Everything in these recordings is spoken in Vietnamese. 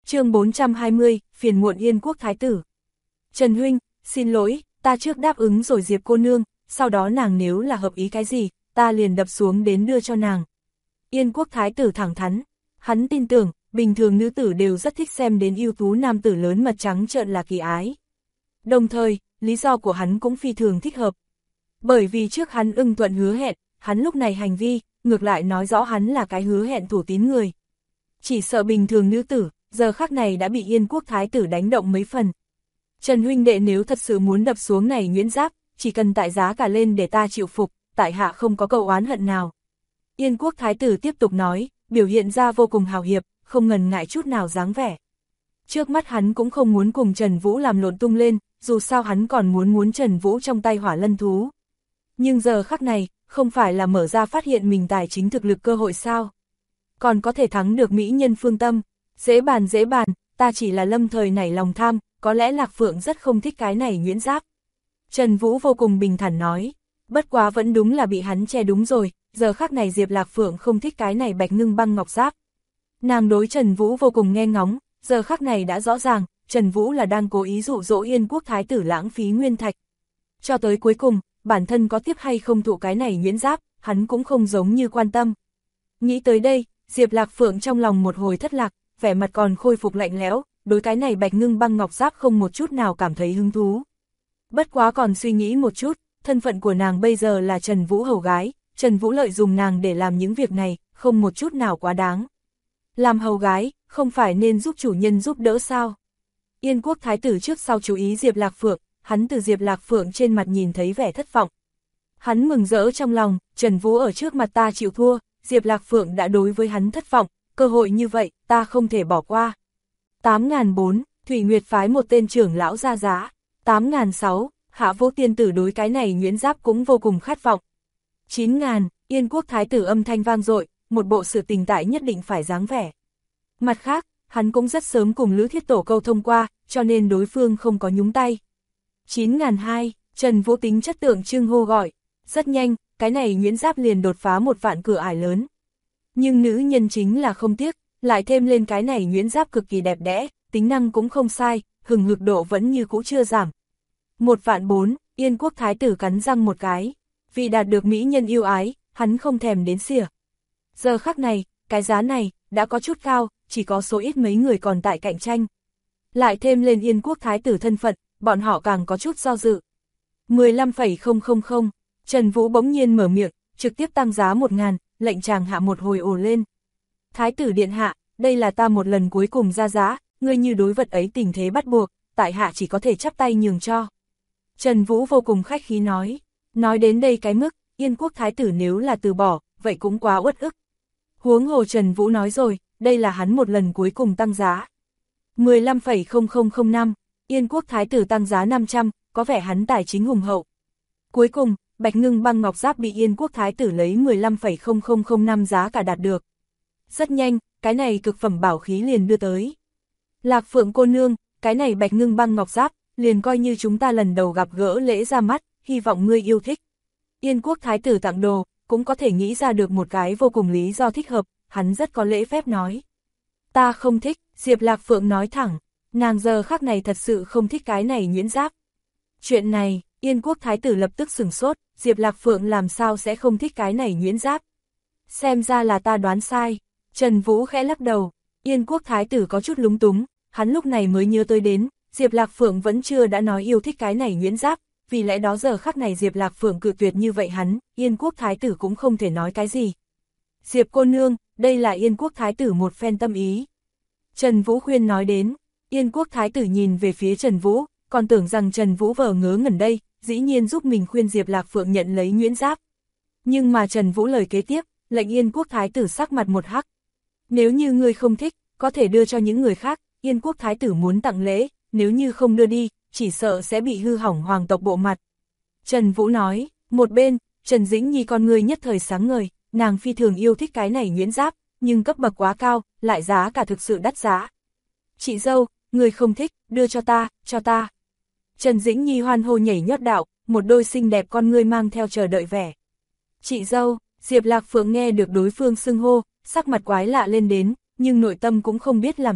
Chương 420, phiền muộn Yên Quốc Thái tử. Trần huynh, xin lỗi, ta trước đáp ứng rồi Diệp cô nương, sau đó nàng nếu là hợp ý cái gì, ta liền đập xuống đến đưa cho nàng. Yên Quốc Thái tử thẳng thắn, hắn tin tưởng, bình thường nữ tử đều rất thích xem đến ưu tú nam tử lớn mật trắng trợn là kỳ ái. Đồng thời, lý do của hắn cũng phi thường thích hợp. Bởi vì trước hắn ưng thuận hứa hẹn, hắn lúc này hành vi, ngược lại nói rõ hắn là cái hứa hẹn thủ tín người. Chỉ sợ bình thường nữ tử, giờ khắc này đã bị Yên Quốc Thái tử đánh động mấy phần. Trần huynh đệ nếu thật sự muốn đập xuống này Nguyễn Giáp, chỉ cần tại giá cả lên để ta chịu phục, tại hạ không có câu oán hận nào. Yên Quốc Thái tử tiếp tục nói, biểu hiện ra vô cùng hào hiệp, không ngần ngại chút nào dáng vẻ. Trước mắt hắn cũng không muốn cùng Trần Vũ làm lộn tung lên, dù sao hắn còn muốn Trần Vũ trong tay hỏa lân thú. Nhưng giờ khắc này, không phải là mở ra phát hiện mình tài chính thực lực cơ hội sao? Còn có thể thắng được mỹ nhân Phương Tâm, dễ bàn, ta chỉ là lâm thời nảy lòng tham, có lẽ Lạc Phượng rất không thích cái này Nguyễn Giáp. Trần Vũ vô cùng bình thản nói, bất quá vẫn đúng là bị hắn che đúng rồi, giờ khắc này Diệp Lạc Phượng không thích cái này Bạch Ngưng Băng Ngọc Giáp. Nàng đối Trần Vũ vô cùng nghe ngóng, giờ khắc này đã rõ ràng, Trần Vũ là đang cố ý dụ dỗ Yên Quốc Thái tử lãng phí nguyên thạch. Cho tới cuối cùng, bản thân có tiếp hay không thụ cái này Nguyễn Giáp, hắn cũng không giống như quan tâm. Nghĩ tới đây, Diệp Lạc Phượng trong lòng một hồi thất lạc, vẻ mặt còn khôi phục lạnh lẽo, đối cái này Bạch Ngưng Băng Ngọc Giáp không một chút nào cảm thấy hứng thú. Bất quá còn suy nghĩ một chút, thân phận của nàng bây giờ là Trần Vũ hầu gái, Trần Vũ lợi dụng nàng để làm những việc này, không một chút nào quá đáng. Làm hầu gái, không phải nên giúp chủ nhân giúp đỡ sao? Yên Quốc Thái tử trước sau chú ý Diệp Lạc Phượng, hắn từ Diệp Lạc Phượng trên mặt nhìn thấy vẻ thất vọng. Hắn mừng rỡ trong lòng, Trần Vũ ở trước mặt ta chịu thua, Diệp Lạc Phượng đã đối với hắn thất vọng, cơ hội như vậy, ta không thể bỏ qua. 8.400, Thủy Nguyệt phái một tên trưởng lão ra giá. 8.600, Hạ Vô Tiên tử đối cái này Nguyễn Giáp cũng vô cùng khát vọng. 9.000, Yên Quốc Thái tử âm thanh vang dội, một bộ sự tình tại nhất định phải dáng vẻ. Mặt khác, hắn cũng rất sớm cùng Lữ Thiết Tổ câu thông qua, cho nên đối phương không có nhúng tay. 9.200, Trần Vũ tính chất tượng trưng hô gọi. Rất nhanh, cái này Nguyễn Giáp liền đột phá 1 vạn cửa ải lớn. Nhưng nữ nhân chính là không tiếc, lại thêm lên cái này Nguyễn Giáp cực kỳ đẹp đẽ, tính năng cũng không sai, hừng hực độ vẫn như cũ chưa giảm. 1.400.000, Yên Quốc Thái tử cắn răng một cái. Vì đạt được mỹ nhân yêu ái, hắn không thèm đến xỉa. Giờ khắc này, cái giá này, đã có chút cao, chỉ có số ít mấy người còn tại cạnh tranh. Lại thêm lên Yên Quốc Thái tử thân phận, bọn họ càng có chút do dự. 15.000, Trần Vũ bỗng nhiên mở miệng, trực tiếp tăng giá 1.000, lệnh chàng hạ một hồi ồ lên. Thái tử điện hạ, đây là ta một lần cuối cùng ra giá, ngươi như đối vật ấy tình thế bắt buộc, tại hạ chỉ có thể chắp tay nhường cho. Trần Vũ vô cùng khách khí nói đến đây cái mức, Yên Quốc Thái tử nếu là từ bỏ, vậy cũng quá uất ức. Huống hồ Trần Vũ nói rồi, đây là hắn một lần cuối cùng tăng giá. 15.005, Yên Quốc Thái tử tăng giá 500, có vẻ hắn tài chính hùng hậu. Cuối cùng, Bạch Ngưng Băng Ngọc Giáp bị Yên Quốc Thái tử lấy 15.0005 giá cả đạt được. Rất nhanh, cái này cực phẩm bảo khí liền đưa tới. Lạc Phượng cô nương, cái này Bạch Ngưng Băng Ngọc Giáp, liền coi như chúng ta lần đầu gặp gỡ lễ ra mắt, hy vọng ngươi yêu thích. Yên Quốc Thái tử tặng đồ, cũng có thể nghĩ ra được một cái vô cùng lý do thích hợp, hắn rất có lễ phép nói. Ta không thích, Diệp Lạc Phượng nói thẳng, nàng giờ khắc này thật sự không thích cái này Nguyễn Giáp. Chuyện này, Yên Quốc Thái tử lập tức sửng sốt, Diệp Lạc Phượng làm sao sẽ không thích cái này Nguyễn Giáp. Xem ra là ta đoán sai, Trần Vũ khẽ lắc đầu, Yên Quốc Thái tử có chút lúng túng, hắn lúc này mới nhớ tới đến, Diệp Lạc Phượng vẫn chưa đã nói yêu thích cái này Nguyễn Giáp, vì lẽ đó giờ khắc này Diệp Lạc Phượng cự tuyệt như vậy hắn, Yên Quốc Thái tử cũng không thể nói cái gì. Diệp cô nương, đây là Yên Quốc Thái tử một phen tâm ý. Trần Vũ khuyên nói đến, Yên Quốc Thái tử nhìn về phía Trần Vũ, còn tưởng rằng Trần Vũ vờ ngớ ngẩn đây, dĩ nhiên giúp mình khuyên Diệp Lạc Phượng nhận lấy Nguyễn Giáp. Nhưng mà Trần Vũ lời kế tiếp, lệnh Yên Quốc Thái tử sắc mặt một hắc. Nếu như ngươi không thích, có thể đưa cho những người khác, Yên Quốc Thái tử muốn tặng lễ, nếu như không đưa đi, chỉ sợ sẽ bị hư hỏng hoàng tộc bộ mặt. Trần Vũ nói, một bên, Trần Dĩnh Nhi con người nhất thời sáng ngời, nàng phi thường yêu thích cái này Nguyễn Giáp, nhưng cấp bậc quá cao, lại giá cả thực sự đắt giá. Chị dâu, người không thích, đưa cho ta, cho ta. Trần Dĩnh Nhi hoan hô nhảy nhót đạo, một đôi xinh đẹp con ngươi mang theo chờ đợi vẻ. Chị dâu, Diệp Lạc Phượng nghe được đối phương xưng hô, sắc mặt quái lạ lên đến, nhưng nội tâm cũng không biết làm sao,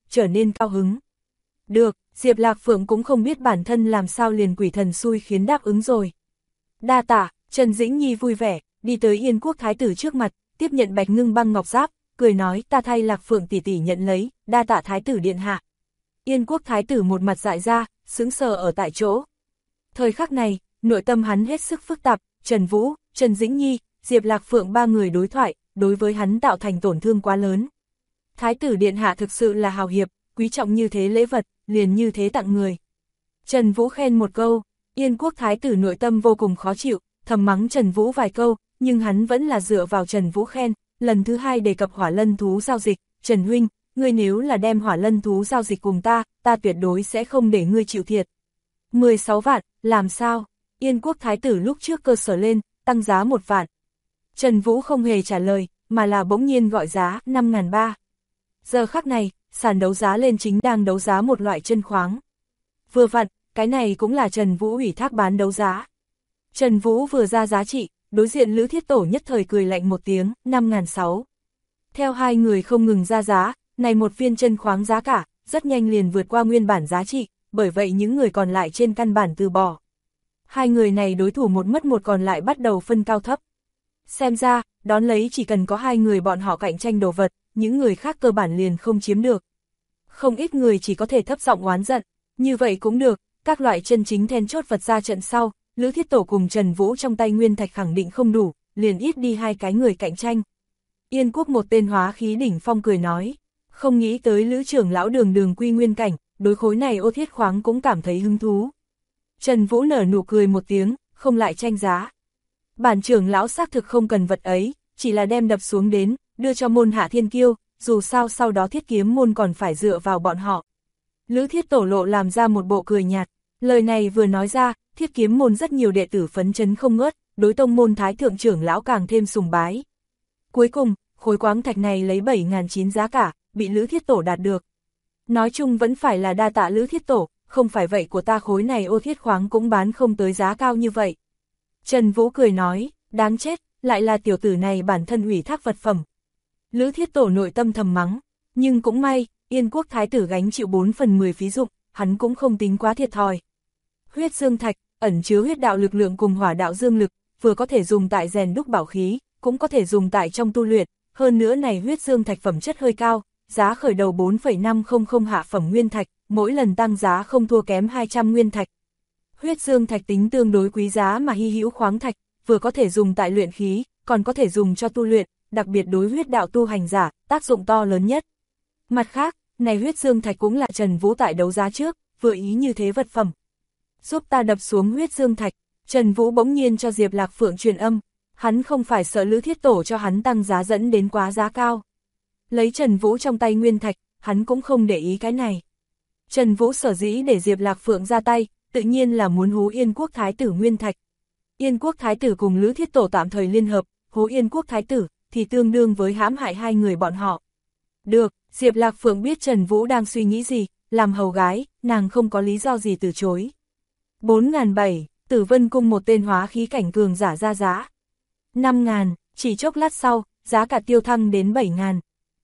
trở nên cao hứng. Được, Diệp Lạc Phượng cũng không biết bản thân làm sao liền quỷ thần xui khiến đáp ứng rồi. Đa tạ, Trần Dĩnh Nhi vui vẻ, đi tới Yên Quốc Thái tử trước mặt, tiếp nhận Bạch Ngưng Băng ngọc giáp, cười nói ta thay Lạc Phượng tỷ tỷ nhận lấy, đa tạ Thái tử điện hạ. Yên Quốc Thái tử một mặt dại ra, sững sờ ở tại chỗ. Thời khắc này, nội tâm hắn hết sức phức tạp, Trần Vũ, Trần Dĩnh Nhi, Diệp Lạc Phượng ba người đối thoại, đối với hắn tạo thành tổn thương quá lớn. Thái tử điện hạ thực sự là hào hiệp, quý trọng như thế lễ vật, liền như thế tặng người. Trần Vũ khen một câu, Yên Quốc Thái tử nội tâm vô cùng khó chịu, thầm mắng Trần Vũ vài câu, nhưng hắn vẫn là dựa vào Trần Vũ khen, lần thứ hai đề cập hỏa lân thú giao dịch, Trần huynh, ngươi nếu là đem hỏa lân thú giao dịch cùng ta tuyệt đối sẽ không để ngươi chịu thiệt. 16 vạn, làm sao? Yên Quốc Thái tử lúc trước cơ sở lên, tăng giá 1 vạn. Trần Vũ không hề trả lời, mà là bỗng nhiên gọi giá 5.300. Giờ khắc này, sàn đấu giá lên chính đang đấu giá một loại chân khoáng. Vừa vặn, cái này cũng là Trần Vũ ủy thác bán đấu giá. Trần Vũ vừa ra giá trị, đối diện Lữ Thiết Tổ nhất thời cười lạnh một tiếng, 5.600. Theo hai người không ngừng ra giá, này một viên chân khoáng giá cả, rất nhanh liền vượt qua nguyên bản giá trị, bởi vậy những người còn lại trên căn bản từ bỏ. Hai người này đối thủ một mất một còn lại bắt đầu phân cao thấp. Xem ra, đón lấy chỉ cần có hai người bọn họ cạnh tranh đồ vật, những người khác cơ bản liền không chiếm được. Không ít người chỉ có thể thấp giọng oán giận, như vậy cũng được, các loại chân chính then chốt vật ra trận sau, Lữ Thiết Tổ cùng Trần Vũ trong tay nguyên thạch khẳng định không đủ, liền ít đi hai cái người cạnh tranh. Yên Quốc một tên hóa khí đỉnh phong cười nói, không nghĩ tới Lữ trưởng lão đường quy nguyên cảnh, đối khối này ô thiết khoáng cũng cảm thấy hứng thú. Trần Vũ nở nụ cười một tiếng, không lại tranh giá. Bản trưởng lão xác thực không cần vật ấy, chỉ là đem đập xuống đến, đưa cho môn Hạ Thiên Kiêu, dù sao sau đó Thiết Kiếm môn còn phải dựa vào bọn họ. Lữ Thiết Tổ lộ làm ra một bộ cười nhạt, lời này vừa nói ra, Thiết Kiếm môn rất nhiều đệ tử phấn chấn không ngớt, đối tông môn thái thượng trưởng lão càng thêm sùng bái. Cuối cùng, khối khoáng thạch này lấy 7.900 giá cả, bị Lữ Thiết Tổ đạt được. Nói chung vẫn phải là đa tạ Lữ Thiết Tổ, không phải vậy của ta khối này ô thiết khoáng cũng bán không tới giá cao như vậy. Trần Vũ cười nói, đáng chết, lại là tiểu tử này bản thân ủy thác vật phẩm. Lữ Thiết Tổ nội tâm thầm mắng, nhưng cũng may, Yên Quốc Thái tử gánh chịu 4/10 phí dụng, hắn cũng không tính quá thiệt thòi. Huyết dương thạch, ẩn chứa huyết đạo lực lượng cùng hỏa đạo dương lực, vừa có thể dùng tại rèn đúc bảo khí, cũng có thể dùng tại trong tu luyện, hơn nữa này huyết dương thạch phẩm chất hơi cao, giá khởi đầu 4,500 hạ phẩm nguyên thạch, mỗi lần tăng giá không thua kém 200 nguyên thạch. Huyết dương thạch tính tương đối quý giá mà hy hữu khoáng thạch, vừa có thể dùng tại luyện khí, còn có thể dùng cho tu luyện, đặc biệt đối huyết đạo tu hành giả, tác dụng to lớn nhất. Mặt khác, này huyết dương thạch cũng là Trần Vũ tại đấu giá trước, vừa ý như thế vật phẩm. Giúp ta đập xuống huyết dương thạch, Trần Vũ bỗng nhiên cho Diệp Lạc Phượng truyền âm, hắn không phải sợ Lữ Thiết Tổ cho hắn tăng giá dẫn đến quá giá cao. Lấy Trần Vũ trong tay nguyên thạch, hắn cũng không để ý cái này. Trần Vũ sở dĩ để Diệp Lạc Phượng ra tay, tự nhiên là muốn hú Yên Quốc Thái tử nguyên thạch. Yên Quốc Thái tử cùng Lữ Thiết Tổ tạm thời liên hợp, hú Yên Quốc Thái tử, thì tương đương với hãm hại hai người bọn họ. Được, Diệp Lạc Phượng biết Trần Vũ đang suy nghĩ gì, làm hầu gái, nàng không có lý do gì từ chối. 4.700, Tử Vân Cung một tên hóa khí cảnh cường giả ra giá. 5.000, chỉ chốc lát sau, giá cả tiêu thăng đến 7.000.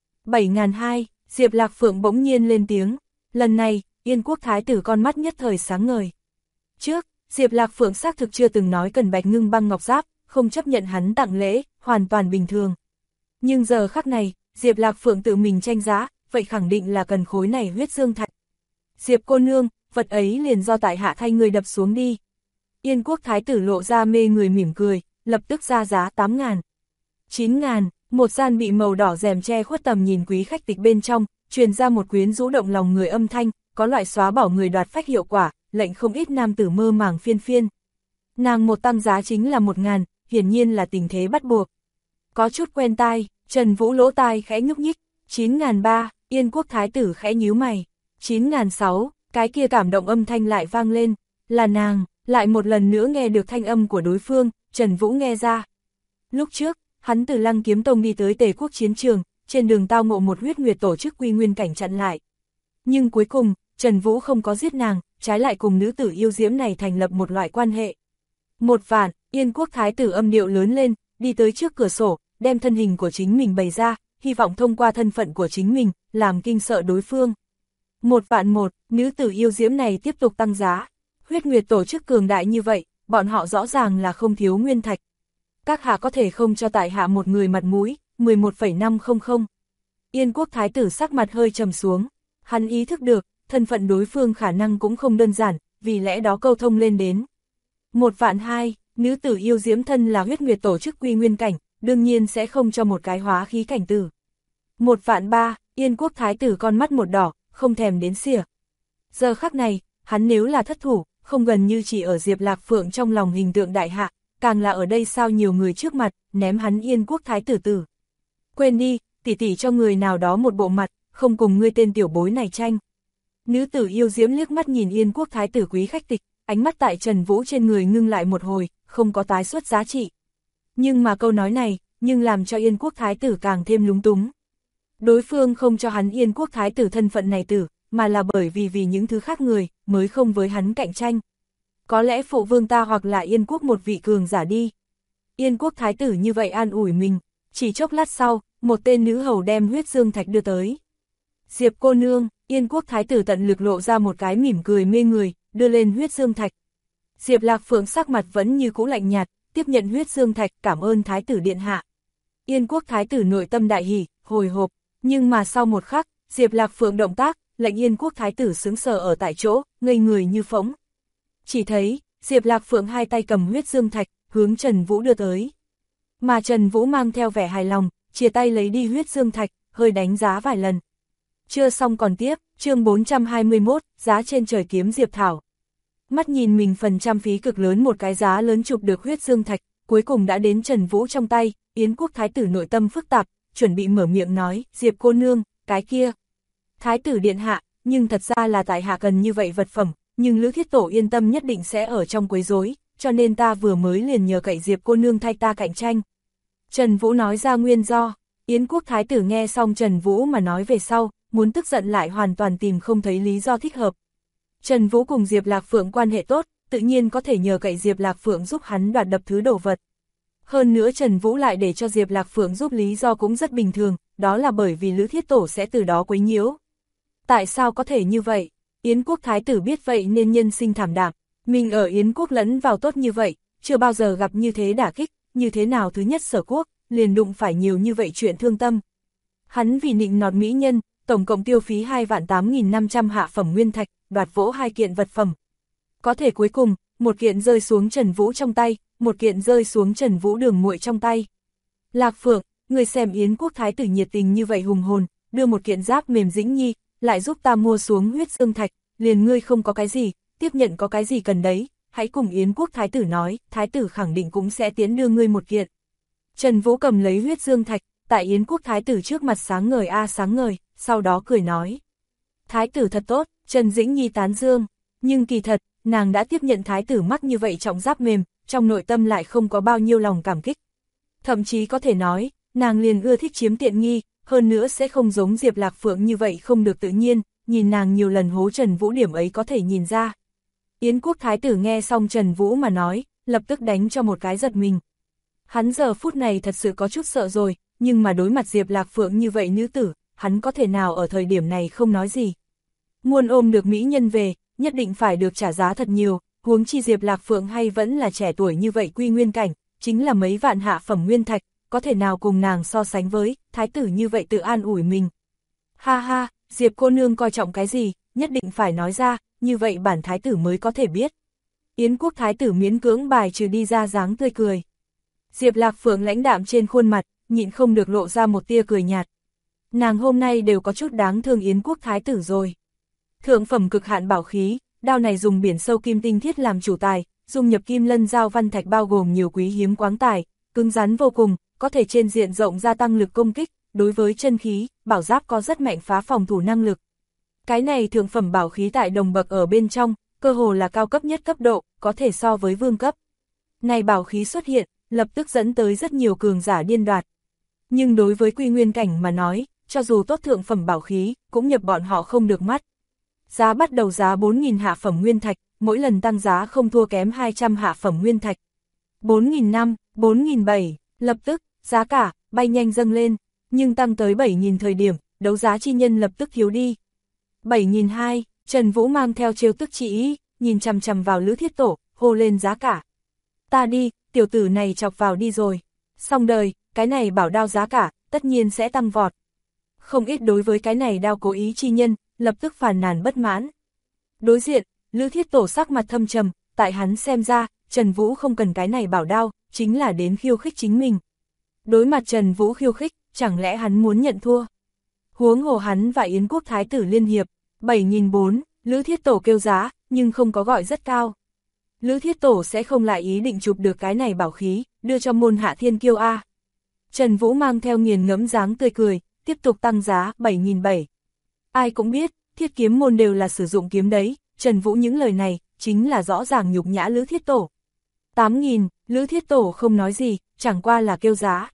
7.200, Diệp Lạc Phượng bỗng nhiên lên tiếng. Lần này, Yên Quốc Thái tử con mắt nhất thời sáng ngời. Trước, Diệp Lạc Phượng xác thực chưa từng nói cần Bạch Ngưng Băng ngọc giáp, không chấp nhận hắn tặng lễ, hoàn toàn bình thường. Nhưng giờ khắc này, Diệp Lạc Phượng tự mình tranh giá, vậy khẳng định là cần khối này huyết dương thạch. Diệp cô nương, vật ấy liền do tại hạ thay người đập xuống đi. Yên Quốc Thái tử lộ ra mê người mỉm cười, lập tức ra giá 8.000. 9.000, một gian bị màu đỏ rèm che khuất tầm nhìn quý khách tịch bên trong, truyền ra một quyến rũ động lòng người âm thanh, có loại xóa bỏ người đoạt phách hiệu quả, lệnh không ít nam tử mơ màng phiên phiên. Nàng một tăng giá chính là 1.000, hiển nhiên là tình thế bắt buộc. Có chút quen tai, Trần Vũ lỗ tai khẽ nhúc nhích, 9.300, Yên Quốc Thái tử khẽ nhíu mày, 9.600, cái kia cảm động âm thanh lại vang lên, là nàng, lại một lần nữa nghe được thanh âm của đối phương, Trần Vũ nghe ra. Lúc trước, hắn từ Lăng Kiếm Tông đi tới Tề Quốc chiến trường, trên đường tao ngộ một huyết nguyệt tổ chức quy nguyên cảnh chặn lại. Nhưng cuối cùng, Trần Vũ không có giết nàng, trái lại cùng nữ tử yêu diễm này thành lập một loại quan hệ. 1 vạn, Yên Quốc Thái tử âm điệu lớn lên, đi tới trước cửa sổ, đem thân hình của chính mình bày ra, hy vọng thông qua thân phận của chính mình, làm kinh sợ đối phương. 1.000.000, nữ tử yêu diễm này tiếp tục tăng giá. Huyết Nguyệt tổ chức cường đại như vậy, bọn họ rõ ràng là không thiếu nguyên thạch. Các hạ có thể không cho tại hạ một người mặt mũi, 11,500. Yên quốc thái tử sắc mặt hơi trầm xuống, hắn ý thức được, thân phận đối phương khả năng cũng không đơn giản, vì lẽ đó câu thông lên đến. 1.200.000, nữ tử yêu diễm thân là Huyết Nguyệt tổ chức quy nguyên cảnh, đương nhiên sẽ không cho một cái hóa khí cảnh tử. 1.300.000, Yên quốc thái tử con mắt một đỏ, không thèm đến xỉa. Giờ khắc này, hắn nếu là thất thủ, không gần như chỉ ở Diệp Lạc Phượng trong lòng hình tượng đại hạ, càng là ở đây sao nhiều người trước mặt, ném hắn Yên quốc thái tử tử. Quên đi, tỷ tỷ cho người nào đó một bộ mặt, không cùng ngươi tên tiểu bối này tranh. Nữ tử yêu diễm liếc mắt nhìn Yên quốc thái tử quý khách tịch, ánh mắt tại Trần Vũ trên người ngưng lại một hồi, không có tái xuất giá trị. Nhưng mà câu nói này, nhưng làm cho Yên quốc thái tử càng thêm lúng túng. Đối phương không cho hắn Yên quốc thái tử thân phận này tử, mà là bởi vì những thứ khác người, mới không với hắn cạnh tranh. Có lẽ phụ vương ta hoặc là Yên quốc một vị cường giả đi. Yên quốc thái tử như vậy an ủi mình, chỉ chốc lát sau, một tên nữ hầu đem huyết dương thạch đưa tới. Diệp cô nương, Yên quốc thái tử tận lực lộ ra một cái mỉm cười mê người, đưa lên huyết dương thạch. Diệp Lạc Phượng sắc mặt vẫn như cũ lạnh nhạt, tiếp nhận huyết dương thạch, cảm ơn thái tử điện hạ. Yên quốc thái tử nội tâm đại hỉ, hồi hộp, nhưng mà sau một khắc, Diệp Lạc Phượng động tác, lệnh Yên quốc thái tử sững sờ ở tại chỗ, ngây người như phỗng. Chỉ thấy, Diệp Lạc Phượng hai tay cầm huyết dương thạch, hướng Trần Vũ đưa tới. Mà Trần Vũ mang theo vẻ hài lòng, chia tay lấy đi huyết dương thạch, hơi đánh giá vài lần. Chưa xong còn tiếp, chương 421, giá trên trời kiếm Diệp Thảo. Mắt nhìn mình phần trăm phí cực lớn một cái giá lớn chụp được huyết dương thạch, cuối cùng đã đến Trần Vũ trong tay, Yến quốc thái tử nội tâm phức tạp, chuẩn bị mở miệng nói, Diệp cô nương, cái kia. Thái tử điện hạ, nhưng thật ra là tại hạ cần như vậy vật phẩm, nhưng Lữ Thiết Tổ yên tâm nhất định sẽ ở trong quấy rối, cho nên ta vừa mới liền nhờ cậy Diệp cô nương thay ta cạnh tranh. Trần Vũ nói ra nguyên do, Yến quốc thái tử nghe xong Trần Vũ mà nói về sau, muốn tức giận lại hoàn toàn tìm không thấy lý do thích hợp. Trần Vũ cùng Diệp Lạc Phượng quan hệ tốt, tự nhiên có thể nhờ cậy Diệp Lạc Phượng giúp hắn đoạt đập thứ đồ vật. Hơn nữa Trần Vũ lại để cho Diệp Lạc Phượng giúp lý do cũng rất bình thường, đó là bởi vì Lữ Thiết Tổ sẽ từ đó quấy nhiễu. Tại sao có thể như vậy? Yến quốc thái tử biết vậy nên nhân sinh thảm đạm, mình ở Yến quốc lẫn vào tốt như vậy, chưa bao giờ gặp như thế đả kích, như thế nào thứ nhất Sở quốc, liền đụng phải nhiều như vậy chuyện thương tâm. Hắn vì nịnh nọt mỹ nhân, tổng cộng tiêu phí 2.8.500 hạ phẩm nguyên thạch, đoạt vỗ 2 kiện vật phẩm. Có thể cuối cùng, một kiện rơi xuống Trần Vũ trong tay, một kiện rơi xuống Trần Vũ Đường muội trong tay. Lạc Phượng, người xem Yến quốc thái tử nhiệt tình như vậy hùng hồn, đưa một kiện giáp mềm dĩnh nhi, lại giúp ta mua xuống huyết dương thạch, liền ngươi không có cái gì, tiếp nhận có cái gì cần đấy, hãy cùng Yến quốc thái tử nói, thái tử khẳng định cũng sẽ tiến đưa ngươi một kiện. Trần Vũ cầm lấy huyết dương thạch, tại Yến quốc thái tử trước mặt sáng ngời sáng ngời, sau đó cười nói. Thái tử thật tốt, Trần Dĩnh Nhi tán dương, nhưng kỳ thật, nàng đã tiếp nhận thái tử mắc như vậy trọng giáp mềm, trong nội tâm lại không có bao nhiêu lòng cảm kích. Thậm chí có thể nói, nàng liền ưa thích chiếm tiện nghi, hơn nữa sẽ không giống Diệp Lạc Phượng như vậy không được tự nhiên, nhìn nàng nhiều lần hố Trần Vũ điểm ấy có thể nhìn ra. Yến quốc thái tử nghe xong Trần Vũ mà nói, lập tức đánh cho một cái giật mình. Hắn giờ phút này thật sự có chút sợ rồi, nhưng mà đối mặt Diệp Lạc Phượng như vậy nữ tử, hắn có thể nào ở thời điểm này không nói gì. Muốn ôm được mỹ nhân về, nhất định phải được trả giá thật nhiều, huống chi Diệp Lạc Phượng hay vẫn là trẻ tuổi như vậy quy nguyên cảnh, chính là mấy vạn hạ phẩm nguyên thạch, có thể nào cùng nàng so sánh với, thái tử như vậy tự an ủi mình. Ha ha, Diệp cô nương coi trọng cái gì, nhất định phải nói ra, như vậy bản thái tử mới có thể biết. Yến quốc thái tử miễn cưỡng bài trừ đi ra dáng tươi cười. Diệp Lạc Phượng lãnh đạm trên khuôn mặt, nhịn không được lộ ra một tia cười nhạt. Nàng hôm nay đều có chút đáng thương Yến quốc thái tử rồi. Thượng phẩm cực hạn bảo khí, đao này dùng biển sâu kim tinh thiết làm chủ tài, dùng nhập kim lân giao văn thạch bao gồm nhiều quý hiếm quáng tài, cứng rắn vô cùng, có thể trên diện rộng gia tăng lực công kích, đối với chân khí, bảo giáp có rất mạnh phá phòng thủ năng lực. Cái này thượng phẩm bảo khí tại đồng bậc ở bên trong, cơ hồ là cao cấp nhất cấp độ, có thể so với vương cấp. Này bảo khí xuất hiện, lập tức dẫn tới rất nhiều cường giả điên đoạt. Nhưng đối với quy nguyên cảnh mà nói, cho dù tốt thượng phẩm bảo khí, cũng nhập bọn họ không được mắt. Giá bắt đầu giá 4.000 hạ phẩm nguyên thạch, mỗi lần tăng giá không thua kém 200 hạ phẩm nguyên thạch. 4.500, 4.700, lập tức, giá cả, bay nhanh dâng lên, nhưng tăng tới 7.000 thời điểm, đấu giá chi nhân lập tức thiếu đi. 7.200, Trần Vũ mang theo trêu tức chỉ ý, nhìn chằm chằm vào Lữ Thiết Tổ, hô lên giá cả. Ta đi, tiểu tử này chọc vào đi rồi. Xong đời, cái này bảo đao giá cả, tất nhiên sẽ tăng vọt. Không ít đối với cái này đao cố ý chi nhân, lập tức phàn nàn bất mãn. Đối diện, Lữ Thiết Tổ sắc mặt thâm trầm, tại hắn xem ra, Trần Vũ không cần cái này bảo đao, chính là đến khiêu khích chính mình. Đối mặt Trần Vũ khiêu khích, chẳng lẽ hắn muốn nhận thua? Huống hồ hắn và Yến Quốc Thái tử liên hiệp, 7.400, Lữ Thiết Tổ kêu giá, nhưng không có gọi rất cao. Lữ Thiết Tổ sẽ không lại ý định chụp được cái này bảo khí, đưa cho môn hạ thiên kiêu A. Trần Vũ mang theo nghiền ngẫm dáng tươi cười, tiếp tục tăng giá 7.700. Ai cũng biết, thiết kiếm môn đều là sử dụng kiếm đấy, Trần Vũ những lời này, chính là rõ ràng nhục nhã Lữ Thiết Tổ. 8.000, Lữ Thiết Tổ không nói gì, chẳng qua là kêu giá.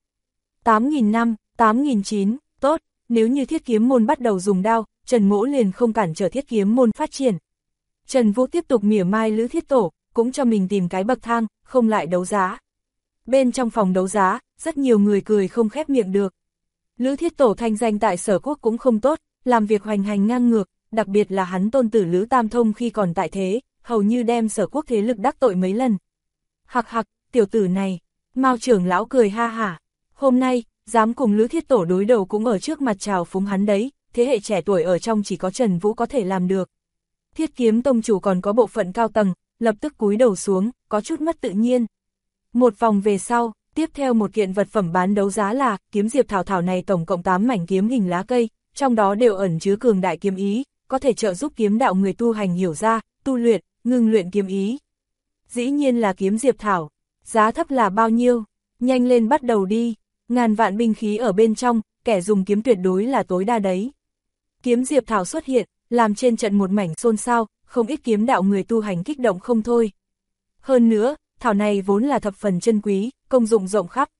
8.500, 8.900, tốt, nếu như thiết kiếm môn bắt đầu dùng đao, Trần Mỗ liền không cản trở thiết kiếm môn phát triển. Trần Vũ tiếp tục mỉa mai Lữ Thiết Tổ, cũng cho mình tìm cái bậc thang, không lại đấu giá. Bên trong phòng đấu giá, rất nhiều người cười không khép miệng được. Lữ Thiết Tổ thanh danh tại Sở Quốc cũng không tốt, làm việc hoành hành ngang ngược, đặc biệt là hắn tôn tử Lữ Tam Thông khi còn tại thế, hầu như đem Sở Quốc thế lực đắc tội mấy lần. Hặc hặc, tiểu tử này, Mao trưởng lão cười ha hả. Hôm nay, dám cùng Lữ Thiết Tổ đối đầu cũng ở trước mặt chào phúng hắn đấy, thế hệ trẻ tuổi ở trong chỉ có Trần Vũ có thể làm được. Thiết kiếm tông chủ còn có bộ phận cao tầng, lập tức cúi đầu xuống, có chút mất tự nhiên. Một vòng về sau, tiếp theo một kiện vật phẩm bán đấu giá là kiếm diệp thảo thảo này tổng cộng 8 mảnh kiếm hình lá cây, trong đó đều ẩn chứa cường đại kiếm ý, có thể trợ giúp kiếm đạo người tu hành hiểu ra, tu luyện, ngưng luyện kiếm ý. Dĩ nhiên là kiếm diệp thảo, giá thấp là bao nhiêu? Nhanh lên bắt đầu đi, ngàn vạn binh khí ở bên trong, kẻ dùng kiếm tuyệt đối là tối đa đấy. Kiếm diệp thảo xuất hiện, làm trên trận một mảnh xôn xao, không ít kiếm đạo người tu hành kích động không thôi. Hơn nữa, thảo này vốn là thập phần chân quý, công dụng rộng khắp.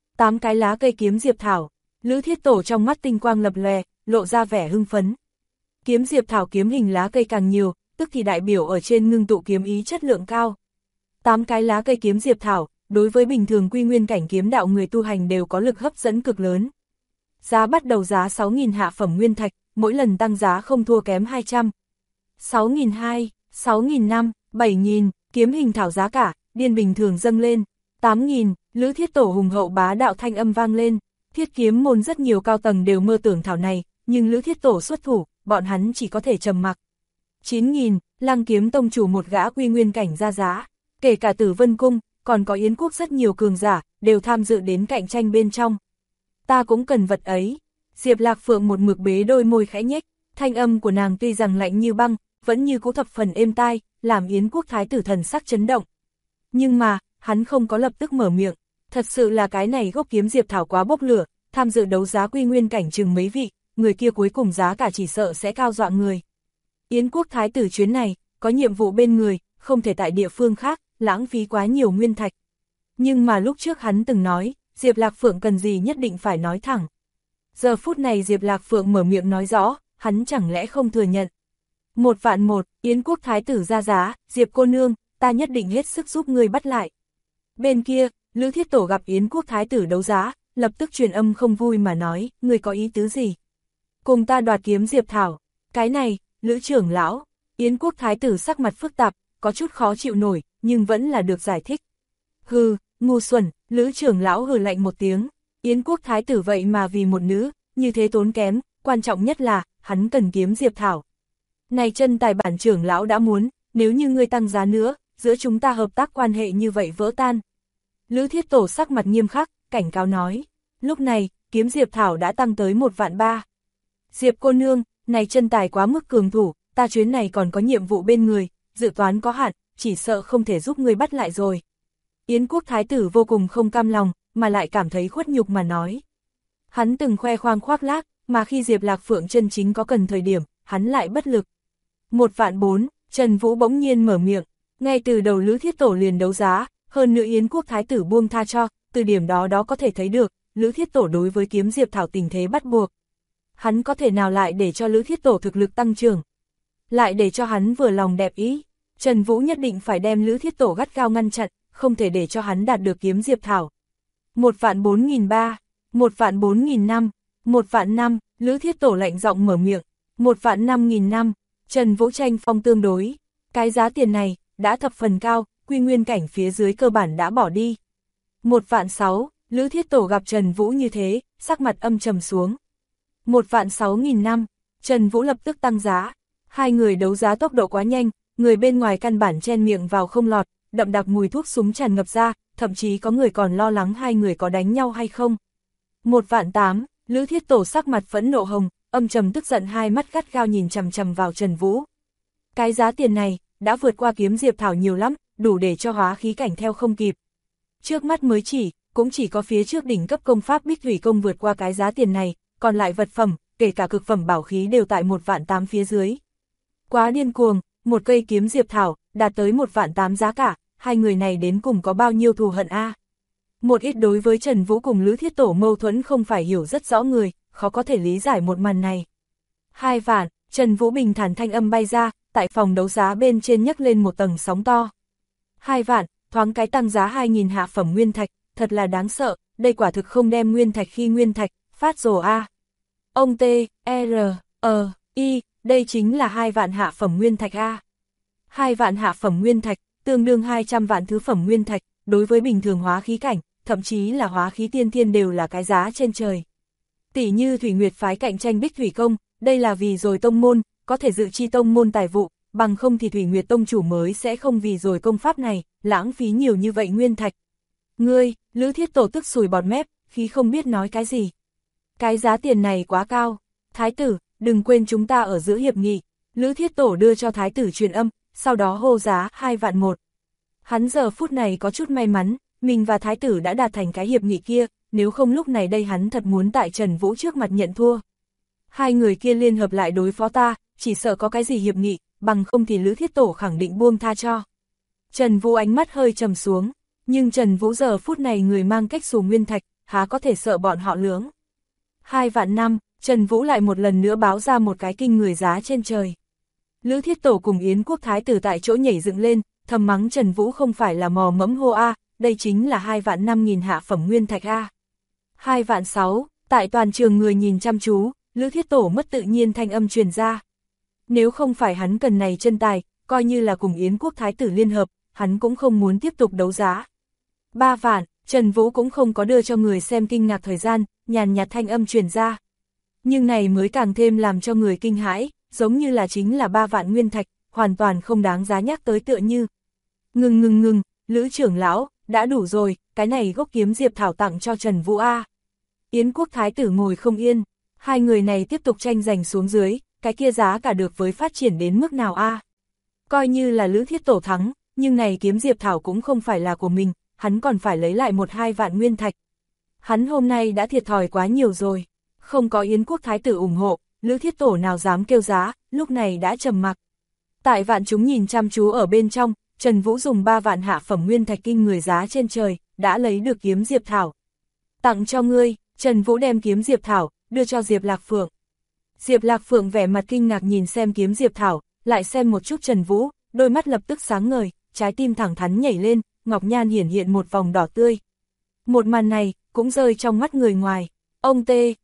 8 cái lá cây kiếm diệp thảo, Lữ Thiết Tổ trong mắt tinh quang lập lòe, lộ ra vẻ hưng phấn. Kiếm diệp thảo kiếm hình lá cây càng nhiều, tức thì đại biểu ở trên ngưng tụ kiếm ý chất lượng cao. 8 cái lá cây kiếm diệp thảo, đối với bình thường quy nguyên cảnh kiếm đạo người tu hành đều có lực hấp dẫn cực lớn. Giá bắt đầu giá 6.000 hạ phẩm nguyên thạch, mỗi lần tăng giá không thua kém 200. 6.200, 6.500, 7.000, kiếm hình thảo giá cả, điên bình thường dâng lên. 8.000, Lữ Thiết Tổ hùng hậu bá đạo thanh âm vang lên. Thiết kiếm môn rất nhiều cao tầng đều mơ tưởng thảo này, nhưng Lữ Thiết Tổ xuất thủ, bọn hắn chỉ có thể trầm mặc. 9.000, Lăng Kiếm tông chủ một gã quy nguyên cảnh ra giá, kể cả Tử Vân Cung, còn có Yến Quốc rất nhiều cường giả, đều tham dự đến cạnh tranh bên trong. Ta cũng cần vật ấy. Diệp Lạc Phượng một mực bế đôi môi khẽ nhếch, thanh âm của nàng tuy rằng lạnh như băng, vẫn như cũ thập phần êm tai, làm Yến Quốc thái tử thần sắc chấn động. Nhưng mà, hắn không có lập tức mở miệng, thật sự là cái này gốc kiếm diệp thảo quá bốc lửa, tham dự đấu giá quy nguyên cảnh chừng mấy vị, người kia cuối cùng giá cả chỉ sợ sẽ cao dọa người. Yến Quốc thái tử chuyến này, có nhiệm vụ bên người, không thể tại địa phương khác, lãng phí quá nhiều nguyên thạch. Nhưng mà lúc trước hắn từng nói, Diệp Lạc Phượng cần gì nhất định phải nói thẳng. Giờ phút này Diệp Lạc Phượng mở miệng nói rõ, hắn chẳng lẽ không thừa nhận. 1.100.000, Yến Quốc thái tử ra giá, Diệp cô nương, ta nhất định hết sức giúp ngươi bắt lại. Bên kia, Lữ Thiết Tổ gặp Yến Quốc thái tử đấu giá, lập tức truyền âm không vui mà nói, ngươi có ý tứ gì? Cùng ta đoạt kiếm diệp thảo. Cái này, Lữ trưởng lão, Yến Quốc thái tử sắc mặt phức tạp, có chút khó chịu nổi, nhưng vẫn là được giải thích. Hừ, ngu xuẩn, Lữ trưởng lão hừ lạnh một tiếng. Yến Quốc thái tử vậy mà vì một nữ, như thế tốn kém, quan trọng nhất là, hắn cần kiếm diệp thảo. Này chân tài bản trưởng lão đã muốn, nếu như ngươi tăng giá nữa, giữa chúng ta hợp tác quan hệ như vậy vỡ tan. Lữ Thiết Tổ sắc mặt nghiêm khắc, cảnh cáo nói. Lúc này, kiếm diệp thảo đã tăng tới 1.300.000. Diệp cô nương, này chân tài quá mức cường thủ, ta chuyến này còn có nhiệm vụ bên người, dự toán có hạn, chỉ sợ không thể giúp ngươi bắt lại rồi. Yến Quốc thái tử vô cùng không cam lòng, mà lại cảm thấy khuất nhục mà nói. Hắn từng khoe khoang khoác lác, mà khi Diệp Lạc Phượng chân chính có cần thời điểm, hắn lại bất lực. 1.400.000, Trần Vũ bỗng nhiên mở miệng, ngay từ đầu Lữ Thiết Tổ liền đấu giá, hơn nữa Yến Quốc thái tử buông tha cho, từ điểm đó có thể thấy được, Lữ Thiết Tổ đối với kiếm diệp thảo tình thế bắt buộc. Hắn có thể nào lại để cho Lữ Thiết Tổ thực lực tăng trưởng, lại để cho hắn vừa lòng đẹp ý. Trần Vũ nhất định phải đem Lữ Thiết Tổ gắt gao ngăn chặn, không thể để cho hắn đạt được kiếm diệp thảo. 1.403.000, 1.405.000, 1.500.000, Lữ Thiết Tổ lạnh giọng mở miệng. 1.005.000 năm, Trần Vũ tranh phong tương đối. Cái giá tiền này, đã thập phần cao, quy nguyên cảnh phía dưới cơ bản đã bỏ đi. 1.600.000, Lữ Thiết Tổ gặp Trần Vũ như thế, sắc mặt âm trầm xuống. 1.600.000 năm, Trần Vũ lập tức tăng giá. Hai người đấu giá tốc độ quá nhanh, người bên ngoài căn bản chen miệng vào không lọt, đậm đặc mùi thuốc súng tràn ngập ra, thậm chí có người còn lo lắng hai người có đánh nhau hay không. 1.800.000, Lữ Thiết Tổ sắc mặt phẫn nộ hồng, âm trầm tức giận, hai mắt gắt gao nhìn chằm chằm vào Trần Vũ. Cái giá tiền này, đã vượt qua kiếm diệp thảo nhiều lắm, đủ để cho hóa khí cảnh theo không kịp. Trước mắt mới cũng chỉ có phía trước đỉnh cấp công pháp Bích Thủy Công vượt qua cái giá tiền này, còn lại vật phẩm, kể cả cực phẩm bảo khí đều tại 1.800.000 phía dưới. Quá điên cuồng, một cây kiếm diệp thảo, đạt tới 1.800.000 giá cả, hai người này đến cùng có bao nhiêu thù hận a? Một ít đối với Trần Vũ cùng Lữ Thiết Tổ mâu thuẫn không phải hiểu rất rõ người, khó có thể lý giải một màn này. 2 vạn, Trần Vũ bình thản thanh âm bay ra, tại phòng đấu giá bên trên nhấc lên một tầng sóng to. 2 vạn, thoáng cái tăng giá 2.000 hạ phẩm nguyên thạch, thật là đáng sợ, đây quả thực không đem nguyên thạch khi nguyên thạch, phát rồ a. Ông T.R.I, đây chính là 2 vạn hạ phẩm nguyên thạch a. 2 vạn hạ phẩm nguyên thạch, tương đương 200 vạn thứ phẩm nguyên thạch, đối với bình thường hóa khí cảnh, thậm chí là hóa khí tiên thiên đều là cái giá trên trời. Tỷ như Thủy Nguyệt phái cạnh tranh Bích Thủy Công, đây là vì rồi tông môn, có thể dự chi tông môn tài vụ, bằng không thì Thủy Nguyệt tông chủ mới sẽ không vì rồi công pháp này, lãng phí nhiều như vậy nguyên thạch. Ngươi, Lữ Thiết Tổ tức sùi bọt mép, khí không biết nói cái gì. Cái giá tiền này quá cao. Thái tử, đừng quên chúng ta ở giữa hiệp nghị. Lữ Thiết Tổ đưa cho thái tử truyền âm, sau đó hô giá 2 vạn 1. Hắn giờ phút này có chút may mắn, mình và thái tử đã đạt thành cái hiệp nghị kia, nếu không lúc này đây hắn thật muốn tại Trần Vũ trước mặt nhận thua. Hai người kia liên hợp lại đối phó ta, chỉ sợ có cái gì hiệp nghị, bằng không thì Lữ Thiết Tổ khẳng định buông tha cho. Trần Vũ ánh mắt hơi trầm xuống, nhưng Trần Vũ giờ phút này người mang cách xù nguyên thạch, há có thể sợ bọn họ lướng. 2 vạn năm, Trần Vũ lại một lần nữa báo ra một cái kinh người giá trên trời. Lữ Thiết Tổ cùng Yến Quốc Thái tử tại chỗ nhảy dựng lên, thầm mắng Trần Vũ không phải là mò mẫm hô a, đây chính là 2 vạn 5.000 hạ phẩm nguyên thạch a. 2 vạn 6, tại toàn trường người nhìn chăm chú, Lữ Thiết Tổ mất tự nhiên thanh âm truyền ra. Nếu không phải hắn cần này chân tài, coi như là cùng Yến Quốc Thái tử liên hợp, hắn cũng không muốn tiếp tục đấu giá. 3 vạn, Trần Vũ cũng không có đưa cho người xem kinh ngạc thời gian, nhàn nhạt thanh âm truyền ra. Nhưng này mới càng thêm làm cho người kinh hãi, giống như là chính là 3 vạn nguyên thạch, hoàn toàn không đáng giá nhắc tới tựa như. Ngừng, Lữ trưởng lão, đã đủ rồi, cái này gốc kiếm diệp thảo tặng cho Trần Vũ a. Yến Quốc Thái tử ngồi không yên, hai người này tiếp tục tranh giành xuống dưới, cái kia giá cả được với phát triển đến mức nào a? Coi như là Lữ Thiết Tổ thắng, nhưng này kiếm diệp thảo cũng không phải là của mình, hắn còn phải lấy lại 1-2 vạn nguyên thạch. Hắn hôm nay đã thiệt thòi quá nhiều rồi, không có Yến Quốc Thái tử ủng hộ, Lữ Thiết Tổ nào dám kêu giá, lúc này đã trầm mặc. Tại vạn chúng nhìn chăm chú ở bên trong, Trần Vũ dùng 3 vạn hạ phẩm nguyên thạch kinh người giá trên trời, đã lấy được kiếm diệp thảo. Tặng cho ngươi, Trần Vũ đem kiếm diệp thảo, đưa cho Diệp Lạc Phượng. Diệp Lạc Phượng vẻ mặt kinh ngạc nhìn xem kiếm diệp thảo, lại xem một chút Trần Vũ, đôi mắt lập tức sáng ngời, trái tim thẳng thắn nhảy lên, ngọc nhan hiển hiện một vòng đỏ tươi. Một màn này, cũng rơi trong mắt người ngoài. Ông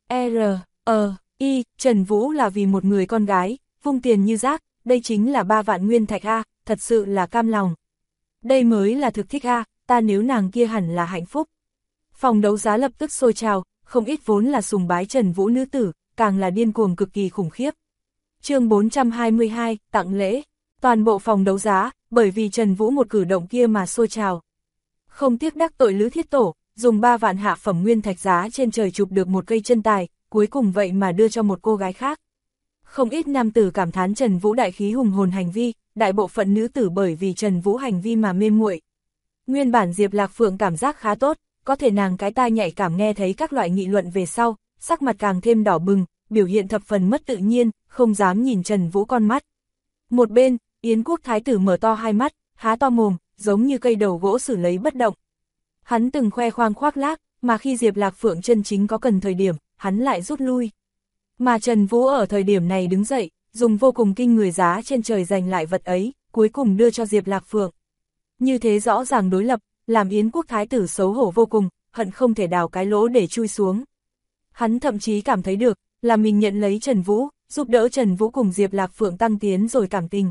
T.R.I, Trần Vũ là vì một người con gái, vung tiền như rác, đây chính là 3 vạn nguyên thạch a, thật sự là cam lòng. Đây mới là thực thích a, ta nếu nàng kia hẳn là hạnh phúc. Phòng đấu giá lập tức sôi trào, không ít vốn là sùng bái Trần Vũ nữ tử, càng là điên cuồng cực kỳ khủng khiếp. Chương 422, tặng lễ. Toàn bộ phòng đấu giá, bởi vì Trần Vũ một cử động kia mà sôi trào. Không tiếc đắc tội Lữ Thiết Tổ, dùng 3 vạn hạ phẩm nguyên thạch giá trên trời chụp được một cây chân tài, cuối cùng vậy mà đưa cho một cô gái khác. Không ít nam tử cảm thán Trần Vũ đại khí hùng hồn hành vi, đại bộ phận nữ tử bởi vì Trần Vũ hành vi mà mê muội. Nguyên bản Diệp Lạc Phượng cảm giác khá tốt, có thể nàng cái tai nhạy cảm nghe thấy các loại nghị luận về sau, sắc mặt càng thêm đỏ bừng, biểu hiện thập phần mất tự nhiên, không dám nhìn Trần Vũ con mắt. Một bên, Yến Quốc Thái tử mở to hai mắt, há to mồm, giống như cây đầu gỗ xử lấy bất động. Hắn từng khoe khoang khoác lác, mà khi Diệp Lạc Phượng chân chính có cần thời điểm, hắn lại rút lui. Mà Trần Vũ ở thời điểm này đứng dậy, dùng vô cùng kinh người giá trên trời giành lại vật ấy, cuối cùng đưa cho Diệp Lạc Phượng. Như thế rõ ràng đối lập, làm Yến Quốc Thái tử xấu hổ vô cùng, hận không thể đào cái lỗ để chui xuống. Hắn thậm chí cảm thấy được, là mình nhận lấy Trần Vũ, giúp đỡ Trần Vũ cùng Diệp Lạc Phượng tăng tiến rồi cảm tình.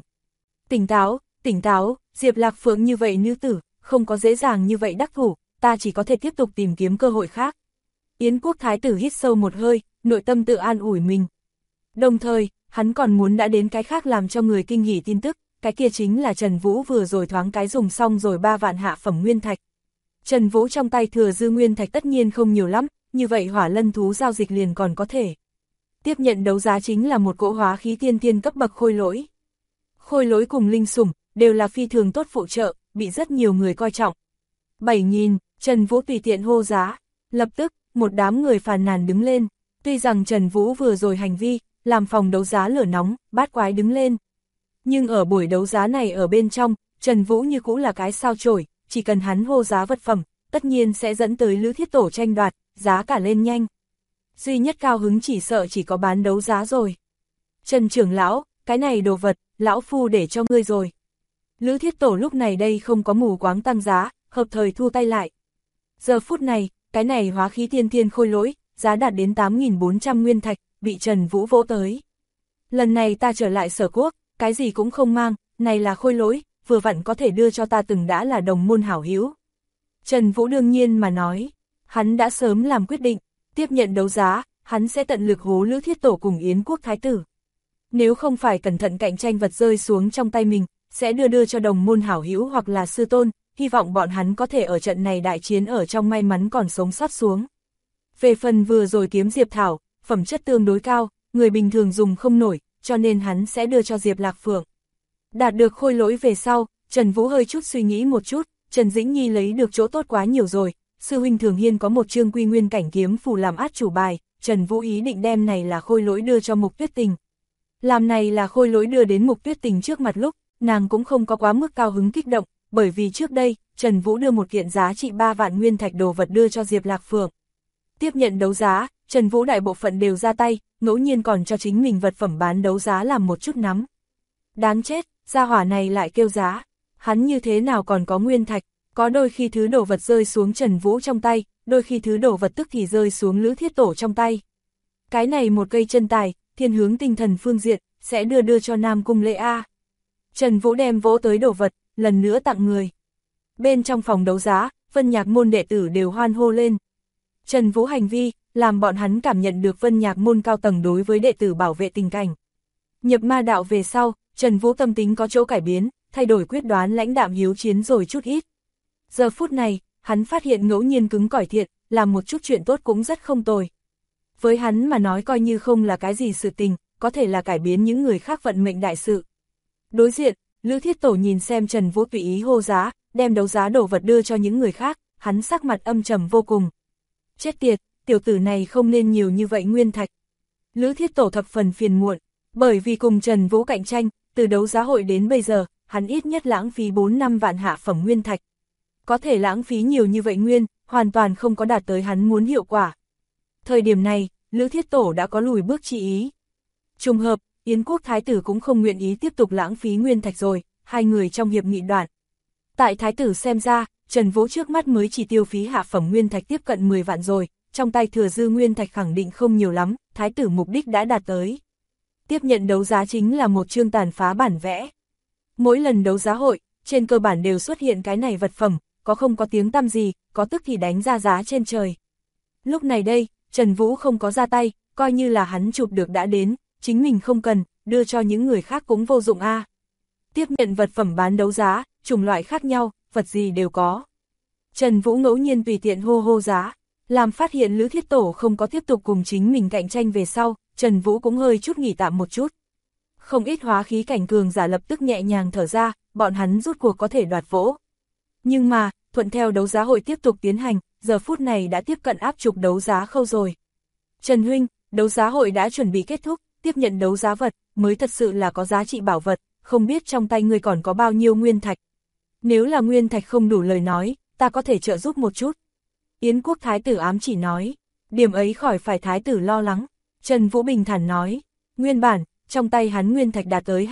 Tỉnh táo, Diệp Lạc Phượng như vậy nữ tử, không có dễ dàng như vậy đắc thủ, ta chỉ có thể tiếp tục tìm kiếm cơ hội khác. Yến Quốc Thái tử hít sâu một hơi, nội tâm tự an ủi mình. Đồng thời, hắn còn muốn đã đến cái khác làm cho người kinh hỉ tin tức, cái kia chính là Trần Vũ vừa rồi thoáng cái dùng xong rồi 3 vạn hạ phẩm nguyên thạch. Trần Vũ trong tay thừa dư nguyên thạch tất nhiên không nhiều lắm, như vậy hỏa lân thú giao dịch liền còn có thể. Tiếp nhận đấu giá chính là một cỗ hóa khí tiên thiên cấp bậc khôi lỗi. Khôi lỗi cùng linh sủng đều là phi thường tốt phụ trợ, bị rất nhiều người coi trọng. 7.000, Trần Vũ tùy tiện hô giá, lập tức, một đám người phàn nàn đứng lên. Tuy rằng Trần Vũ vừa rồi hành vi, làm phòng đấu giá lửa nóng, bát quái đứng lên. Nhưng ở buổi đấu giá này ở bên trong, Trần Vũ như cũ là cái sao chổi, chỉ cần hắn hô giá vật phẩm, tất nhiên sẽ dẫn tới Lữ Thiết Tổ tranh đoạt, giá cả lên nhanh. Duy nhất cao hứng chỉ sợ chỉ có bán đấu giá rồi. Trần trưởng lão, cái này đồ vật, lão phu để cho ngươi rồi. Lữ Thiết Tổ lúc này đây không có mù quáng tăng giá, hợp thời thu tay lại. Giờ phút này, cái này hóa khí tiên thiên khôi lỗi, giá đạt đến 8.400 nguyên thạch, bị Trần Vũ vỗ tới. Lần này ta trở lại Sở Quốc, cái gì cũng không mang, này là khôi lỗi, vừa vặn có thể đưa cho ta từng đã là đồng môn hảo hữu. Trần Vũ đương nhiên mà nói, hắn đã sớm làm quyết định, tiếp nhận đấu giá, hắn sẽ tận lực hố Lữ Thiết Tổ cùng Yến Quốc Thái tử. Nếu không phải cẩn thận cạnh tranh vật rơi xuống trong tay mình, sẽ đưa cho đồng môn hảo hữu hoặc là sư tôn, hy vọng bọn hắn có thể ở trận này đại chiến ở trong may mắn còn sống sót xuống. Về phần vừa rồi kiếm Diệp Thảo, phẩm chất tương đối cao, người bình thường dùng không nổi, cho nên hắn sẽ đưa cho Diệp Lạc Phượng. Đạt được khôi lỗi về sau, Trần Vũ hơi chút suy nghĩ một chút, Trần Dĩnh Nhi lấy được chỗ tốt quá nhiều rồi, sư huynh Thường Hiên có một chương quy nguyên cảnh kiếm phù làm át chủ bài, Trần Vũ ý định đem này là khôi lỗi đưa cho Mục Tuyết Tình. Làm này là khôi lỗi đưa đến Mục Tuyết Tình trước mặt lúc, nàng cũng không có quá mức cao hứng kích động, bởi vì trước đây, Trần Vũ đưa một kiện giá trị 3 vạn nguyên thạch đồ vật đưa cho Diệp Lạc Phượng. Tiếp nhận đấu giá, Trần Vũ đại bộ phận đều ra tay, ngẫu nhiên còn cho chính mình vật phẩm bán đấu giá làm một chút nắm. Đáng chết, gia hỏa này lại kêu giá, hắn như thế nào còn có nguyên thạch, có đôi khi thứ đồ vật rơi xuống Trần Vũ trong tay, đôi khi thứ đồ vật tức thì rơi xuống Lữ Thiết Tổ trong tay. Cái này một cây chân tài, thiên hướng tinh thần phương diện, sẽ đưa cho Nam Cung Lệ A. Trần Vũ đem vỗ tới đồ vật, lần nữa tặng người. Bên trong phòng đấu giá, Vân Nhạc môn đệ tử đều hoan hô lên. Trần Vũ hành vi, làm bọn hắn cảm nhận được Vân Nhạc môn cao tầng đối với đệ tử bảo vệ tình cảnh. Nhập ma đạo về sau, Trần Vũ tâm tính có chỗ cải biến, thay đổi quyết đoán lãnh đạm hiếu chiến rồi chút ít. Giờ phút này, hắn phát hiện ngẫu nhiên cứng cỏi thiện, làm một chút chuyện tốt cũng rất không tồi. Với hắn mà nói coi như không là cái gì sự tình, có thể là cải biến những người khác vận mệnh đại sự. Đối diện, Lữ Thiết Tổ nhìn xem Trần Vũ tùy ý hô giá, đem đấu giá đồ vật đưa cho những người khác, hắn sắc mặt âm trầm vô cùng. Chết tiệt, tiểu tử này không nên nhiều như vậy nguyên thạch. Lữ Thiết Tổ thập phần phiền muộn, bởi vì cùng Trần Vũ cạnh tranh, từ đấu giá hội đến bây giờ, hắn ít nhất lãng phí 4-5 vạn hạ phẩm nguyên thạch. Có thể lãng phí nhiều như vậy nguyên, hoàn toàn không có đạt tới hắn muốn hiệu quả. Thời điểm này, Lữ Thiết Tổ đã có lùi bước chi ý. Trùng hợp, Yến Quốc Thái tử cũng không nguyện ý tiếp tục lãng phí nguyên thạch rồi, hai người trong hiệp nghị đoạn. Tại Thái tử xem ra, Trần Vũ trước mắt mới chỉ tiêu phí hạ phẩm nguyên thạch tiếp cận 10 vạn rồi, trong tay thừa dư nguyên thạch khẳng định không nhiều lắm, Thái tử mục đích đã đạt tới. Tiếp nhận đấu giá chính là một chương tàn phá bản vẽ. Mỗi lần đấu giá hội, trên cơ bản đều xuất hiện cái này vật phẩm, có không có tiếng tăm gì, có tức thì đánh ra giá trên trời. Lúc này đây, Trần Vũ không có ra tay, coi như là hắn chụp được đã đến, chính mình không cần, đưa cho những người khác cũng vô dụng a. Tiếp nhận vật phẩm bán đấu giá, chủng loại khác nhau, vật gì đều có. Trần Vũ ngẫu nhiên tùy tiện hô giá, làm phát hiện Lữ Thiết Tổ không có tiếp tục cùng chính mình cạnh tranh về sau, Trần Vũ cũng hơi chút nghỉ tạm một chút. Không ít hóa khí cảnh cường giả lập tức nhẹ nhàng thở ra, bọn hắn rút cuộc có thể đoạt vỗ. Nhưng mà, thuận theo đấu giá hội tiếp tục tiến hành, giờ phút này đã tiếp cận áp trục đấu giá khâu rồi. Trần huynh, đấu giá hội đã chuẩn bị kết thúc, tiếp nhận đấu giá vật, mới thật sự là có giá trị bảo vật, không biết trong tay ngươi còn có bao nhiêu nguyên thạch. Nếu là nguyên thạch không đủ lời nói, ta có thể trợ giúp một chút. Yến Quốc Thái tử ám chỉ nói, điểm ấy khỏi phải Thái tử lo lắng. Trần Vũ bình thản nói, nguyên bản, trong tay hắn nguyên thạch đạt tới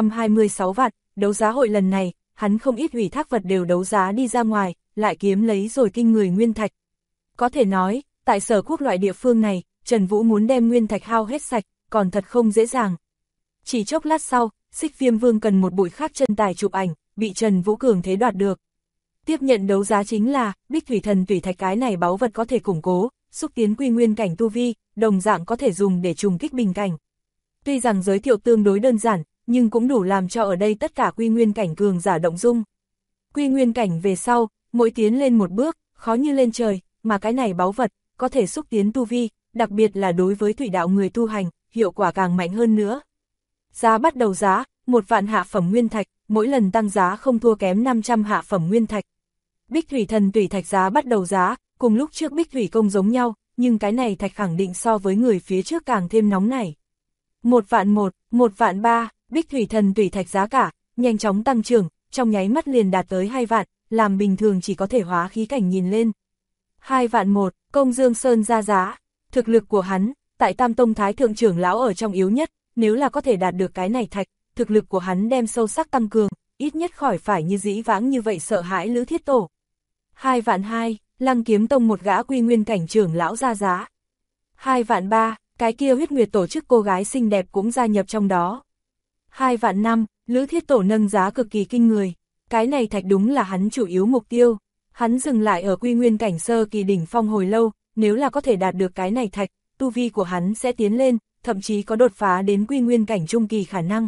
25-26 vạn, đấu giá hội lần này, hắn không ít ủy thác vật đều đấu giá đi ra ngoài, lại kiếm lấy rồi kinh người nguyên thạch. Có thể nói, tại Sở Quốc loại địa phương này, Trần Vũ muốn đem nguyên thạch hao hết sạch, còn thật không dễ dàng. Chỉ chốc lát sau, Xích Viêm Vương cần một bụi khác chân tài chụp ảnh, bị Trần Vũ cường thế đoạt được. Tiếp nhận đấu giá chính là, Bích Thủy Thần Tủy Thạch, cái này báu vật có thể củng cố, xúc tiến quy nguyên cảnh tu vi, đồng dạng có thể dùng để trùng kích bình cảnh. Tuy rằng giới thiệu tương đối đơn giản, nhưng cũng đủ làm cho ở đây tất cả quy nguyên cảnh cường giả động dung. Quy nguyên cảnh về sau, mỗi tiến lên một bước, khó như lên trời, mà cái này báu vật, có thể xúc tiến tu vi, đặc biệt là đối với thủy đạo người tu hành, hiệu quả càng mạnh hơn nữa. Giá bắt đầu giá, 1 vạn hạ phẩm nguyên thạch, mỗi lần tăng giá không thua kém 500 hạ phẩm nguyên thạch. Bích Thủy Thần Tủy Thạch giá bắt đầu giá, cùng lúc trước Bích Thủy Công giống nhau, nhưng cái này thạch khẳng định so với người phía trước càng thêm nóng nảy. 1 vạn 1 vạn 3, Bích Thủy Thần Tủy Thạch giá cả, nhanh chóng tăng trưởng, trong nháy mắt liền đạt tới 2 vạn, làm bình thường chỉ có thể hóa khí cảnh nhìn lên. 2 vạn 1, Công Dương Sơn ra giá, thực lực của hắn, tại Tam Tông Thái Thượng trưởng lão ở trong yếu nhất, nếu là có thể đạt được cái này thạch, thực lực của hắn đem sâu sắc tăng cường, ít nhất khỏi phải như dĩ vãng như vậy sợ hãi Lữ Thiết Tổ. 2 vạn 2, Lăng Kiếm Tông một gã quy nguyên cảnh trưởng lão ra giá. 2 vạn 3, cái kia Huyết Nguyệt tổ chức cô gái xinh đẹp cũng gia nhập trong đó. 2 vạn 5, Lữ Thiết Tổ nâng giá cực kỳ kinh người. Cái này thạch đúng là hắn chủ yếu mục tiêu. Hắn dừng lại ở quy nguyên cảnh sơ kỳ đỉnh phong hồi lâu, nếu là có thể đạt được cái này thạch, tu vi của hắn sẽ tiến lên, thậm chí có đột phá đến quy nguyên cảnh trung kỳ khả năng.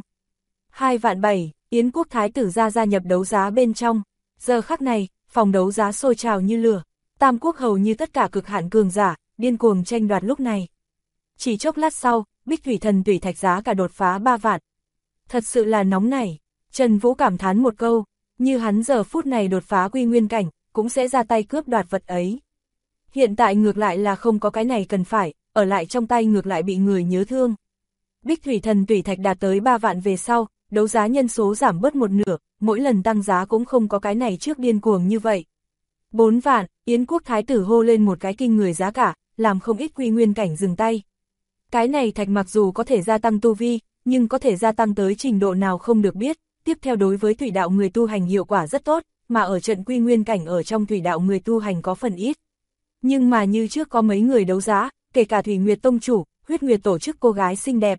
2 vạn 7, Yến Quốc Thái tử gia nhập đấu giá bên trong. Giờ khắc này, phòng đấu giá sôi trào như lửa. Tam quốc hầu như tất cả cực hạn cường giả, điên cuồng tranh đoạt lúc này. Chỉ chốc lát sau, Bích Thủy Thần Tủy Thạch giá cả đột phá 3 vạn. Thật sự là nóng nảy. Trần Vũ cảm thán một câu, như hắn giờ phút này đột phá quy nguyên cảnh, cũng sẽ ra tay cướp đoạt vật ấy. Hiện tại ngược lại là không có cái này cần phải, ở lại trong tay ngược lại bị người nhớ thương. Bích Thủy Thần Tủy Thạch đạt tới 3 vạn về sau, đấu giá nhân số giảm bớt một nửa, mỗi lần tăng giá cũng không có cái này trước điên cuồng như vậy. 4 vạn, Yến Quốc Thái tử hô lên một cái kinh người giá cả, làm không ít quy nguyên cảnh dừng tay. Cái này thạch mặc dù có thể gia tăng tu vi, nhưng có thể gia tăng tới trình độ nào không được biết, tiếp theo đối với thủy đạo người tu hành hiệu quả rất tốt, mà ở trận quy nguyên cảnh ở trong thủy đạo người tu hành có phần ít. Nhưng mà như trước có mấy người đấu giá, kể cả Thủy Nguyệt Tông chủ, Huyết Nguyệt tổ chức cô gái xinh đẹp.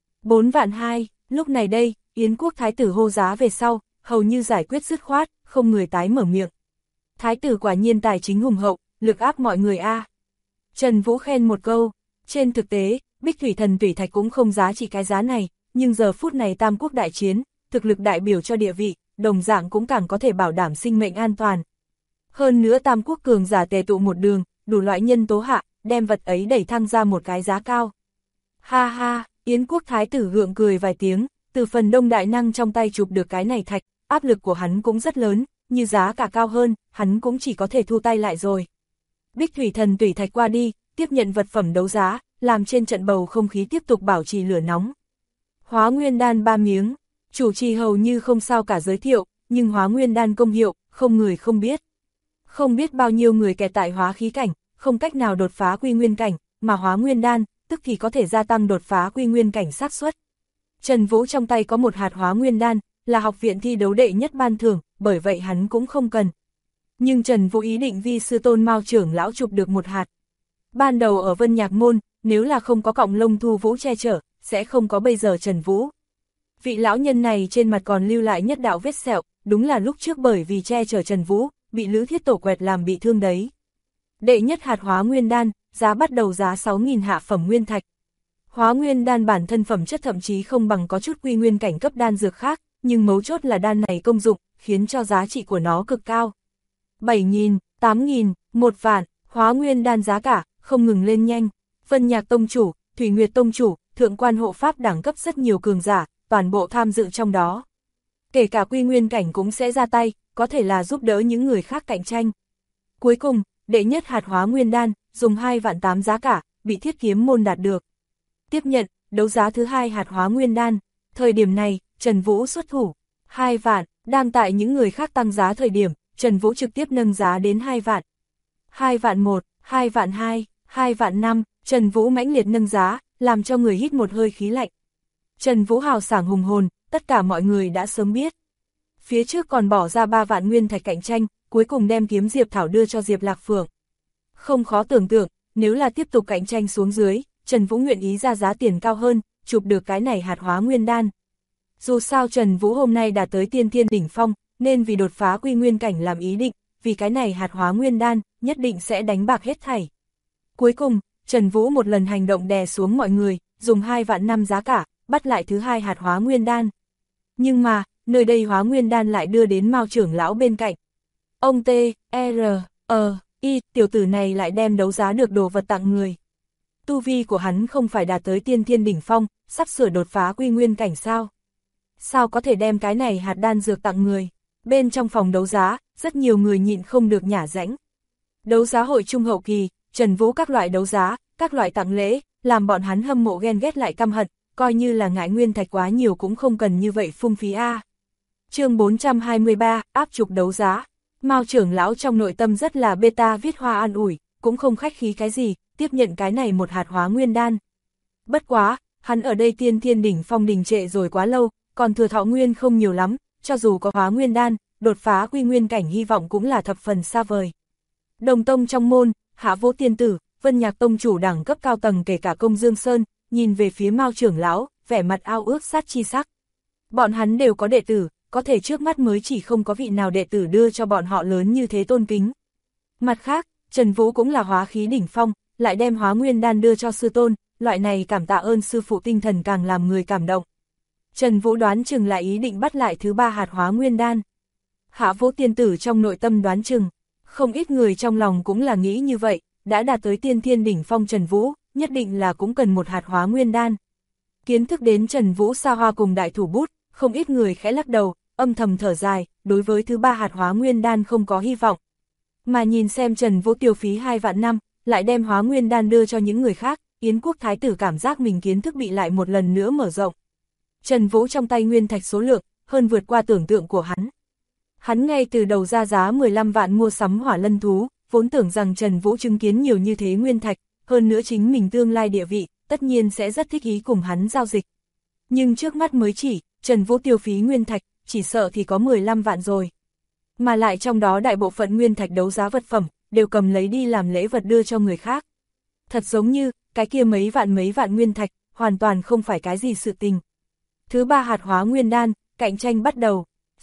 4 vạn 2, lúc này đây, Yến Quốc Thái tử hô giá về sau, hầu như giải quyết dứt khoát, không người tái mở miệng. Thái tử quả nhiên tài chính hùng hậu, lực áp mọi người a. Trần Vũ khen một câu, trên thực tế, Bích Thủy Thần Tủy Thạch cũng không giá trị cái giá này, nhưng giờ phút này Tam Quốc đại chiến, thực lực đại biểu cho địa vị, đồng dạng cũng càng có thể bảo đảm sinh mệnh an toàn. Hơn nữa Tam Quốc cường giả tề tụ một đường, đủ loại nhân tố hạ, đem vật ấy đẩy thăng ra một cái giá cao. Ha ha, Yến Quốc Thái tử gượng cười vài tiếng, từ phần đông đại năng trong tay chụp được cái này thạch, áp lực của hắn cũng rất lớn, như giá cả cao hơn, hắn cũng chỉ có thể thu tay lại rồi. Bích Thủy Thần Tủy Thạch qua đi, tiếp nhận vật phẩm đấu giá, làm trên trận bầu không khí tiếp tục bảo trì lửa nóng. Hóa Nguyên Đan 3 miếng, chủ trì hầu như không sao cả giới thiệu, nhưng Hóa Nguyên Đan công hiệu, không người không biết. Không biết bao nhiêu người kẹt tại hóa khí cảnh, không cách nào đột phá quy nguyên cảnh, mà Hóa Nguyên Đan, tức thì có thể gia tăng đột phá quy nguyên cảnh xác suất. Trần Vũ trong tay có một hạt Hóa Nguyên Đan, là học viện thi đấu đệ nhất ban thưởng, bởi vậy hắn cũng không cần. Nhưng Trần Vũ ý định vi sư Tôn Mao trưởng lão chụp được một hạt. Ban đầu ở Vân Nhạc Môn, nếu là không có cọng lông Thu Vũ che chở, sẽ không có bây giờ Trần Vũ. Vị lão nhân này trên mặt còn lưu lại nhất đạo vết sẹo, đúng là lúc trước bởi vì che chở Trần Vũ, bị Lữ Thiết Tổ quẹt làm bị thương đấy. Đệ nhất hạt Hóa Nguyên Đan, giá bắt đầu giá 6.000 hạ phẩm nguyên thạch. Hóa Nguyên Đan bản thân phẩm chất thậm chí không bằng có chút quy nguyên cảnh cấp đan dược khác, nhưng mấu chốt là đan này công dụng, khiến cho giá trị của nó cực cao. 7.000, 8.000, 1 vạn, Hóa Nguyên Đan giá cả, không ngừng lên nhanh. Vân Nhạc Tông chủ, Thủy Nguyệt Tông chủ, Thượng quan hộ pháp đẳng cấp rất nhiều cường giả, toàn bộ tham dự trong đó. Kể cả quy nguyên cảnh cũng sẽ ra tay, có thể là giúp đỡ những người khác cạnh tranh. Cuối cùng, đệ nhất hạt Hóa Nguyên Đan, dùng 2 vạn 8 giá cả, bị Thiết Kiếm môn đạt được. Tiếp nhận, đấu giá thứ 2 hạt Hóa Nguyên Đan. Thời điểm này, Trần Vũ xuất thủ. 2 vạn, đang tại những người khác tăng giá thời điểm, Trần Vũ trực tiếp nâng giá đến 2 vạn. 2 vạn 1, 2 vạn 2, 2 vạn 5, Trần Vũ mãnh liệt nâng giá, làm cho người hít một hơi khí lạnh. Trần Vũ hào sảng hùng hồn, tất cả mọi người đã sớm biết. Phía trước còn bỏ ra 3 vạn nguyên thạch cạnh tranh, cuối cùng đem kiếm Diệp Thảo đưa cho Diệp Lạc Phượng. Không khó tưởng tượng, nếu là tiếp tục cạnh tranh xuống dưới, Trần Vũ nguyện ý ra giá tiền cao hơn, chụp được cái này hạt hóa nguyên đan. Dù sao Trần Vũ hôm nay đã tới tiên thiên đỉnh phong, nên vì đột phá quy nguyên cảnh làm ý định, vì cái này hạt hóa nguyên đan, nhất định sẽ đánh bạc hết thảy. Cuối cùng, Trần Vũ một lần hành động đè xuống mọi người, dùng 2 vạn năm giá cả, bắt lại thứ 2 hạt hóa nguyên đan. Nhưng mà, nơi đây hóa nguyên đan lại đưa đến Mao trưởng lão bên cạnh. Ông tiểu tử này lại đem đấu giá được đồ vật tặng người. Tu vi của hắn không phải đạt tới tiên thiên đỉnh phong, sắp sửa đột phá quy nguyên cảnh sao? Sao có thể đem cái này hạt đan dược tặng người? Bên trong phòng đấu giá, rất nhiều người nhịn không được nhả rãnh. Đấu giá hội trung hậu kỳ, Trần Vũ các loại đấu giá, các loại tặng lễ, làm bọn hắn hâm mộ ghen ghét lại căm hận, coi như là ngại nguyên thạch quá nhiều cũng không cần như vậy phung phí a. Chương 423, áp trục đấu giá. Mao trưởng lão trong nội tâm rất là beta viết hoa an ủi, cũng không khách khí cái gì, tiếp nhận cái này một hạt hóa nguyên đan. Bất quá, hắn ở đây tiên thiên đỉnh phong đình trệ rồi quá lâu, còn thừa thọ nguyên không nhiều lắm, cho dù có hóa nguyên đan, đột phá quy nguyên cảnh hy vọng cũng là thập phần xa vời. Đồng tông trong môn, Hạ Vô Tiên Tử, Vân Nhạc tông chủ đẳng cấp cao tầng kể cả Công Dương Sơn, nhìn về phía Mao trưởng lão, vẻ mặt ao ước sát chi sắc. Bọn hắn đều có đệ tử, có thể trước mắt mới chỉ không có vị nào đệ tử đưa cho bọn họ lớn như thế tôn kính. Mặt khác, Trần Vũ cũng là hóa khí đỉnh phong, lại đem hóa nguyên đan đưa cho sư tôn, loại này cảm tạ ơn sư phụ tinh thần càng làm người cảm động. Trần Vũ đoán chừng lại ý định bắt lại thứ 3 hạt hóa nguyên đan. Hạ Vô Tiên Tử trong nội tâm đoán chừng, không ít người trong lòng cũng là nghĩ như vậy, đã đạt tới tiên thiên đỉnh phong Trần Vũ, nhất định là cũng cần một hạt hóa nguyên đan. Kiến thức đến Trần Vũ xa hoa cùng đại thủ bút, không ít người khẽ lắc đầu, âm thầm thở dài, đối với thứ 3 hạt hóa nguyên đan không có hy vọng. Mà nhìn xem Trần Vũ tiêu phí 2 vạn năm, lại đem hóa nguyên đan đưa cho những người khác, Yến Quốc Thái tử cảm giác mình kiến thức bị lại một lần nữa mở rộng. Trần Vũ trong tay nguyên thạch số lượng, hơn vượt qua tưởng tượng của hắn. Hắn ngay từ đầu ra giá 15 vạn mua sắm hỏa lân thú, vốn tưởng rằng Trần Vũ chứng kiến nhiều như thế nguyên thạch, hơn nữa chính mình tương lai địa vị, tất nhiên sẽ rất thích ý cùng hắn giao dịch. Nhưng trước mắt mới chỉ, Trần Vũ tiêu phí nguyên thạch, chỉ sợ thì có 15 vạn rồi. Mà lại trong đó đại bộ phận nguyên thạch đấu giá vật phẩm, đều cầm lấy đi làm lễ vật đưa cho người khác. Thật giống như, cái kia mấy vạn nguyên thạch, hoàn toàn không phải cái gì sự tình. Thứ 3 hạt hóa nguyên đan, cạnh tranh bắt đầu.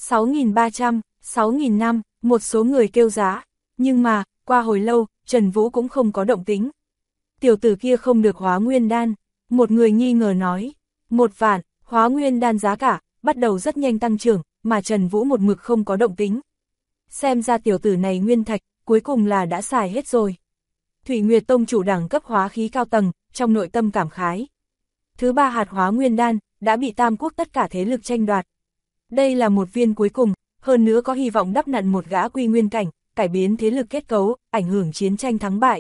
6.300, 6.500, một số người kêu giá. Nhưng mà, qua hồi lâu, Trần Vũ cũng không có động tĩnh. Tiểu tử kia không được hóa nguyên đan. Một người nghi ngờ nói. 1 vạn, hóa nguyên đan giá cả, bắt đầu rất nhanh tăng trưởng, mà Trần Vũ một mực không có động tĩnh. Xem ra tiểu tử này nguyên thạch, cuối cùng là đã xài hết rồi. Thủy Nguyệt tông chủ đẳng cấp hóa khí cao tầng, trong nội tâm cảm khái. Thứ 3 hạt hóa nguyên đan, đã bị Tam Quốc tất cả thế lực tranh đoạt. Đây là một viên cuối cùng, hơn nữa có hy vọng đắp nặn một gã quy nguyên cảnh, cải biến thế lực kết cấu, ảnh hưởng chiến tranh thắng bại.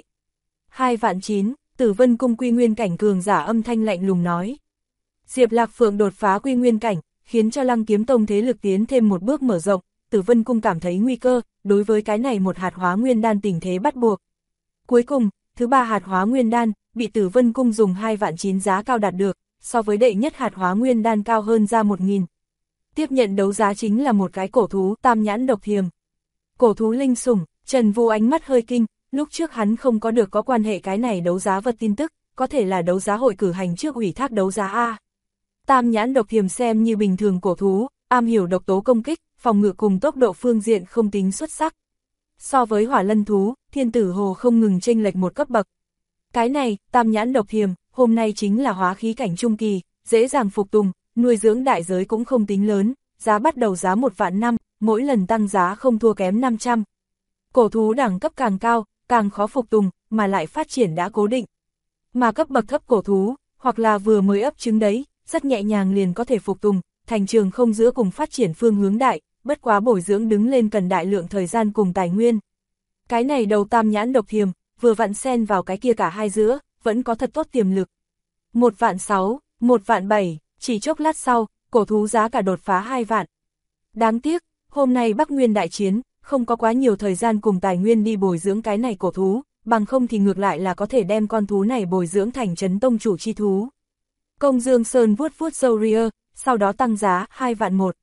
2 vạn 9, Tử Vân cung quy nguyên cảnh cường giả âm thanh lạnh lùng nói. Diệp Lạc Phượng đột phá quy nguyên cảnh, khiến cho Lăng Kiếm tông thế lực tiến thêm một bước mở rộng, Tử Vân cung cảm thấy nguy cơ, đối với cái này một hạt hóa nguyên đan tình thế bắt buộc. Cuối cùng, thứ 3 hạt hóa nguyên đan, bị Tử Vân cung dùng 2 vạn 9 giá cao đạt được, so với đệ nhất hạt hóa nguyên đan cao hơn ra 1.000. Tiếp nhận đấu giá chính là một cái cổ thú tam nhãn độc thiềm. Cổ thú linh sủng, Trần Vũ ánh mắt hơi kinh, lúc trước hắn không có được có quan hệ cái này đấu giá vật tin tức, có thể là đấu giá hội cử hành trước ủy thác đấu giá A. Tam nhãn độc thiềm xem như bình thường cổ thú, am hiểu độc tố công kích, phòng ngự cùng tốc độ phương diện không tính xuất sắc. So với hỏa lân thú, thiên tử hồ không ngừng chênh lệch một cấp bậc. Cái này, tam nhãn độc thiềm, hôm nay chính là hóa khí cảnh trung kỳ, dễ dàng phục tùng, nuôi dưỡng đại giới cũng không tính lớn, giá bắt đầu giá 1 vạn 5, mỗi lần tăng giá không thua kém 500. Cổ thú đẳng cấp càng cao, càng khó phục tùng, mà lại phát triển đã cố định. Mà cấp bậc thấp cổ thú, hoặc là vừa mới ấp trứng đấy, rất nhẹ nhàng liền có thể phục tùng, thành trường không giữa cùng phát triển phương hướng đại, bất quá bồi dưỡng đứng lên cần đại lượng thời gian cùng tài nguyên. Cái này đầu tam nhãn độc thiềm, vừa vặn xen vào cái kia cả hai giữa, vẫn có thật tốt tiềm lực. 1 vạn 6, 1 vạn 7, chỉ chốc lát sau, cổ thú giá cả đột phá 2 vạn. Đáng tiếc, hôm nay Bắc Nguyên đại chiến, không có quá nhiều thời gian cùng tài nguyên đi bồi dưỡng cái này cổ thú, bằng không thì ngược lại là có thể đem con thú này bồi dưỡng thành trấn tông chủ chi thú. Công Dương Sơn vuốt vuốt râu ria, sau đó tăng giá 2 vạn 1,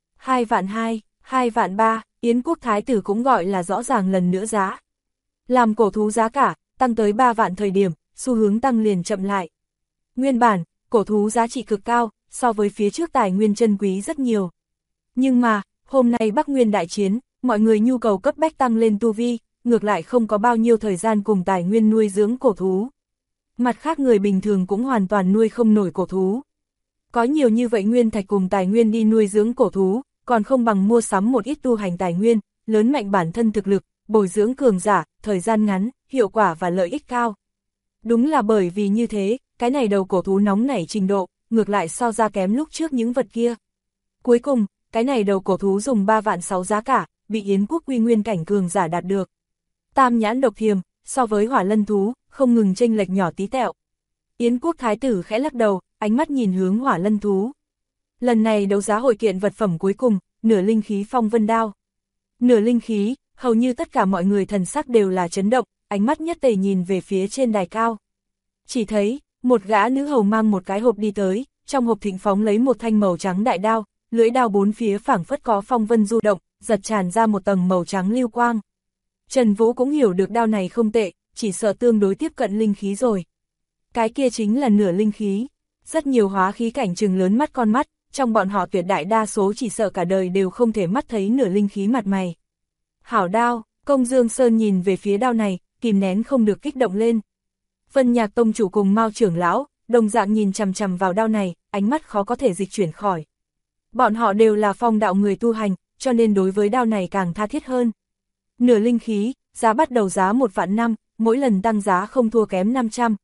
2 vạn 2, 2 vạn 3, Yến Quốc Thái tử cũng gọi là rõ ràng lần nữa giá. Làm cổ thú giá cả, tăng tới 3 vạn thời điểm, xu hướng tăng liền chậm lại. Nguyên bản, cổ thú giá trị cực cao, so với phía trước tài nguyên chân quý rất nhiều. Nhưng mà, hôm nay Bắc Nguyên đại chiến, mọi người nhu cầu cấp bách tăng lên tu vi, ngược lại không có bao nhiêu thời gian cùng tài nguyên nuôi dưỡng cổ thú. Mặt khác người bình thường cũng hoàn toàn nuôi không nổi cổ thú. Có nhiều như vậy nguyên thạch cùng tài nguyên đi nuôi dưỡng cổ thú, còn không bằng mua sắm một ít tu hành tài nguyên, lớn mạnh bản thân thực lực, bồi dưỡng cường giả, thời gian ngắn, hiệu quả và lợi ích cao. Đúng là bởi vì như thế, cái này đầu cổ thú nóng nảy trình độ, ngược lại so ra kém lúc trước những vật kia. Cuối cùng, cái này đầu cổ thú dùng 3 vạn 6 giá cả, bị Yến quốc quy nguyên cảnh cường giả đạt được. Tam nhãn độc thiềm, so với hỏa lân thú, không ngừng chênh lệch nhỏ tí tẹo. Yến quốc thái tử khẽ lắc đầu, ánh mắt nhìn hướng hỏa lân thú. Lần này đấu giá hội kiện vật phẩm cuối cùng, nửa linh khí phong vân đao. Nửa linh khí, hầu như tất cả mọi người thần sắc đều là chấn động, ánh mắt nhất tề nhìn về phía trên đài cao. Chỉ thấy, một gã nữ hầu mang một cái hộp đi tới, trong hộp thịnh phóng lấy một thanh màu trắng đại đao, lưỡi đao bốn phía phảng phất có phong vân du động, giật tràn ra một tầng màu trắng lưu quang. Trần Vũ cũng hiểu được đao này không tệ, chỉ sợ tương đối tiếp cận linh khí rồi. Cái kia chính là nửa linh khí. Rất nhiều hóa khí cảnh trừng lớn mắt con mắt, trong bọn họ tuyệt đại đa số chỉ sợ cả đời đều không thể mắt thấy nửa linh khí mặt mày. Hảo đao, Công Dương Sơn nhìn về phía đao này, kìm nén không được kích động lên. Vân Nhạc tông chủ cùng Mao trưởng lão, đồng dạng nhìn chằm chằm vào đao này, ánh mắt khó có thể dịch chuyển khỏi. Bọn họ đều là phong đạo người tu hành, cho nên đối với đao này càng tha thiết hơn. Nửa linh khí, giá bắt đầu giá 1 vạn 5, mỗi lần tăng giá không thua kém 500.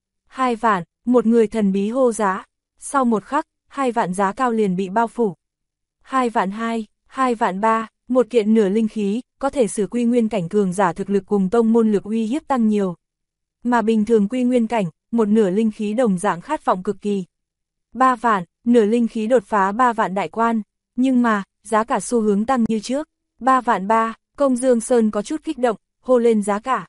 2 vạn, một người thần bí hô giá. Sau một khắc, 2 vạn giá cao liền bị bao phủ. 2 vạn 2, 2 vạn 3, một kiện nửa linh khí, có thể sử quy nguyên cảnh cường giả thực lực cùng tông môn lực uy hiếp tăng nhiều. Mà bình thường quy nguyên cảnh, một nửa linh khí đồng dạng khát vọng cực kỳ. 3 vạn, nửa linh khí đột phá 3 vạn đại quan, nhưng mà, giá cả xu hướng tăng như trước. 3 vạn 3, Công Dương Sơn có chút kích động, hô lên giá cả.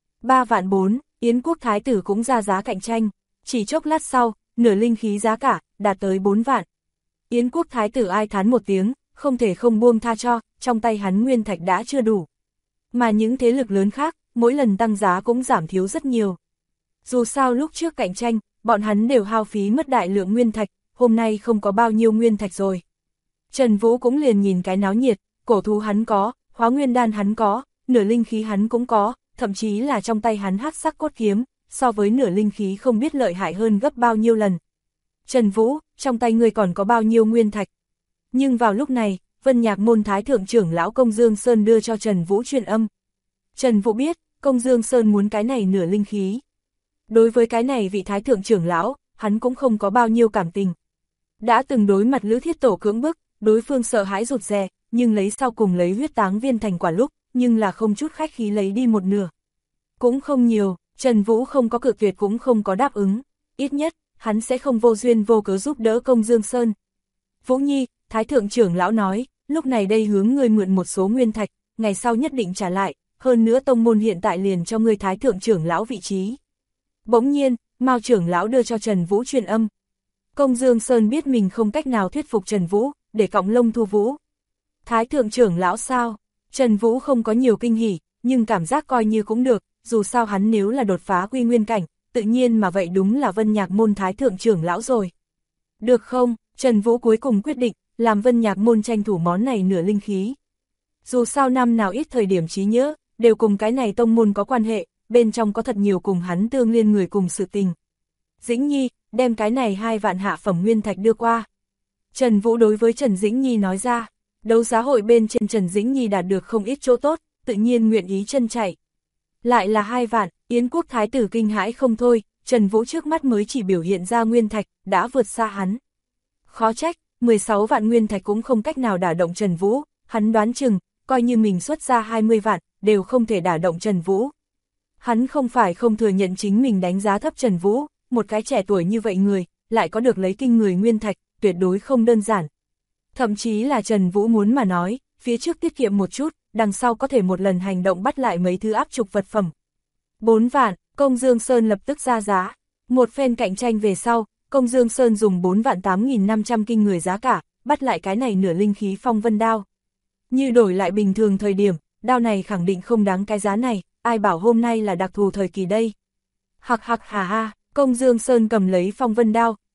3 vạn 4, Yến quốc thái tử cũng ra giá cạnh tranh, chỉ chốc lát sau, nửa linh khí giá cả, đạt tới 4 vạn. Yến quốc thái tử ai thán một tiếng, không thể không buông tha cho, trong tay hắn nguyên thạch đã chưa đủ. Mà những thế lực lớn khác, mỗi lần tăng giá cũng giảm thiếu rất nhiều. Dù sao lúc trước cạnh tranh, bọn hắn đều hao phí mất đại lượng nguyên thạch, hôm nay không có bao nhiêu nguyên thạch rồi. Trần Vũ cũng liền nhìn cái náo nhiệt, cổ thú hắn có, hóa nguyên đan hắn có, nửa linh khí hắn cũng có, thậm chí là trong tay hắn hắc sắc cốt kiếm, so với nửa linh khí không biết lợi hại hơn gấp bao nhiêu lần. Trần Vũ, trong tay ngươi còn có bao nhiêu nguyên thạch? Nhưng vào lúc này, Vân Nhạc môn thái thượng trưởng lão Công Dương Sơn đưa cho Trần Vũ truyền âm. Trần Vũ biết, Công Dương Sơn muốn cái này nửa linh khí. Đối với cái này vị thái thượng trưởng lão, hắn cũng không có bao nhiêu cảm tình. Đã từng đối mặt Lữ Thiết Tổ cưỡng bức, đối phương sợ hãi rụt rè, nhưng lấy sau cùng lấy huyết táng viên thành quả lúc, nhưng là không chút khách khí lấy đi một nửa. Cũng không nhiều, Trần Vũ không có cự tuyệt cũng không có đáp ứng, ít nhất, hắn sẽ không vô duyên vô cớ giúp đỡ Công Dương Sơn. Vũ Nhi, thái thượng trưởng lão nói, lúc này đây hướng ngươi mượn một số nguyên thạch, ngày sau nhất định trả lại, hơn nữa tông môn hiện tại liền cho ngươi thái thượng trưởng lão vị trí. Bỗng nhiên, Mao trưởng lão đưa cho Trần Vũ truyền âm. Công Dương Sơn biết mình không cách nào thuyết phục Trần Vũ, để cọng lông thu Vũ. Thái thượng trưởng lão sao? Trần Vũ không có nhiều kinh hỉ, nhưng cảm giác coi như cũng được, dù sao hắn nếu là đột phá quy nguyên cảnh, tự nhiên mà vậy đúng là Vân Nhạc môn thái thượng trưởng lão rồi. Được không? Trần Vũ cuối cùng quyết định, làm Vân Nhạc môn tranh thủ món này nửa linh khí. Dù sao năm nào ít thời điểm trí nhớ, đều cùng cái này tông môn có quan hệ, bên trong có thật nhiều cùng hắn tương liên người cùng sự tình. Dĩnh Nhi, đem cái này 2 vạn hạ phẩm nguyên thạch đưa qua. Trần Vũ đối với Trần Dĩnh Nhi nói ra, đấu giá hội bên trên Trần Dĩnh Nhi đạt được không ít chỗ tốt, tự nhiên nguyện ý chân chạy. Lại là 2 vạn, Yến quốc thái tử kinh hãi không thôi, Trần Vũ trước mắt mới chỉ biểu hiện ra nguyên thạch, đã vượt xa hắn. Khó trách, 16 vạn nguyên thạch cũng không cách nào đả động Trần Vũ, hắn đoán chừng, coi như mình xuất ra 20 vạn, đều không thể đả động Trần Vũ. Hắn không phải không thừa nhận chính mình đánh giá thấp Trần Vũ, một cái trẻ tuổi như vậy người, lại có được lấy kinh người nguyên thạch, tuyệt đối không đơn giản. Thậm chí là Trần Vũ muốn mà nói, phía trước tiết kiệm một chút, đằng sau có thể một lần hành động bắt lại mấy thứ áp trục vật phẩm. 4 vạn, Công Dương Sơn lập tức ra giá. Một phen cạnh tranh về sau, Công Dương Sơn dùng 4 vạn 8.500 kinh người giá cả, bắt lại cái này nửa linh khí phong vân đao. Như đổi lại bình thường thời điểm, đao này khẳng định không đáng cái giá này, ai bảo hôm nay là đặc thù thời kỳ đây. Hạc hạc hà ha, Công Dương Sơn cầm lấy phong vân đao,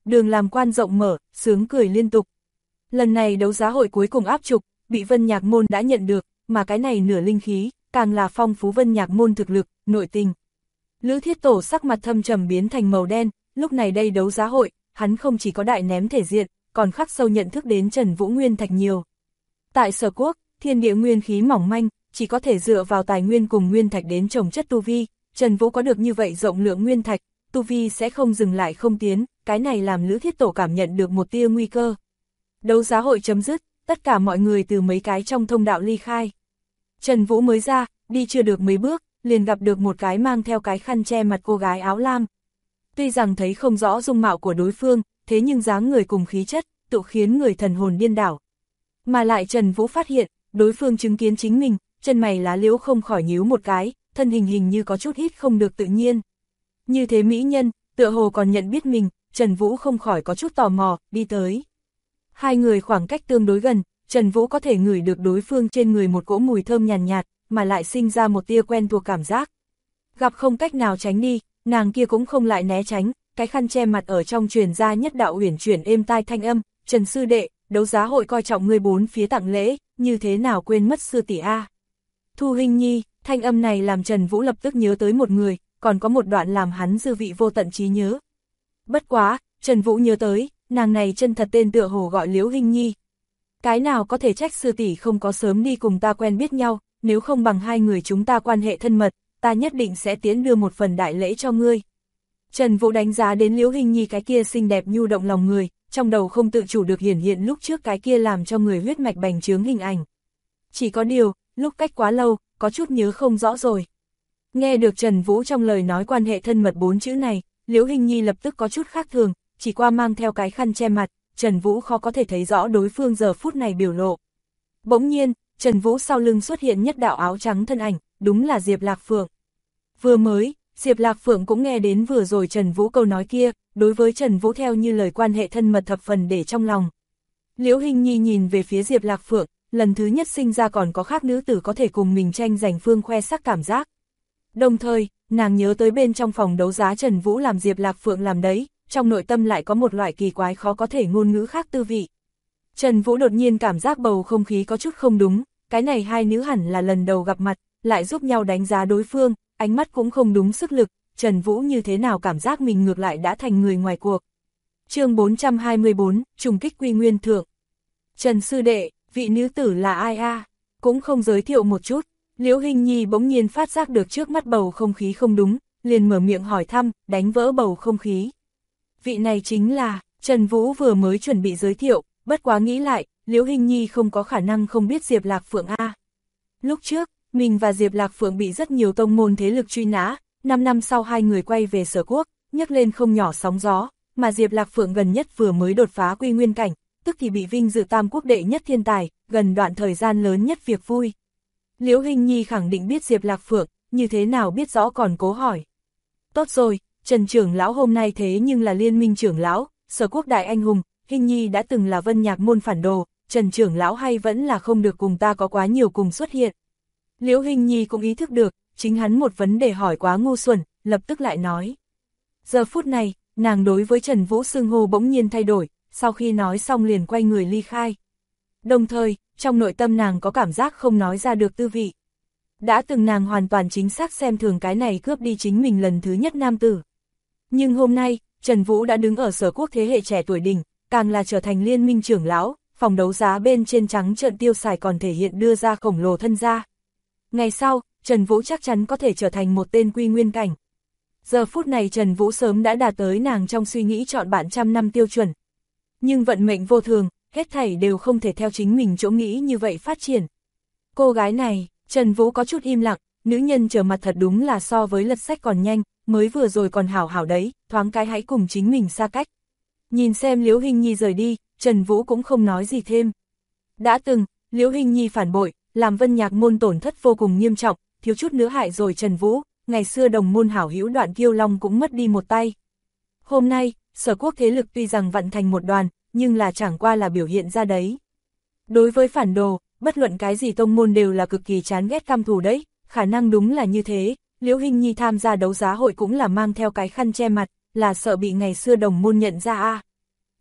đường làm quan rộng mở, sướng cười liên tục. Lần này đấu giá hội cuối cùng áp trục, bị Vân Nhạc Môn đã nhận được, mà cái này nửa linh khí, càng là phong phú Vân Nhạc Môn thực lực, nội tình. Lữ Thiết Tổ sắc mặt thâm trầm biến thành màu đen, lúc này đây đấu giá hội, hắn không chỉ có đại ném thể diện, còn khắc sâu nhận thức đến Trần Vũ nguyên thạch nhiều. Tại Sở Quốc, thiên địa nguyên khí mỏng manh, chỉ có thể dựa vào tài nguyên cùng nguyên thạch đến trồng chất tu vi, Trần Vũ có được như vậy rộng lượng nguyên thạch, tu vi sẽ không dừng lại không tiến, cái này làm Lữ Thiết Tổ cảm nhận được một tia nguy cơ. Đấu giá hội chấm dứt, tất cả mọi người từ mấy cái trong thông đạo ly khai. Trần Vũ mới ra, đi chưa được mấy bước, liền gặp được một cái mang theo cái khăn che mặt cô gái áo lam. Tuy rằng thấy không rõ dung mạo của đối phương, thế nhưng dáng người cùng khí chất, tự khiến người thần hồn điên đảo. Mà lại Trần Vũ phát hiện, đối phương chứng kiến chính mình, chân mày lá liễu không khỏi nhíu một cái, thân hình như có chút hít không được tự nhiên. Như thế mỹ nhân, tựa hồ còn nhận biết mình, Trần Vũ không khỏi có chút tò mò, đi tới. Hai người khoảng cách tương đối gần, Trần Vũ có thể ngửi được đối phương trên người một cỗ mùi thơm nhàn nhạt, mà lại sinh ra một tia quen thuộc cảm giác. Gặp không cách nào tránh đi, nàng kia cũng không lại né tránh, cái khăn che mặt ở trong truyền ra nhất đạo uyển chuyển êm tai thanh âm, Trần sư đệ, đấu giá hội coi trọng ngươi bốn phía tặng lễ, như thế nào quên mất sư tỷ a. Thu Hinh Nhi, thanh âm này làm Trần Vũ lập tức nhớ tới một người, còn có một đoạn làm hắn dư vị vô tận trí nhớ. Bất quá, Trần Vũ nhớ tới, nàng này chân thật tên tựa hồ gọi Liễu Hinh Nhi. Cái nào có thể trách sư tỷ không có sớm đi cùng ta quen biết nhau, nếu không bằng hai người chúng ta quan hệ thân mật, ta nhất định sẽ tiến đưa một phần đại lễ cho ngươi. Trần Vũ đánh giá đến Liễu Hinh Nhi cái kia xinh đẹp nhu động lòng người, trong đầu không tự chủ được hiển hiện lúc trước cái kia làm cho người huyết mạch bành trướng hình ảnh. Chỉ có điều, lúc cách quá lâu, có chút nhớ không rõ rồi. Nghe được Trần Vũ trong lời nói quan hệ thân mật 4 chữ này, Liễu Hinh Nhi lập tức có chút khác thường, chỉ qua mang theo cái khăn che mặt, Trần Vũ khó có thể thấy rõ đối phương giờ phút này biểu lộ. Bỗng nhiên, Trần Vũ sau lưng xuất hiện nhất đạo áo trắng thân ảnh, đúng là Diệp Lạc Phượng. Vừa mới, Diệp Lạc Phượng cũng nghe đến vừa rồi Trần Vũ câu nói kia, đối với Trần Vũ theo như lời quan hệ thân mật thập phần để trong lòng. Liễu Hinh Nhi nhìn về phía Diệp Lạc Phượng, lần thứ nhất sinh ra còn có khác nữ tử có thể cùng mình tranh giành phương khoe sắc cảm giác. Đồng thời, nàng nhớ tới bên trong phòng đấu giá Trần Vũ làm Diệp Lạc Phượng làm đấy, trong nội tâm lại có một loại kỳ quái khó có thể ngôn ngữ khác tư vị. Trần Vũ đột nhiên cảm giác bầu không khí có chút không đúng, cái này hai nữ hẳn là lần đầu gặp mặt, lại giúp nhau đánh giá đối phương, ánh mắt cũng không đúng sức lực, Trần Vũ như thế nào cảm giác mình ngược lại đã thành người ngoài cuộc. Chương 424, trùng kích Quy Nguyên Thượng. Trần sư đệ, vị nữ tử là ai a? Cũng không giới thiệu một chút. Liễu Hinh Nhi bỗng nhiên phát giác được trước mắt bầu không khí không đúng, liền mở miệng hỏi thăm, đánh vỡ bầu không khí. Vị này chính là, Trần Vũ vừa mới chuẩn bị giới thiệu, bất quá nghĩ lại, Liễu Hinh Nhi không có khả năng không biết Diệp Lạc Phượng a. Lúc trước, mình và Diệp Lạc Phượng bị rất nhiều tông môn thế lực truy nã, 5 năm sau hai người quay về Sở Quốc, nhấc lên không nhỏ sóng gió, mà Diệp Lạc Phượng gần nhất vừa mới đột phá quy nguyên cảnh, tức thì bị vinh dự tam quốc đệ nhất thiên tài, gần đoạn thời gian lớn nhất việc vui. Liễu Hinh Nhi khẳng định biết Diệp Lạc Phượng, như thế nào biết rõ còn cố hỏi. Tốt rồi, Trần trưởng lão hôm nay thế nhưng là liên minh trưởng lão, Sở Quốc đại anh hùng, Hinh Nhi đã từng là Vân Nhạc môn phản đồ, Trần trưởng lão hay vẫn là không được cùng ta có quá nhiều cùng xuất hiện. Liễu Hinh Nhi cũng ý thức được, chính hắn một vấn đề hỏi quá ngu xuẩn, lập tức lại nói. Giờ phút này, nàng đối với Trần Vũ xưng hô bỗng nhiên thay đổi, sau khi nói xong liền quay người ly khai. Đồng thời, trong nội tâm nàng có cảm giác không nói ra được tư vị. Đã từng nàng hoàn toàn chính xác xem thường cái này cướp đi chính mình lần thứ nhất nam tử. Nhưng hôm nay, Trần Vũ đã đứng ở Sở Quốc thế hệ trẻ tuổi đỉnh, càng là trở thành liên minh trưởng lão, phòng đấu giá bên trên trắng trợn tiêu xài còn thể hiện đưa ra khổng lồ thân gia. Ngày sau, Trần Vũ chắc chắn có thể trở thành một tên quy nguyên cảnh. Giờ phút này Trần Vũ sớm đã đạt tới nàng trong suy nghĩ chọn bạn trăm năm tiêu chuẩn. Nhưng vận mệnh vô thường, hết thảy đều không thể theo chính mình chỗ nghĩ như vậy phát triển. Cô gái này, Trần Vũ có chút im lặng, nữ nhân trở mặt thật đúng là so với lật sách còn nhanh, mới vừa rồi còn hảo hảo đấy, thoáng cái hãy cùng chính mình xa cách. Nhìn xem Liễu Hinh Nhi rời đi, Trần Vũ cũng không nói gì thêm. Đã từng, Liễu Hinh Nhi phản bội, làm Vân Nhạc môn tổn thất vô cùng nghiêm trọng, thiếu chút nữa hại rồi Trần Vũ, ngày xưa đồng môn hảo hữu Đoạn Kiêu Long cũng mất đi một tay. Hôm nay, Sở Quốc thế lực tuy rằng vận thành một đoàn, nhưng là chẳng qua là biểu hiện ra đấy. Đối với phản đồ, bất luận cái gì tông môn đều là cực kỳ chán ghét căm thù đấy, khả năng đúng là như thế, Liễu Hinh Nhi tham gia đấu giá hội cũng là mang theo cái khăn che mặt, là sợ bị ngày xưa đồng môn nhận ra a.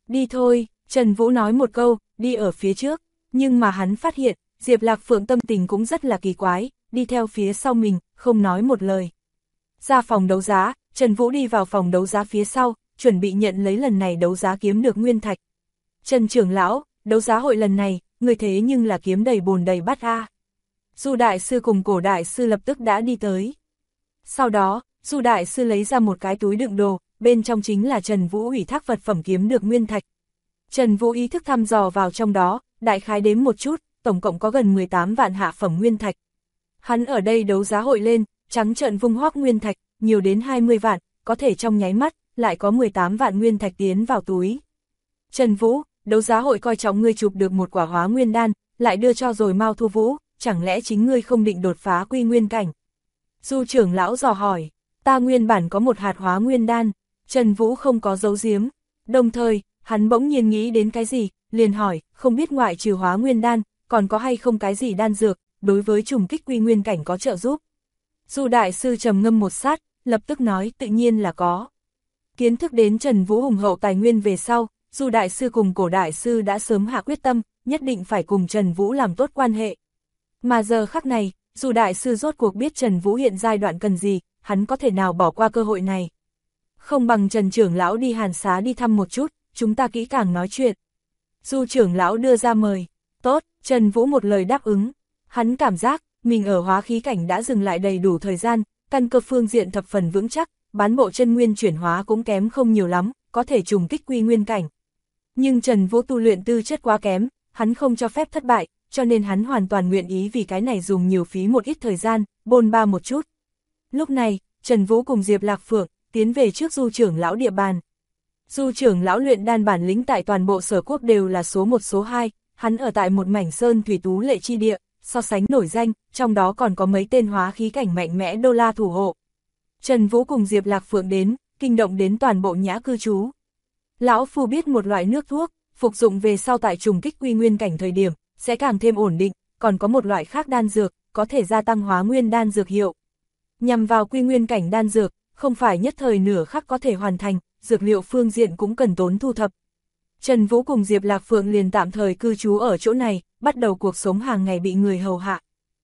Đi thôi, Trần Vũ nói một câu, đi ở phía trước, nhưng mà hắn phát hiện, Diệp Lạc Phượng tâm tình cũng rất là kỳ quái, đi theo phía sau mình, không nói một lời. Ra phòng đấu giá, Trần Vũ đi vào phòng đấu giá phía sau, chuẩn bị nhận lấy lần này đấu giá kiếm được nguyên thạch. Trần trưởng lão, đấu giá hội lần này, người thế nhưng là kiếm đầy bồn đầy bát a. Du đại sư cùng Cổ đại sư lập tức đã đi tới. Sau đó, Du đại sư lấy ra một cái túi đựng đồ, bên trong chính là Trần Vũ ủy thác vật phẩm kiếm được nguyên thạch. Trần Vũ ý thức thăm dò vào trong đó, đại khái đếm một chút, tổng cộng có gần 18 vạn hạ phẩm nguyên thạch. Hắn ở đây đấu giá hội lên, trắng trợn vung hoác nguyên thạch, nhiều đến 20 vạn, có thể trong nháy mắt, lại có 18 vạn nguyên thạch tiến vào túi. Trần Vũ, đấu giá hội coi trọng ngươi chụp được một quả hóa nguyên đan, lại đưa cho rồi Mao Thu Vũ, chẳng lẽ chính ngươi không định đột phá quy nguyên cảnh? Du trưởng lão dò hỏi, ta nguyên bản có một hạt hóa nguyên đan, Trần Vũ không có giấu giếm. Đồng thời, hắn bỗng nhiên nghĩ đến cái gì, liền hỏi, không biết ngoại trừ hóa nguyên đan, còn có hay không cái gì đan dược, đối với trùng kích quy nguyên cảnh có trợ giúp. Du đại sư trầm ngâm một sát, lập tức nói tự nhiên là có. Kiến thức đến Trần Vũ hùng hậu tài nguyên về sau, Du đại sư cùng Cổ đại sư đã sớm hạ quyết tâm, nhất định phải cùng Trần Vũ làm tốt quan hệ. Mà giờ khắc này, Du đại sư rốt cuộc biết Trần Vũ hiện giai đoạn cần gì, hắn có thể nào bỏ qua cơ hội này. Không bằng Trần trưởng lão đi Hàn Xá đi thăm một chút, chúng ta kỹ càng nói chuyện. Du trưởng lão đưa ra mời. Tốt, Trần Vũ một lời đáp ứng. Hắn cảm giác, mình ở hóa khí cảnh đã dừng lại đầy đủ thời gian, căn cơ phương diện thập phần vững chắc, bán bộ chân nguyên chuyển hóa cũng kém không nhiều lắm, có thể trùng kích quy nguyên cảnh. Nhưng Trần Vũ tu luyện tư chất quá kém, hắn không cho phép thất bại, cho nên hắn hoàn toàn nguyện ý vì cái này dùng nhiều phí một ít thời gian, bôn ba một chút. Lúc này, Trần Vũ cùng Diệp Lạc Phượng tiến về trước Du trưởng lão địa bàn. Du trưởng lão luyện đan bản lĩnh tại toàn bộ Sở Quốc đều là số 1 số 2, hắn ở tại một mảnh sơn thủy tú lệ chi địa, so sánh nổi danh, trong đó còn có mấy tên hóa khí cảnh mạnh mẽ đô la thủ hộ. Trần Vũ cùng Diệp Lạc Phượng đến, kinh động đến toàn bộ nhã cư trú. Lão phu biết một loại nước thuốc, phục dụng về sau tại trùng kích quy nguyên cảnh thời điểm, sẽ càng thêm ổn định, còn có một loại khác đan dược, có thể gia tăng hóa nguyên đan dược hiệu. Nhằm vào quy nguyên cảnh đan dược, không phải nhất thời nửa khắc có thể hoàn thành, dược liệu phương diện cũng cần tốn thu thập. Trần Vũ cùng Diệp Lạc Phượng liền tạm thời cư trú ở chỗ này, bắt đầu cuộc sống hàng ngày bị người hầu hạ.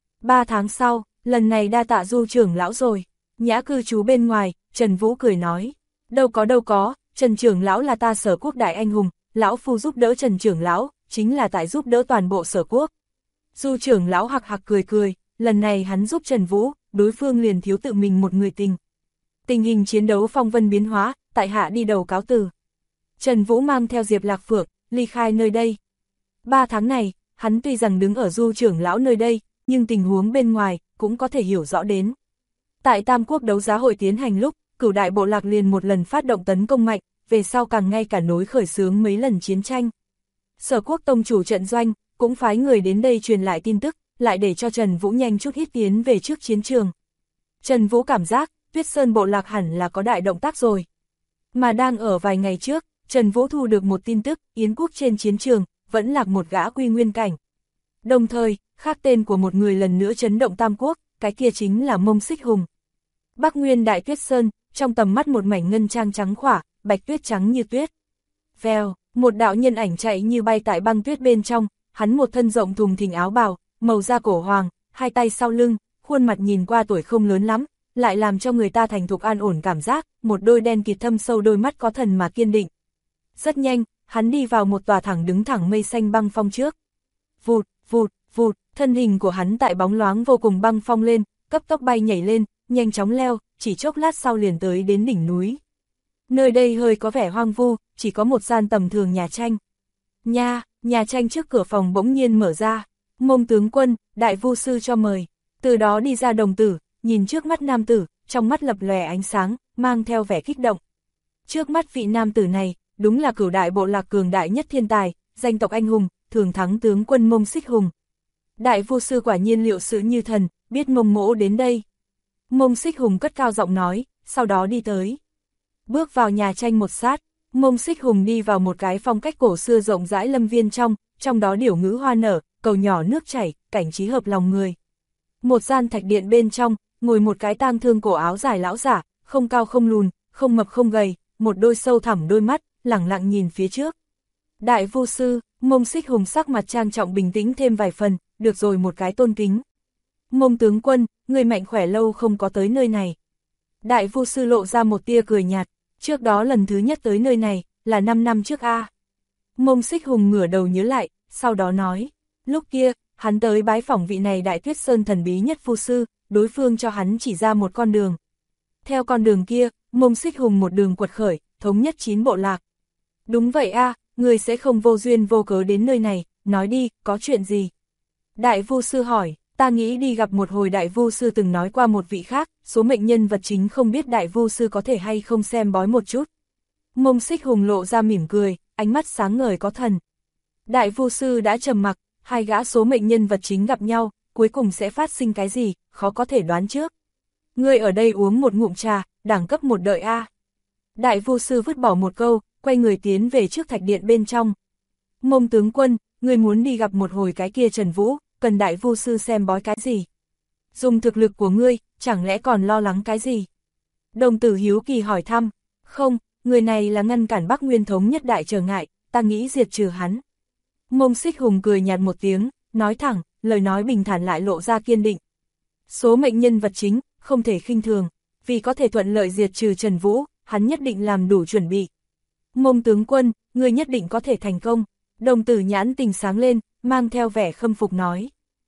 3 tháng sau, lần này đa tạ Du trưởng lão rồi. Nhã cư trú bên ngoài, Trần Vũ cười nói. Đâu có, Trần trưởng lão là ta Sở Quốc đại anh hùng, lão phu giúp đỡ Trần trưởng lão, chính là tại giúp đỡ toàn bộ Sở Quốc. Du trưởng lão hạc hạc cười, lần này hắn giúp Trần Vũ, đối phương liền thiếu tự mình một người tình. Tình hình chiến đấu phong vân biến hóa, tại hạ đi đầu cáo từ. Trần Vũ mang theo Diệp Lạc Phượng, ly khai nơi đây. 3 tháng này, hắn tuy rằng đứng ở Du trưởng lão nơi đây, nhưng tình huống bên ngoài, cũng có thể hiểu rõ đến. Tại Tam Quốc đấu giá hội tiến hành lúc, Cửu đại bộ lạc liền một lần phát động tấn công mạnh, về sau càng ngay cả nối khởi xướng mấy lần chiến tranh. Sở Quốc tông chủ trận doanh, cũng phái người đến đây truyền lại tin tức, lại để cho Trần Vũ nhanh chút hít tiến về trước chiến trường. Trần Vũ cảm giác, Tuyết Sơn bộ lạc hẳn là có đại động tác rồi. Mà đang ở vài ngày trước, Trần Vũ thu được một tin tức, Yến quốc trên chiến trường, vẫn lạc một gã quy nguyên cảnh. Đồng thời, khác tên của một người lần nữa chấn động Tam Quốc, cái kia chính là Mông Xích Hùng. Bắc Nguyên Đại Tuyết Sơn, trong tầm mắt một mảnh ngân trang trắng khỏa, bạch tuyết trắng như tuyết. Vèo, một đạo nhân ảnh chạy như bay tại băng tuyết bên trong, hắn một thân rộng thùng thình áo bào, màu da cổ hoàng, hai tay sau lưng, khuôn mặt nhìn qua tuổi không lớn lắm, lại làm cho người ta thành thục an ổn cảm giác, một đôi đen kịt thâm sâu đôi mắt có thần mà kiên định. Rất nhanh, hắn đi vào một tòa thẳng đứng thẳng mây xanh băng phong trước. Vụt, vụt, vụt, thân hình của hắn tại bóng loáng vô cùng băng phong lên, cấp tốc bay nhảy lên, nhanh chóng leo, chỉ chốc lát sau liền tới đến đỉnh núi. Nơi đây hơi có vẻ hoang vu, chỉ có một gian tầm thường nhà tranh. Nhà tranh trước cửa phòng bỗng nhiên mở ra, Mông tướng quân, đại vu sư cho mời. Từ đó đi ra đồng tử, nhìn trước mắt nam tử, trong mắt lập lòe ánh sáng, mang theo vẻ kích động. Trước mắt vị nam tử này, đúng là Cửu đại bộ lạc cường đại nhất thiên tài, danh tộc anh hùng, thường thắng tướng quân Mông Xích Hùng. Đại vu sư quả nhiên liệu sự như thần, biết Mông mỗ đến đây. Mông Xích Hùng cất cao giọng nói, sau đó đi tới. Bước vào nhà tranh một sát, Mông Xích Hùng đi vào một cái phong cách cổ xưa rộng rãi lâm viên trong đó điểu ngữ hoa nở, cầu nhỏ nước chảy, cảnh trí hợp lòng người. Một gian thạch điện bên trong, ngồi một cái tang thương cổ áo dài lão giả, không cao không lùn, không mập không gầy, một đôi sâu thẳm đôi mắt, lẳng lặng nhìn phía trước. Đại Vu Sư, Mông Xích Hùng sắc mặt trang trọng bình tĩnh thêm vài phần, được rồi một cái tôn kính. Mông tướng quân, người mạnh khỏe lâu không có tới nơi này. Đại Vu Sư lộ ra một tia cười nhạt, trước đó lần thứ nhất tới nơi này, là 5 năm trước a. Mông Xích Hùng ngửa đầu nhớ lại, sau đó nói, lúc kia, hắn tới bái phỏng vị này Đại Tuyết Sơn thần bí nhất Vu Sư, đối phương cho hắn chỉ ra một con đường. Theo con đường kia, Mông Xích Hùng một đường quật khởi, thống nhất 9 bộ lạc. Đúng vậy a, người sẽ không vô duyên vô cớ đến nơi này, nói đi, có chuyện gì? Đại Vu Sư hỏi, ta nghĩ đi gặp một hồi Đại Vu Sư từng nói qua một vị khác, số mệnh nhân vật chính không biết Đại Vu Sư có thể hay không xem bói một chút. Mông Xích Hùng lộ ra mỉm cười, ánh mắt sáng ngời có thần. Đại Vu Sư đã trầm mặc, hai gã số mệnh nhân vật chính gặp nhau, cuối cùng sẽ phát sinh cái gì, khó có thể đoán trước. Ngươi ở đây uống một ngụm trà, đẳng cấp một đợi a. Đại Vu Sư vứt bỏ một câu, quay người tiến về trước thạch điện bên trong. Mông tướng quân, ngươi muốn đi gặp một hồi cái kia Trần Vũ, cần Đại Vu Sư xem bói cái gì? Dùng thực lực của ngươi, chẳng lẽ còn lo lắng cái gì? Đồng tử hiếu kỳ hỏi thăm, không, người này là ngăn cản Bắc Nguyên thống nhất đại trở ngại, ta nghĩ diệt trừ hắn. Mông Xích Hùng cười nhạt một tiếng, nói thẳng, lời nói bình thản lại lộ ra kiên định. Số mệnh nhân vật chính, không thể khinh thường, vì có thể thuận lợi diệt trừ Trần Vũ, hắn nhất định làm đủ chuẩn bị. Mông tướng quân, ngươi nhất định có thể thành công. Đồng tử nhãn tình sáng lên, mang theo vẻ khâm phục nói.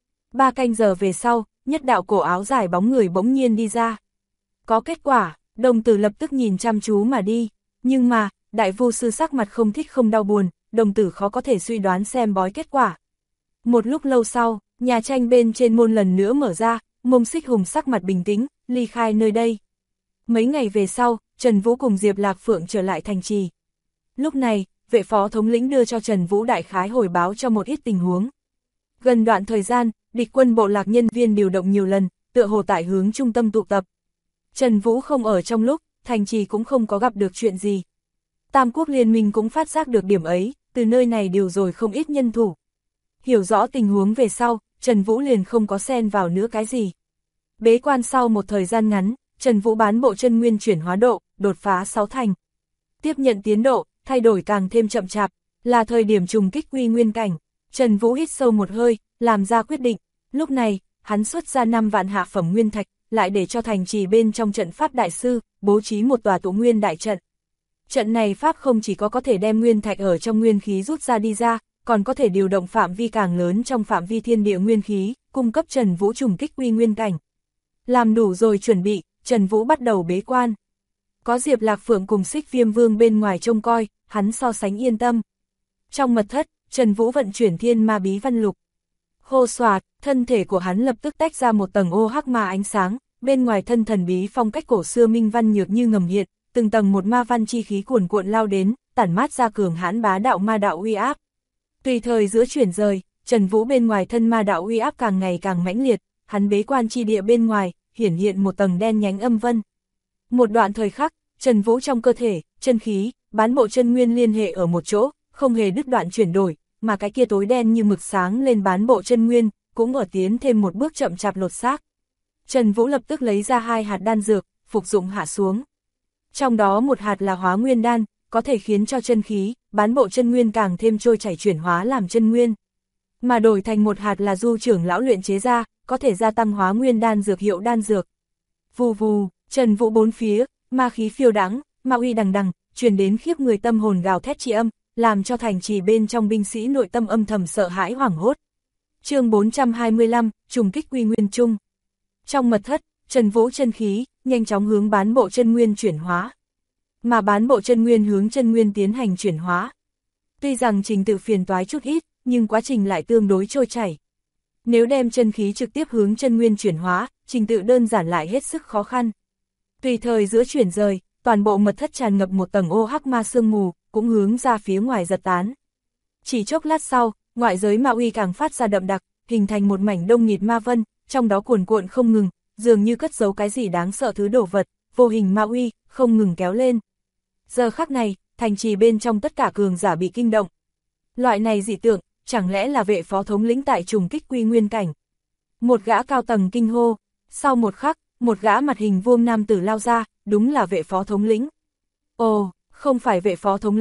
3 canh giờ về sau, nhất đạo cổ áo dài bóng người bỗng nhiên đi ra. Có kết quả, đồng tử lập tức nhìn chăm chú mà đi. Nhưng mà, Đại Vu Sư sắc mặt không thích không đau buồn, đồng tử khó có thể suy đoán xem bói kết quả. Một lúc lâu sau, nhà tranh bên trên môn lần nữa mở ra, Mông Xích Hùng sắc mặt bình tĩnh, ly khai nơi đây. Mấy ngày về sau, Trần Vũ cùng Diệp Lạc Phượng trở lại thành trì. Lúc này, vệ phó thống lĩnh đưa cho Trần Vũ đại khái hồi báo cho một ít tình huống. Gần đoạn thời gian, địch quân bộ lạc nhân viên điều động nhiều lần, tựa hồ tại hướng trung tâm tụ tập. Trần Vũ không ở trong lúc, thành trì cũng không có gặp được chuyện gì. Tam quốc liên minh cũng phát giác được điểm ấy, từ nơi này điều rồi không ít nhân thủ. Hiểu rõ tình huống về sau, Trần Vũ liền không có xen vào nữa cái gì. Bế quan sau một thời gian ngắn, Trần Vũ bán bộ chân nguyên chuyển hóa độ, đột phá 6 thành. Tiếp nhận tiến độ, thay đổi càng thêm chậm chạp, là thời điểm trùng kích quy nguyên cảnh. Trần Vũ hít sâu một hơi, làm ra quyết định. Lúc này, hắn xuất ra 5 vạn hạ phẩm nguyên thạch, lại để cho thành trì bên trong trận pháp đại sư, bố trí một tòa tụ nguyên đại trận. Trận này pháp không chỉ có thể đem nguyên thạch ở trong nguyên khí rút ra đi ra, còn có thể điều động phạm vi càng lớn trong phạm vi thiên địa nguyên khí, cung cấp Trần Vũ trùng kích quy nguyên cảnh. Làm đủ rồi chuẩn bị, Trần Vũ bắt đầu bế quan. Có Diệp Lạc Phượng cùng Xích Viêm Vương bên ngoài trông coi, hắn so sánh yên tâm. Trong mật thất, Trần Vũ vận chuyển thiên ma bí văn lục. Hô xoạt, thân thể của hắn lập tức tách ra một tầng ô hắc ma ánh sáng, bên ngoài thân thần bí phong cách cổ xưa minh văn nhược như ngầm hiện, từng tầng một ma văn chi khí cuồn cuộn lao đến, tản mát ra cường hãn bá đạo ma đạo uy áp. Tùy thời giữa chuyển rời, Trần Vũ bên ngoài thân ma đạo uy áp càng ngày càng mãnh liệt, hắn bế quan chi địa bên ngoài, hiển hiện một tầng đen nhánh âm vân. Một đoạn thời khắc, Trần Vũ trong cơ thể, chân khí, bán bộ chân nguyên liên hệ ở một chỗ, không hề đứt đoạn chuyển đổi, mà cái kia tối đen như mực sáng lên bán bộ chân nguyên, cũng ở tiến thêm một bước chậm chạp lột xác. Trần Vũ lập tức lấy ra 2 hạt đan dược, phục dụng hạ xuống. Trong đó một hạt là hóa nguyên đan, có thể khiến cho chân khí, bán bộ chân nguyên càng thêm trôi chảy chuyển hóa làm chân nguyên. Mà đổi thành một hạt là Du trưởng lão luyện chế ra, có thể gia tăng hóa nguyên đan dược hiệu đan dược. Vù vù, Trần Vũ bốn phía, ma khí phiêu đãng, ma uy đằng đằng, truyền đến khiếp người tâm hồn gào thét chi âm, làm cho thành trì bên trong binh sĩ nội tâm âm thầm sợ hãi hoảng hốt. Chương 425, trùng kích quy nguyên trung. Trong mật thất, Trần Vũ chân khí nhanh chóng hướng bán bộ chân nguyên chuyển hóa. Mà bán bộ chân nguyên hướng chân nguyên tiến hành chuyển hóa. Tuy rằng trình tự phiền toái chút ít, nhưng quá trình lại tương đối trôi chảy. Nếu đem chân khí trực tiếp hướng chân nguyên chuyển hóa, trình tự đơn giản lại hết sức khó khăn. Tùy thời giữa chuyển rời, toàn bộ mật thất tràn ngập một tầng ô hắc ma sương mù, cũng hướng ra phía ngoài giật tán. Chỉ chốc lát sau, ngoại giới ma uy càng phát ra đậm đặc, hình thành một mảnh đông nghịt ma vân, trong đó cuồn cuộn không ngừng, dường như cất giấu cái gì đáng sợ thứ đồ vật, vô hình ma uy, không ngừng kéo lên. Giờ khắc này, thành trì bên trong tất cả cường giả bị kinh động. Loại này dị tượng, chẳng lẽ là vệ phó thống lĩnh tại trùng kích quy nguyên cảnh? Một gã cao tầng kinh hô, sau một khắc, một gã mặt hình vuông nam tử lao ra, đúng là vệ phó thống lĩnh. Ồ, không phải vệ phó thống lĩnh,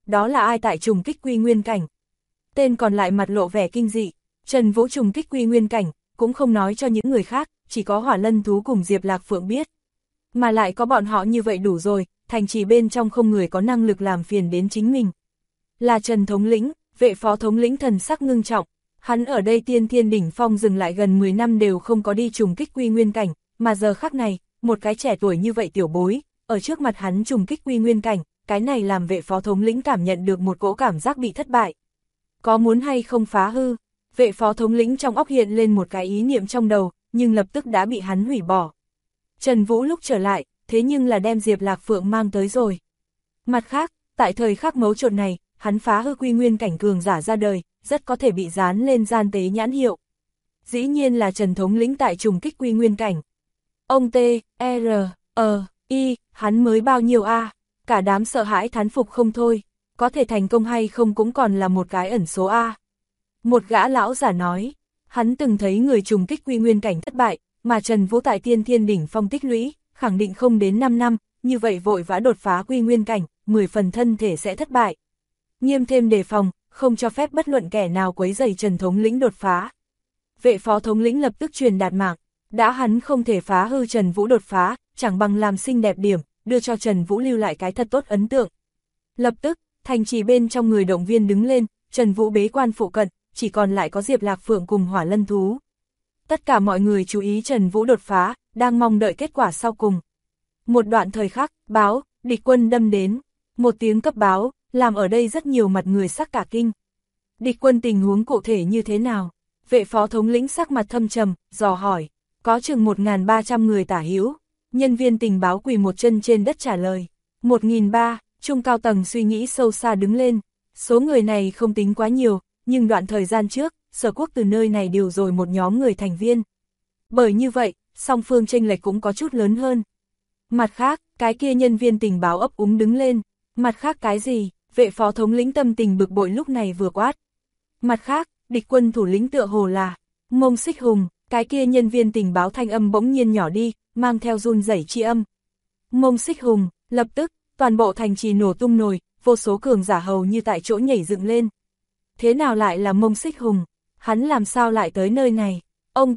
đó là ai tại trùng kích quy nguyên cảnh. Tên còn lại mặt lộ vẻ kinh dị, Trần Vũ trùng kích quy nguyên cảnh, cũng không nói cho những người khác, chỉ có Hỏa Lân Thú cùng Diệp Lạc Phượng biết. Mà lại có bọn họ như vậy đủ rồi, thành trì bên trong không người có năng lực làm phiền đến chính mình. Là Trần thống lĩnh, vệ phó thống lĩnh thần sắc ngưng trọng, hắn ở đây Tiên Thiên đỉnh phong dừng lại gần 10 năm đều không có đi trùng kích quy nguyên cảnh, mà giờ khắc này, một cái trẻ tuổi như vậy tiểu bối, ở trước mặt hắn trùng kích quy nguyên cảnh, cái này làm vệ phó thống lĩnh cảm nhận được một cỗ cảm giác bị thất bại. Có muốn hay không phá hư? Vệ phó thống lĩnh trong óc hiện lên một cái ý niệm trong đầu, nhưng lập tức đã bị hắn hủy bỏ. Trần Vũ lúc trở lại, thế nhưng là đem Diệp Lạc Phượng mang tới rồi. Mặt khác, tại thời khắc mấu chốt này, hắn phá hư quy nguyên cảnh cường giả ra đời, rất có thể bị dán lên gian tế nhãn hiệu. Dĩ nhiên là Trần thống lĩnh tại trùng kích quy nguyên cảnh. Ông hắn mới bao nhiêu a? Cả đám sợ hãi thán phục không thôi, có thể thành công hay không cũng còn là một cái ẩn số a. Một gã lão giả nói, hắn từng thấy người trùng kích quy nguyên cảnh thất bại, mà Trần Vũ tại Tiên Thiên đỉnh phong tích lũy, khẳng định không đến 5 năm, như vậy vội vã đột phá quy nguyên cảnh, 10 phần thân thể sẽ thất bại. Nghiêm thêm đề phòng, không cho phép bất luận kẻ nào quấy rầy Trần thống lĩnh đột phá. Vệ phó thống lĩnh lập tức truyền đạt mạng, đã hắn không thể phá hư Trần Vũ đột phá, chẳng bằng làm xinh đẹp điểm, đưa cho Trần Vũ lưu lại cái thật tốt ấn tượng. Lập tức, thành trì bên trong người động viên đứng lên, Trần Vũ bế quan phụ cận, chỉ còn lại có Diệp Lạc Phượng cùng Hỏa Lân Thú. Tất cả mọi người chú ý Trần Vũ đột phá, đang mong đợi kết quả sau cùng. Một đoạn thời khắc, báo, địch quân đâm đến. Một tiếng cấp báo, làm ở đây rất nhiều mặt người sắc cả kinh. Địch quân tình huống cụ thể như thế nào? Vệ phó thống lĩnh sắc mặt thâm trầm, dò hỏi. Có chừng 1.300 người tả hữu. Nhân viên tình báo quỳ một chân trên đất trả lời. 1.300, trung cao tầng suy nghĩ sâu xa đứng lên. Số người này không tính quá nhiều, nhưng đoạn thời gian trước, Sở Quốc từ nơi này điều rồi một nhóm người thành viên. Bởi như vậy, song phương chênh lệch cũng có chút lớn hơn. Mặt khác, cái kia nhân viên tình báo ấp úng đứng lên. Mặt khác cái gì? Vệ phó thống lĩnh tâm tình bực bội lúc này vừa quát. Mặt khác, địch quân thủ lĩnh tựa hồ là Mông Xích Hùng, cái kia nhân viên tình báo thanh âm bỗng nhiên nhỏ đi, mang theo run rẩy chi âm. Mông Xích Hùng, lập tức, toàn bộ thành trì nổ tung nồi, vô số cường giả hầu như tại chỗ nhảy dựng lên. Thế nào lại là Mông Xích Hùng? Hắn làm sao lại tới nơi này? Ông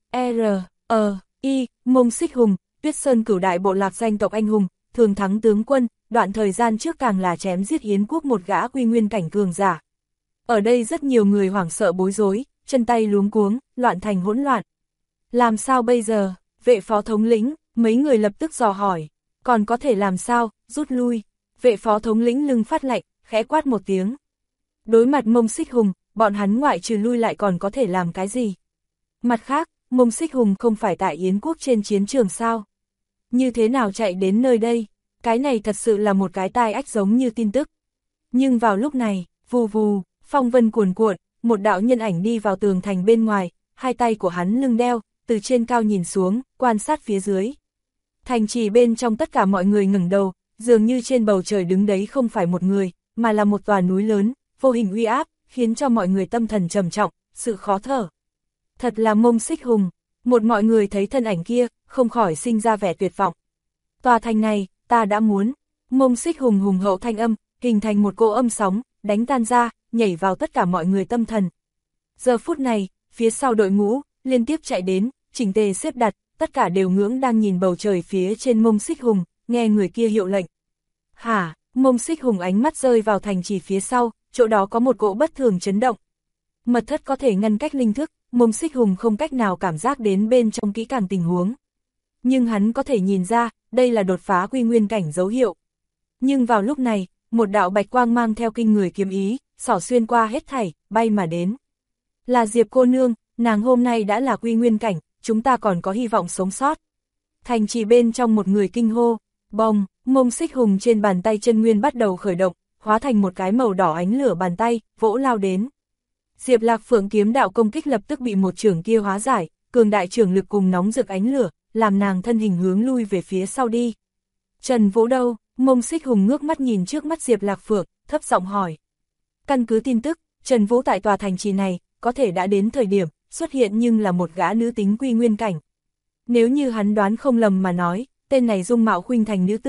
Mông Xích Hùng, Tuyết Sơn cửu đại bộ lạc danh tộc anh hùng, thường thắng tướng quân, đoạn thời gian trước càng là chém giết Yến quốc một gã quy nguyên cảnh cường giả. Ở đây rất nhiều người hoảng sợ bối rối, chân tay luống cuống, loạn thành hỗn loạn. Làm sao bây giờ? Vệ phó thống lĩnh, mấy người lập tức dò hỏi. Còn có thể làm sao? Rút lui. Vệ phó thống lĩnh lưng phát lạnh, khẽ quát một tiếng. Đối mặt Mông Xích Hùng, bọn hắn ngoại trừ lui lại còn có thể làm cái gì? Mặt khác, Mông Xích Hùng không phải tại Yến quốc trên chiến trường sao? Như thế nào chạy đến nơi đây? Cái này thật sự là một cái tai ách giống như tin tức. Nhưng vào lúc này, vù vù, phong vân cuồn cuộn, một đạo nhân ảnh đi vào tường thành bên ngoài, hai tay của hắn lưng đeo, từ trên cao nhìn xuống, quan sát phía dưới. Thành trì bên trong tất cả mọi người ngẩng đầu, dường như trên bầu trời đứng đấy không phải một người, mà là một tòa núi lớn, vô hình uy áp, khiến cho mọi người tâm thần trầm trọng, sự khó thở. Thật là Mông Xích Hùng, một mọi người thấy thân ảnh kia, không khỏi sinh ra vẻ tuyệt vọng. Tòa thành này, ta đã muốn. Mông Xích Hùng hùng hậu thanh âm, hình thành một cỗ âm sóng, đánh tan ra, nhảy vào tất cả mọi người tâm thần. Giờ phút này, phía sau đội ngũ, liên tiếp chạy đến, chỉnh tề xếp đặt, tất cả đều ngưỡng đang nhìn bầu trời phía trên Mông Xích Hùng, nghe người kia hiệu lệnh. Hả? Mông Xích Hùng ánh mắt rơi vào thành trì phía sau, chỗ đó có một cỗ bất thường chấn động. Mật thất có thể ngăn cách linh thức, Mông Xích Hùng không cách nào cảm giác đến bên trong kỹ càng tình huống. Nhưng hắn có thể nhìn ra, đây là đột phá quy nguyên cảnh dấu hiệu. Nhưng vào lúc này, một đạo bạch quang mang theo kinh người kiếm ý, xỏ xuyên qua hết thảy, bay mà đến. Là Diệp cô nương, nàng hôm nay đã là quy nguyên cảnh, chúng ta còn có hy vọng sống sót. Thành trì bên trong một người kinh hô, bồng, Mông Xích Hùng trên bàn tay chân nguyên bắt đầu khởi động, hóa thành một cái màu đỏ ánh lửa bàn tay, vỗ lao đến. Diệp Lạc Phượng kiếm đạo công kích lập tức bị một chưởng kia hóa giải, cường đại trưởng lực cùng nóng rực ánh lửa, làm nàng thân hình hướng lui về phía sau đi. Trần Vũ đâu? Mông Xích Hùng ngước mắt nhìn trước mắt Diệp Lạc Phượng, thấp giọng hỏi. Căn cứ tin tức, Trần Vũ tại tòa thành trì này, có thể đã đến thời điểm, xuất hiện nhưng là một gã nữ tính quy nguyên cảnh. Nếu như hắn đoán không lầm mà nói, tên này dung mạo khuynh thành nữ tử,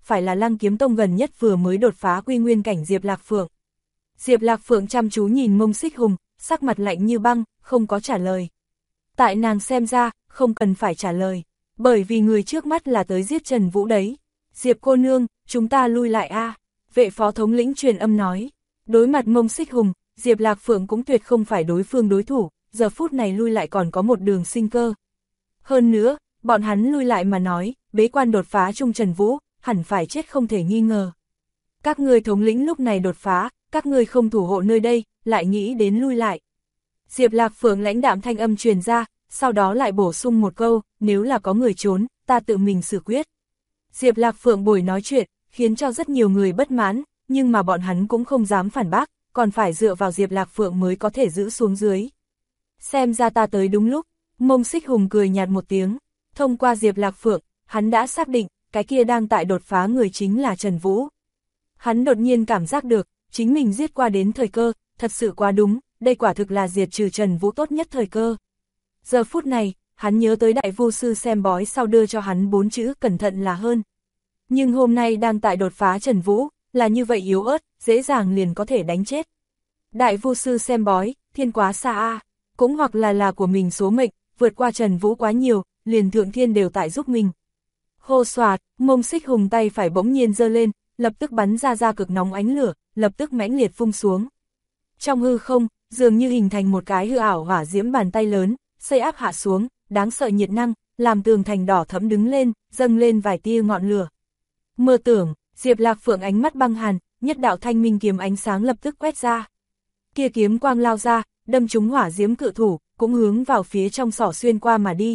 phải là Lăng Kiếm Tông gần nhất vừa mới đột phá quy nguyên cảnh Diệp Lạc Phượng. Diệp Lạc Phượng chăm chú nhìn Mông Xích Hùng, sắc mặt lạnh như băng, không có trả lời. Tại nàng xem ra, không cần phải trả lời, bởi vì người trước mắt là tới giết Trần Vũ đấy. Diệp cô nương, chúng ta lui lại a. Vệ phó thống lĩnh truyền âm nói. Đối mặt Mông Xích Hùng, Diệp Lạc Phượng cũng tuyệt không phải đối phương đối thủ, giờ phút này lui lại còn có một đường sinh cơ. Hơn nữa, bọn hắn lui lại mà nói, bế quan đột phá chung Trần Vũ, hẳn phải chết không thể nghi ngờ. Các ngươi thống lĩnh lúc này đột phá, các ngươi không thủ hộ nơi đây, lại nghĩ đến lui lại. Diệp Lạc Phượng lãnh đạm thanh âm truyền ra, sau đó lại bổ sung một câu, nếu là có người trốn, ta tự mình xử quyết. Diệp Lạc Phượng buổi nói chuyện, khiến cho rất nhiều người bất mãn, nhưng mà bọn hắn cũng không dám phản bác, còn phải dựa vào Diệp Lạc Phượng mới có thể giữ xuống dưới. Xem ra ta tới đúng lúc, Mông Xích Hùng cười nhạt một tiếng, thông qua Diệp Lạc Phượng, hắn đã xác định, cái kia đang tại đột phá người chính là Trần Vũ. Hắn đột nhiên cảm giác được, chính mình giết qua đến thời cơ, thật sự quá đúng, đây quả thực là diệt trừ Trần Vũ tốt nhất thời cơ. Giờ phút này, hắn nhớ tới đại vô sư xem bói sau đưa cho hắn 4 chữ cẩn thận là hơn. Nhưng hôm nay đang tại đột phá Trần Vũ, là như vậy yếu ớt, dễ dàng liền có thể đánh chết. Đại vô sư xem bói, thiên quá xa a, cũng hoặc là của mình số mệnh, vượt qua Trần Vũ quá nhiều, liền thượng thiên đều tại giúp mình. Hô xoạt, Mông Xích Hùng tay phải bỗng nhiên giơ lên, lập tức bắn ra cực nóng ánh lửa, lập tức mãnh liệt phun xuống. Trong hư không, dường như hình thành một cái hư ảo hỏa diễm bàn tay lớn, xây áp hạ xuống, đáng sợ nhiệt năng, làm tường thành đỏ thẫm đứng lên, dâng lên vài tia ngọn lửa. Mơ tưởng, Diệp Lạc Phượng ánh mắt băng hàn, nhất đạo thanh minh kiếm ánh sáng lập tức quét ra. Kia kiếm quang lao ra, đâm trúng hỏa diễm cự thủ, cũng hướng vào phía trong sỏ xuyên qua mà đi.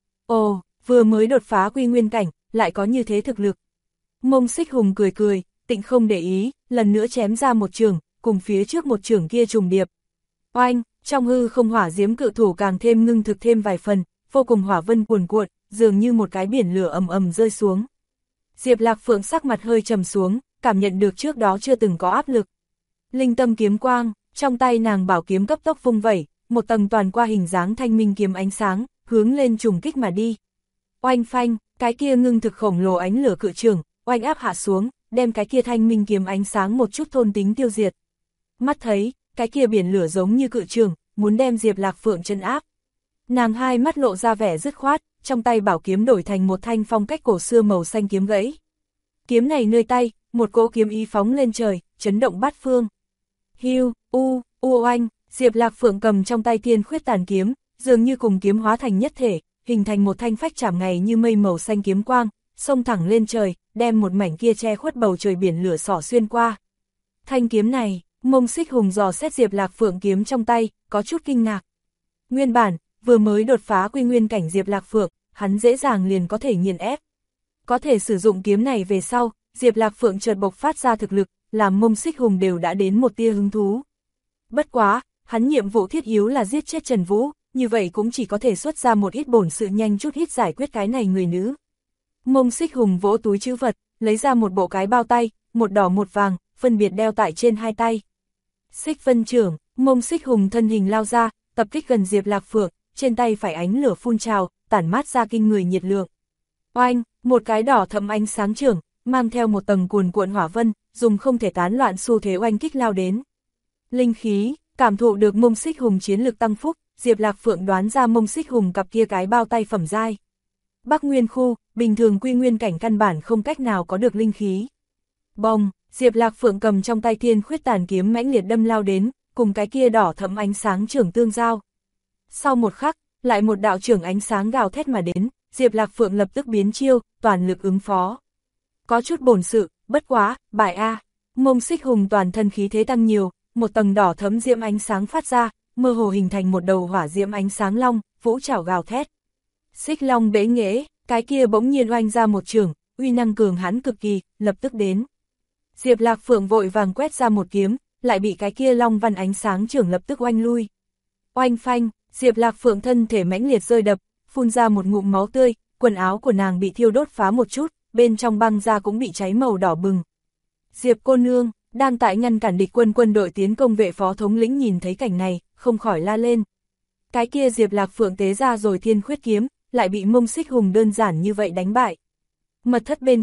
Ồ, vừa mới đột phá quy nguyên cảnh, lại có như thế thực lực. Mông Xích Hùng cười cười, tịnh không để ý, lần nữa chém ra một chưởng, cùng phía trước một chưởng kia trùng điệp. Oanh, trong hư không hỏa diễm cự thủ càng thêm ngưng thực thêm vài phần, vô cùng hỏa vân cuồn cuộn, dường như một cái biển lửa ầm ầm rơi xuống. Diệp Lạc Phượng sắc mặt hơi trầm xuống, cảm nhận được trước đó chưa từng có áp lực. Linh tâm kiếm quang, trong tay nàng bảo kiếm cấp tốc vung vẩy, một tầng toàn qua hình dáng thanh minh kiếm ánh sáng, hướng lên trùng kích mà đi. Oanh phanh, cái kia ngưng thực khổng lồ ánh lửa cự trường, oanh áp hạ xuống, đem cái kia thanh minh kiếm ánh sáng một chút thôn tính tiêu diệt. Mắt thấy, cái kia biển lửa giống như cự trường, muốn đem Diệp Lạc Phượng chân áp. Nàng hai mắt lộ ra vẻ dứt khoát, trong tay bảo kiếm đổi thành một thanh phong cách cổ xưa màu xanh kiếm gãy. Kiếm này nơi tay, một cỗ kiếm ý phóng lên trời, chấn động bát phương. Hiu, oanh, Diệp Lạc Phượng cầm trong tay Thiên Khuyết Tàn kiếm, dường như cùng kiếm hóa thành nhất thể, hình thành một thanh phách chạm ngày như mây màu xanh kiếm quang, xông thẳng lên trời, đem một mảnh kia che khuất bầu trời biển lửa xỏ xuyên qua. Thanh kiếm này, Mông Xích Hùng dò xét Diệp Lạc Phượng kiếm trong tay, có chút kinh ngạc. Nguyên bản, vừa mới đột phá quy nguyên cảnh Diệp Lạc Phượng, hắn dễ dàng liền có thể nghiền ép. Có thể sử dụng kiếm này về sau, Diệp Lạc Phượng chợt bộc phát ra thực lực, làm Mông Xích Hùng đều đã đến một tia hứng thú. Bất quá, hắn nhiệm vụ thiết yếu là giết chết Trần Vũ, như vậy cũng chỉ có thể xuất ra một ít bổn sự nhanh chút hít giải quyết cái này người nữ. Mông Xích Hùng vỗ túi trữ vật, lấy ra một bộ cái bao tay, một đỏ một vàng, phân biệt đeo tại trên hai tay. Xích Vân trưởng, Mông Xích Hùng thân hình lao ra, tập kích gần Diệp Lạc Phượng, trên tay phải ánh lửa phun trào, tản mát ra kinh người nhiệt lượng. Oanh, một cái đỏ thẫm ánh sáng trưởng, mang theo một tầng cuồn cuộn hỏa vân, dùng không thể tán loạn xu thế oanh kích lao đến. Linh khí, cảm thụ được Mông Xích Hùng chiến lực tăng phúc, Diệp Lạc Phượng đoán ra Mông Xích Hùng cặp kia cái bao tay phẩm giai. Bắc Nguyên khu, bình thường quy nguyên cảnh căn bản không cách nào có được linh khí. Bồng, Diệp Lạc Phượng cầm trong tay Thiên Khuyết Tàn kiếm mãnh liệt đâm lao đến, cùng cái kia đỏ thẫm ánh sáng trưởng tương giao. Sau một khắc, lại một đạo trưởng ánh sáng gào thét mà đến, Diệp Lạc Phượng lập tức biến chiêu, toàn lực ứng phó. Có chút bổn sự, bất quá, bại a. Mông Xích Hùng toàn thân khí thế tăng nhiều, một tầng đỏ thẫm diễm ánh sáng phát ra, mơ hồ hình thành một đầu hỏa diễm ánh sáng long, vũ trảo gào thét. Xích long bế nghễ, cái kia bỗng nhiên oanh ra một trường, uy năng cường hãn cực kỳ, lập tức đến. Diệp Lạc Phượng vội vàng quét ra một kiếm, lại bị cái kia long văn ánh sáng trưởng lập tức oanh lui. Oanh phanh, Diệp Lạc Phượng thân thể mãnh liệt rơi đập, phun ra một ngụm máu tươi, quần áo của nàng bị thiêu đốt phá một chút, bên trong băng da cũng bị cháy màu đỏ bừng. Diệp cô nương, đang tại ngăn cản địch quân đội tiến công vệ phó thống lĩnh nhìn thấy cảnh này, không khỏi la lên. Cái kia Diệp Lạc Phượng tế ra rồi Thiên Khuyết kiếm, lại bị Mông Xích Hùng đơn giản như vậy đánh bại. Mật thất bên cạnh,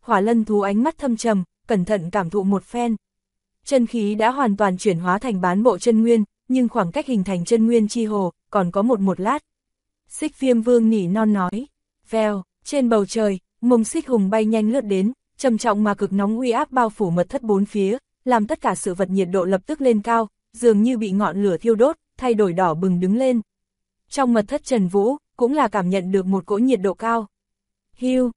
Hỏa Lân thú ánh mắt thâm trầm, cẩn thận cảm thụ một phen. Chân khí đã hoàn toàn chuyển hóa thành bán bộ chân nguyên, nhưng khoảng cách hình thành chân nguyên chi hồ, còn có một lát. Xích Viêm Vương nỉ non nói. Vèo, trên bầu trời, Mông Xích Hùng bay nhanh lướt đến, trầm trọng mà cực nóng uy áp bao phủ mật thất bốn phía, làm tất cả sự vật nhiệt độ lập tức lên cao, dường như bị ngọn lửa thiêu đốt, thay đổi đỏ bừng đứng lên. Trong mật thất Trần Vũ, cũng là cảm nhận được một cỗ nhiệt độ cao. Hiu,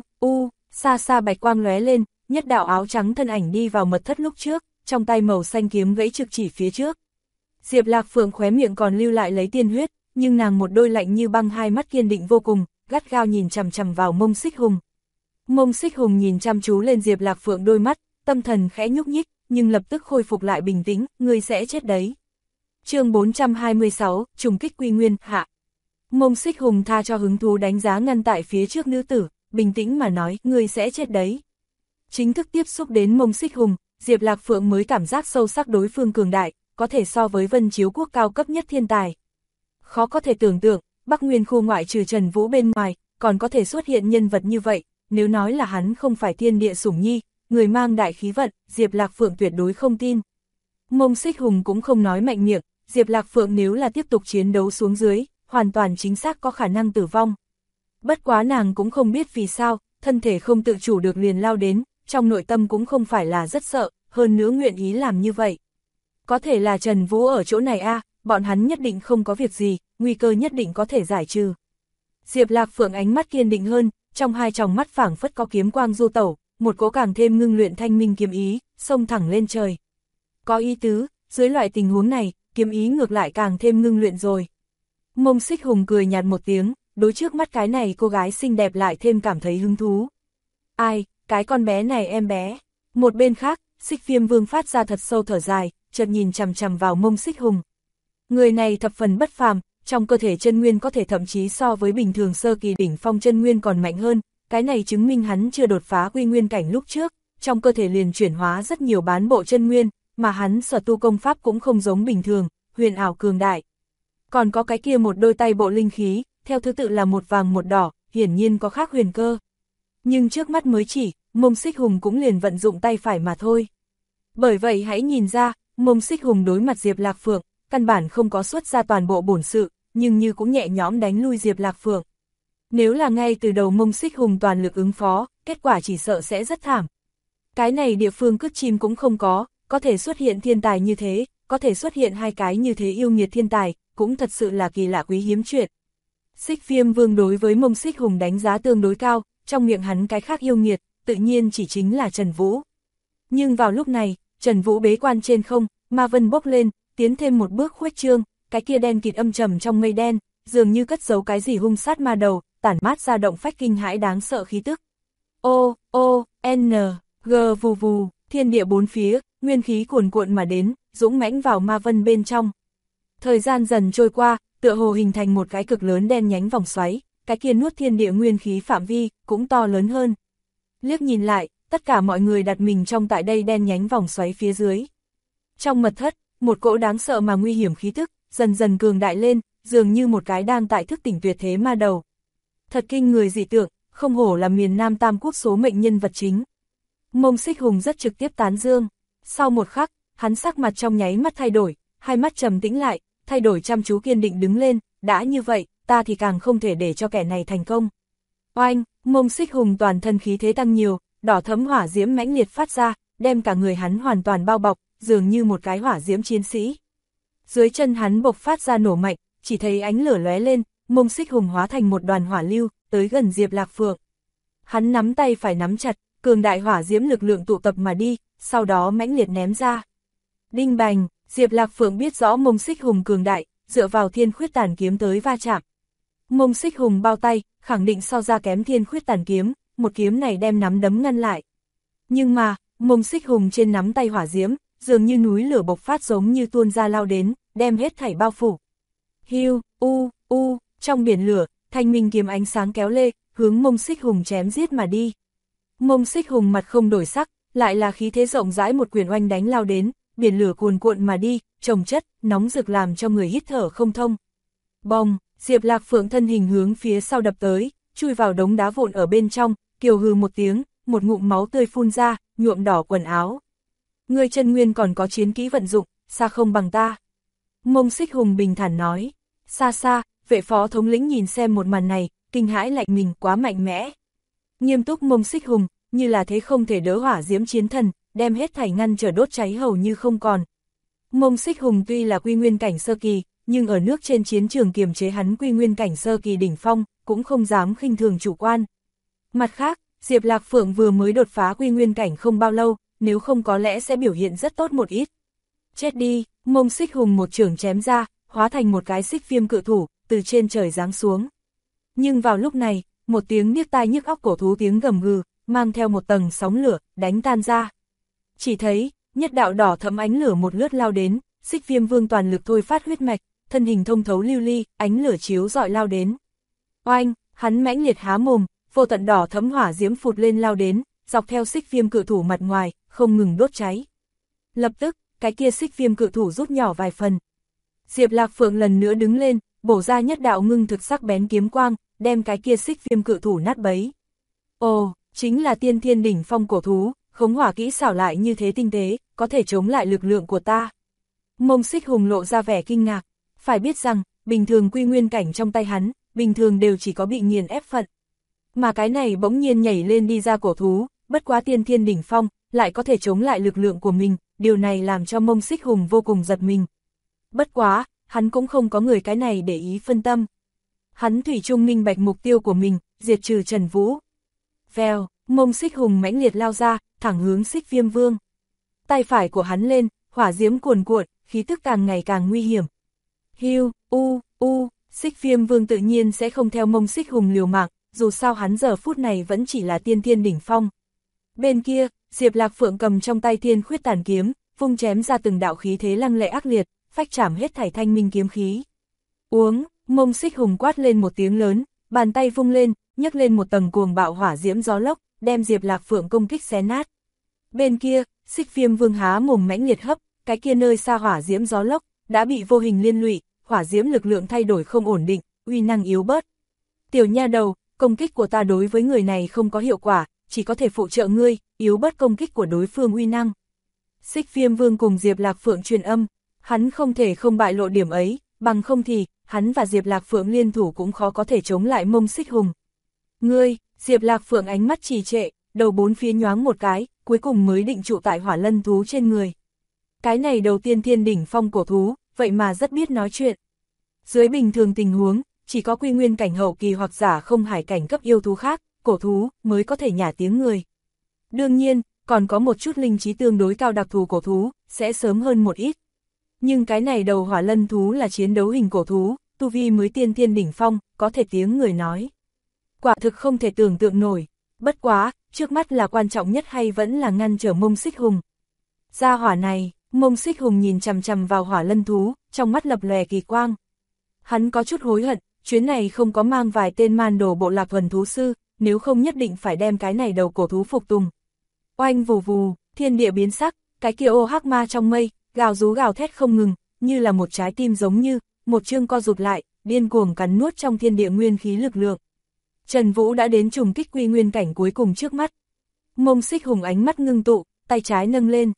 xa xa bạch quang lóe lên, nhất đạo áo trắng thân ảnh đi vào mật thất lúc trước, trong tay màu xanh kiếm gãy trực chỉ phía trước. Diệp Lạc Phượng khóe miệng còn lưu lại lấy tiên huyết, nhưng nàng một đôi lạnh như băng hai mắt kiên định vô cùng, gắt gao nhìn chằm chằm vào Mông Xích Hùng. Mông Xích Hùng nhìn chăm chú lên Diệp Lạc Phượng đôi mắt, tâm thần khẽ nhúc nhích, nhưng lập tức khôi phục lại bình tĩnh, ngươi sẽ chết đấy. Chương 426, trùng kích quy nguyên, hạ. Mông Xích Hùng tha cho hứng thú đánh giá ngăn tại phía trước nữ tử, bình tĩnh mà nói, ngươi sẽ chết đấy. Chính thức tiếp xúc đến Mông Xích Hùng, Diệp Lạc Phượng mới cảm giác sâu sắc đối phương cường đại, có thể so với Vân Chiếu Quốc cao cấp nhất thiên tài. Khó có thể tưởng tượng, Bắc Nguyên khu ngoại trừ Trần Vũ bên ngoài, còn có thể xuất hiện nhân vật như vậy, nếu nói là hắn không phải thiên địa sủng nhi, người mang đại khí vận, Diệp Lạc Phượng tuyệt đối không tin. Mông Xích Hùng cũng không nói mạnh miệng, Diệp Lạc Phượng nếu là tiếp tục chiến đấu xuống dưới, hoàn toàn chính xác có khả năng tử vong. Bất quá nàng cũng không biết vì sao, thân thể không tự chủ được liền lao đến, trong nội tâm cũng không phải là rất sợ, hơn nữa nguyện ý làm như vậy. Có thể là Trần Vũ ở chỗ này a, bọn hắn nhất định không có việc gì, nguy cơ nhất định có thể giải trừ. Diệp Lạc Phượng ánh mắt kiên định hơn, trong hai tròng mắt phảng phất có kiếm quang du tẩu, một cỗ càng thêm ngưng luyện thanh minh kiếm ý, xông thẳng lên trời. Có ý tứ, dưới loại tình huống này, kiếm ý ngược lại càng thêm ngưng luyện rồi. Mông Xích Hùng cười nhạt một tiếng, đối trước mắt cái này cô gái xinh đẹp lại thêm cảm thấy hứng thú. Ai, cái con bé này em bé. Một bên khác, Xích Viêm Vương phát ra thật sâu thở dài, chợt nhìn chằm chằm vào Mông Xích Hùng. Người này thập phần bất phàm, trong cơ thể chân nguyên có thể thậm chí so với bình thường sơ kỳ đỉnh phong chân nguyên còn mạnh hơn, cái này chứng minh hắn chưa đột phá quy nguyên cảnh lúc trước, trong cơ thể liền chuyển hóa rất nhiều bán bộ chân nguyên, mà hắn sở tu công pháp cũng không giống bình thường, huyền ảo cường đại. Còn có cái kia một đôi tay bộ linh khí, theo thứ tự là một vàng một đỏ, hiển nhiên có khác huyền cơ. Nhưng trước mắt mới chỉ, Mông Xích Hùng cũng liền vận dụng tay phải mà thôi. Bởi vậy hãy nhìn ra, Mông Xích Hùng đối mặt Diệp Lạc Phượng, căn bản không có xuất ra toàn bộ bổn sự, nhưng như cũng nhẹ nhõm đánh lui Diệp Lạc Phượng. Nếu là ngay từ đầu Mông Xích Hùng toàn lực ứng phó, kết quả chỉ sợ sẽ rất thảm. Cái này địa phương cứt chim cũng không có thể xuất hiện thiên tài như thế, có thể xuất hiện hai cái như thế yêu nghiệt thiên tài, cũng thật sự là kỳ lạ quý hiếm chuyện. Xích Viêm Vương đối với Mông Xích Hùng đánh giá tương đối cao, trong miệng hắn cái khác yêu nghiệt, tự nhiên chỉ chính là Trần Vũ. Nhưng vào lúc này, Trần Vũ bế quan trên không, ma vân bốc lên, tiến thêm một bước khuếch trương, cái kia đen kịt âm trầm trong mây đen, dường như cất giấu cái gì hung sát ma đầu, tản mát ra động phách kinh hãi đáng sợ khí tức. G vù vù, thiên địa bốn phía, nguyên khí cuồn cuộn mà đến, dũng mãnh vào ma vân bên trong. Thời gian dần trôi qua, tựa hồ hình thành một cái cực lớn đen nhánh vòng xoáy, cái kia nuốt thiên địa nguyên khí phạm vi cũng to lớn hơn. Liếc nhìn lại, tất cả mọi người đặt mình trong tại đây đen nhánh vòng xoáy phía dưới. Trong mật thất, một cỗ đáng sợ mà nguy hiểm khí tức dần dần cường đại lên, dường như một cái đang tại thức tỉnh tuyệt thế ma đầu. Thật kinh người dị tượng, không hổ là miền Nam Tam Quốc số mệnh nhân vật chính. Mông Xích Hùng rất trực tiếp tán dương. Sau một khắc, hắn sắc mặt trong nháy mắt thay đổi, hai mắt trầm tĩnh lại, thay đổi chăm chú kiên định đứng lên, đã như vậy, ta thì càng không thể để cho kẻ này thành công. Oanh, Mông Xích Hùng toàn thân khí thế tăng nhiều, đỏ thấm hỏa diễm mãnh liệt phát ra, đem cả người hắn hoàn toàn bao bọc, dường như một cái hỏa diễm chiến sĩ. Dưới chân hắn bộc phát ra nổ mạnh, chỉ thấy ánh lửa lóe lên, Mông Xích Hùng hóa thành một đoàn hỏa lưu, tới gần Diệp Lạc Phượng. Hắn nắm tay phải nắm chặt, cường đại hỏa diễm lực lượng tụ tập mà đi, sau đó mãnh liệt ném ra. Đinh bành, Diệp Lạc Phượng biết rõ Mông Xích Hùng cường đại, dựa vào Thiên Khuyết Tàn kiếm tới va chạm. Mông Xích Hùng bao tay, khẳng định so ra kém Thiên Khuyết Tàn kiếm, một kiếm này đem nắm đấm ngăn lại. Nhưng mà, Mông Xích Hùng trên nắm tay hỏa diễm, dường như núi lửa bộc phát giống như tuôn ra lao đến, đem hết thảy bao phủ. Hiu, trong biển lửa, thanh minh kiếm ánh sáng kéo lê, hướng Mông Xích Hùng chém giết mà đi. Mông Xích Hùng mặt không đổi sắc, lại là khí thế rộng rãi một quyền oanh đánh lao đến, biển lửa cuồn cuộn mà đi, trồng chất, nóng rực làm cho người hít thở không thông. Bong, Diệp Lạc Phượng thân hình hướng phía sau đập tới, chui vào đống đá vụn ở bên trong, kiều hừ một tiếng, một ngụm máu tươi phun ra, nhuộm đỏ quần áo. Ngươi chân nguyên còn có chiến kỹ vận dụng, xa không bằng ta. Mông Xích Hùng bình thản nói. Xa xa, vệ phó thống lĩnh nhìn xem một màn này, kinh hãi lạnh mình quá mạnh mẽ. Nghiêm túc Mông Xích Hùng, như là thế không thể đỡ hỏa diễm chiến thần, đem hết thảy ngăn trở đốt cháy hầu như không còn. Mông Xích Hùng tuy là quy nguyên cảnh sơ kỳ, nhưng ở nước trên chiến trường kiềm chế hắn quy nguyên cảnh sơ kỳ đỉnh phong, cũng không dám khinh thường chủ quan. Mặt khác, Diệp Lạc Phượng vừa mới đột phá quy nguyên cảnh không bao lâu, nếu không có lẽ sẽ biểu hiện rất tốt một ít. Chết đi, Mông Xích Hùng một chưởng chém ra, hóa thành một cái xích viêm cự thủ, từ trên trời giáng xuống. Nhưng vào lúc này, một tiếng điếc tai nhức óc cổ thú tiếng gầm gừ, mang theo một tầng sóng lửa, đánh tan ra. Chỉ thấy, nhất đạo đỏ thẫm ánh lửa một lướt lao đến, Xích Viêm Vương toàn lực thôi phát huyết mạch, thân hình thông thấu lưu ly, ánh lửa chiếu rọi lao đến. Oanh, hắn mãnh liệt há mồm, vô tận đỏ thẫm hỏa diễm phụt lên lao đến, dọc theo Xích Viêm cự thủ mặt ngoài, không ngừng đốt cháy. Lập tức, cái kia Xích Viêm cự thủ rút nhỏ vài phần. Diệp Lạc Phượng lần nữa đứng lên, bổ ra nhất đạo ngưng thực sắc bén kiếm quang, đem cái kia Xích Viêm cự thủ nát bấy. Ồ, chính là tiên thiên đỉnh phong cổ thú, khống hỏa kỹ xảo lại như thế tinh tế, có thể chống lại lực lượng của ta. Mông Xích Hùng lộ ra vẻ kinh ngạc, phải biết rằng, bình thường quy nguyên cảnh trong tay hắn, bình thường đều chỉ có bị nghiền ép phận. Mà cái này bỗng nhiên nhảy lên đi ra cổ thú, bất quá tiên thiên đỉnh phong, lại có thể chống lại lực lượng của mình, điều này làm cho Mông Xích Hùng vô cùng giật mình. Bất quá, hắn cũng không có người cái này để ý phân tâm. Hắn thủy chung minh bạch mục tiêu của mình, diệt trừ Trần Vũ. Vèo, Mông Xích Hùng mãnh liệt lao ra, thẳng hướng Xích Viêm Vương. Tay phải của hắn lên, hỏa diễm cuồn cuộn, khí tức càng ngày càng nguy hiểm. Hiu, Xích Viêm Vương tự nhiên sẽ không theo Mông Xích Hùng liều mạng, dù sao hắn giờ phút này vẫn chỉ là tiên thiên đỉnh phong. Bên kia, Diệp Lạc Phượng cầm trong tay Thiên Khuyết Tàn kiếm, vung chém ra từng đạo khí thế lăng lệ ác liệt, phách chảm hết thảy thanh minh kiếm khí. Uống, Mông Xích Hùng quát lên một tiếng lớn, bàn tay vung lên, nhấc lên một tầng cuồng bạo hỏa diễm gió lốc, đem Diệp Lạc Phượng công kích xé nát. Bên kia, Xích Viêm Vương há mồm mãnh liệt hấp, cái kia nơi xa hỏa diễm gió lốc đã bị vô hình liên lụy, hỏa diễm lực lượng thay đổi không ổn định, uy năng yếu bớt. Tiểu nha đầu, công kích của ta đối với người này không có hiệu quả, chỉ có thể phụ trợ ngươi, yếu bớt công kích của đối phương uy năng. Xích Viêm Vương cùng Diệp Lạc Phượng truyền âm, hắn không thể không bại lộ điểm ấy, bằng không thì, hắn và Diệp Lạc Phượng liên thủ cũng khó có thể chống lại Mông Xích Hùng. Ngươi, Diệp Lạc Phượng ánh mắt trì trệ, đầu bốn phía nhoáng một cái, cuối cùng mới định trụ tại hỏa lân thú trên người. Cái này đầu tiên thiên đỉnh phong cổ thú, vậy mà rất biết nói chuyện. Dưới bình thường tình huống, chỉ có quy nguyên cảnh hậu kỳ hoặc giả không hải cảnh cấp yêu thú khác, cổ thú mới có thể nhả tiếng người. Đương nhiên, còn có một chút linh trí tương đối cao đặc thù cổ thú, sẽ sớm hơn một ít. Nhưng cái này đầu hỏa lân thú là chiến đấu hình cổ thú, tu vi mới tiên thiên đỉnh phong, có thể tiếng người nói. Quả thực không thể tưởng tượng nổi, bất quá, trước mắt là quan trọng nhất hay vẫn là ngăn trở Mông Xích Hùng. Ra hỏa này, Mông Xích Hùng nhìn chằm chằm vào hỏa lân thú, trong mắt lập lòe kỳ quang. Hắn có chút hối hận, chuyến này không có mang vài tên man đồ bộ lạc thuần thú sư, nếu không nhất định phải đem cái này đầu cổ thú phục tùng. Oanh vù vù, thiên địa biến sắc, cái kia ô hắc ma trong mây, gào rú gào thét không ngừng, như là một trái tim giống như, một chương co rụt lại, điên cuồng cắn nuốt trong thiên địa nguyên khí lực lượng. Trần Vũ đã đến trùng kích quy nguyên cảnh cuối cùng trước mắt. Mông Xích Hùng ánh mắt ngưng tụ, tay trái nâng lên.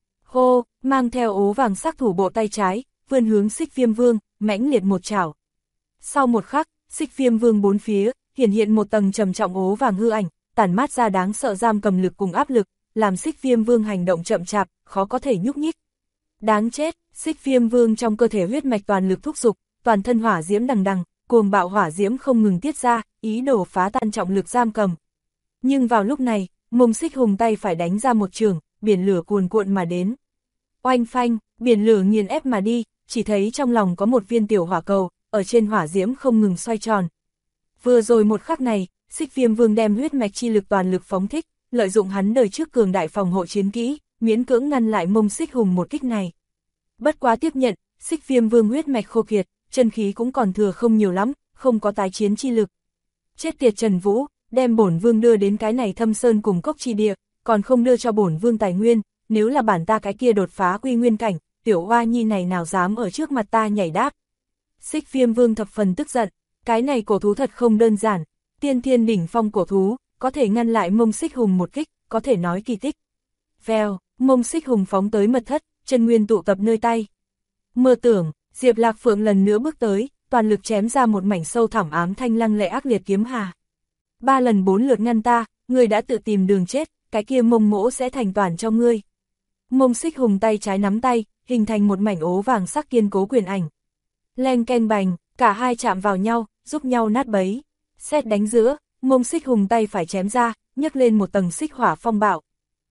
Hô, mang theo ố vàng sắc thủ bộ tay trái, vươn hướng Xích Viêm Vương, mãnh liệt một chảo. Sau một khắc, Xích Viêm Vương bốn phía, hiện một tầng trầm trọng ố vàng hư ảnh, tản mát ra đáng sợ giam cầm lực cùng áp lực, làm Xích Viêm Vương hành động chậm chạp, khó có thể nhúc nhích. Đáng chết, Xích Viêm Vương trong cơ thể huyết mạch toàn lực thúc dục, toàn thân hỏa diễm đằng đằng, cuồng bạo hỏa diễm không ngừng tiết ra, ý đồ phá tan trọng lực giam cầm. Nhưng vào lúc này, Mông Xích Hùng tay phải đánh ra một trường, biển lửa cuồn cuộn mà đến. Oanh phanh, biển lửa nghiền ép mà đi, chỉ thấy trong lòng có một viên tiểu hỏa cầu, ở trên hỏa diễm không ngừng xoay tròn. Vừa rồi một khắc này, Xích Viêm Vương đem huyết mạch chi lực toàn lực phóng thích, lợi dụng hắn đời trước cường đại phòng hộ chiến kỹ, miễn cưỡng ngăn lại Mông Xích Hùng một kích này. Bất quá tiếp nhận, Xích Viêm Vương huyết mạch khô kiệt, chân khí cũng còn thừa không nhiều lắm, không có tái chiến chi lực. Chết tiệt Trần Vũ, đem bổn vương đưa đến cái này thâm sơn cùng cốc chi địa, còn không đưa cho bổn vương tài nguyên, nếu là bản ta cái kia đột phá quy nguyên cảnh, tiểu oa nhi này nào dám ở trước mặt ta nhảy đáp. Xích Viêm Vương thập phần tức giận, cái này cổ thú thật không đơn giản, tiên thiên đỉnh phong cổ thú, có thể ngăn lại Mông Xích Hùng một kích, có thể nói kỳ tích. Vèo, Mông Xích Hùng phóng tới mật thất, chân nguyên tụ tập nơi tay. Mơ tưởng, Diệp Lạc Phượng lần nữa bước tới, toàn lực chém ra một mảnh sâu thẳm ám thanh lăng lệ ác liệt kiếm hà. 3 lần 4 lượt ngăn ta, ngươi đã tự tìm đường chết, cái kia Mông mỗ sẽ thành toàn cho ngươi. Mông Xích Hùng tay trái nắm tay, hình thành một mảnh ố vàng sắc kiên cố quyền ảnh. Leng keng bành, cả hai chạm vào nhau, giúp nhau nát bấy. Sét đánh giữa, Mông Xích Hùng tay phải chém ra, nhấc lên một tầng xích hỏa phong bạo.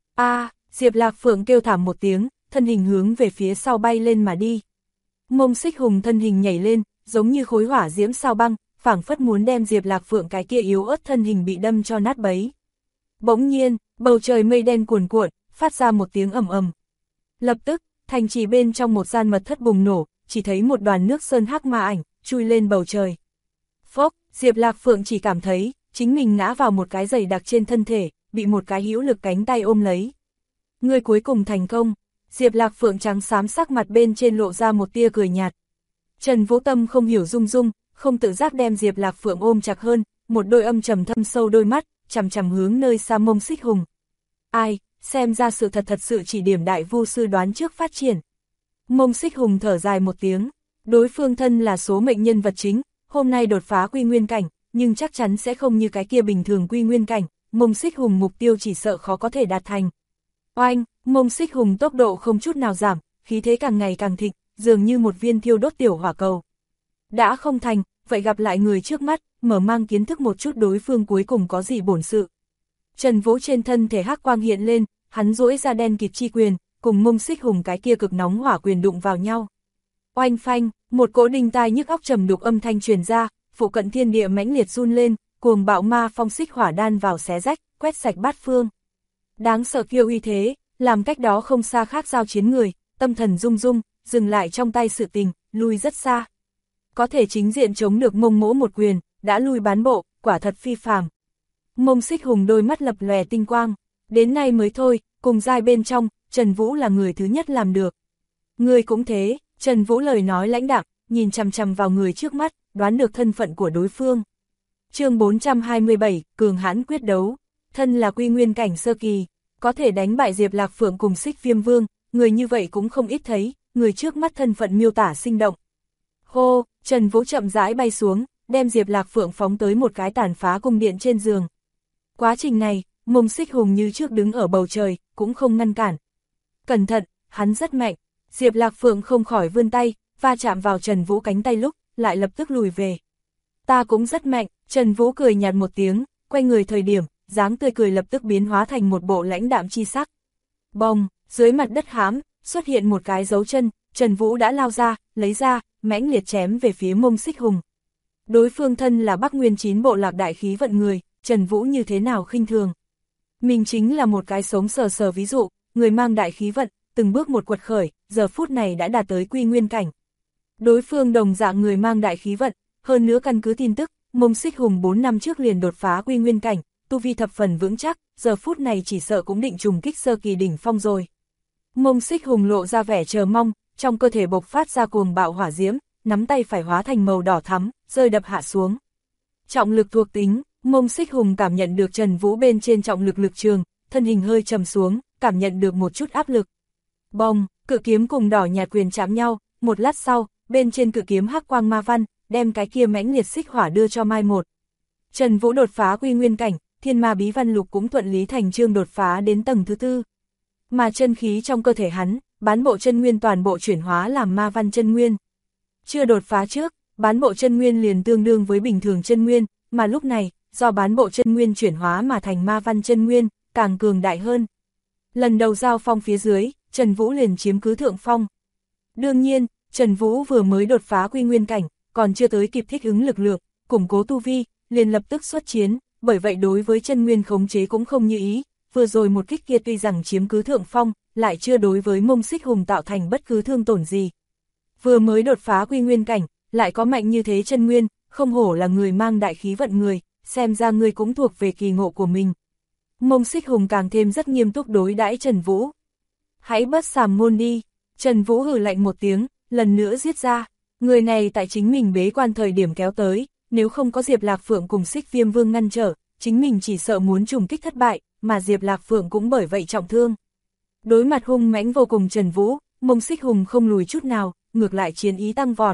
Diệp Lạc Phượng kêu thảm một tiếng, thân hình hướng về phía sau bay lên mà đi. Mông Xích Hùng thân hình nhảy lên, giống như khối hỏa diễm sao băng, phảng phất muốn đem Diệp Lạc Phượng cái kia yếu ớt thân hình bị đâm cho nát bấy. Bỗng nhiên, bầu trời mây đen cuồn cuộn, phát ra một tiếng ầm ầm. Lập tức, thành trì bên trong một gian mật thất bùng nổ, chỉ thấy một đoàn nước sơn hắc ma ảnh, chui lên bầu trời. Phốc, Diệp Lạc Phượng chỉ cảm thấy, chính mình ngã vào một cái giày đặc trên thân thể, bị một cái hữu lực cánh tay ôm lấy. Người cuối cùng thành công, Diệp Lạc Phượng trắng xám sắc mặt bên trên lộ ra một tia cười nhạt. Trần Vũ Tâm không hiểu rung rung, không tự giác đem Diệp Lạc Phượng ôm chặt hơn, một đôi âm trầm thâm sâu đôi mắt, chằm chằm hướng nơi xa Mông Xích Hùng. Ai, xem ra sự thật sự chỉ điểm đại vu sư đoán trước phát triển. Mông Xích Hùng thở dài một tiếng, đối phương thân là số mệnh nhân vật chính, hôm nay đột phá quy nguyên cảnh, nhưng chắc chắn sẽ không như cái kia bình thường quy nguyên cảnh, Mông Xích Hùng mục tiêu chỉ sợ khó có thể đạt thành. Oanh, Mông Xích Hùng tốc độ không chút nào giảm, khí thế càng ngày càng thịnh, dường như một viên thiêu đốt tiểu hỏa cầu. Đã không thành, vậy gặp lại người trước mắt, mở mang kiến thức một chút đối phương cuối cùng có gì bổn sự. Trần Vũ trên thân thể hắc quang hiện lên, hắn duỗi ra đen kịt chi quyền, cùng Mông Xích Hùng cái kia cực nóng hỏa quyền đụng vào nhau. Oanh phanh, một cỗ đinh tai nhức óc trầm đục âm thanh truyền ra, phụ cận thiên địa mãnh liệt run lên, cuồng bạo ma phong xích hỏa đan vào xé rách, quét sạch bát phương. Đáng sợ kiêu uy thế, làm cách đó không xa khác giao chiến người, tâm thần rung rung, dừng lại trong tay sự tình, lui rất xa. Có thể chính diện chống được Mông mỗ một quyền, đã lui bán bộ, quả thật phi phàm. Mông Xích Hùng đôi mắt lập lòe tinh quang, đến nay mới thôi, cùng giai bên trong, Trần Vũ là người thứ nhất làm được. Người cũng thế, Trần Vũ lời nói lãnh đạm, nhìn chằm chằm vào người trước mắt, đoán được thân phận của đối phương. Chương 427, cường hãn quyết đấu, thân là quy nguyên cảnh sơ kỳ, có thể đánh bại Diệp Lạc Phượng cùng Xích Viêm Vương, người như vậy cũng không ít thấy, người trước mắt thân phận miêu tả sinh động. Hô, Trần Vũ chậm rãi bay xuống, đem Diệp Lạc Phượng phóng tới một cái tàn phá cung điện trên giường. Quá trình này, Mông Xích Hùng như trước đứng ở bầu trời, cũng không ngăn cản. Cẩn thận, hắn rất mạnh. Diệp Lạc Phượng không khỏi vươn tay, va chạm vào Trần Vũ cánh tay lúc, lại lập tức lùi về. Ta cũng rất mạnh, Trần Vũ cười nhạt một tiếng, quay người thời điểm, dáng tươi cười lập tức biến hóa thành một bộ lãnh đạm chi sắc. Bồng, dưới mặt đất hãm, xuất hiện một cái dấu chân, Trần Vũ đã lao ra, lấy ra, mãnh liệt chém về phía Mông Xích Hùng. Đối phương thân là Bắc Nguyên 9 bộ lạc đại khí vận người, Trần Vũ như thế nào khinh thường. Mình chính là một cái sống sờ sờ ví dụ, người mang đại khí vận, từng bước một quật khởi, giờ phút này đã đạt tới quy nguyên cảnh. Đối phương đồng dạng người mang đại khí vận, hơn nữa căn cứ tin tức, Mông Xích Hùng 4 năm trước liền đột phá quy nguyên cảnh, tu vi thập phần vững chắc, giờ phút này chỉ sợ cũng định trùng kích sơ kỳ đỉnh phong rồi. Mông Xích Hùng lộ ra vẻ chờ mong, trong cơ thể bộc phát ra cuồng bạo hỏa diễm, nắm tay phải hóa thành màu đỏ thắm, rơi đập hạ xuống. Trọng lực thuộc tính, Mông Xích Hùng cảm nhận được Trần Vũ bên trên trọng lực lực trường, thân hình hơi trầm xuống, cảm nhận được một chút áp lực. Bồng, cự kiếm cùng đỏ nhạt quyền chạm nhau, một lát sau, bên trên cự kiếm hắc quang ma văn, đem cái kia mãnh liệt xích hỏa đưa cho mai một. Trần Vũ đột phá quy nguyên cảnh, thiên ma bí văn lục cũng thuận lý thành chương đột phá đến tầng thứ 4. Mà chân khí trong cơ thể hắn, bán bộ chân nguyên toàn bộ chuyển hóa làm ma văn chân nguyên. Chưa đột phá trước, bán bộ chân nguyên liền tương đương với bình thường chân nguyên, mà lúc này, do bán bộ chân nguyên chuyển hóa mà thành ma văn chân nguyên, càng cường đại hơn. Lần đầu giao phong phía dưới, Trần Vũ liền chiếm cứ thượng phong. Đương nhiên, Trần Vũ vừa mới đột phá quy nguyên cảnh, còn chưa tới kịp thích ứng lực lượng, củng cố tu vi, liền lập tức xuất chiến, bởi vậy đối với chân nguyên khống chế cũng không như ý, vừa rồi một kích kia tuy rằng chiếm cứ thượng phong, lại chưa đối với Mông Xích Hùng tạo thành bất cứ thương tổn gì. Vừa mới đột phá quy nguyên cảnh, lại có mạnh như thế chân nguyên, không hổ là người mang đại khí vận người, xem ra ngươi cũng thuộc về kỳ ngộ của mình. Mông Xích Hùng càng thêm rất nghiêm túc đối đãi Trần Vũ. Hãy bất sàm môn đi, Trần Vũ hừ lạnh một tiếng, lần nữa giết ra, người này tại chính mình bế quan thời điểm kéo tới, nếu không có Diệp Lạc Phượng cùng Xích Viêm Vương ngăn trở, chính mình chỉ sợ muốn trùng kích thất bại, mà Diệp Lạc Phượng cũng bởi vậy trọng thương. Đối mặt hung mãnh vô cùng Trần Vũ, Mông Xích Hùng không lùi chút nào, ngược lại chiến ý tăng vọt.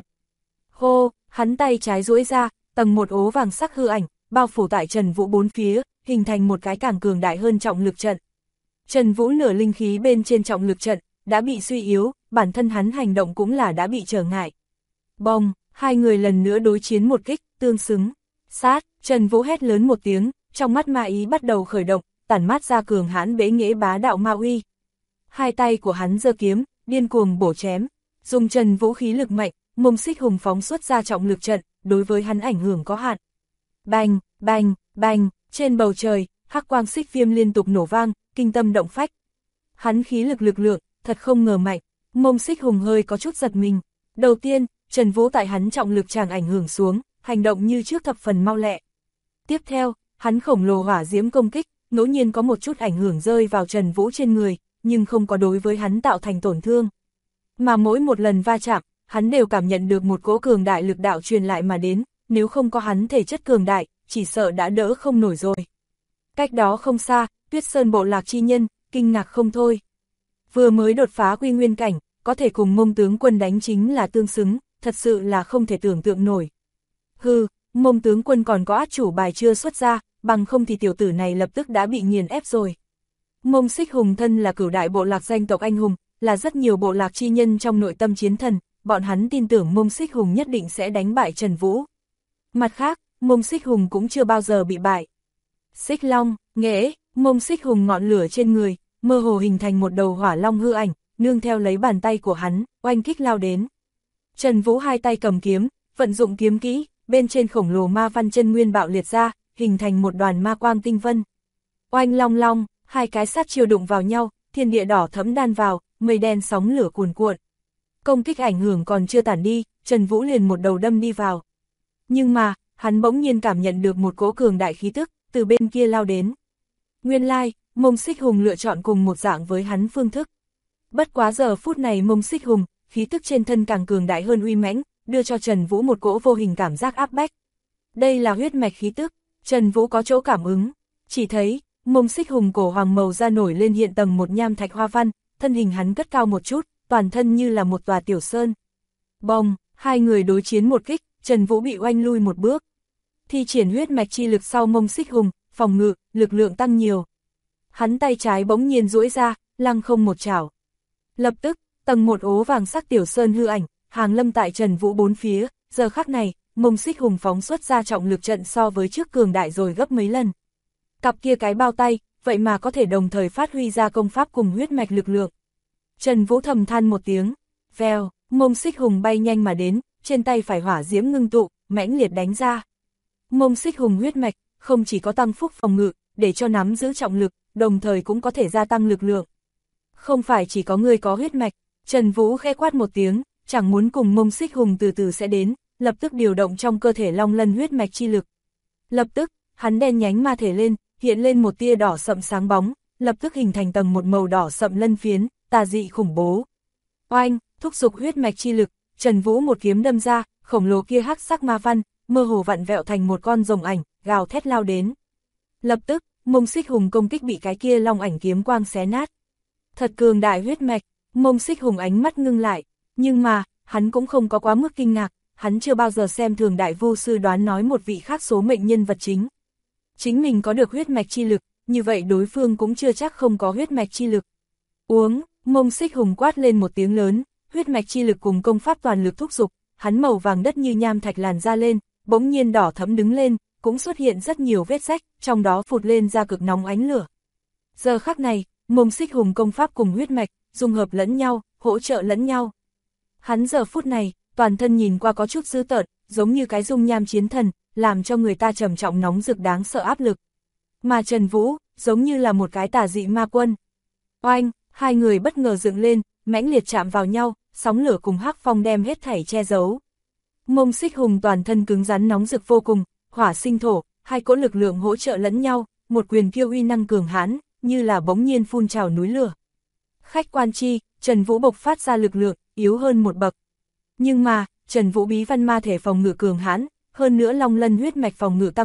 Hô, hắn tay trái duỗi ra, tầng một ố vàng sắc hư ảnh, bao phủ tại Trần Vũ bốn phía, hình thành một cái càng cường đại hơn trọng lực trận. Trần Vũ nửa linh khí bên trên trọng lực trận, đã bị suy yếu, bản thân hắn hành động cũng là đã bị trở ngại. Bông, hai người lần nữa đối chiến một kích, tương xứng. Sát, Trần Vũ hét lớn một tiếng, trong mắt ma ý bắt đầu khởi động, tản mát ra cường hãn bế nghệ bá đạo ma uy. Hai tay của hắn giơ kiếm, điên cuồng bổ chém, dùng Trần Vũ khí lực mạnh, Mông Xích Hùng phóng xuất ra trọng lực trận, đối với hắn ảnh hưởng có hạn. Bành, bành, bành, trên bầu trời, hắc quang xích viêm liên tục nổ vang, kinh tâm động phách. Hắn khí lực lượng, thật không ngờ mạnh, Mông Xích Hùng hơi có chút giật mình. Đầu tiên, Trần Vũ tại hắn trọng lực tràng ảnh hưởng xuống, hành động như trước thập phần mau lẹ. Tiếp theo, hắn khổng lồ hỏa diễm công kích, ngẫu nhiên có một chút ảnh hưởng rơi vào Trần Vũ trên người, nhưng không có đối với hắn tạo thành tổn thương. Mà mỗi một lần va chạm, hắn đều cảm nhận được một cỗ cường đại lực đạo truyền lại mà đến, nếu không có hắn thể chất cường đại, chỉ sợ đã đỡ không nổi rồi. Cách đó không xa, Tuyết Sơn bộ lạc chi nhân, kinh ngạc không thôi. Vừa mới đột phá quy nguyên cảnh, có thể cùng Mông tướng quân đánh chính là tương xứng, thật sự là không thể tưởng tượng nổi. Hừ, Mông tướng quân còn có át chủ bài chưa xuất ra, bằng không thì tiểu tử này lập tức đã bị nghiền ép rồi. Mông Xích Hùng thân là cửu đại bộ lạc danh tộc anh hùng, là rất nhiều bộ lạc chi nhân trong nội tâm chiến thần, bọn hắn tin tưởng Mông Xích Hùng nhất định sẽ đánh bại Trần Vũ. Mặt khác, Mông Xích Hùng cũng chưa bao giờ bị bại. Xích Long, nghễ, Mông Xích Hùng ngọn lửa trên người, mơ hồ hình thành một đầu hỏa long hư ảnh, nương theo lấy bàn tay của hắn, oanh kích lao đến. Trần Vũ hai tay cầm kiếm, vận dụng kiếm kỹ, bên trên khổng lồ ma văn chân nguyên bạo liệt ra, hình thành một đoàn ma quang tinh vân. Oanh long long, hai cái sát chiêu đụng vào nhau, thiên địa đỏ thẫm đan vào, mây đen sóng lửa cuồn cuộn. Công kích ảnh hưởng còn chưa tản đi, Trần Vũ liền một đầu đâm đi vào. Nhưng mà, hắn bỗng nhiên cảm nhận được một cỗ cường đại khí tức, từ bên kia lao đến. Nguyên lai, Mông Xích Hùng lựa chọn cùng một dạng với hắn phương thức. Bất quá giờ phút này Mông Xích Hùng, khí tức trên thân càng cường đại hơn uy mãnh, đưa cho Trần Vũ một cỗ vô hình cảm giác áp bách. Đây là huyết mạch khí tức, Trần Vũ có chỗ cảm ứng, chỉ thấy, Mông Xích Hùng cổ hoàng màu da nổi lên hiện tầng một nham thạch hoa văn, thân hình hắn cất cao một chút, toàn thân như là một tòa tiểu sơn. Bông, hai người đối chiến một kích, Trần Vũ bị oanh lui một bước. Thi triển huyết mạch chi lực sau Mông Xích Hùng, phòng ngự, lực lượng tăng nhiều. Hắn tay trái bỗng nhiên duỗi ra, lăng không một chảo. Lập tức, tầng một ố vàng sắc tiểu sơn hư ảnh, hàng lâm tại Trần Vũ bốn phía, giờ khắc này, Mông Xích Hùng phóng xuất ra trọng lực trận so với trước cường đại rồi gấp mấy lần. Cặp kia cái bao tay, vậy mà có thể đồng thời phát huy ra công pháp cùng huyết mạch lực lượng. Trần Vũ thầm than một tiếng, vèo, Mông Xích Hùng bay nhanh mà đến, trên tay phải hỏa diễm ngưng tụ, mãnh liệt đánh ra. Mông Xích Hùng huyết mạch, không chỉ có tăng phúc phòng ngự, để cho nắm giữ trọng lực, đồng thời cũng có thể gia tăng lực lượng. Không phải chỉ có người có huyết mạch, Trần Vũ khẽ quát một tiếng, chẳng muốn cùng Mông Xích Hùng từ từ sẽ đến, lập tức điều động trong cơ thể long lân huyết mạch chi lực. Lập tức, hắn đen nhánh ma thể lên, hiện lên một tia đỏ sậm sáng bóng, lập tức hình thành tầng một màu đỏ sậm lân phiến, tà dị khủng bố. Oanh, thúc giục huyết mạch chi lực, Trần Vũ một kiếm đâm ra, khổng lồ kia hắc sắc ma văn, mơ hồ vặn vẹo thành một con rồng ảnh, gào thét lao đến. Lập tức, Mông Xích Hùng công kích bị cái kia long ảnh kiếm quang xé nát. Thật cường đại huyết mạch, Mông Xích Hùng ánh mắt ngưng lại, nhưng mà, hắn cũng không có quá mức kinh ngạc, hắn chưa bao giờ xem thường đại vu sư đoán nói một vị khác số mệnh nhân vật chính. Chính mình có được huyết mạch chi lực, như vậy đối phương cũng chưa chắc không có huyết mạch chi lực. Uống, Mông Xích Hùng quát lên một tiếng lớn, huyết mạch chi lực cùng công pháp toàn lực thúc giục, hắn màu vàng đất như nham thạch làn ra lên, bỗng nhiên đỏ thẫm đứng lên, cũng xuất hiện rất nhiều vết rách, trong đó phụt lên ra cực nóng ánh lửa. Giờ khắc này, Mông Xích Hùng công pháp cùng huyết mạch, dung hợp lẫn nhau, hỗ trợ lẫn nhau. Hắn giờ phút này, toàn thân nhìn qua có chút dữ tợn, giống như cái dung nham chiến thần, làm cho người ta trầm trọng nóng rực đáng sợ áp lực. Mà Trần Vũ, giống như là một cái tà dị ma quân. Oanh, hai người bất ngờ dựng lên, mãnh liệt chạm vào nhau, sóng lửa cùng hắc phong đem hết thảy che giấu. Mông Xích Hùng toàn thân cứng rắn nóng rực vô cùng, hỏa sinh thổ, hai cỗ lực lượng hỗ trợ lẫn nhau, một quyền kiêu uy năng cường hãn, như là bỗng nhiên phun trào núi lửa. Khách quan chi, Trần Vũ bộc phát ra lực lượng, yếu hơn một bậc. Nhưng mà, Trần Vũ bí văn ma thể phòng ngự cường hãn, hơn nữa long lân huyết mạch phòng ngự tăng phúc,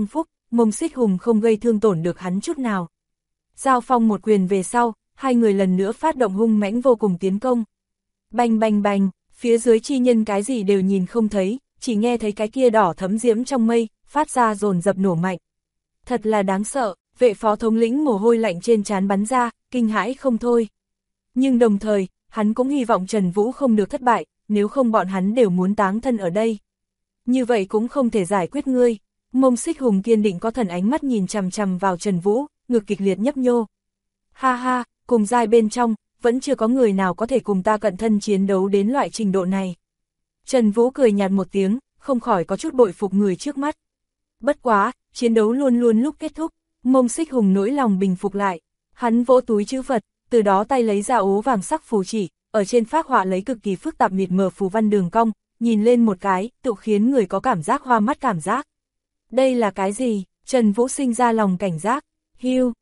Mông Xích Hùng không gây thương tổn được hắn chút nào. Giao phong một quyền về sau, hai người lần nữa phát động hung mãnh vô cùng tiến công. Bành bành bành, phía dưới chi nhân cái gì đều nhìn không thấy, chỉ nghe thấy cái kia đỏ thấm diễm trong mây, phát ra dồn dập nổ mạnh. Thật là đáng sợ, vệ phó thống lĩnh mồ hôi lạnh trên trán bắn ra, kinh hãi không thôi. Nhưng đồng thời, hắn cũng hy vọng Trần Vũ không được thất bại, nếu không bọn hắn đều muốn táng thân ở đây. Như vậy cũng không thể giải quyết ngươi. Mông Xích Hùng kiên định có thần ánh mắt nhìn chằm chằm vào Trần Vũ, ngực kịch liệt nhấp nhô. Ha ha, cùng giai bên trong, vẫn chưa có người nào có thể cùng ta cận thân chiến đấu đến loại trình độ này. Trần Vũ cười nhạt một tiếng, không khỏi có chút bội phục người trước mắt. Bất quá, chiến đấu luôn luôn lúc kết thúc, Mông Xích Hùng nỗi lòng bình phục lại. Hắn vỗ túi chữ vật, từ đó tay lấy ra ố vàng sắc phù chỉ, ở trên phác họa lấy cực kỳ phức tạp mịt mờ phù văn đường cong, nhìn lên một cái, tự khiến người có cảm giác hoa mắt cảm giác. Đây là cái gì? Trần Vũ sinh ra lòng cảnh giác. Hiu,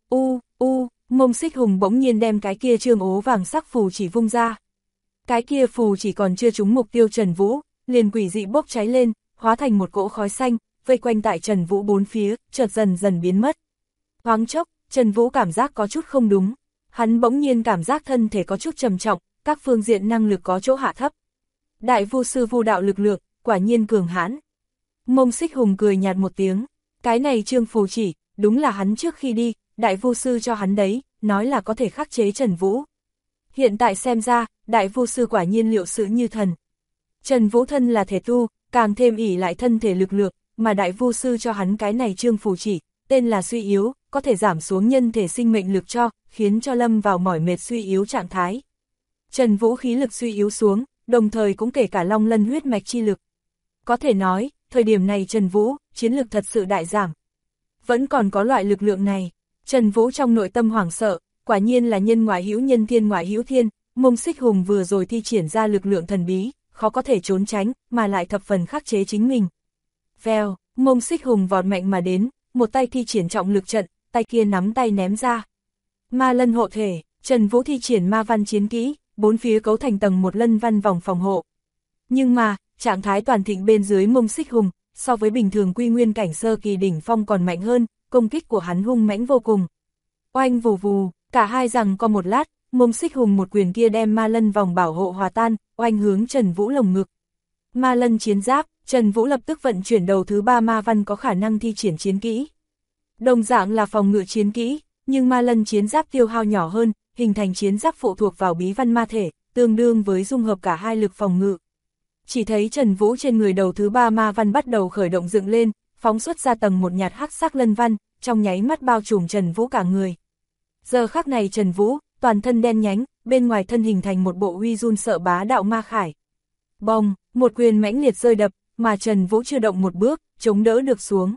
Mông Xích Hùng bỗng nhiên đem cái kia trương ố vàng sắc phù chỉ vung ra. Cái kia phù chỉ còn chưa trúng mục tiêu Trần Vũ, liền quỷ dị bốc cháy lên, hóa thành một cỗ khói xanh, vây quanh tại Trần Vũ bốn phía, chợt dần dần biến mất. Thoáng chốc, Trần Vũ cảm giác có chút không đúng. Hắn bỗng nhiên cảm giác thân thể có chút trầm trọng, các phương diện năng lực có chỗ hạ thấp. Đại vu sư vu đạo lực lượng, quả nhiên cường hãn. Mông Xích Hùng cười nhạt một tiếng, cái này trương phù chỉ, đúng là hắn trước khi đi, đại vu sư cho hắn đấy, nói là có thể khắc chế Trần Vũ. Hiện tại xem ra, đại vu sư quả nhiên liệu sự như thần. Trần Vũ thân là thể tu, càng thêm ỷ lại thân thể lực lượng, mà đại vu sư cho hắn cái này trương phù chỉ, tên là suy yếu, có thể giảm xuống nhân thể sinh mệnh lực cho, khiến cho lâm vào mỏi mệt suy yếu trạng thái. Trần Vũ khí lực suy yếu xuống, đồng thời cũng kể cả long lân huyết mạch chi lực. Có thể nói, thời điểm này Trần Vũ, chiến lực thật sự đại giảm. Vẫn còn có loại lực lượng này. Trần Vũ trong nội tâm hoảng sợ, quả nhiên là nhân ngoại hữu nhân thiên ngoại hữu thiên, Mông Xích Hùng vừa rồi thi triển ra lực lượng thần bí, khó có thể trốn tránh, mà lại thập phần khắc chế chính mình. Vèo, Mông Xích Hùng vọt mạnh mà đến, một tay thi triển trọng lực trận, tay kia nắm tay ném ra. Ma lân hộ thể, Trần Vũ thi triển ma văn chiến kỹ, bốn phía cấu thành tầng một lân văn vòng phòng hộ. Nhưng mà, trạng thái toàn thịnh bên dưới Mông Xích Hùng, so với bình thường quy nguyên cảnh sơ kỳ đỉnh phong còn mạnh hơn, công kích của hắn hung mãnh vô cùng. Oanh vù vù, cả hai rằng có một lát, Mông Xích Hùng một quyền kia đem ma lân vòng bảo hộ hòa tan, oanh hướng Trần Vũ lồng ngực. Ma lân chiến giáp, Trần Vũ lập tức vận chuyển đầu thứ ba ma văn có khả năng thi triển chiến kỹ. Đồng dạng là phòng ngự chiến kỹ, nhưng ma lân chiến giáp tiêu hao nhỏ hơn, hình thành chiến giáp phụ thuộc vào bí văn ma thể, tương đương với dung hợp cả hai lực phòng ngự. Chỉ thấy Trần Vũ trên người đầu thứ ba ma văn bắt đầu khởi động dựng lên, phóng xuất ra tầng một nhạt hắc sắc lân văn, trong nháy mắt bao trùm Trần Vũ cả người. Giờ khắc này Trần Vũ, toàn thân đen nhánh, bên ngoài thân hình thành một bộ uy run sợ bá đạo ma khải. Bong, một quyền mãnh liệt rơi đập, mà Trần Vũ chưa động một bước, chống đỡ được xuống.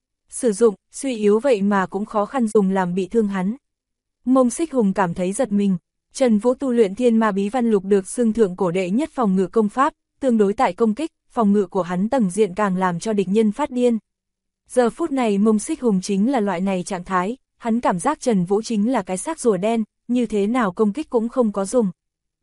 Sử dụng, suy yếu vậy mà cũng khó khăn dùng làm bị thương hắn. Mông Xích Hùng cảm thấy giật mình, Trần Vũ tu luyện thiên ma bí văn lục được xưng thượng cổ đệ nhất phòng ngự công pháp, tương đối tại công kích, phòng ngự của hắn tầng diện càng làm cho địch nhân phát điên. Giờ phút này Mông Xích Hùng chính là loại này trạng thái, hắn cảm giác Trần Vũ chính là cái xác rùa đen, như thế nào công kích cũng không có dùng.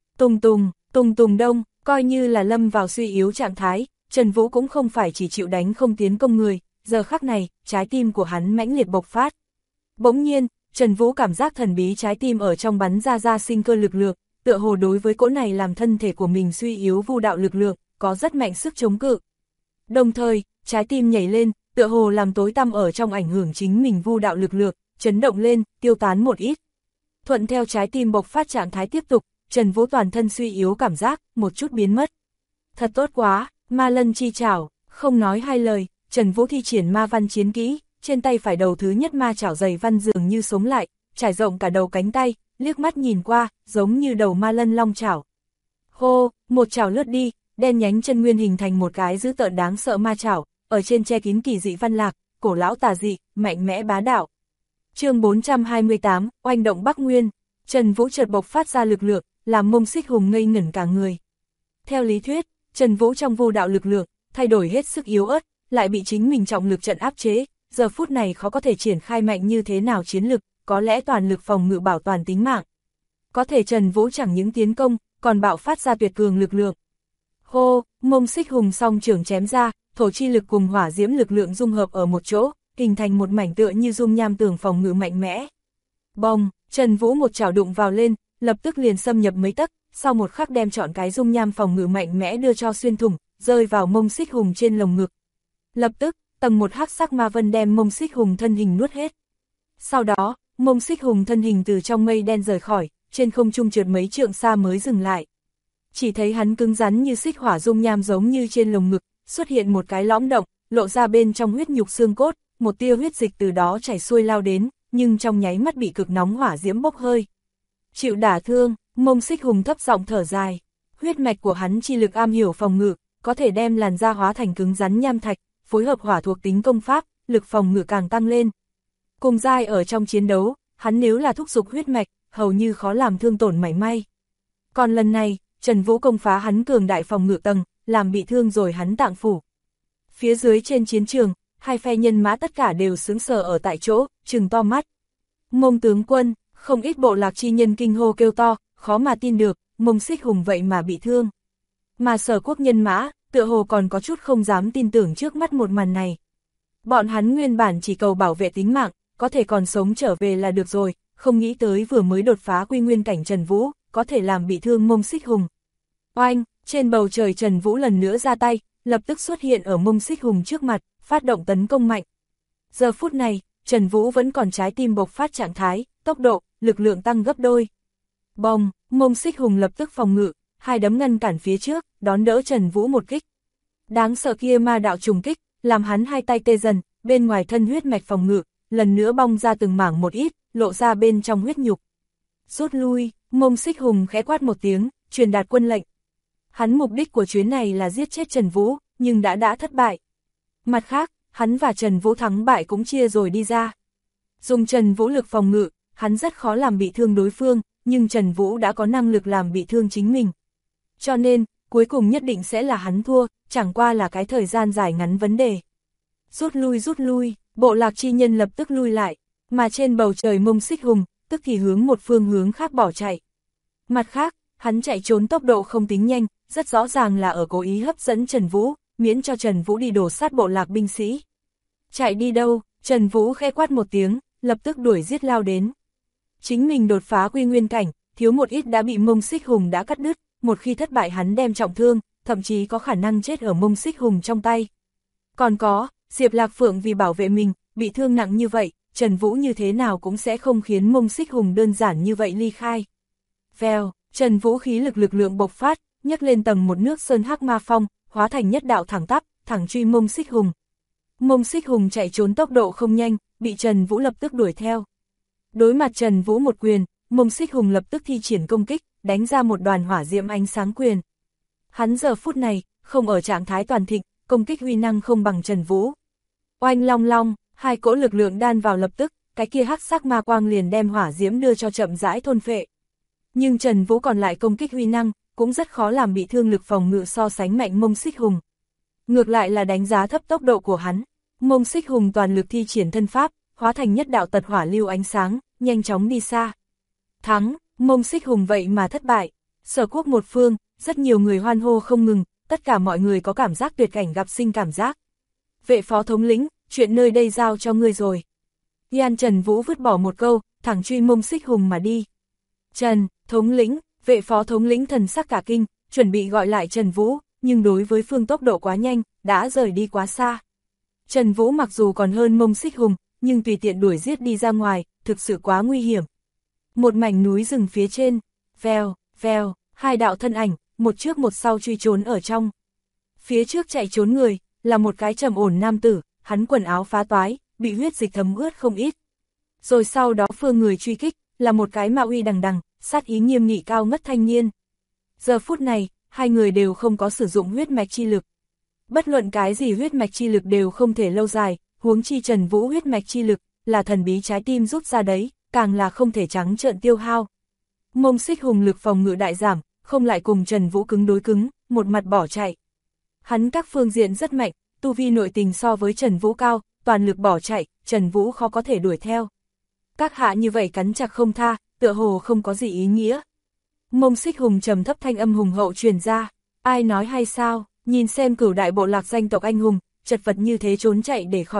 Tùng tùng đông, coi như là lâm vào suy yếu trạng thái, Trần Vũ cũng không phải chỉ chịu đánh không tiến công người, giờ khắc này, trái tim của hắn mãnh liệt bộc phát. Bỗng nhiên, Trần Vũ cảm giác thần bí trái tim ở trong bắn ra sinh cơ lực lượng, tựa hồ đối với cỗ này làm thân thể của mình suy yếu vu đạo lực lượng, có rất mạnh sức chống cự. Đồng thời, trái tim nhảy lên, tựa hồ làm tối tăm ở trong ảnh hưởng chính mình vu đạo lực lượng, chấn động lên, tiêu tán một ít. Thuận theo trái tim bộc phát trạng thái tiếp tục, Trần Vũ toàn thân suy yếu cảm giác, một chút biến mất. Thật tốt quá, ma lân chi chảo, không nói hai lời, Trần Vũ thi triển ma văn chiến kỹ, trên tay phải đầu thứ nhất ma chảo dày văn dường như sống lại, trải rộng cả đầu cánh tay, liếc mắt nhìn qua, giống như đầu ma lân long chảo. Hô, một chảo lướt đi, đen nhánh chân nguyên hình thành một cái dữ tợn đáng sợ ma chảo, ở trên che kín kỳ dị văn lạc, cổ lão tà dị, mạnh mẽ bá đạo. Chương 428, oanh động Bắc Nguyên, Trần Vũ chợt bộc phát ra lực lượng, làm Mông Xích Hùng ngây ngẩn cả người. Theo lý thuyết, Trần Vũ trong vô đạo lực lượng, thay đổi hết sức yếu ớt, lại bị chính mình trọng lực trận áp chế, giờ phút này khó có thể triển khai mạnh như thế nào chiến lực, có lẽ toàn lực phòng ngự bảo toàn tính mạng. Có thể Trần Vũ chẳng những tiến công, còn bạo phát ra tuyệt cường lực lượng. Hô, Mông Xích Hùng song trưởng chém ra, thổ chi lực cùng hỏa diễm lực lượng dung hợp ở một chỗ, hình thành một mảnh tựa như dung nham tường phòng ngự mạnh mẽ. Bông, Trần Vũ một chảo đụng vào lên, lập tức liền xâm nhập mấy tấc, sau một khắc đem chọn cái dung nham phòng ngự mạnh mẽ đưa cho xuyên thủng, rơi vào mông Xích Hùng trên lồng ngực. Lập tức, tầng một hắc sắc ma vân đem mông Xích Hùng thân hình nuốt hết. Sau đó, mông Xích Hùng thân hình từ trong mây đen rời khỏi, trên không trung trượt mấy trượng xa mới dừng lại. Chỉ thấy hắn cứng rắn như xích hỏa dung nham giống như trên lồng ngực, xuất hiện một cái lõm động, lộ ra bên trong huyết nhục xương cốt, một tia huyết dịch từ đó chảy xuôi lao đến, nhưng trong nháy mắt bị cực nóng hỏa diễm bốc hơi. Chịu đả thương, mông Xích Hùng thấp giọng thở dài. Huyết mạch của hắn chi lực am hiểu phòng ngự, có thể đem làn da hóa thành cứng rắn nham thạch, phối hợp hỏa thuộc tính công pháp, lực phòng ngự càng tăng lên. Cùng giai ở trong chiến đấu, hắn nếu là thúc giục huyết mạch, hầu như khó làm thương tổn mảy may. Còn lần này, Trần Vũ công phá hắn cường đại phòng ngự tầng, làm bị thương rồi hắn tạng phủ. Phía dưới trên chiến trường, hai phe nhân mã tất cả đều sững sờ ở tại chỗ, trừng to mắt. Mông tướng quân, không ít bộ lạc chi nhân kinh hô kêu to, khó mà tin được, mông Xích Hùng vậy mà bị thương. Mà Sở Quốc nhân mã, tựa hồ còn có chút không dám tin tưởng trước mắt một màn này. Bọn hắn nguyên bản chỉ cầu bảo vệ tính mạng, có thể còn sống trở về là được rồi, không nghĩ tới vừa mới đột phá quy nguyên cảnh Trần Vũ, có thể làm bị thương mông Xích Hùng. Oanh, trên bầu trời Trần Vũ lần nữa ra tay, lập tức xuất hiện ở mông Xích Hùng trước mặt, phát động tấn công mạnh. Giờ phút này, Trần Vũ vẫn còn trái tim bộc phát trạng thái, tốc độ, lực lượng tăng gấp đôi. Bông, mông Xích Hùng lập tức phòng ngự, hai đấm ngăn cản phía trước, đón đỡ Trần Vũ một kích. Đáng sợ kia ma đạo trùng kích, làm hắn hai tay tê dần, bên ngoài thân huyết mạch phòng ngự, lần nữa bong ra từng mảng một ít, lộ ra bên trong huyết nhục. Rút lui, mông Xích Hùng khẽ quát một tiếng, truyền đạt quân lệnh. Hắn mục đích của chuyến này là giết chết Trần Vũ, nhưng đã thất bại. Mặt khác, hắn và Trần Vũ thắng bại cũng chia rồi đi ra. Dùng Trần Vũ lực phòng ngự, hắn rất khó làm bị thương đối phương, nhưng Trần Vũ đã có năng lực làm bị thương chính mình. Cho nên, cuối cùng nhất định sẽ là hắn thua, chẳng qua là cái thời gian dài ngắn vấn đề. Rút lui, bộ lạc chi nhân lập tức lui lại, mà trên bầu trời mông Xích Hùng, tức thì hướng một phương hướng khác bỏ chạy. Mặt khác, hắn chạy trốn tốc độ không tính nhanh, rất rõ ràng là ở cố ý hấp dẫn Trần Vũ, miễn cho Trần Vũ đi đổ sát bộ lạc binh sĩ. Chạy đi đâu, Trần Vũ khẽ quát một tiếng, lập tức đuổi giết lao đến. Chính mình đột phá quy nguyên cảnh, thiếu một ít đã bị mông Xích Hùng đã cắt đứt, một khi thất bại hắn đem trọng thương, thậm chí có khả năng chết ở mông Xích Hùng trong tay. Còn có, Diệp Lạc Phượng vì bảo vệ mình, bị thương nặng như vậy, Trần Vũ như thế nào cũng sẽ không khiến mông Xích Hùng đơn giản như vậy ly khai. Vèo, Trần Vũ khí lực lượng bộc phát, nhấc lên tầng một nước sơn hắc ma phong, hóa thành nhất đạo thẳng tắp, thẳng truy mông Xích Hùng. Mông Xích Hùng chạy trốn tốc độ không nhanh, bị Trần Vũ lập tức đuổi theo. Đối mặt Trần Vũ một quyền, mông Xích Hùng lập tức thi triển công kích, đánh ra một đoàn hỏa diễm ánh sáng quyền. Hắn giờ phút này, không ở trạng thái toàn thịnh, công kích uy năng không bằng Trần Vũ. Oanh long long, hai cỗ lực lượng đan vào lập tức, cái kia hắc sắc ma quang liền đem hỏa diễm đưa cho chậm rãi thôn phệ. Nhưng Trần Vũ còn lại công kích uy năng, cũng rất khó làm bị thương lực phòng ngự so sánh mạnh mông Xích Hùng. Ngược lại là đánh giá thấp tốc độ của hắn, mông Xích Hùng toàn lực thi triển thân pháp, hóa thành nhất đạo tật hỏa lưu ánh sáng, nhanh chóng đi xa. Thắng, mông Xích Hùng vậy mà thất bại. Sở Quốc một phương, rất nhiều người hoan hô không ngừng, tất cả mọi người có cảm giác tuyệt cảnh gặp sinh cảm giác. Vệ phó thống lĩnh, chuyện nơi đây giao cho ngươi rồi. Yan Trần Vũ vứt bỏ một câu, thẳng truy mông Xích Hùng mà đi. Trần, thống lĩnh, vệ phó thống lĩnh thần sắc cả kinh, chuẩn bị gọi lại Trần Vũ, nhưng đối với phương tốc độ quá nhanh, đã rời đi quá xa. Trần Vũ mặc dù còn hơn mông Xích Hùng, nhưng tùy tiện đuổi giết đi ra ngoài, thực sự quá nguy hiểm. Một mảnh núi rừng phía trên, vèo, vèo, hai đạo thân ảnh, một trước một sau truy trốn ở trong. Phía trước chạy trốn người, là một cái trầm ổn nam tử, hắn quần áo phá toái, bị huyết dịch thấm ướt không ít. Rồi sau đó phương người truy kích, là một cái ma uy đằng đằng, sát ý nghiêm nghị cao ngất thanh niên. Giờ phút này, hai người đều không có sử dụng huyết mạch chi lực. Bất luận cái gì huyết mạch chi lực đều không thể lâu dài, huống chi Trần Vũ huyết mạch chi lực, là thần bí trái tim rút ra đấy, càng là không thể trắng trợn tiêu hao. Mông Xích Hùng lực phòng ngự đại giảm, không lại cùng Trần Vũ cứng đối cứng, một mặt bỏ chạy. Hắn các phương diện rất mạnh, tu vi nội tình so với Trần Vũ cao, toàn lực bỏ chạy, Trần Vũ khó có thể đuổi theo. Các hạ như vậy cắn chặt không tha, tựa hồ không có gì ý nghĩa. Mông Xích Hùng trầm thấp thanh âm hùng hậu truyền ra, ai nói hay sao, nhìn xem Cửu đại bộ lạc danh tộc anh hùng, chật vật như thế trốn chạy để khỏi chết,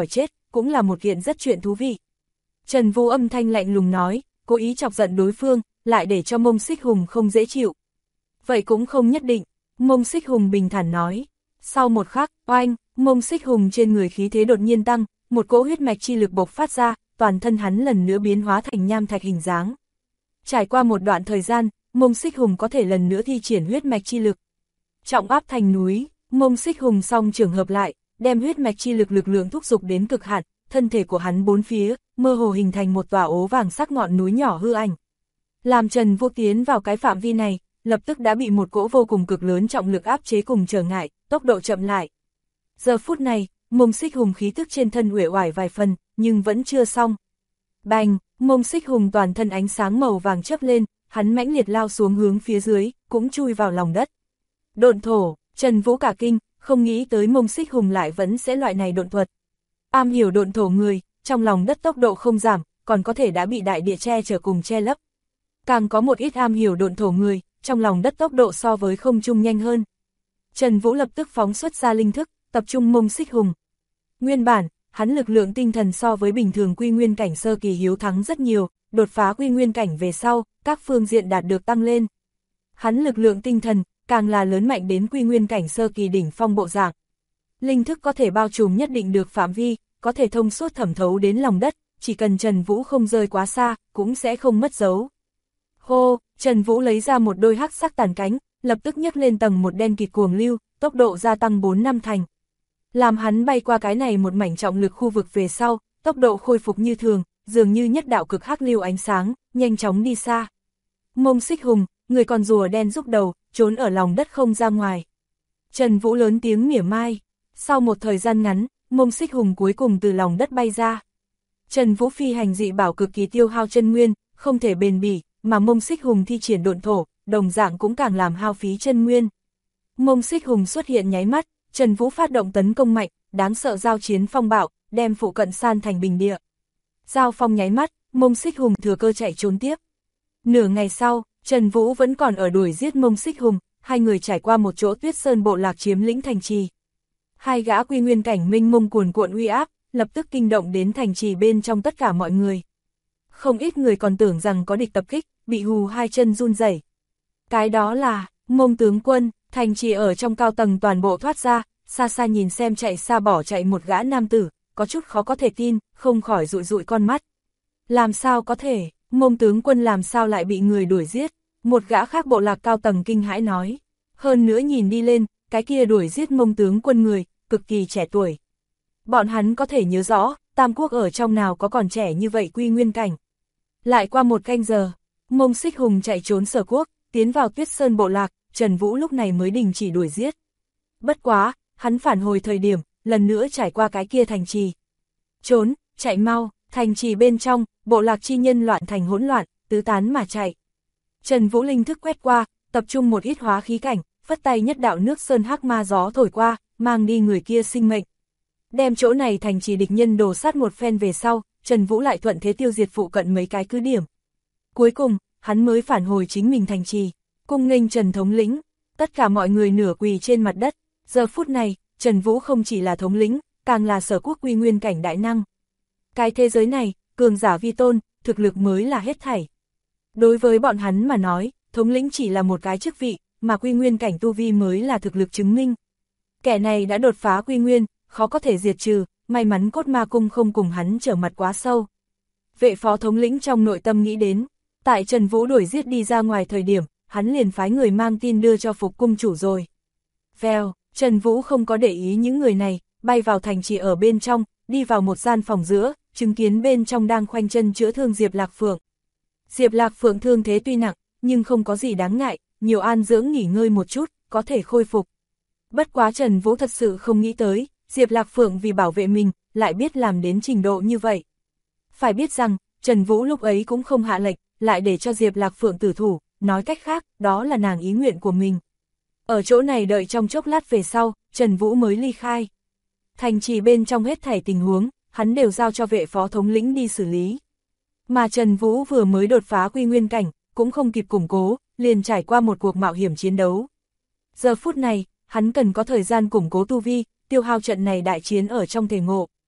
cũng là một kiện rất chuyện thú vị. Trần Vũ âm thanh lạnh lùng nói, cố ý chọc giận đối phương, lại để cho Mông Xích Hùng không dễ chịu. Vậy cũng không nhất định, Mông Xích Hùng bình thản nói. Sau một khắc, oanh, Mông Xích Hùng trên người khí thế đột nhiên tăng, một cỗ huyết mạch chi lực bộc phát ra, toàn thân hắn lần nữa biến hóa thành nham thạch hình dáng. Trải qua một đoạn thời gian, Mông Xích Hùng có thể lần nữa thi triển huyết mạch chi lực. Trọng áp thành núi, Mông Xích Hùng song trường hợp lại, đem huyết mạch chi lực lượng thúc dục đến cực hạn, thân thể của hắn bốn phía, mơ hồ hình thành một tòa ố vàng sắc ngọn núi nhỏ hư ảnh. Làm Trần Vũ tiến vào cái phạm vi này, lập tức đã bị một cỗ vô cùng cực lớn trọng lực áp chế cùng trở ngại, tốc độ chậm lại. Giờ phút này, Mông Xích Hùng khí tức trên thân uể oải vài phần, nhưng vẫn chưa xong. Bành, Mông Xích Hùng toàn thân ánh sáng màu vàng chớp lên, hắn mãnh liệt lao xuống hướng phía dưới, cũng chui vào lòng đất. Độn thổ, Trần Vũ cả kinh, không nghĩ tới Mông Xích Hùng lại vẫn sẽ loại này độn thuật. Am hiểu độn thổ người, trong lòng đất tốc độ không giảm, còn có thể đã bị đại địa che chở cùng che lấp. Càng có một ít am hiểu độn thổ người, trong lòng đất tốc độ so với không trung nhanh hơn. Trần Vũ lập tức phóng xuất ra linh thức, tập trung Mông Xích Hùng. Nguyên bản, hắn lực lượng tinh thần so với bình thường quy nguyên cảnh sơ kỳ hiếu thắng rất nhiều, đột phá quy nguyên cảnh về sau, các phương diện đạt được tăng lên. Hắn lực lượng tinh thần, càng là lớn mạnh đến quy nguyên cảnh sơ kỳ đỉnh phong bộ dạng. Linh thức có thể bao trùm nhất định được phạm vi, có thể thông suốt thẩm thấu đến lòng đất, chỉ cần Trần Vũ không rơi quá xa, cũng sẽ không mất dấu. Hô, Trần Vũ lấy ra một đôi hắc sắc tàn cánh, lập tức nhấc lên tầng một đen kịt cuồng lưu, tốc độ gia tăng 4 năm thành. Làm hắn bay qua cái này một mảnh trọng lực khu vực về sau, tốc độ khôi phục như thường, dường như nhất đạo cực hắc lưu ánh sáng, nhanh chóng đi xa. Mông Xích Hùng, người con rùa đen rúc đầu, trốn ở lòng đất không ra ngoài. Trần Vũ lớn tiếng mỉa mai. Sau một thời gian ngắn, Mông Xích Hùng cuối cùng từ lòng đất bay ra. Trần Vũ phi hành dị bảo cực kỳ tiêu hao chân nguyên, không thể bền bỉ, mà Mông Xích Hùng thi triển độn thổ, đồng dạng cũng càng làm hao phí chân nguyên. Mông Xích Hùng xuất hiện nháy mắt, Trần Vũ phát động tấn công mạnh, đáng sợ giao chiến phong bạo, đem phụ cận san thành bình địa. Giao phong nháy mắt, Mông Xích Hùng thừa cơ chạy trốn tiếp. Nửa ngày sau, Trần Vũ vẫn còn ở đuổi giết Mông Xích Hùng, hai người trải qua một chỗ Tuyết Sơn bộ lạc chiếm lĩnh thành trì. Hai gã quy nguyên cảnh minh mông cuồn cuộn uy áp, lập tức kinh động đến thành trì bên trong tất cả mọi người. Không ít người còn tưởng rằng có địch tập kích, bị hù hai chân run rẩy. Cái đó là Mông tướng quân. Thành trì ở trong cao tầng toàn bộ thoát ra, xa xa nhìn xem chạy xa bỏ chạy một gã nam tử, có chút khó có thể tin, không khỏi dụi dụi con mắt. Làm sao có thể, Mông tướng quân làm sao lại bị người đuổi giết? Một gã khác bộ lạc cao tầng kinh hãi nói. Hơn nữa nhìn đi lên, cái kia đuổi giết Mông tướng quân người, cực kỳ trẻ tuổi. Bọn hắn có thể nhớ rõ, Tam Quốc ở trong nào có còn trẻ như vậy quy nguyên cảnh. Lại qua một canh giờ, Mông Xích Hùng chạy trốn Sở Quốc, tiến vào Tuyết Sơn bộ lạc. Trần Vũ lúc này mới đình chỉ đuổi giết. Bất quá, hắn phản hồi thời điểm, lần nữa trải qua cái kia thành trì. Trốn, chạy mau, thành trì bên trong, bộ lạc chi nhân loạn thành hỗn loạn, tứ tán mà chạy. Trần Vũ linh thức quét qua, tập trung một ít hóa khí cảnh, phất tay nhất đạo nước sơn hắc ma gió thổi qua, mang đi người kia sinh mệnh. Đem chỗ này thành trì địch nhân đổ sát một phen về sau, Trần Vũ lại thuận thế tiêu diệt phụ cận mấy cái cứ điểm. Cuối cùng, hắn mới phản hồi chính mình thành trì. Cung nghênh Trần thống lĩnh, tất cả mọi người nửa quỳ trên mặt đất. Giờ phút này, Trần Vũ không chỉ là thống lĩnh, càng là Sở Quốc quy nguyên cảnh đại năng. Cái thế giới này, cường giả vi tôn, thực lực mới là hết thảy. Đối với bọn hắn mà nói, thống lĩnh chỉ là một cái chức vị, mà quy nguyên cảnh tu vi mới là thực lực chứng minh. Kẻ này đã đột phá quy nguyên, khó có thể diệt trừ, may mắn Cốt Ma Cung không cùng hắn trở mặt quá sâu. Vệ phó thống lĩnh trong nội tâm nghĩ đến, tại Trần Vũ đuổi giết đi ra ngoài thời điểm, hắn liền phái người mang tin đưa cho Phục cung chủ rồi. Vèo, Trần Vũ không có để ý những người này, bay vào thành trì ở bên trong, đi vào một gian phòng giữa, chứng kiến bên trong đang khoanh chân chữa thương Diệp Lạc Phượng. Diệp Lạc Phượng thương thế tuy nặng, nhưng không có gì đáng ngại, nhiều an dưỡng nghỉ ngơi một chút, có thể khôi phục. Bất quá Trần Vũ thật sự không nghĩ tới, Diệp Lạc Phượng vì bảo vệ mình, lại biết làm đến trình độ như vậy. Phải biết rằng, Trần Vũ lúc ấy cũng không hạ lệnh, lại để cho Diệp Lạc Phượng tử thủ. Nói cách khác, đó là nàng ý nguyện của mình. Ở chỗ này đợi trong chốc lát về sau, Trần Vũ mới ly khai. Thành trì bên trong hết thảy tình huống, hắn đều giao cho vệ phó thống lĩnh đi xử lý. Mà Trần Vũ vừa mới đột phá quy nguyên cảnh, cũng không kịp củng cố, liền trải qua một cuộc mạo hiểm chiến đấu. Giờ phút này, hắn cần có thời gian củng cố tu vi, tiêu hao trận này đại chiến ở trong thể ngộ.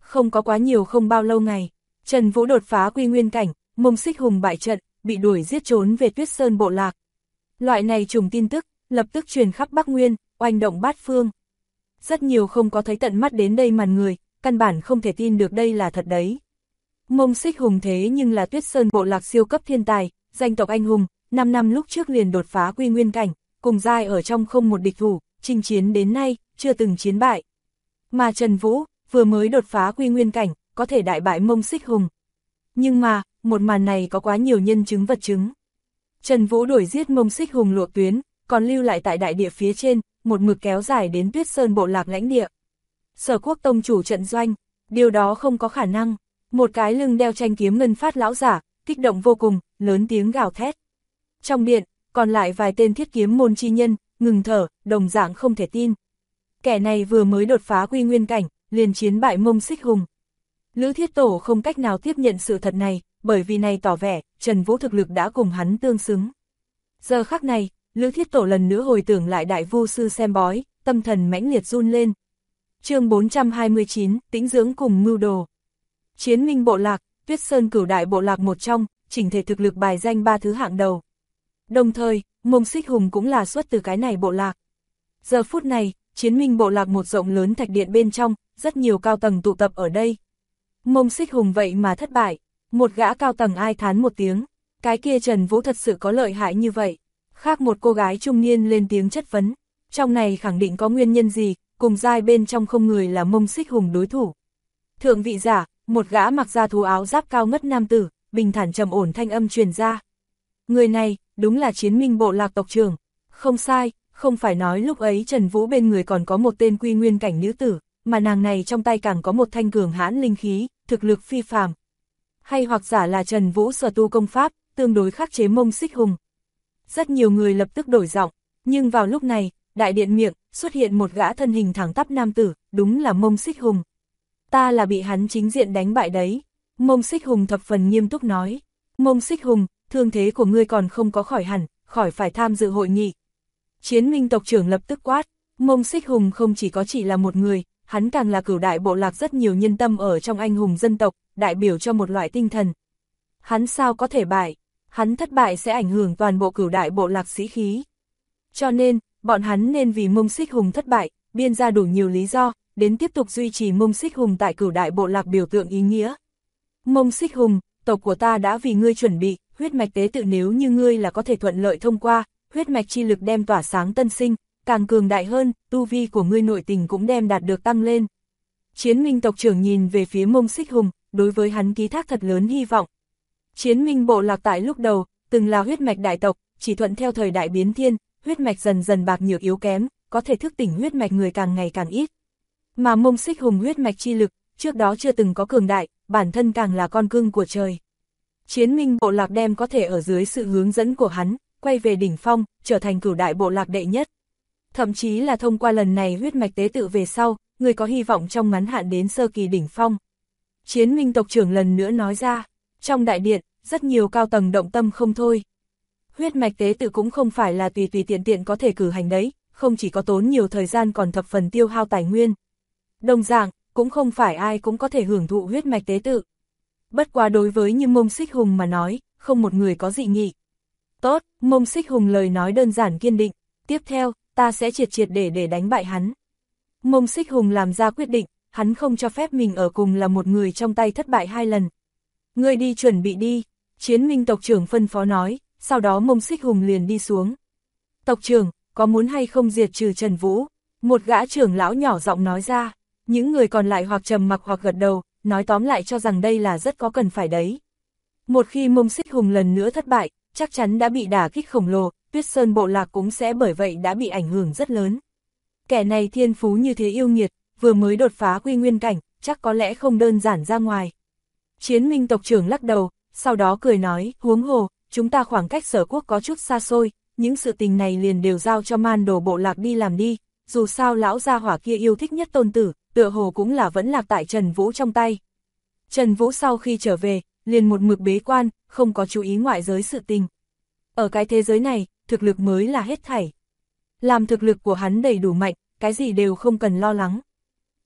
Không có quá nhiều không bao lâu ngày, Trần Vũ đột phá quy nguyên cảnh, Mông Xích Hùng bại trận, bị đuổi giết trốn về Tuyết Sơn bộ lạc. Loại này trùng tin tức, lập tức truyền khắp Bắc Nguyên, oanh động bát phương. Rất nhiều không có thấy tận mắt đến đây màn người, căn bản không thể tin được đây là thật đấy. Mông Xích Hùng thế nhưng là Tuyết Sơn bộ lạc siêu cấp thiên tài, danh tộc anh hùng, 5 năm lúc trước liền đột phá quy nguyên cảnh, cùng giai ở trong không một địch thủ, chinh chiến đến nay, chưa từng chiến bại. Mà Trần Vũ, vừa mới đột phá quy nguyên cảnh, có thể đại bại Mông Xích Hùng. Nhưng mà, một màn này có quá nhiều nhân chứng vật chứng. Trần Vũ đuổi giết Mông Xích Hùng lộ tuyến, còn lưu lại tại đại địa phía trên, một mực kéo dài đến Tuyết Sơn bộ lạc lãnh địa. Sở Quốc tông chủ trận doanh, điều đó không có khả năng. Một cái lưng đeo tranh kiếm ngân phát lão giả, kích động vô cùng, lớn tiếng gào thét. Trong điện, còn lại vài tên thiết kiếm môn chi nhân, ngừng thở, đồng dạng không thể tin. Kẻ này vừa mới đột phá quy nguyên cảnh, liền chiến bại Mông Xích Hùng. Lữ Thiết Tổ không cách nào tiếp nhận sự thật này, bởi vì này tỏ vẻ, Trần Vũ thực lực đã cùng hắn tương xứng. Giờ khắc này, Lữ Thiết Tổ lần nữa hồi tưởng lại đại vu sư xem bói, tâm thần mãnh liệt run lên. Chương 429, tĩnh dưỡng cùng mưu đồ. Chiến Minh bộ lạc, Tuyết Sơn cửu đại bộ lạc một trong, chỉnh thể thực lực bài danh 3 thứ hạng đầu. Đồng thời, Mông Xích Hùng cũng là xuất từ cái này bộ lạc. Giờ phút này, Chiến Minh bộ lạc một rộng lớn thạch điện bên trong, rất nhiều cao tầng tụ tập ở đây. Mông Xích Hùng vậy mà thất bại, một gã cao tầng ai thán một tiếng, cái kia Trần Vũ thật sự có lợi hại như vậy. Khác một cô gái trung niên lên tiếng chất vấn, trong này khẳng định có nguyên nhân gì, cùng giai bên trong không người là Mông Xích Hùng đối thủ. Thượng vị giả, một gã mặc da thú áo giáp cao ngất nam tử, bình thản trầm ổn thanh âm truyền ra. Người này, đúng là Chiến Minh bộ lạc tộc trưởng. Không sai, không phải nói lúc ấy Trần Vũ bên người còn có một tên quy nguyên cảnh nữ tử, mà nàng này trong tay càng có một thanh cường hãn linh khí, thực lực phi phàm. Hay hoặc giả là Trần Vũ sở tu công pháp, tương đối khắc chế Mông Xích Hùng. Rất nhiều người lập tức đổi giọng, nhưng vào lúc này, đại điện miệng, xuất hiện một gã thân hình thẳng tắp nam tử, đúng là Mông Xích Hùng. Ta là bị hắn chính diện đánh bại đấy. Mông Xích Hùng thập phần nghiêm túc nói. Mông Xích Hùng, thương thế của ngươi còn không có khỏi hẳn, khỏi phải tham dự hội nghị. Chiến Minh tộc trưởng lập tức quát. Mông Xích Hùng không chỉ là một người, hắn càng là cửu đại bộ lạc rất nhiều nhân tâm ở trong anh hùng dân tộc, đại biểu cho một loại tinh thần. Hắn sao có thể bại? Hắn thất bại sẽ ảnh hưởng toàn bộ cửu đại bộ lạc sĩ khí. Cho nên, bọn hắn nên vì Mông Xích Hùng thất bại, biên ra đủ nhiều lý do, đến tiếp tục duy trì Mông Xích Hùng tại cửu đại bộ lạc biểu tượng ý nghĩa. Mông Xích Hùng, tộc của ta đã vì ngươi chuẩn bị, huyết mạch tế tự nếu như ngươi là có thể thuận lợi thông qua, huyết mạch chi lực đem tỏa sáng tân sinh, càng cường đại hơn, tu vi của ngươi nội tình cũng đem đạt được tăng lên. Chiến Minh tộc trưởng nhìn về phía Mông Xích Hùng, đối với hắn ký thác thật lớn hy vọng. Chiến Minh bộ lạc tại lúc đầu, từng là huyết mạch đại tộc, chỉ thuận theo thời đại biến thiên, huyết mạch dần dần bạc nhược yếu kém, có thể thức tỉnh huyết mạch người càng ngày càng ít. Mà Mông Xích Hùng huyết mạch chi lực, trước đó chưa từng có cường đại, bản thân càng là con cưng của trời. Chiến Minh bộ lạc đem có thể ở dưới sự hướng dẫn của hắn, quay về đỉnh phong, trở thành cửu đại bộ lạc đệ nhất. Thậm chí là thông qua lần này huyết mạch tế tự về sau, người có hy vọng trong ngắn hạn đến sơ kỳ đỉnh phong. Chiến Minh tộc trưởng lần nữa nói ra, trong đại điện, rất nhiều cao tầng động tâm không thôi. Huyết mạch tế tự cũng không phải là tùy tùy tiện có thể cử hành đấy, không chỉ có tốn nhiều thời gian còn thập phần tiêu hao tài nguyên. Đồng dạng, cũng không phải ai cũng có thể hưởng thụ huyết mạch tế tự. Bất quá đối với như Mông Xích Hùng mà nói, không một người có dị nghị. Tốt, Mông Xích Hùng lời nói đơn giản kiên định, tiếp theo, ta sẽ triệt để đánh bại hắn. Mông Xích Hùng làm ra quyết định, hắn không cho phép mình ở cùng là một người trong tay thất bại 2 lần. Ngươi đi chuẩn bị đi, Chiến Minh tộc trưởng phân phó nói, sau đó Mông Xích Hùng liền đi xuống. Tộc trưởng, có muốn hay không diệt trừ Trần Vũ? Một gã trưởng lão nhỏ giọng nói ra, những người còn lại hoặc trầm mặc hoặc gật đầu, nói tóm lại cho rằng đây là rất có cần phải đấy. Một khi Mông Xích Hùng lần nữa thất bại, chắc chắn đã bị đả kích khổng lồ, Tuyết Sơn bộ lạc cũng sẽ bởi vậy đã bị ảnh hưởng rất lớn. Kẻ này thiên phú như thế yêu nghiệt, vừa mới đột phá quy nguyên cảnh, chắc có lẽ không đơn giản ra ngoài. Chiến Minh tộc trưởng lắc đầu, sau đó cười nói, huống hồ, chúng ta khoảng cách Sở Quốc có chút xa xôi, những sự tình này liền đều giao cho man đồ bộ lạc đi làm đi, dù sao lão gia hỏa kia yêu thích nhất tôn tử, tựa hồ cũng là vẫn lạc tại Trần Vũ trong tay. Trần Vũ sau khi trở về, liền một mực bế quan, không có chú ý ngoại giới sự tình. Ở cái thế giới này, thực lực mới là hết thảy. Làm thực lực của hắn đầy đủ mạnh, cái gì đều không cần lo lắng.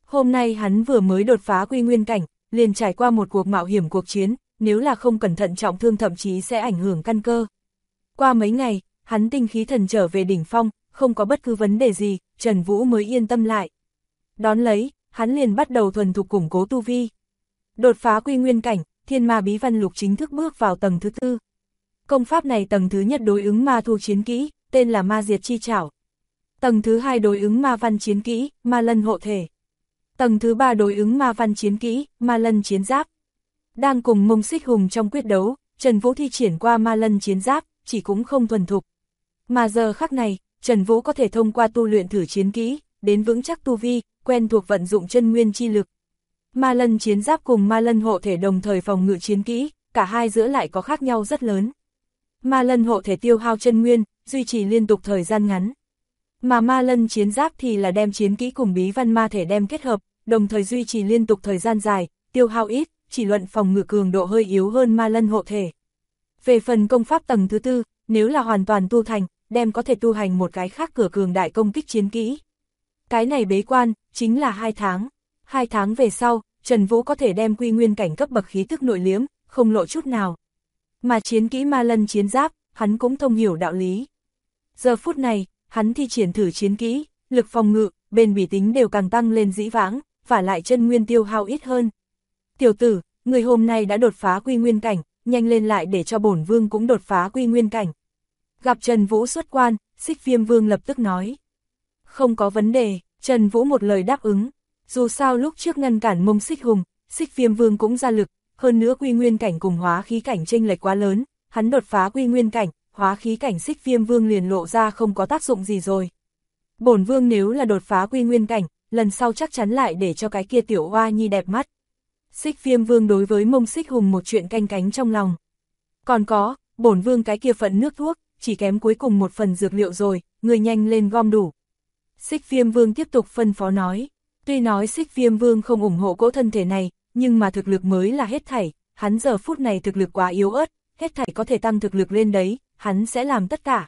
Hôm nay hắn vừa mới đột phá quy nguyên cảnh, liền trải qua một cuộc mạo hiểm cuộc chiến, nếu là không cẩn thận trọng thương thậm chí sẽ ảnh hưởng căn cơ. Qua mấy ngày, hắn tinh khí thần trở về đỉnh phong, không có bất cứ vấn đề gì, Trần Vũ mới yên tâm lại. Đón lấy, hắn liền bắt đầu thuần thục củng cố tu vi. Đột phá quy nguyên cảnh, Thiên Ma Bí Văn Lục chính thức bước vào tầng thứ 4. Công pháp này tầng thứ nhất đối ứng ma thu chiến kỹ, tên là Ma Diệt Chi Trảo. Tầng thứ 2 đối ứng ma văn chiến kỹ, Ma Lân Hộ Thể. Tầng thứ 3 đối ứng ma văn chiến kỹ, Ma Lân Chiến Giáp. Đang cùng Mông Xích Hùng trong quyết đấu, Trần Vũ thi triển qua Ma Lân Chiến Giáp, chỉ cũng không thuần thục. Mà giờ khắc này, Trần Vũ có thể thông qua tu luyện thử chiến kỹ, đến vững chắc tu vi, quen thuộc vận dụng chân nguyên chi lực. Ma Lân Chiến Giáp cùng Ma Lân Hộ Thể đồng thời phòng ngự chiến kỹ, cả hai giữa lại có khác nhau rất lớn. Ma Lân Hộ Thể tiêu hao chân nguyên, duy trì liên tục thời gian ngắn. Mà Ma Lân Chiến Giáp thì là đem chiến kỹ cùng bí văn ma thể đem kết hợp, đồng thời duy trì liên tục thời gian dài, tiêu hao ít, chỉ luận phòng ngự cường độ hơi yếu hơn Ma Lân Hộ Thể. Về phần công pháp tầng thứ 4, nếu là hoàn toàn tu thành, đem có thể tu hành một cái khác cửa cường đại công kích chiến kỹ. Cái này bế quan, chính là 2 tháng. 2 tháng về sau, Trần Vũ có thể đem quy nguyên cảnh cấp bậc khí tức nội liếm, không lộ chút nào. Mà chiến kỹ Ma Lân Chiến Giáp, hắn cũng thông hiểu đạo lý. Giờ phút này, hắn thi triển thử chiến kỹ, lực phòng ngự, bền bỉ tính đều càng tăng lên dĩ vãng, và lại chân nguyên tiêu hao ít hơn. Tiểu tử, người hôm nay đã đột phá quy nguyên cảnh, nhanh lên lại để cho bổn vương cũng đột phá quy nguyên cảnh. Gặp Trần Vũ xuất quan, Xích Viêm Vương lập tức nói. Không có vấn đề, Trần Vũ một lời đáp ứng. Dù sao lúc trước ngăn cản Mông Xích Hùng, Xích Viêm Vương cũng ra lực, hơn nữa quy nguyên cảnh cùng hóa khí cảnh chênh lệch quá lớn, hắn đột phá quy nguyên cảnh, hóa khí cảnh Xích Viêm Vương liền lộ ra không có tác dụng gì rồi. Bổn vương nếu là đột phá quy nguyên cảnh, lần sau chắc chắn lại để cho cái kia tiểu oa nhi đẹp mắt. Xích Viêm Vương đối với Mông Xích Hùng một chuyện canh cánh trong lòng. Còn có, bổn vương cái kia phần nước thuốc, chỉ kém cuối cùng một phần dược liệu rồi, người nhanh lên gom đủ. Xích Viêm Vương tiếp tục phân phó nói. Tuy nói Xích Viêm Vương không ủng hộ cỗ thân thể này, nhưng mà thực lực mới là hết thảy, hắn giờ phút này thực lực quá yếu ớt, hết thảy có thể tăng thực lực lên đấy, hắn sẽ làm tất cả.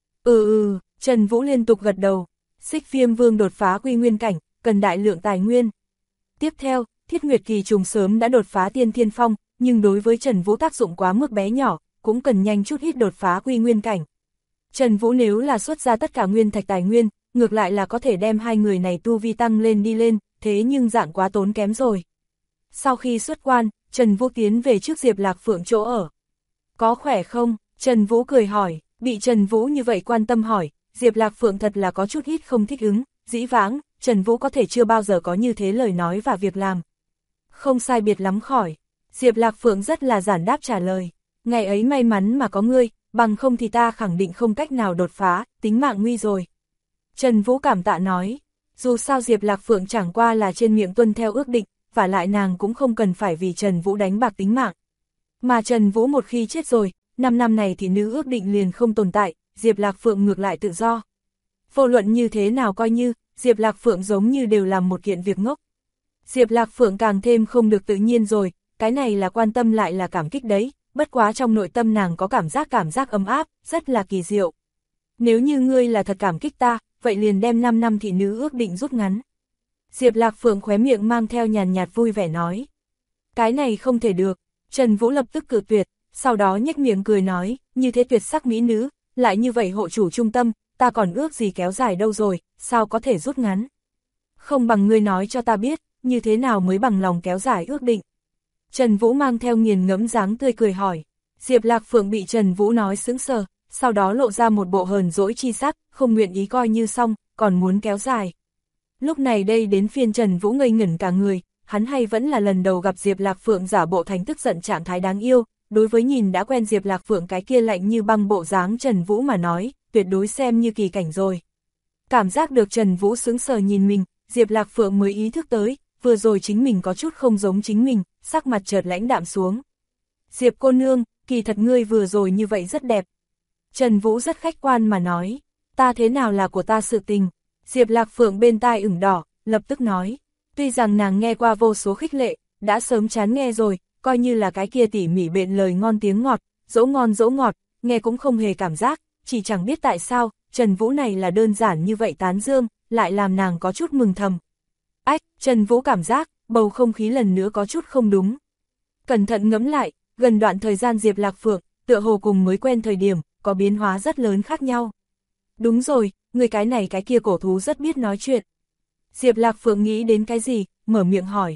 Trần Vũ liên tục gật đầu. Xích Viêm Vương đột phá quy nguyên cảnh, cần đại lượng tài nguyên. Tiếp theo, Thiết Nguyệt Kỳ Trùng sớm đã đột phá tiên thiên phong, nhưng đối với Trần Vũ tác dụng quá mức bé nhỏ, cũng cần nhanh chút hít đột phá quy nguyên cảnh. Trần Vũ nếu là xuất ra tất cả nguyên thạch tài nguyên, ngược lại là có thể đem hai người này tu vi tăng lên đi lên, thế nhưng dạng quá tốn kém rồi. Sau khi xuất quan, Trần Vũ tiến về trước Diệp Lạc Phượng chỗ ở. Có khỏe không? Trần Vũ cười hỏi, bị Trần Vũ như vậy quan tâm hỏi, Diệp Lạc Phượng thật là có chút ít không thích ứng, dĩ vãng, Trần Vũ có thể chưa bao giờ có như thế lời nói và việc làm. Không sai biệt lắm khỏi. Diệp Lạc Phượng rất là giản đáp trả lời, ngày ấy may mắn mà có ngươi, bằng không thì ta khẳng định không cách nào đột phá, tính mạng nguy rồi. Trần Vũ cảm tạ nói, dù sao Diệp Lạc Phượng chẳng qua là trên miệng tuân theo ước định, và lại nàng cũng không cần phải vì Trần Vũ đánh bạc tính mạng. Mà Trần Vũ một khi chết rồi, 5 năm này thì nữ ước định liền không tồn tại, Diệp Lạc Phượng ngược lại tự do. Vô luận như thế nào coi như, Diệp Lạc Phượng giống như đều làm một kiện việc ngốc. Diệp Lạc Phượng càng thêm không được tự nhiên rồi, cái này là quan tâm lại là cảm kích đấy, bất quá trong nội tâm nàng có cảm giác ấm áp, rất là kỳ diệu. Nếu như ngươi là thật cảm kích ta, vậy liền đem 5 năm thị nữ ước định rút ngắn. Diệp Lạc Phượng khóe miệng mang theo nhàn nhạt vui vẻ nói. Cái này không thể được, Trần Vũ lập tức cự tuyệt, sau đó nhếch miệng cười nói, như thế tuyệt sắc mỹ nữ, lại như vậy hộ chủ trung tâm, ta còn ước gì kéo dài đâu rồi, sao có thể rút ngắn. Không bằng ngươi nói cho ta biết, như thế nào mới bằng lòng kéo dài ước định. Trần Vũ mang theo nghiền ngẫm dáng tươi cười hỏi. Diệp Lạc Phượng bị Trần Vũ nói sững sờ, sau đó lộ ra một bộ hờn dỗi chi sắc, không nguyện ý coi như xong, còn muốn kéo dài. Lúc này đây đến phiên Trần Vũ ngây ngẩn cả người, hắn hay vẫn là lần đầu gặp Diệp Lạc Phượng giả bộ thành tức giận trạng thái đáng yêu, đối với nhìn đã quen Diệp Lạc Phượng cái kia lạnh như băng bộ dáng Trần Vũ mà nói, tuyệt đối xem như kỳ cảnh rồi. Cảm giác được Trần Vũ sững sờ nhìn mình, Diệp Lạc Phượng mới ý thức tới, vừa rồi chính mình có chút không giống chính mình, sắc mặt chợt lãnh đạm xuống. Diệp cô nương, kỳ thật ngươi vừa rồi như vậy rất đẹp. Trần Vũ rất khách quan mà nói, ta thế nào là của ta sự tình. Diệp Lạc Phượng bên tai ửng đỏ, lập tức nói, tuy rằng nàng nghe qua vô số khích lệ, đã sớm chán nghe rồi, coi như là cái kia tỉ mỉ bện lời ngon tiếng ngọt, dỗ ngọt, nghe cũng không hề cảm giác, chỉ chẳng biết tại sao, Trần Vũ này là đơn giản như vậy tán dương, lại làm nàng có chút mừng thầm. Ách, Trần Vũ cảm giác, bầu không khí lần nữa có chút không đúng. Cẩn thận ngẫm lại, gần đoạn thời gian Diệp Lạc Phượng, tựa hồ cùng mới quen thời điểm, có biến hóa rất lớn khác nhau. Đúng rồi, người cái này cái kia cổ thú rất biết nói chuyện. Diệp Lạc Phượng nghĩ đến cái gì, mở miệng hỏi.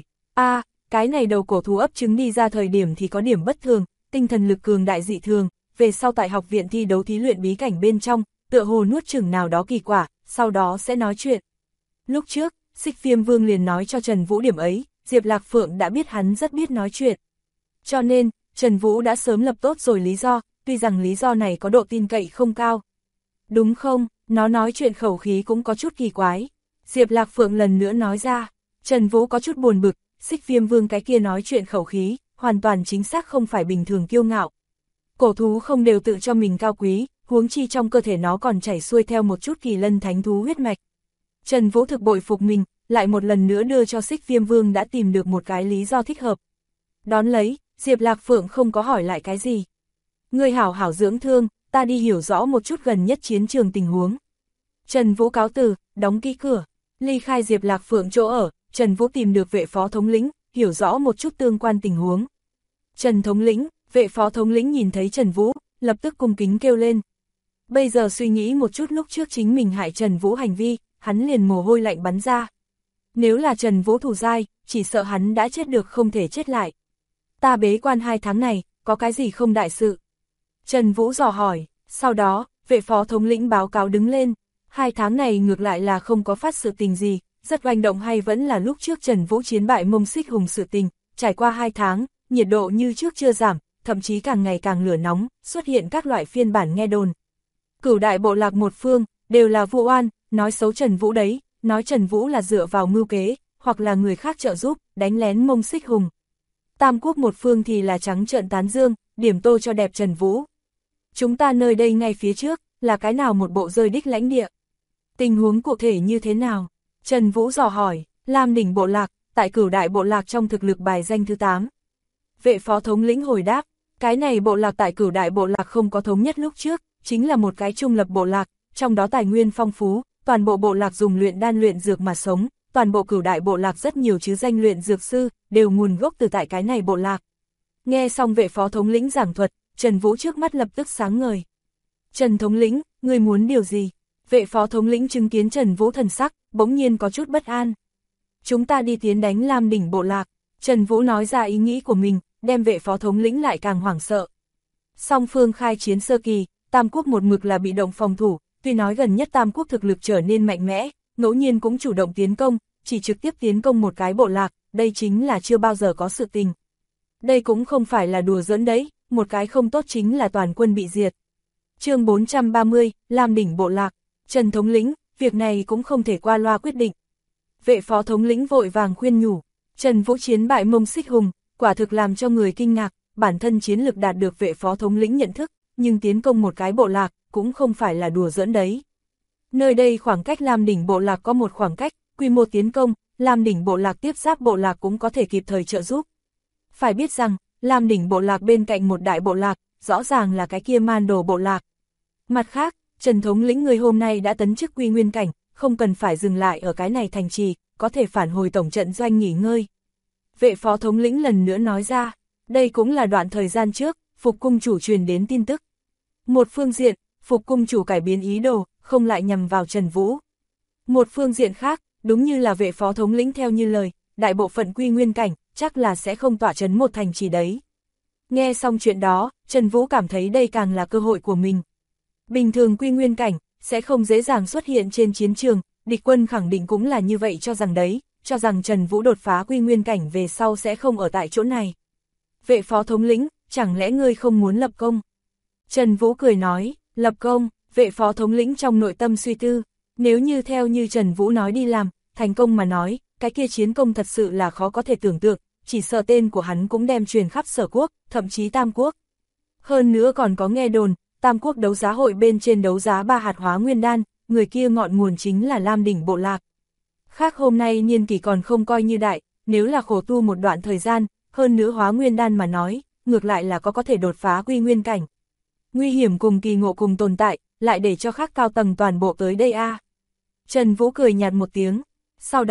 Cái này đầu cổ thú ấp trứng đi ra thời điểm thì có điểm bất thường, tinh thần lực cường đại dị thường, về sau tại học viện thi đấu thí luyện bí cảnh bên trong, tựa hồ nuốt chửng nào đó kỳ quả, sau đó sẽ nói chuyện. Lúc trước, Xích Viêm Vương liền nói cho Trần Vũ điểm ấy, Diệp Lạc Phượng đã biết hắn rất biết nói chuyện. Cho nên, Trần Vũ đã sớm lập tốt rồi lý do, tuy rằng lý do này có độ tin cậy không cao. Đúng không, nó nói chuyện khẩu khí cũng có chút kỳ quái. Diệp Lạc Phượng lần nữa nói ra, Trần Vũ có chút buồn bực, Xích Viêm Vương cái kia nói chuyện khẩu khí, hoàn toàn chính xác không phải bình thường kiêu ngạo. Cổ thú không đều tự cho mình cao quý, huống chi trong cơ thể nó còn chảy xuôi theo một chút kỳ lân thánh thú huyết mạch. Trần Vũ thực bội phục mình, lại một lần nữa đưa cho Xích Viêm Vương đã tìm được một cái lý do thích hợp. Đón lấy, Diệp Lạc Phượng không có hỏi lại cái gì. Ngươi hảo hảo dưỡng thương, ta đi hiểu rõ một chút gần nhất chiến trường tình huống. Trần Vũ cáo từ, đóng kỹ cửa, ly khai Diệp Lạc Phượng chỗ ở, Trần Vũ tìm được vệ phó thống lĩnh, hiểu rõ một chút tương quan tình huống. Trần thống lĩnh, vệ phó thống lĩnh nhìn thấy Trần Vũ, lập tức cung kính kêu lên. Bây giờ suy nghĩ một chút lúc trước chính mình hại Trần Vũ hành vi, hắn liền mồ hôi lạnh bắn ra. Nếu là Trần Vũ thù dai, chỉ sợ hắn đã chết được không thể chết lại. Ta bế quan 2 tháng này, có cái gì không đại sự? Trần Vũ dò hỏi, sau đó, vệ phó thống lĩnh báo cáo đứng lên. 2 tháng này ngược lại là không có phát sự tình gì, rất oanh động hay vẫn là lúc trước Trần Vũ chiến bại Mông Xích Hùng sự tình, trải qua 2 tháng, nhiệt độ như trước chưa giảm, thậm chí càng ngày càng lửa nóng, xuất hiện các loại phiên bản nghe đồn. Cửu đại bộ lạc một phương, đều là vu oan, nói xấu Trần Vũ đấy, nói Trần Vũ là dựa vào mưu kế, hoặc là người khác trợ giúp, đánh lén Mông Xích Hùng. Tam quốc một phương thì là trắng trợn tán dương, điểm tô cho đẹp Trần Vũ. Chúng ta nơi đây ngay phía trước, là cái nào một bộ rơi đích lãnh địa? Tình huống cụ thể như thế nào? Trần Vũ dò hỏi, Lam đỉnh bộ lạc, tại Cửu đại bộ lạc trong thực lực bài danh thứ 8. Vệ phó thống lĩnh hồi đáp, cái này bộ lạc tại Cửu đại bộ lạc không có thống nhất lúc trước, chính là một cái trung lập bộ lạc, trong đó tài nguyên phong phú, toàn bộ bộ lạc dùng luyện đan luyện dược mà sống, toàn bộ Cửu đại bộ lạc rất nhiều chứ danh luyện dược sư, đều nguồn gốc từ tại cái này bộ lạc. Nghe xong vệ phó thống lĩnh giảng thuật, Trần Vũ trước mắt lập tức sáng ngời. Trần thống lĩnh, ngươi muốn điều gì? Vệ phó thống lĩnh chứng kiến Trần Vũ thần sắc, bỗng nhiên có chút bất an. Chúng ta đi tiến đánh Lam đỉnh bộ lạc. Trần Vũ nói ra ý nghĩ của mình, đem vệ phó thống lĩnh lại càng hoảng sợ. Song phương khai chiến sơ kỳ, Tam quốc một mực là bị động phòng thủ, tuy nói gần nhất Tam quốc thực lực trở nên mạnh mẽ, ngẫu nhiên cũng chủ động tiến công, chỉ trực tiếp tiến công một cái bộ lạc, đây chính là chưa bao giờ có sự tình. Đây cũng không phải là đùa giỡn đấy, một cái không tốt chính là toàn quân bị diệt. Chương 430, Lam đỉnh bộ lạc. Trần thống lĩnh, việc này cũng không thể qua loa quyết định. Vệ phó thống lĩnh vội vàng khuyên nhủ, Trần Vũ chiến bại Mông Xích Hùng, quả thực làm cho người kinh ngạc, bản thân chiến lực đạt được vệ phó thống lĩnh nhận thức, nhưng tiến công một cái bộ lạc, cũng không phải là đùa giỡn đấy. Nơi đây khoảng cách Lam đỉnh bộ lạc có một khoảng cách, quy mô tiến công, Lam đỉnh bộ lạc tiếp giáp bộ lạc cũng có thể kịp thời trợ giúp. Phải biết rằng, Lam đỉnh bộ lạc bên cạnh một đại bộ lạc, rõ ràng là cái kia Man Đồ bộ lạc. Mặt khác, Trần thống lĩnh người hôm nay đã tấn chức quy nguyên cảnh, không cần phải dừng lại ở cái này thành trì, có thể phản hồi tổng trận doanh nghỉ ngơi. Vệ phó thống lĩnh lần nữa nói ra, đây cũng là đoạn thời gian trước, Phục cung chủ truyền đến tin tức. Một phương diện, Phục cung chủ cải biến ý đồ, không lại nhằm vào Trần Vũ. Một phương diện khác, đúng như là vệ phó thống lĩnh theo như lời, đại bộ phận quy nguyên cảnh, chắc là sẽ không tỏa trấn một thành trì đấy. Nghe xong chuyện đó, Trần Vũ cảm thấy đây càng là cơ hội của mình. Bình thường quy nguyên cảnh, sẽ không dễ dàng xuất hiện trên chiến trường, địch quân khẳng định cũng là như vậy cho rằng đấy, cho rằng Trần Vũ đột phá quy nguyên cảnh về sau sẽ không ở tại chỗ này. Vệ phó thống lĩnh, chẳng lẽ ngươi không muốn lập công? Trần Vũ cười nói, lập công, vệ phó thống lĩnh trong nội tâm suy tư, nếu như theo như Trần Vũ nói đi làm, thành công mà nói, cái kia chiến công thật sự là khó có thể tưởng tượng, chỉ sợ tên của hắn cũng đem truyền khắp Sở quốc, thậm chí Tam quốc. Hơn nữa còn có nghe đồn, Tam quốc đấu giá hội bên trên đấu giá 3 hạt hóa nguyên đan, người kia ngọn nguồn chính là Lam đỉnh bộ lạc. Khác hôm nay niên kỷ còn không coi như đại, nếu là khổ tu một đoạn thời gian, hơn nữa hóa nguyên đan mà nói, ngược lại là có thể đột phá quy nguyên cảnh. Nguy hiểm cùng kỳ ngộ cùng tồn tại, lại để cho khác cao tầng toàn bộ tới đây a. Trần Vũ cười nhạt một tiếng, sau đó,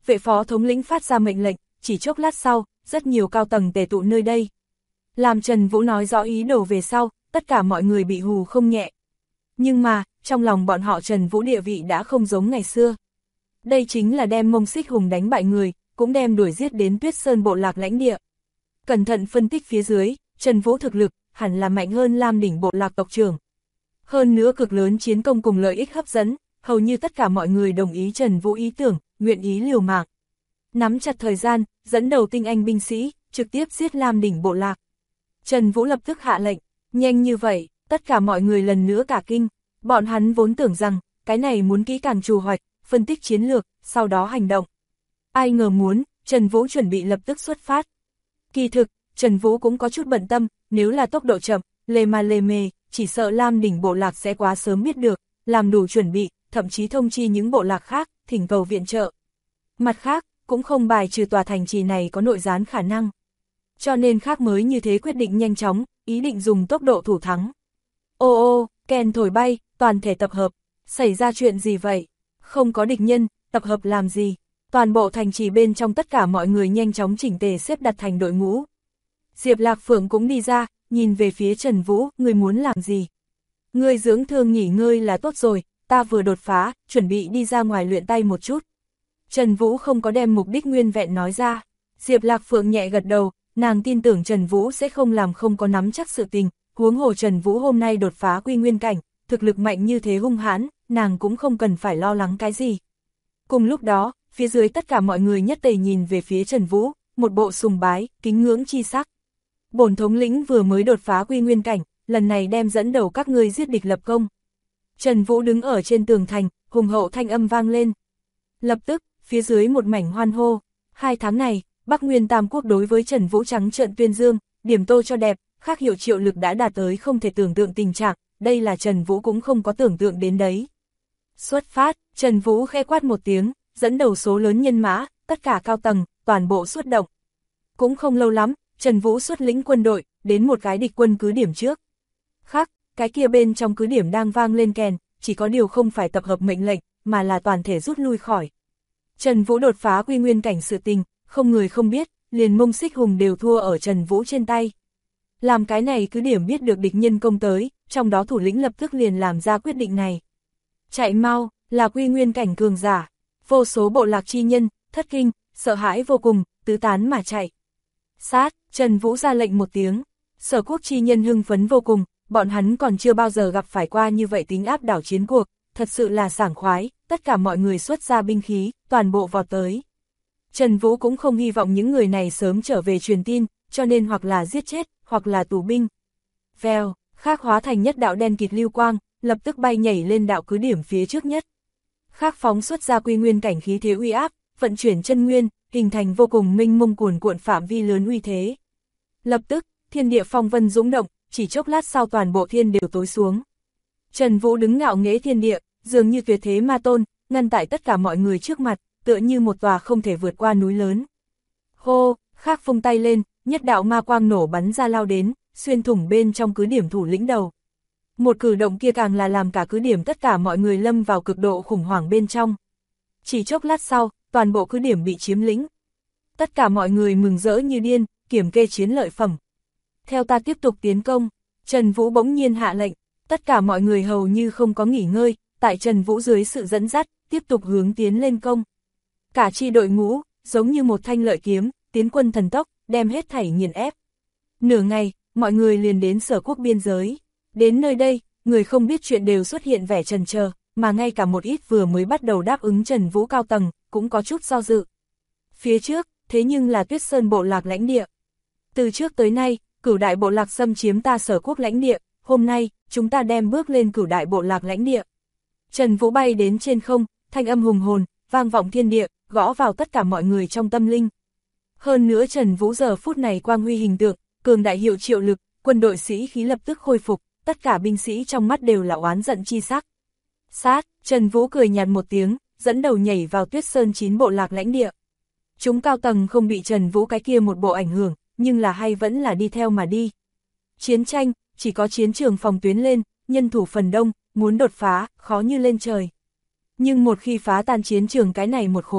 vệ phó thống lĩnh phát ra mệnh lệnh, chỉ chốc lát sau, rất nhiều cao tầng tề tụ nơi đây. Làm Trần Vũ nói rõ ý đồ về sau, tất cả mọi người bị hù không nhẹ. Nhưng mà, trong lòng bọn họ Trần Vũ địa vị đã không giống ngày xưa. Đây chính là đem Mông Xích Hùng đánh bại người, cũng đem đuổi giết đến Tuyết Sơn bộ lạc lãnh địa. Cẩn thận phân tích phía dưới, Trần Vũ thực lực hẳn là mạnh hơn Lam đỉnh bộ lạc tộc trưởng. Hơn nữa cực lớn chiến công cùng lợi ích hấp dẫn, hầu như tất cả mọi người đồng ý Trần Vũ ý tưởng, nguyện ý liều mạng. Nắm chặt thời gian, dẫn đầu tinh anh binh sĩ, trực tiếp giết Lam đỉnh bộ lạc. Trần Vũ lập tức hạ lệnh, nhanh như vậy, tất cả mọi người lần nữa cả kinh. Bọn hắn vốn tưởng rằng, cái này muốn kỹ càng trù hoạch, phân tích chiến lược, sau đó hành động. Ai ngờ muốn, Trần Vũ chuẩn bị lập tức xuất phát. Kỳ thực, Trần Vũ cũng có chút bận tâm, nếu là tốc độ chậm, lề mề, chỉ sợ Lam đỉnh bộ lạc sẽ quá sớm biết được, làm đủ chuẩn bị, thậm chí thông chi những bộ lạc khác, thỉnh cầu viện trợ. Mặt khác, cũng không bài trừ tòa thành trì này có nội gián khả năng. Cho nên khác mới như thế quyết định nhanh chóng, ý định dùng tốc độ thủ thắng. Ô, kèn thổi bay, toàn thể tập hợp. Xảy ra chuyện gì vậy? Không có địch nhân, tập hợp làm gì? Toàn bộ thành trì bên trong tất cả mọi người nhanh chóng chỉnh tề xếp đặt thành đội ngũ. Diệp Lạc Phượng cũng đi ra, nhìn về phía Trần Vũ, người muốn làm gì? Người dưỡng thương nghỉ ngơi là tốt rồi, ta vừa đột phá, chuẩn bị đi ra ngoài luyện tay một chút. Trần Vũ không có đem mục đích nguyên vẹn nói ra. Diệp Lạc Phượng nhẹ gật đầu, nàng tin tưởng Trần Vũ sẽ không làm không có nắm chắc sự tình, huống hồ Trần Vũ hôm nay đột phá quy nguyên cảnh, thực lực mạnh như thế hung hãn, nàng cũng không cần phải lo lắng cái gì. Cùng lúc đó, phía dưới tất cả mọi người nhất tề nhìn về phía Trần Vũ, một bộ sùng bái, kính ngưỡng chi sắc. Bổn thống lĩnh vừa mới đột phá quy nguyên cảnh, lần này đem dẫn đầu các ngươi giết địch lập công. Trần Vũ đứng ở trên tường thành, hùng hậu thanh âm vang lên. Lập tức, phía dưới một mảnh hoan hô. 2 tháng này, Bắc Nguyên Tam Quốc đối với Trần Vũ trắng trợn tuyên dương, điểm tô cho đẹp, khác hiệu triệu lực đã đạt tới không thể tưởng tượng tình trạng, đây là Trần Vũ cũng không có tưởng tượng đến đấy. Xuất phát, Trần Vũ khẽ quát một tiếng, dẫn đầu số lớn nhân mã, tất cả cao tầng, toàn bộ xuất động. Cũng không lâu lắm, Trần Vũ xuất lĩnh quân đội, đến một cái địch quân cứ điểm trước. Khác, cái kia bên trong cứ điểm đang vang lên kèn, chỉ có điều không phải tập hợp mệnh lệnh, mà là toàn thể rút lui khỏi. Trần Vũ đột phá quy nguyên cảnh sự tình, không người không biết, liền Mông Xích Hùng đều thua ở Trần Vũ trên tay. Làm cái này cứ điểm biết được địch nhân công tới, trong đó thủ lĩnh lập tức liền làm ra quyết định này. Chạy mau, là quy nguyên cảnh cường giả, vô số bộ lạc chi nhân, thất kinh, sợ hãi vô cùng, tứ tán mà chạy. Sát, Trần Vũ ra lệnh một tiếng, Sở Quốc chi nhân hưng phấn vô cùng, bọn hắn còn chưa bao giờ gặp phải qua như vậy tính áp đảo chiến cuộc, thật sự là sảng khoái, tất cả mọi người xuất ra binh khí, toàn bộ vọt tới. Trần Vũ cũng không hy vọng những người này sớm trở về truyền tin, cho nên hoặc là giết chết, hoặc là tù binh. Vèo, Khác hóa thành nhất đạo đen kịt lưu quang, lập tức bay nhảy lên đạo cứ điểm phía trước nhất. Khác phóng xuất ra quy nguyên cảnh khí thế uy áp, vận chuyển chân nguyên, hình thành vô cùng minh mông cuồn cuộn phạm vi lớn uy thế. Lập tức, thiên địa phong vân dũng động, chỉ chốc lát sau toàn bộ thiên đều tối xuống. Trần Vũ đứng ngạo nghễ thiên địa, dường như tuyệt thế ma tôn, ngăn tại tất cả mọi người trước mặt, tựa như một tòa không thể vượt qua núi lớn. Hô, Khác vung tay lên, nhất đạo ma quang nổ bắn ra lao đến, xuyên thủng bên trong cứ điểm thủ lĩnh đầu. Một cử động kia càng là làm cả cứ điểm tất cả mọi người lâm vào cực độ khủng hoảng bên trong. Chỉ chốc lát sau, toàn bộ cứ điểm bị chiếm lĩnh. Tất cả mọi người mừng rỡ như điên, kiểm kê chiến lợi phẩm. Theo ta tiếp tục tiến công, Trần Vũ bỗng nhiên hạ lệnh, tất cả mọi người hầu như không có nghỉ ngơi, tại Trần Vũ dưới sự dẫn dắt, tiếp tục hướng tiến lên công. Cả chi đội ngũ, giống như một thanh lợi kiếm, tiến quân thần tốc, đem hết thảy nghiền ép. Nửa ngày, mọi người liền đến Sở Quốc biên giới. Đến nơi đây, người không biết chuyện đều xuất hiện vẻ chần chờ, mà ngay cả một ít vừa mới bắt đầu đáp ứng Trần Vũ cao tầng, cũng có chút do dự. Phía trước, thế nhưng là Tuyết Sơn bộ lạc lãnh địa. Từ trước tới nay, Cửu đại bộ lạc xâm chiếm ta Sở Quốc lãnh địa, hôm nay, chúng ta đem bước lên Cửu đại bộ lạc lãnh địa. Trần Vũ bay đến trên không, thanh âm hùng hồn, vang vọng thiên địa, gõ vào tất cả mọi người trong tâm linh. Hơn nữa Trần Vũ giờ phút này quang huy hình tượng, cường đại hiệu triệu lực, quân đội sĩ khí lập tức khôi phục, tất cả binh sĩ trong mắt đều là oán giận chi sắc. Sát, Trần Vũ cười nhạt một tiếng, dẫn đầu nhảy vào Tuyết Sơn 9 bộ lạc lãnh địa. Chúng cao tầng không bị Trần Vũ cái kia một bộ ảnh hưởng, nhưng là hay vẫn là đi theo mà đi. Chiến tranh, chỉ có chiến trường phòng tuyến lên, nhân thủ phần đông, muốn đột phá, khó như lên trời. Nhưng một khi phá tan chiến trường cái này một khối,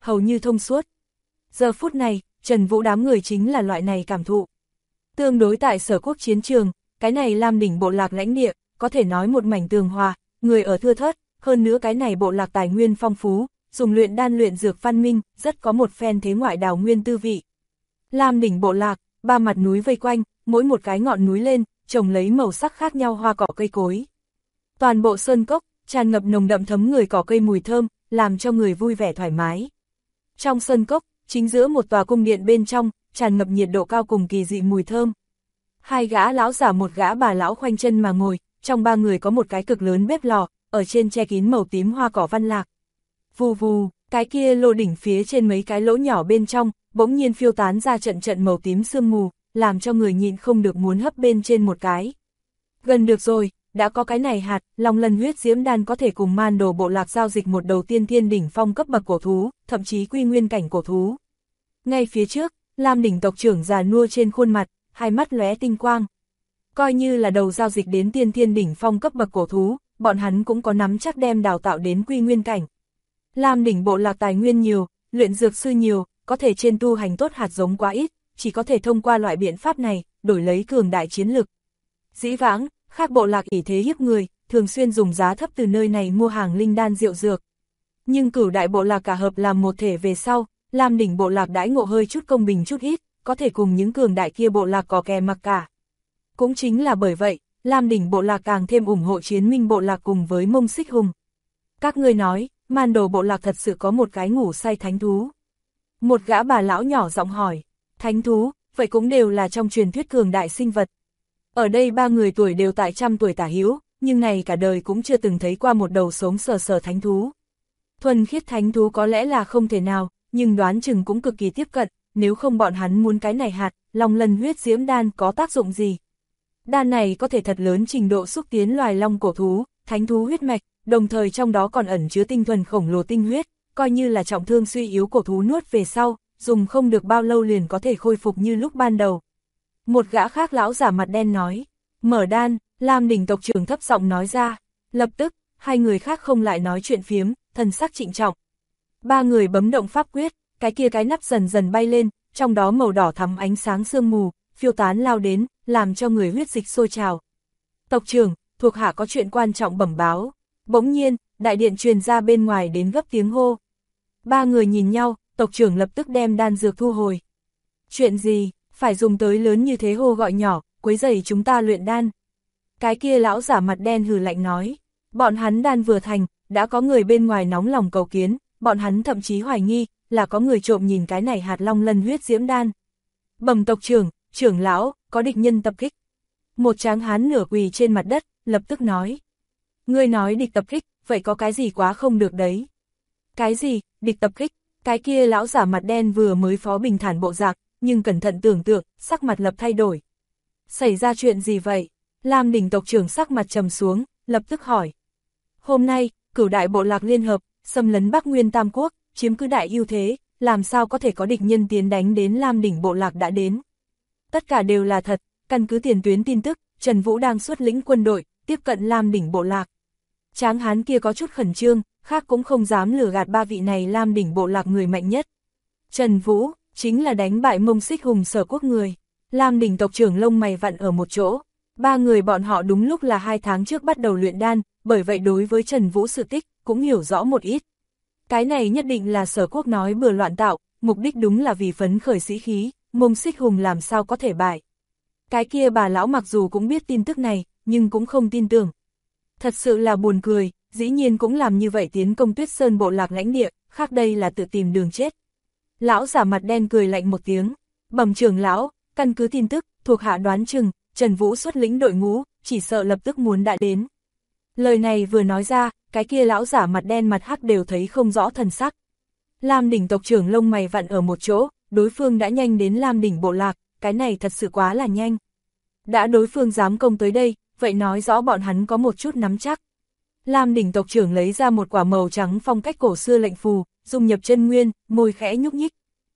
hầu như thông suốt. Giờ phút này, Trần Vũ đám người chính là loại này cảm thụ. Tương đối tại Sở Quốc chiến trường, cái này Lam đỉnh bộ lạc lãnh địa, có thể nói một mảnh tường hòa, người ở thưa thớt, hơn nữa cái này bộ lạc tài nguyên phong phú, dùng luyện đan luyện dược văn minh, rất có một phen thế ngoại đào nguyên tư vị. Lam đỉnh bộ lạc, ba mặt núi vây quanh, mỗi một cái ngọn núi lên, trồng lấy màu sắc khác nhau hoa cỏ cây cối. Toàn bộ sơn cốc, tràn ngập nồng đậm thấm người cỏ cây mùi thơm, làm cho người vui vẻ thoải mái. Trong sơn cốc, chính giữa một tòa cung điện bên trong, tràn ngập nhiệt độ cao cùng kỳ dị mùi thơm. Hai gã lão giả một gã bà lão khoanh chân mà ngồi, trong ba người có một cái cực lớn bếp lò, ở trên che kín màu tím hoa cỏ văn lạc. Vù vù, cái kia lô đỉnh phía trên mấy cái lỗ nhỏ bên trong, bỗng nhiên phiêu tán ra trận trận màu tím sương mù, làm cho người nhịn không được muốn hấp bên trên một cái. Gần được rồi, đã có cái này hạt, Long Lân huyết diễm đan có thể cùng Man Đồ bộ lạc giao dịch một đầu tiên thiên đỉnh phong cấp bậc cổ thú, thậm chí quy nguyên cảnh cổ thú. Ngay phía trước, Lam đỉnh tộc trưởng già nua trên khuôn mặt, hai mắt lóe tinh quang. Coi như là đầu giao dịch đến tiên thiên đỉnh phong cấp bậc cổ thú, bọn hắn cũng có nắm chắc đem đào tạo đến quy nguyên cảnh. Lam đỉnh bộ lạc tài nguyên nhiều, luyện dược sư nhiều, có thể trên tu hành tốt hạt giống quá ít, chỉ có thể thông qua loại biện pháp này, đổi lấy cường đại chiến lực. Dĩ vãng, khác bộ lạc ỷ thế hiếp người, thường xuyên dùng giá thấp từ nơi này mua hàng linh đan rượu dược. Nhưng Cửu đại bộ lạc cả hợp làm một thể về sau, Lam đỉnh bộ lạc đãi ngộ hơi chút công bình chút ít, có thể cùng những cường đại kia bộ lạc có kè mặc cả. Cũng chính là bởi vậy, Lam đỉnh bộ lạc càng thêm ủng hộ Chiến Minh bộ lạc cùng với Mông Xích Hùng. Các ngươi nói, Man Đồ bộ lạc thật sự có một cái ngủ say thánh thú. Một gã bà lão nhỏ giọng hỏi, thánh thú, vậy cũng đều là trong truyền thuyết cường đại sinh vật. Ở đây ba người tuổi đều tại 100 tuổi tả hữu, nhưng này cả đời cũng chưa từng thấy qua một đầu sống sờ sờ thánh thú. Thuần khiết thánh thú có lẽ là không thể nào, nhưng đoán chừng cũng cực kỳ tiếp cận, nếu không bọn hắn muốn cái này hạt, Long Lân huyết diễm đan có tác dụng gì? Đan này có thể thật lớn trình độ xúc tiến loài long cổ thú, thánh thú huyết mạch, đồng thời trong đó còn ẩn chứa tinh thuần khổng lồ tinh huyết, coi như là trọng thương suy yếu cổ thú nuốt về sau, dùng không được bao lâu liền có thể khôi phục như lúc ban đầu. Một gã khác lão giả mặt đen nói, mở đan, Lam đỉnh tộc trưởng thấp giọng nói ra, lập tức, hai người khác không lại nói chuyện phiếm, thần sắc trịnh trọng. Ba người bấm động pháp quyết, cái kia cái nắp dần dần bay lên, trong đó màu đỏ thắm ánh sáng sương mù, phiêu tán lao đến, làm cho người huyết dịch sôi trào. Tộc trưởng, thuộc hạ có chuyện quan trọng bẩm báo. Bỗng nhiên, đại điện truyền ra bên ngoài đến gấp tiếng hô. Ba người nhìn nhau, tộc trưởng lập tức đem đan dược thu hồi. Chuyện gì, phải dùng tới lớn như thế hô gọi nhỏ, quấy rầy chúng ta luyện đan. Cái kia lão giả mặt đen hừ lạnh nói, bọn hắn đan vừa thành, đã có người bên ngoài nóng lòng cầu kiến, bọn hắn thậm chí hoài nghi, là có người trộm nhìn cái này hạt Long Lân huyết diễm đan. Bẩm tộc trưởng, trưởng lão, có địch nhân tập kích. Một tráng hán nửa quỳ trên mặt đất, lập tức nói. Ngươi nói địch tập kích, vậy có cái gì quá không được đấy? Cái gì, địch tập kích? Cái kia lão giả mặt đen vừa mới phó bình thản bộ dạng, nhưng cẩn thận tưởng tượng, sắc mặt lập thay đổi. Xảy ra chuyện gì vậy? Lam đỉnh tộc trưởng sắc mặt trầm xuống, lập tức hỏi. Hôm nay, Cửu đại bộ lạc liên hợp, xâm lấn Bắc Nguyên Tam Quốc, chiếm cứ đại ưu thế, làm sao có thể có địch nhân tiến đánh đến Lam đỉnh bộ lạc đã đến? Tất cả đều là thật, căn cứ tiền tuyến tin tức, Trần Vũ đang xuất lĩnh quân đội, tiếp cận Lam đỉnh bộ lạc. Tráng hán kia có chút khẩn trương, khác cũng không dám lừa gạt ba vị này Lam đỉnh bộ lạc người mạnh nhất. Trần Vũ, chính là đánh bại Mông Xích Hùng Sở Quốc người. Lam đỉnh tộc trưởng lông mày vặn ở một chỗ. Ba người bọn họ đúng lúc là 2 tháng trước bắt đầu luyện đan, bởi vậy đối với Trần Vũ sự tích, cũng hiểu rõ một ít. Cái này nhất định là Sở Quốc nói bừa loạn tạo, mục đích đúng là vì phấn khởi sĩ khí, Mông Xích Hùng làm sao có thể bại. Cái kia bà lão mặc dù cũng biết tin tức này, nhưng cũng không tin tưởng. Thật sự là buồn cười, dĩ nhiên cũng làm như vậy tiến công Tuyết Sơn bộ lạc lãnh địa, khác đây là tự tìm đường chết. Lão giả mặt đen cười lạnh một tiếng, bẩm trưởng lão, căn cứ tin tức, thuộc hạ đoán chừng, Trần Vũ xuất lĩnh đội ngũ, chỉ sợ lập tức muốn đã đến. Lời này vừa nói ra, cái kia lão giả mặt đen mặt hắc đều thấy không rõ thần sắc. Lam đỉnh tộc trưởng lông mày vặn ở một chỗ, đối phương đã nhanh đến Lam đỉnh bộ lạc, cái này thật sự quá là nhanh. Đã đối phương dám công tới đây, vậy nói rõ bọn hắn có một chút nắm chắc. Lam đỉnh tộc trưởng lấy ra một quả màu trắng phong cách cổ xưa lệnh phù, dung nhập chân nguyên, môi khẽ nhúc nhích.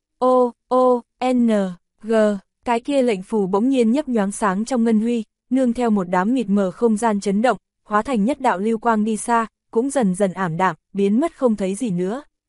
N, G, cái kia lệnh phù bỗng nhiên nhấp nhoáng sáng trong ngân huy, nương theo một đám mịt mờ không gian chấn động, hóa thành nhất đạo lưu quang đi xa, cũng dần dần ảm đạm, biến mất không thấy gì nữa.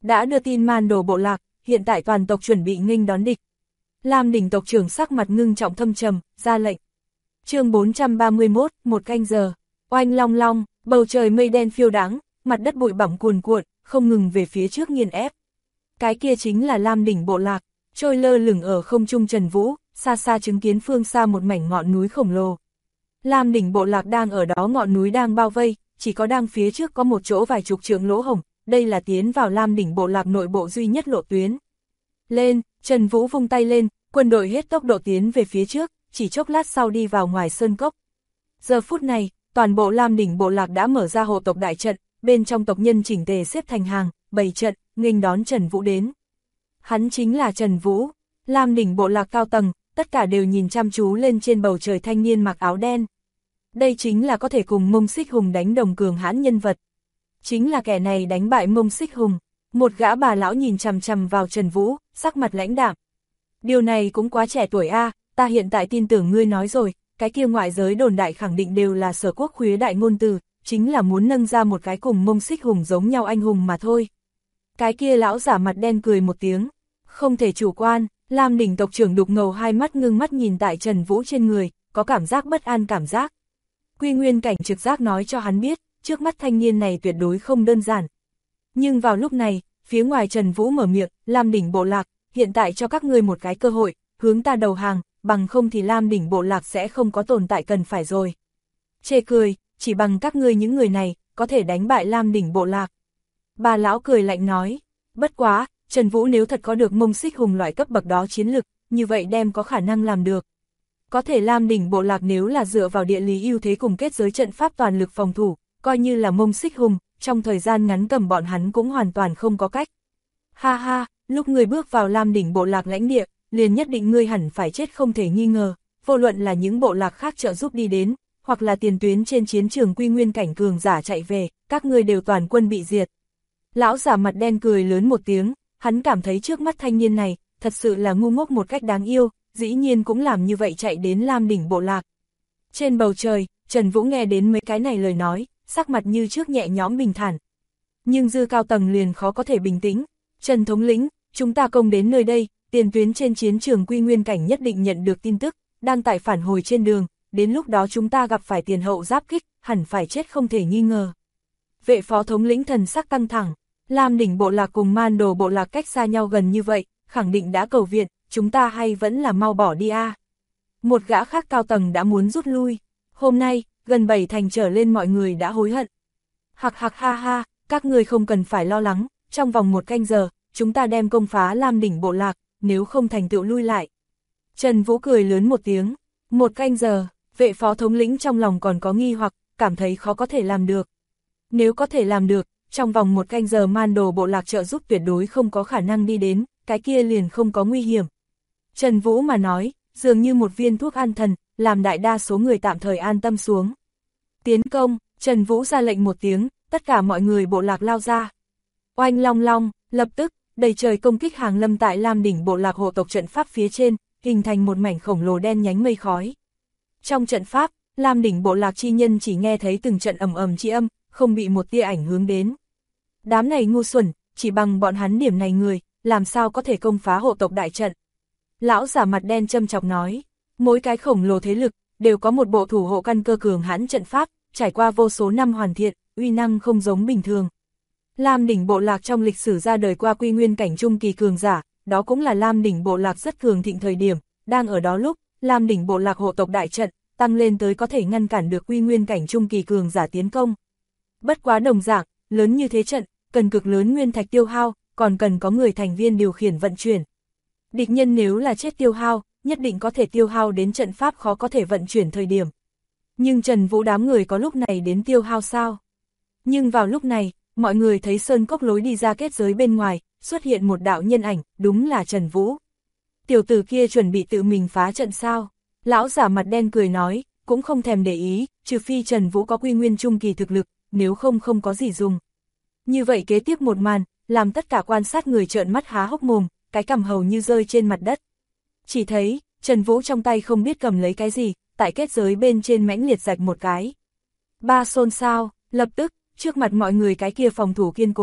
đã đưa tin man đồ bộ lạc, hiện tại toàn tộc chuẩn bị nghênh đón địch. Lam đỉnh tộc trưởng sắc mặt ngưng trọng thâm trầm, ra lệnh. Chương 431, 1 canh giờ. Oanh long long, bầu trời mây đen phiêu đáng, mặt đất bụi bặm cuồn cuộn, không ngừng về phía trước nghiền ép. Cái kia chính là Lam đỉnh bộ lạc, trôi lơ lửng ở không trung Trần Vũ, xa xa chứng kiến phương xa một mảnh ngọn núi khổng lồ. Lam đỉnh bộ lạc đang ở đó, ngọn núi đang bao vây, chỉ có đang phía trước có một chỗ vài chục trượng lỗ hổng, đây là tiến vào Lam đỉnh bộ lạc nội bộ duy nhất lộ tuyến. Lên, Trần Vũ vung tay lên, quân đội hết tốc độ tiến về phía trước, chỉ chốc lát sau đi vào ngoài sơn cốc. Giờ phút này, toàn bộ Lam đỉnh bộ lạc đã mở ra hộ tộc đại trận, bên trong tộc nhân chỉnh tề xếp thành hàng, bày trận, nghênh đón Trần Vũ đến. Hắn chính là Trần Vũ. Lam đỉnh bộ lạc cao tầng, tất cả đều nhìn chăm chú lên trên bầu trời thanh niên mặc áo đen. Đây chính là có thể cùng Mông Xích Hùng đánh đồng cường hãn nhân vật. Chính là kẻ này đánh bại Mông Xích Hùng. Một gã bà lão nhìn chằm chằm vào Trần Vũ, sắc mặt lãnh đạm. Điều này cũng quá trẻ tuổi a, ta hiện tại tin tưởng ngươi nói rồi, cái kia ngoại giới đồn đại khẳng định đều là Sở Quốc khuya đại ngôn từ, chính là muốn nâng ra một cái cùng Mông Xích Hùng giống nhau anh hùng mà thôi. Cái kia lão giả mặt đen cười một tiếng, không thể chủ quan. Lam đỉnh tộc trưởng đục ngầu hai mắt ngưng mắt nhìn tại Trần Vũ trên người, có cảm giác bất an cảm giác. Quy nguyên cảnh trực giác nói cho hắn biết, trước mắt thanh niên này tuyệt đối không đơn giản. Nhưng vào lúc này, phía ngoài Trần Vũ mở miệng, Lam đỉnh bộ lạc, hiện tại cho các ngươi một cái cơ hội, hướng ta đầu hàng, bằng không thì Lam đỉnh bộ lạc sẽ không có tồn tại cần phải rồi. Chê cười, chỉ bằng các ngươi những người này, có thể đánh bại Lam đỉnh bộ lạc. Bà lão cười lạnh nói, bất quá, Trần Vũ nếu thật có được Mông Xích Hùng loại cấp bậc đó chiến lực, như vậy đem có khả năng làm được. Có thể Lam đỉnh bộ lạc nếu là dựa vào địa lý ưu thế cùng kết giới trận pháp toàn lực phòng thủ, coi như là Mông Xích Hùng, trong thời gian ngắn cầm bọn hắn cũng hoàn toàn không có cách. Ha ha, lúc người bước vào Lam đỉnh bộ lạc lãnh địa, liền nhất định ngươi hẳn phải chết không thể nghi ngờ, vô luận là những bộ lạc khác trợ giúp đi đến, hoặc là tiền tuyến trên chiến trường quy nguyên cảnh cường giả chạy về, các ngươi đều toàn quân bị diệt. Lão giả mặt đen cười lớn một tiếng, hắn cảm thấy trước mắt thanh niên này, thật sự là ngu ngốc một cách đáng yêu, dĩ nhiên cũng làm như vậy chạy đến Lam đỉnh bộ lạc. Trên bầu trời, Trần Vũ nghe đến mấy cái này lời nói, sắc mặt như trước nhẹ nhõm bình thản. Nhưng dư cao tầng liền khó có thể bình tĩnh. Trần thống lĩnh, chúng ta công đến nơi đây, tiền tuyến trên chiến trường quy nguyên cảnh nhất định nhận được tin tức, đang tại phản hồi trên đường, đến lúc đó chúng ta gặp phải tiền hậu giáp kích, hẳn phải chết không thể nghi ngờ. Vệ phó thống lĩnh thần sắc căng thẳng, Lam đỉnh bộ lạc cùng man đồ bộ lạc cách xa nhau gần như vậy, khẳng định đã cầu viện, chúng ta hay vẫn là mau bỏ đi a. Một gã khác cao tầng đã muốn rút lui, hôm nay, gần 7 thành trở lên mọi người đã hối hận. Hạc hạc ha ha, các người không cần phải lo lắng, trong vòng 1 canh giờ, chúng ta đem công phá Lam đỉnh bộ lạc, nếu không thành tựu lui lại. Trần Vũ cười lớn một tiếng, 1 canh giờ, vệ phó thống lĩnh trong lòng còn có nghi hoặc, cảm thấy khó có thể làm được. Nếu có thể làm được, trong vòng 1 canh giờ man đồ bộ lạc trợ giúp tuyệt đối không có khả năng đi đến, cái kia liền không có nguy hiểm. Trần Vũ mà nói, dường như một viên thuốc an thần, làm đại đa số người tạm thời an tâm xuống. Tiến công, Trần Vũ ra lệnh một tiếng, tất cả mọi người bộ lạc lao ra. Oanh long long, lập tức, đầy trời công kích hàng lâm tại Lam đỉnh bộ lạc hộ tộc trận pháp phía trên, hình thành một mảnh khổng lồ đen nhánh mây khói. Trong trận pháp, Lam đỉnh bộ lạc chi nhân chỉ nghe thấy từng trận ầm ầm chi âm, không bị một tia ảnh hướng đến. Đám này ngu xuẩn, chỉ bằng bọn hắn điểm này người, làm sao có thể công phá hộ tộc đại trận. Lão giả mặt đen châm chọc nói, mỗi cái khổng lồ thế lực, đều có một bộ thủ hộ căn cơ cường hãn trận pháp, trải qua vô số năm hoàn thiện, uy năng không giống bình thường. Lam đỉnh bộ lạc trong lịch sử ra đời qua quy nguyên cảnh trung kỳ cường giả, đó cũng là Lam đỉnh bộ lạc rất cường thịnh thời điểm, đang ở đó lúc, Lam đỉnh bộ lạc hộ tộc đại trận, tăng lên tới có thể ngăn cản được quy nguyên cảnh trung kỳ cường giả tiến công. Bất quá đồng dạng, lớn như thế trận, cần cực lớn nguyên thạch tiêu hao, còn cần có người thành viên điều khiển vận chuyển. Địch nhân nếu là chết tiêu hao, nhất định có thể tiêu hao đến trận pháp khó có thể vận chuyển thời điểm. Nhưng Trần Vũ đám người có lúc này đến tiêu hao sao? Nhưng vào lúc này, mọi người thấy sơn cốc lối đi ra kết giới bên ngoài, xuất hiện một đạo nhân ảnh, đúng là Trần Vũ. Tiểu tử kia chuẩn bị tự mình phá trận sao? Lão giả mặt đen cười nói, cũng không thèm để ý, trừ phi Trần Vũ có quy nguyên trung kỳ thực lực, nếu không không có gì dùng. Như vậy kế tiếp một màn, làm tất cả quan sát người trợn mắt há hốc mồm, cái cằm hầu như rơi trên mặt đất. Chỉ thấy, Trần Vũ trong tay không biết cầm lấy cái gì, tại kết giới bên trên mãnh liệt rạch một cái. Ba xôn xao, lập tức, trước mặt mọi người cái kia phòng thủ kiên cố,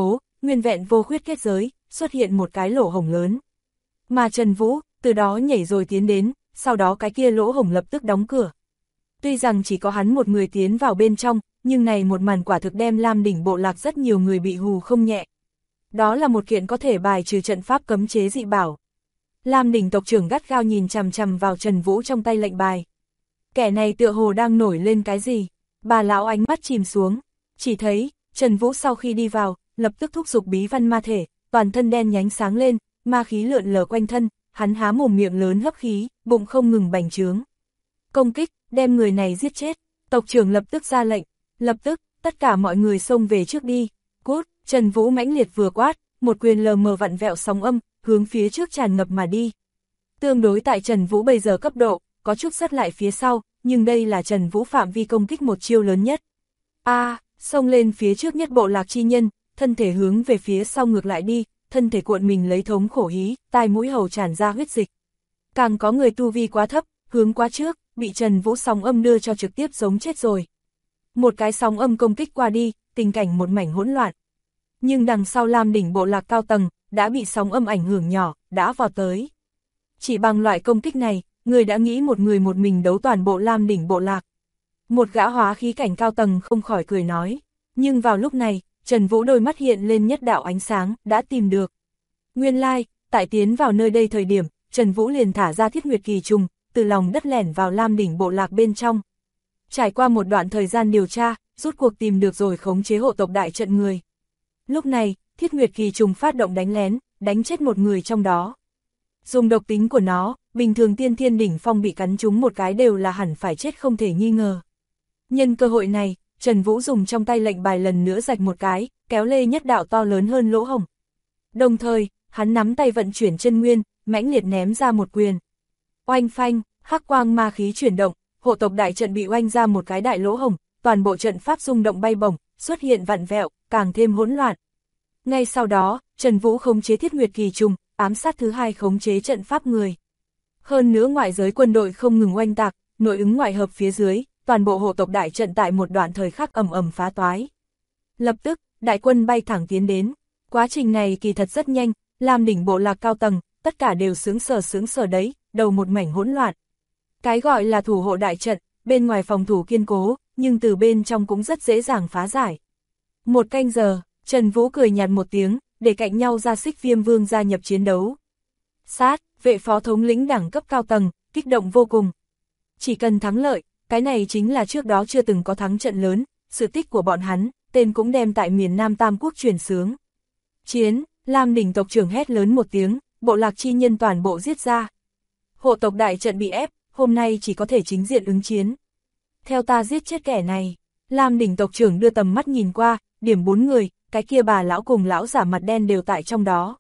nguyên vẹn vô khuyết kết giới, xuất hiện một cái lỗ hổng lớn. Mà Trần Vũ, từ đó nhảy rồi tiến đến, sau đó cái kia lỗ hổng lập tức đóng cửa. Tuy rằng chỉ có hắn một người tiến vào bên trong, nhưng này một màn quả thực đem Lam đỉnh bộ lạc rất nhiều người bị hù không nhẹ. Đó là một kiện có thể bài trừ trận pháp cấm chế dị bảo. Lam đỉnh tộc trưởng gắt gao nhìn chằm chằm vào Trần Vũ trong tay lệnh bài. Kẻ này tựa hồ đang nổi lên cái gì? Bà lão ánh mắt chìm xuống, chỉ thấy Trần Vũ sau khi đi vào, lập tức thúc giục bí văn ma thể, toàn thân đen nhánh sáng lên, ma khí lượn lờ quanh thân, hắn há mồm miệng lớn hấp khí, bụng không ngừng bành trướng. Công kích, đem người này giết chết, tộc trưởng lập tức ra lệnh, lập tức, tất cả mọi người xông về trước đi. Cút, Trần Vũ mãnh liệt vừa quát, một quyền lờ mờ vặn vẹo sóng âm, hướng phía trước tràn ngập mà đi. Tương đối tại Trần Vũ bây giờ cấp độ, có chút rất lại phía sau, nhưng đây là Trần Vũ phạm vi công kích một chiêu lớn nhất. Xông lên phía trước nhất bộ lạc chi nhân, thân thể hướng về phía sau ngược lại đi, thân thể cuộn mình lấy thống khổ hí, tai mũi hầu tràn ra huyết dịch. Càng có người tu vi quá thấp, hướng quá trước, bị Trần Vũ sóng âm đưa cho trực tiếp giống chết rồi. Một cái sóng âm công kích qua đi, tình cảnh một mảnh hỗn loạn. Nhưng đằng sau Lam đỉnh bộ lạc cao tầng, đã bị sóng âm ảnh hưởng nhỏ, đã vào tới. Chỉ bằng loại công kích này, người đã nghĩ một người một mình đấu toàn bộ Lam đỉnh bộ lạc. Một gã hóa khí cảnh cao tầng không khỏi cười nói. Nhưng vào lúc này, Trần Vũ đôi mắt hiện lên nhất đạo ánh sáng, đã tìm được. Nguyên lai, tại tiến vào nơi đây thời điểm, Trần Vũ liền thả ra thiết nguyệt kỳ trùng, từ lòng đất lẻn vào Lam đỉnh bộ lạc bên trong. Trải qua một đoạn thời gian điều tra, rút cuộc tìm được rồi khống chế hộ tộc đại trận người. Lúc này, thiết nguyệt kỳ trùng phát động đánh lén, đánh chết một người trong đó. Dùng độc tính của nó, bình thường tiên thiên đỉnh phong bị cắn trúng một cái đều là hẳn phải chết không thể nghi ngờ. Nhân cơ hội này, Trần Vũ dùng trong tay lệnh bài lần nữa rạch một cái, kéo lê nhất đạo to lớn hơn lỗ hổng. Đồng thời, hắn nắm tay vận chuyển chân nguyên, mãnh liệt ném ra một quyền. Oanh phanh, hắc quang ma khí chuyển động, hộ tộc đại trận bị oanh ra một cái đại lỗ hổng, toàn bộ trận pháp rung động bay bổng, xuất hiện vặn vẹo, càng thêm hỗn loạn. Ngay sau đó, Trần Vũ khống chế thiết nguyệt kỳ trùng, ám sát thứ hai khống chế trận pháp người. Hơn nữa ngoại giới quân đội không ngừng oanh tạc, nội ứng ngoại hợp phía dưới, toàn bộ hộ tộc đại trận tại một đoạn thời khắc ầm ầm phá toái. Lập tức, đại quân bay thẳng tiến đến. Quá trình này kỳ thật rất nhanh, Lam đỉnh bộ lạc cao tầng, tất cả đều sướng sờ đấy, đầu một mảnh hỗn loạn. Cái gọi là thủ hộ đại trận, bên ngoài phòng thủ kiên cố, nhưng từ bên trong cũng rất dễ dàng phá giải. Một canh giờ, Trần Vũ cười nhạt một tiếng, để cạnh nhau ra Xích Viêm Vương gia nhập chiến đấu. Sát, vệ phó thống lĩnh đẳng cấp cao tầng, kích động vô cùng. Chỉ cần thắng lợi, cái này chính là trước đó chưa từng có thắng trận lớn, sự tích của bọn hắn, tên cũng đem tại miền Nam Tam Quốc truyền xướng. Chiến, Lam đỉnh tộc trưởng hét lớn một tiếng, bộ lạc chi nhân toàn bộ giết ra. Hộ tộc đại trận bị ép, hôm nay chỉ có thể chính diện ứng chiến. Theo ta giết chết kẻ này, Lam đỉnh tộc trưởng đưa tầm mắt nhìn qua, điểm 4 người, cái kia bà lão cùng lão giả mặt đen đều tại trong đó.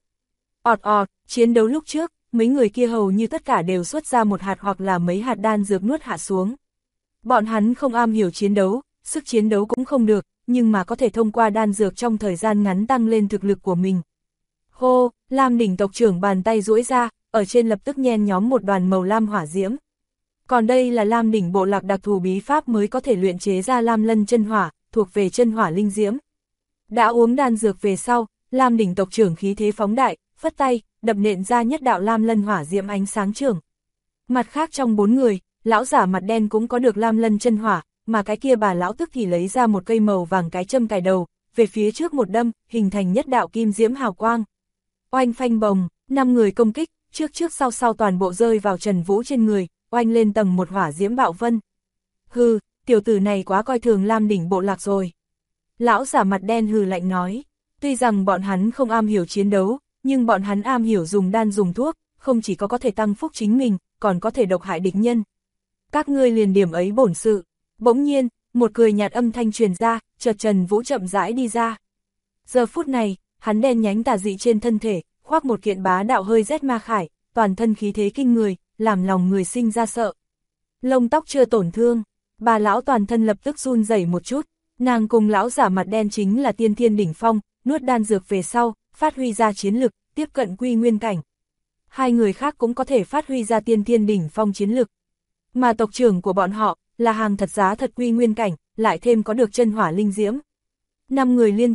Chiến đấu lúc trước, mấy người kia hầu như tất cả đều xuất ra một hạt hoặc là mấy hạt đan dược nuốt hạ xuống. Bọn hắn không am hiểu chiến đấu, sức chiến đấu cũng không được, nhưng mà có thể thông qua đan dược trong thời gian ngắn tăng lên thực lực của mình. Hô, Lam đỉnh tộc trưởng bàn tay duỗi ra, ở trên lập tức nhen nhóm một đoàn màu lam hỏa diễm. Còn đây là Lam đỉnh bộ lạc đặc thù bí pháp mới có thể luyện chế ra Lam lân chân hỏa, thuộc về chân hỏa linh diễm. Đã uống đan dược về sau, Lam đỉnh tộc trưởng khí thế phóng đại, phất tay, đập nện ra nhất đạo Lam lân hỏa diễm ánh sáng trưởng. Mặt khác trong 4 người, lão giả mặt đen cũng có được Lam lân chân hỏa, mà cái kia bà lão tức thì lấy ra một cây màu vàng cái châm cài đầu, về phía trước một đâm, hình thành nhất đạo kim diễm hào quang. Oanh phanh bồng, 5 người công kích, trước sau toàn bộ rơi vào Trần Vũ trên người, oanh lên tầng một hỏa diễm bạo vân. Hừ, tiểu tử này quá coi thường Lam đỉnh bộ lạc rồi. Lão giả mặt đen hừ lạnh nói, tuy rằng bọn hắn không am hiểu chiến đấu, nhưng bọn hắn am hiểu dùng đan dùng thuốc, không chỉ có thể tăng phúc chính mình, còn có thể độc hại địch nhân. Các ngươi liền điểm ấy bổn sự. Bỗng nhiên, một cười nhạt âm thanh truyền ra, chợt Trần Vũ chậm rãi đi ra. Giờ phút này, hắn đen nhánh tà dị trên thân thể, khoác một kiện bá đạo hơi rét ma khải, toàn thân khí thế kinh người, làm lòng người sinh ra sợ. Lông tóc chưa tổn thương, bà lão toàn thân lập tức run rẩy một chút, nàng cùng lão giả mặt đen chính là tiên thiên đỉnh phong, nuốt đan dược về sau, phát huy ra chiến lực, tiếp cận quy nguyên cảnh. Hai người khác cũng có thể phát huy ra tiên thiên đỉnh phong chiến lực. Mà tộc trưởng của bọn họ, là hàng thật giá thật quy nguyên cảnh, lại thêm có được chân hỏa linh diễm. 5 người liên thủ,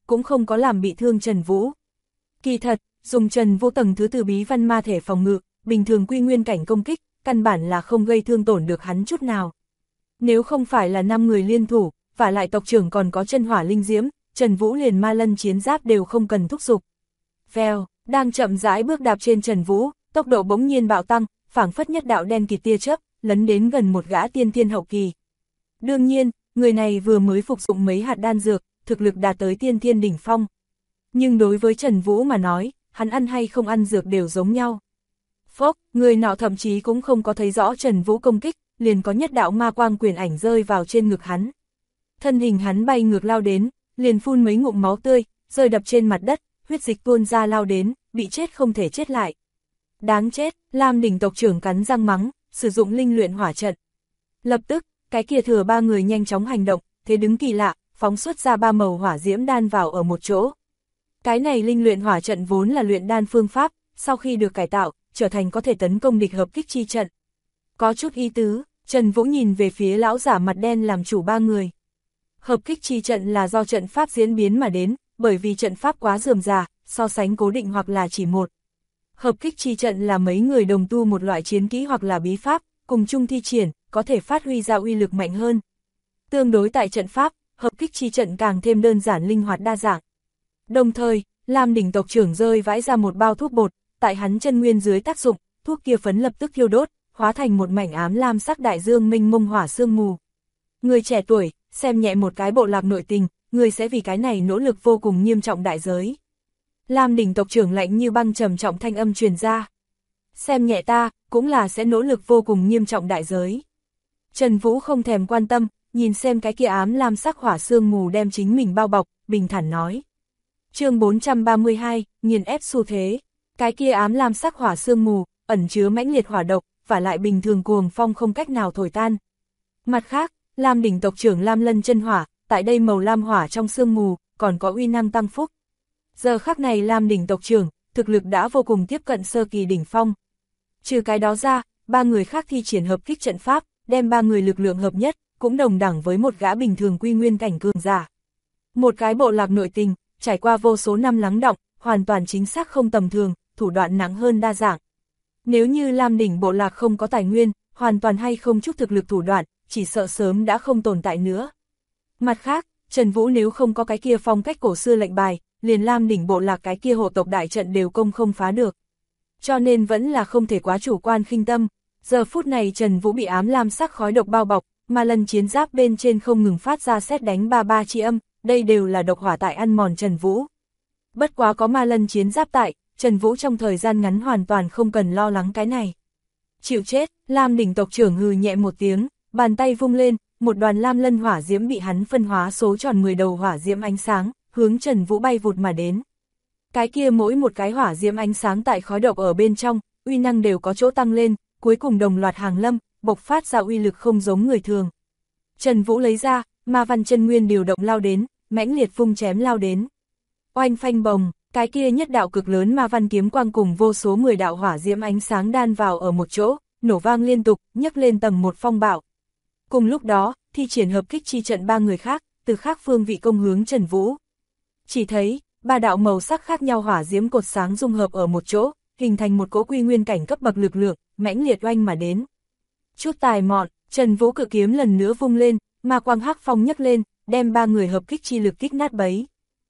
cũng không có làm bị thương Trần Vũ. Kỳ thật, dùng Trần Vũ tầng thứ tư bí văn ma thể phòng ngự, bình thường quy nguyên cảnh công kích, căn bản là không gây thương tổn được hắn chút nào. Nếu không phải là 5 người liên thủ, và lại tộc trưởng còn có chân hỏa linh diễm, Trần Vũ liền ma lân chiến giáp đều không cần thúc giục. Vèo, đang chậm rãi bước đạp trên Trần Vũ, tốc độ bỗng nhiên bạo tăng, phảng phất nhất đạo đen kịt tia chớp, lấn đến gần một gã tiên thiên hậu kỳ. Đương nhiên, người này vừa mới phục dụng mấy hạt đan dược, thực lực đạt tới tiên thiên đỉnh phong. Nhưng đối với Trần Vũ mà nói, hắn ăn hay không ăn dược đều giống nhau. Phốc, người nọ thậm chí cũng không có thấy rõ Trần Vũ công kích, liền có nhất đạo ma quang quyền ảnh rơi vào trên ngực hắn. Thân hình hắn bay ngược lao đến, liền phun mấy ngụm máu tươi, rơi đập trên mặt đất, huyết dịch tuôn ra lao đến, bị chết không thể chết lại. Đáng chết, Lam đỉnh tộc trưởng cắn răng mắng, sử dụng linh luyện hỏa trận. Lập tức, cái kia thừa 3 người nhanh chóng hành động, thế đứng kỳ lạ, phóng xuất ra 3 màu hỏa diễm đan vào ở một chỗ. Cái này linh luyện hỏa trận vốn là luyện đan phương pháp, sau khi được cải tạo, trở thành có thể tấn công địch hợp kích chi trận. Có chút ý tứ, Trần Vũ nhìn về phía lão giả mặt đen làm chủ 3 người. Hợp kích chi trận là do trận pháp diễn biến mà đến, bởi vì trận pháp quá rườm rà, so sánh cố định hoặc là chỉ một. Hợp kích chi trận là mấy người đồng tu một loại chiến kỹ hoặc là bí pháp, cùng chung thi triển, có thể phát huy ra uy lực mạnh hơn. Tương đối tại trận pháp, hợp kích chi trận càng thêm đơn giản linh hoạt đa dạng. Đồng thời, Lam đỉnh tộc trưởng rơi vãi ra một bao thuốc bột, tại hắn chân nguyên dưới tác dụng, thuốc kia phấn lập tức thiêu đốt, hóa thành một mảnh ám lam sắc đại dương mênh mông hỏa sương mù. Người trẻ tuổi, xem nhẹ một cái bộ lạc nội tình, người sẽ vì cái này nỗ lực vô cùng nghiêm trọng đại giới. Lam đỉnh tộc trưởng lạnh như băng trầm trọng thanh âm truyền ra. Xem nhẹ ta, cũng là sẽ nỗ lực vô cùng nghiêm trọng đại giới. Trần Vũ không thèm quan tâm, nhìn xem cái kia ám lam sắc hỏa sương mù đem chính mình bao bọc, bình thản nói. Chương 432, nghiền ép xu thế. Cái kia ám lam sắc hỏa sương mù, ẩn chứa mãnh liệt hỏa độc, và lại bình thường cuồng phong không cách nào thổi tan. Mặt khác, Lam đỉnh tộc trưởng Lam Lân chân hỏa, tại đây màu lam hỏa trong sương mù, còn có uy năng tăng phúc. Giờ khắc này Lam đỉnh tộc trưởng, thực lực đã vô cùng tiếp cận sơ kỳ đỉnh phong. Trừ cái đó ra, 3 người khác thi triển hợp kích trận pháp, đem 3 người lực lượng hợp nhất, cũng đồng đẳng với một gã bình thường quy nguyên cảnh cường giả. Một cái bộ lạc nội tình, trải qua vô số năm lắng đọng, hoàn toàn chính xác không tầm thường, thủ đoạn nặng hơn đa dạng. Nếu như Lam đỉnh bộ lạc không có tài nguyên, hoàn toàn hay không chút thực lực thủ đoạn, chỉ sợ sớm đã không tồn tại nữa. Mặt khác, Trần Vũ nếu không có cái kia phong cách cổ xưa lệnh bài, liền Lam đỉnh bộ lạc cái kia hộ tộc đại trận đều công không phá được. Cho nên vẫn là không thể quá chủ quan khinh tâm. Giờ phút này Trần Vũ bị ám lam sắc khói độc bao bọc, mà lần chiến giáp bên trên không ngừng phát ra sét đánh ba ba chi âm, đây đều là độc hỏa tại ăn mòn Trần Vũ. Bất quá có ma lân chiến giáp tại, Trần Vũ trong thời gian ngắn hoàn toàn không cần lo lắng cái này. Chịu chết, Lam đỉnh tộc trưởng hừ nhẹ một tiếng, bàn tay vung lên, một đoàn lam lân hỏa diễm bị hắn phân hóa số tròn 10 đầu hỏa diễm ánh sáng, hướng Trần Vũ bay vụt mà đến. Cái kia mỗi một cái hỏa diễm ánh sáng tại khói độc ở bên trong, uy năng đều có chỗ tăng lên, cuối cùng đồng loạt hàng lâm, bộc phát ra uy lực không giống người thường. Trần Vũ lấy ra, ma văn chân nguyên điều động lao đến, mãnh liệt vung chém lao đến. Oanh phanh bồng, cái kia nhất đạo cực lớn ma văn kiếm quang cùng vô số 10 đạo hỏa diễm ánh sáng đan vào ở một chỗ, nổ vang liên tục, nhấc lên tầng một phong bạo. Cùng lúc đó, thi triển hợp kích chi trận 3 người khác, từ khác phương vị công hướng Trần Vũ. Chỉ thấy, 3 đạo màu sắc khác nhau hỏa diễm cột sáng dung hợp ở một chỗ, hình thành một cỗ quy nguyên cảnh cấp bậc lực lượng, mãnh liệt oanh mà đến. Chút tài mọn, Trần Vũ cự kiếm lần nữa vung lên, ma quang hắc phong nhấc lên, đem 3 người hợp kích chi lực kích nát bấy.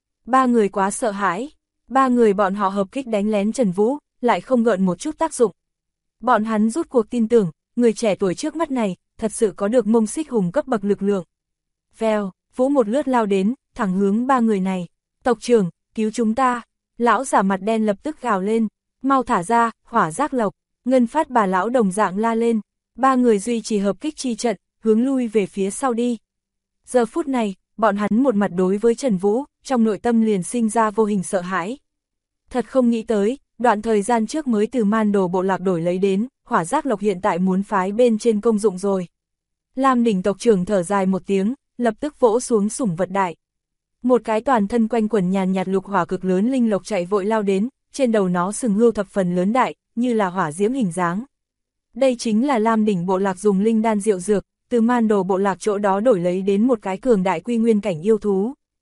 3 người quá sợ hãi, 3 người bọn họ hợp kích đánh lén Trần Vũ, lại không gợn một chút tác dụng. Bọn hắn rút cuộc tin tưởng, người trẻ tuổi trước mắt này, thật sự có được mông xích hùng cấp bậc lực lượng. Vèo, Vũ một lướt lao đến, thẳng hướng 3 người này. Tộc trưởng, cứu chúng ta. Lão giả mặt đen lập tức gào lên, mau thả ra, hỏa giác lộc. Ngân Phát bà lão đồng dạng la lên. 3 người duy trì hợp kích chi trận, hướng lui về phía sau đi. Giờ phút này, bọn hắn một mặt đối với Trần Vũ, trong nội tâm liền sinh ra vô hình sợ hãi. Thật không nghĩ tới, đoạn thời gian trước mới từ man đồ bộ lạc đổi lấy đến, hỏa giác lộc hiện tại muốn phái bên trên công dụng rồi. Lam đỉnh tộc trưởng thở dài một tiếng, lập tức vỗ xuống sủng vật đại. Một cái toàn thân quanh quẩn nhàn nhạt lục hỏa cực lớn linh lộc chạy vội lao đến, trên đầu nó sừng hươu thập phần lớn đại, như là hỏa diễm hình dáng. Đây chính là Lam đỉnh bộ lạc dùng linh đan diệu dược, từ man đồ bộ lạc chỗ đó đổi lấy đến một cái cường đại quy nguyên cảnh yêu thú.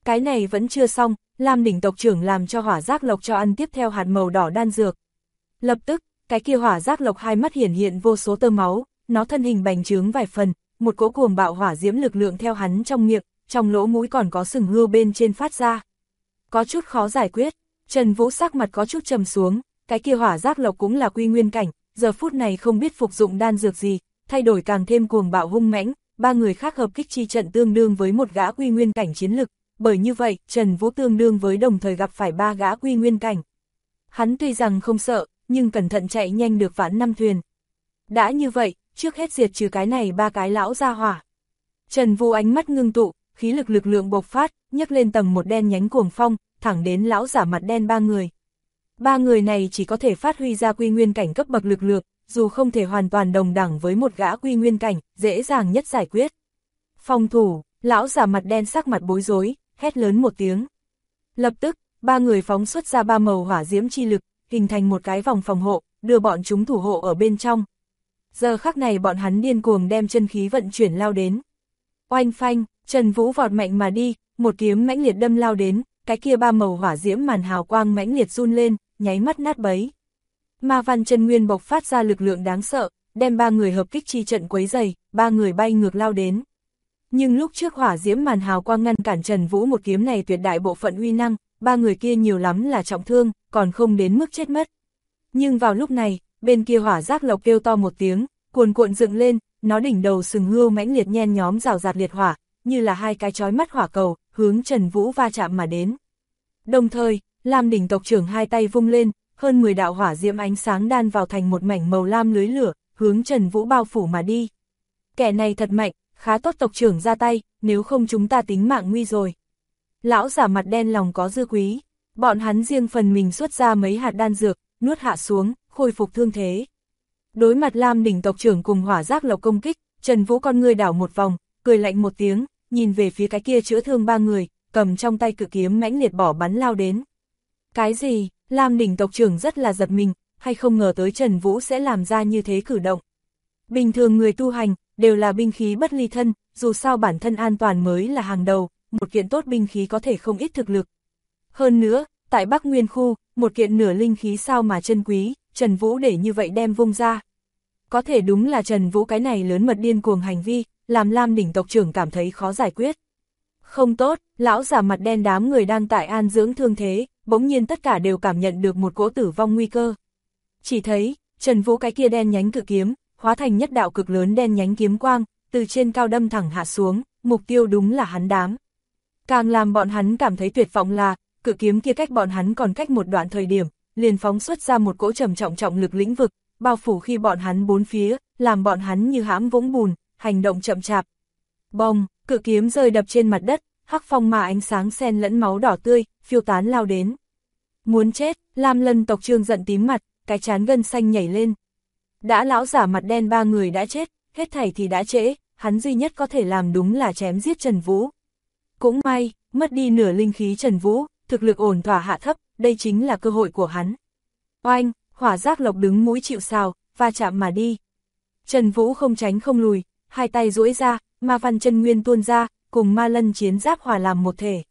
Cái này vẫn chưa xong, Lam đỉnh tộc trưởng làm cho hỏa giác lộc cho ăn tiếp theo hạt màu đỏ đan dược. Lập tức, cái kia hỏa giác lộc hai mắt hiển hiện vô số tơ máu, nó thân hình bành trướng vài phần, một cỗ cuồng bạo hỏa diễm lực lượng theo hắn trong miệng, trong lỗ mũi còn có sừng hươu bên trên phát ra. Có chút khó giải quyết, Trần Vũ sắc mặt có chút trầm xuống, cái kia hỏa giác lộc cũng là quy nguyên cảnh, giờ phút này không biết phục dụng đan dược gì, thay đổi càng thêm cuồng bạo hung mãnh, ba người khác hợp kích chi trận tương đương với một gã quy nguyên cảnh chiến lực, bởi như vậy, Trần Vũ tương đương với đồng thời gặp phải ba gã quy nguyên cảnh. Hắn tuy rằng không sợ, nhưng cẩn thận chạy nhanh được vãn năm thuyền. Đã như vậy, trước hết diệt trừ cái này ba cái lão gia hỏa. Trần Vũ ánh mắt ngưng tụ, khí lực lượng bộc phát, nhấc lên tầng một đen nhánh cuồng phong, thẳng đến lão giả mặt đen ba người. Ba người này chỉ có thể phát huy ra quy nguyên cảnh cấp bậc lực lượng, dù không thể hoàn toàn đồng đẳng với một gã quy nguyên cảnh, dễ dàng nhất giải quyết. Phòng thủ, lão giả mặt đen sắc mặt bối rối, hét lớn một tiếng. Lập tức, ba người phóng xuất ra ba màu hỏa diễm chi lực, hình thành một cái vòng phòng hộ, đưa bọn chúng thủ hộ ở bên trong. Giờ khắc này bọn hắn điên cuồng đem chân khí vận chuyển lao đến. Oanh phanh, Trần Vũ vọt mạnh mà đi, một kiếm mãnh liệt đâm lao đến, cái kia ba màu hỏa diễm màn hào quang mãnh liệt run lên, nháy mắt nát bấy. Ma văn chân nguyên bộc phát ra lực lượng đáng sợ, đem ba người hợp kích chi trận quấy dày, ba người bay ngược lao đến. Nhưng lúc trước hỏa diễm màn hào quang ngăn cản Trần Vũ một kiếm này tuyệt đại bộ phận uy năng, ba người kia nhiều lắm là trọng thương, còn không đến mức chết mất. Nhưng vào lúc này, bên kia hỏa giác lộc kêu to một tiếng, cuồn cuộn dựng lên, nó đỉnh đầu sừng hươu mãnh liệt nhen nhóm rào rạt liệt hỏa, như là hai cái chói mắt hỏa cầu, hướng Trần Vũ va chạm mà đến. Đồng thời, Lam đỉnh tộc trưởng hai tay vung lên, hơn 10 đạo hỏa diễm ánh sáng đan vào thành một mảnh màu lam lưới lửa, hướng Trần Vũ bao phủ mà đi. Kẻ này thật mạnh, khá tốt tộc trưởng ra tay, nếu không chúng ta tính mạng nguy rồi. Lão giả mặt đen lòng có dư quý, bọn hắn riêng phần mình xuất ra mấy hạt đan dược, nuốt hạ xuống, khôi phục thương thế. Đối mặt Lam đỉnh tộc trưởng cùng hỏa giác lộc công kích, Trần Vũ con người đảo một vòng, cười lạnh một tiếng, nhìn về phía cái kia chữa thương ba người, cầm trong tay cự kiếm mãnh liệt bỏ bắn lao đến. Cái gì? Lam đỉnh tộc trưởng rất là giật mình, hay không ngờ tới Trần Vũ sẽ làm ra như thế cử động. Bình thường người tu hành, đều là binh khí bất ly thân, dù sao bản thân an toàn mới là hàng đầu, một kiện tốt binh khí có thể không ít thực lực. Hơn nữa, tại Bắc Nguyên khu, một kiện nửa linh khí sao mà chân quý, Trần Vũ để như vậy đem vung ra. Có thể đúng là Trần Vũ cái này lớn mật điên cuồng hành vi, làm Lam đỉnh tộc trưởng cảm thấy khó giải quyết. Không tốt, lão giả mặt đen đám người đang tại an dưỡng thương thế, bỗng nhiên tất cả đều cảm nhận được một cỗ tử vong nguy cơ. Chỉ thấy, Trần Vũ cái kia đen nhánh cự kiếm, hóa thành nhất đạo cực lớn đen nhánh kiếm quang, từ trên cao đâm thẳng hạ xuống, mục tiêu đúng là hắn đám. Càng làm bọn hắn cảm thấy tuyệt vọng là, cự kiếm kia cách bọn hắn còn cách một đoạn thời điểm, liền phóng xuất ra một cỗ trầm trọng lực lĩnh vực, bao phủ khi bọn hắn bốn phía, làm bọn hắn như hãm vũng bùn, hành động chậm chạp. Bông, cự kiếm rơi đập trên mặt đất, hắc phong mà ánh sáng xen lẫn máu đỏ tươi, phiêu tán lao đến. Muốn chết, Lam Lân tộc Trương giận tím mặt, cái trán gân xanh nhảy lên. Đã lão giả mặt đen ba người đã chết, hết thảy thì đã trễ, hắn duy nhất có thể làm đúng là chém giết Trần Vũ. Cũng may, mất đi nửa linh khí Trần Vũ, thực lực ổn thỏa hạ thấp, đây chính là cơ hội của hắn. Oanh, hỏa giác lộc đứng mũi chịu sào, va chạm mà đi. Trần Vũ không tránh không lùi, hai tay duỗi ra, ma văn chân nguyên tuôn ra, cùng ma lân chiến giáp hòa làm một thể.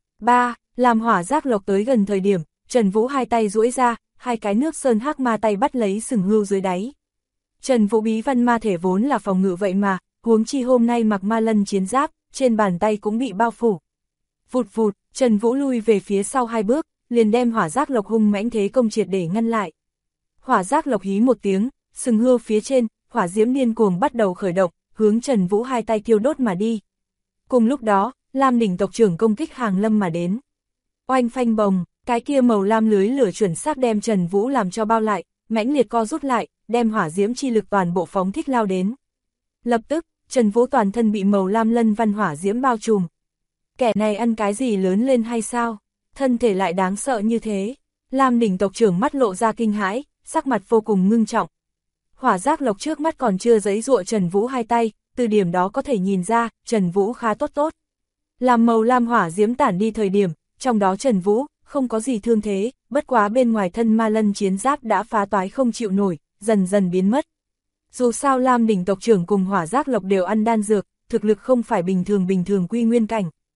Làm hỏa giác lộc tới gần thời điểm, Trần Vũ hai tay duỗi ra, hai cái nước sơn hắc ma tay bắt lấy sừng hươu dưới đáy. Trần Vũ bí văn ma thể vốn là phòng ngự vậy mà, huống chi hôm nay mặc ma lân chiến giáp, trên bàn tay cũng bị bao phủ. Vụt vụt, Trần Vũ lui về phía sau hai bước, liền đem hỏa giác lộc hung mãnh thế công triệt để ngăn lại. Hỏa giác lộc hí một tiếng, sừng hươu phía trên, hỏa diễm điên cuồng bắt đầu khởi động, hướng Trần Vũ hai tay thiêu đốt mà đi. Cùng lúc đó, Lam đỉnh tộc trưởng công kích hàng lâm mà đến. Oanh phanh bồng, cái kia màu lam lưới lửa chuẩn xác đem Trần Vũ làm cho bao lại, mãnh liệt co rút lại, đem hỏa diễm chi lực toàn bộ phóng thích lao đến. Lập tức, Trần Vũ toàn thân bị màu lam lân văn hỏa diễm bao trùm. Kẻ này ăn cái gì lớn lên hay sao? Thân thể lại đáng sợ như thế. Lam đỉnh tộc trưởng mắt lộ ra kinh hãi, sắc mặt vô cùng ngưng trọng. Hỏa giác lộc trước mắt còn chưa giãy giụa Trần Vũ hai tay, từ điểm đó có thể nhìn ra, Trần Vũ khá tốt. Làm màu lam hỏa diễm tản đi thời điểm, trong đó Trần Vũ không có gì thương thế, bất quá bên ngoài thân ma lân chiến giáp đã phá toái không chịu nổi, dần dần biến mất. Dù sao Lam đỉnh tộc trưởng cùng hỏa giác lộc đều ăn đan dược, thực lực không phải bình thường quy nguyên cảnh.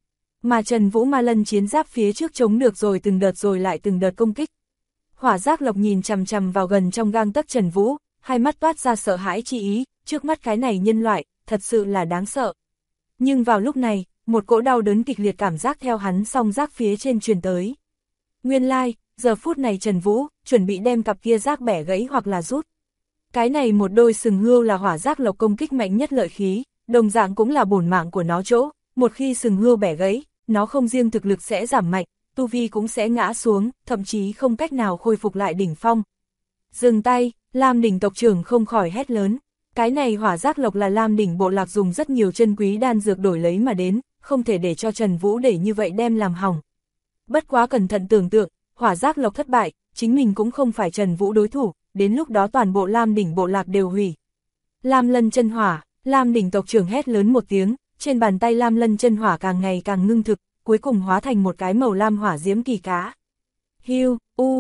mà Trần Vũ ma lân chiến giáp phía trước chống được rồi từng đợt rồi lại từng đợt công kích. Hỏa Giác Lộc nhìn chằm chằm vào gần trong gang tấc Trần Vũ, hai mắt toát ra sợ hãi chi ý, trước mắt cái này nhân loại, thật sự là đáng sợ. Nhưng vào lúc này, một cỗ đau đớn kịch liệt cảm giác theo hắn song giác phía trên truyền tới. Nguyên lai, giờ phút này Trần Vũ, chuẩn bị đem cặp kia giác bẻ gãy hoặc là rút. Cái này một đôi sừng hươu là Hỏa Giác Lộc công kích mạnh nhất lợi khí, đồng dạng cũng là bổn mạng của nó chỗ, một khi sừng hươu bẻ gãy, nó không riêng thực lực sẽ giảm mạnh, tu vi cũng sẽ ngã xuống, thậm chí không cách nào khôi phục lại đỉnh phong. Dừng tay, Lam đỉnh tộc trưởng không khỏi hét lớn. Cái này Hỏa Giác Lộc là Lam đỉnh bộ lạc dùng rất nhiều chân quý đan dược đổi lấy mà đến, không thể để cho Trần Vũ để như vậy đem làm hỏng. Bất quá cẩn thận tưởng tượng, Hỏa Giác Lộc thất bại, chính mình cũng không phải Trần Vũ đối thủ, đến lúc đó toàn bộ Lam đỉnh bộ lạc đều hủy. Lam Lân chân hỏa, Lam đỉnh tộc trưởng hét lớn một tiếng, trên bàn tay Lam Lân chân hỏa càng ngày càng ngưng thực, cuối cùng hóa thành một cái màu lam hỏa diễm kỳ cá. Hiu,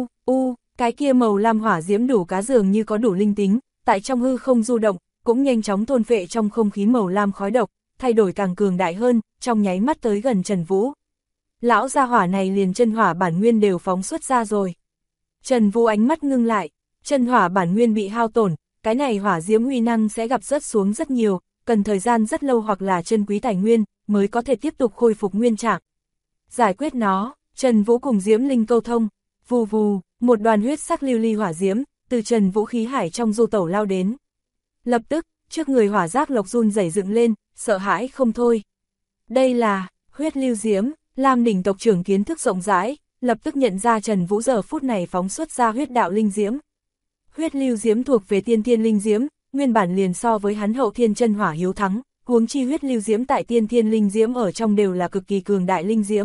cái kia màu lam hỏa diễm đủ cá dường như có đủ linh tính, tại trong hư không du động, cũng nhanh chóng thôn phệ trong không khí màu lam khói độc, thay đổi càng cường đại hơn, trong nháy mắt tới gần Trần Vũ. Lão gia hỏa này liền chân hỏa bản nguyên đều phóng xuất ra rồi. Trần Vũ ánh mắt ngưng lại, chân hỏa bản nguyên bị hao tổn, cái này hỏa diễm uy năng sẽ gặp rớt xuống rất nhiều, cần thời gian rất lâu hoặc là chân quý tài nguyên, mới có thể tiếp tục khôi phục nguyên trạng. Giải quyết nó, Trần Vũ cùng Diễm Linh câu thông, vù vù, một đoàn huyết sắc lưu ly hỏa diễm, từ Trần Vũ khí hải trong du tẩu lao đến. Lập tức, trước người Hỏa Giác Lộc run rẩy dựng lên, sợ hãi không thôi. Đây là, huyết lưu diễm, Lam đỉnh tộc trưởng kiến thức rộng rãi, lập tức nhận ra Trần Vũ giờ phút này phóng xuất ra huyết đạo linh diễm. Huyết lưu diễm thuộc về tiên thiên linh diễm, nguyên bản liền so với hắn hậu thiên chân hỏa hiếu thắng, huống chi huyết lưu diễm tại tiên thiên linh diễm ở trong đều là cực kỳ cường đại linh diễm.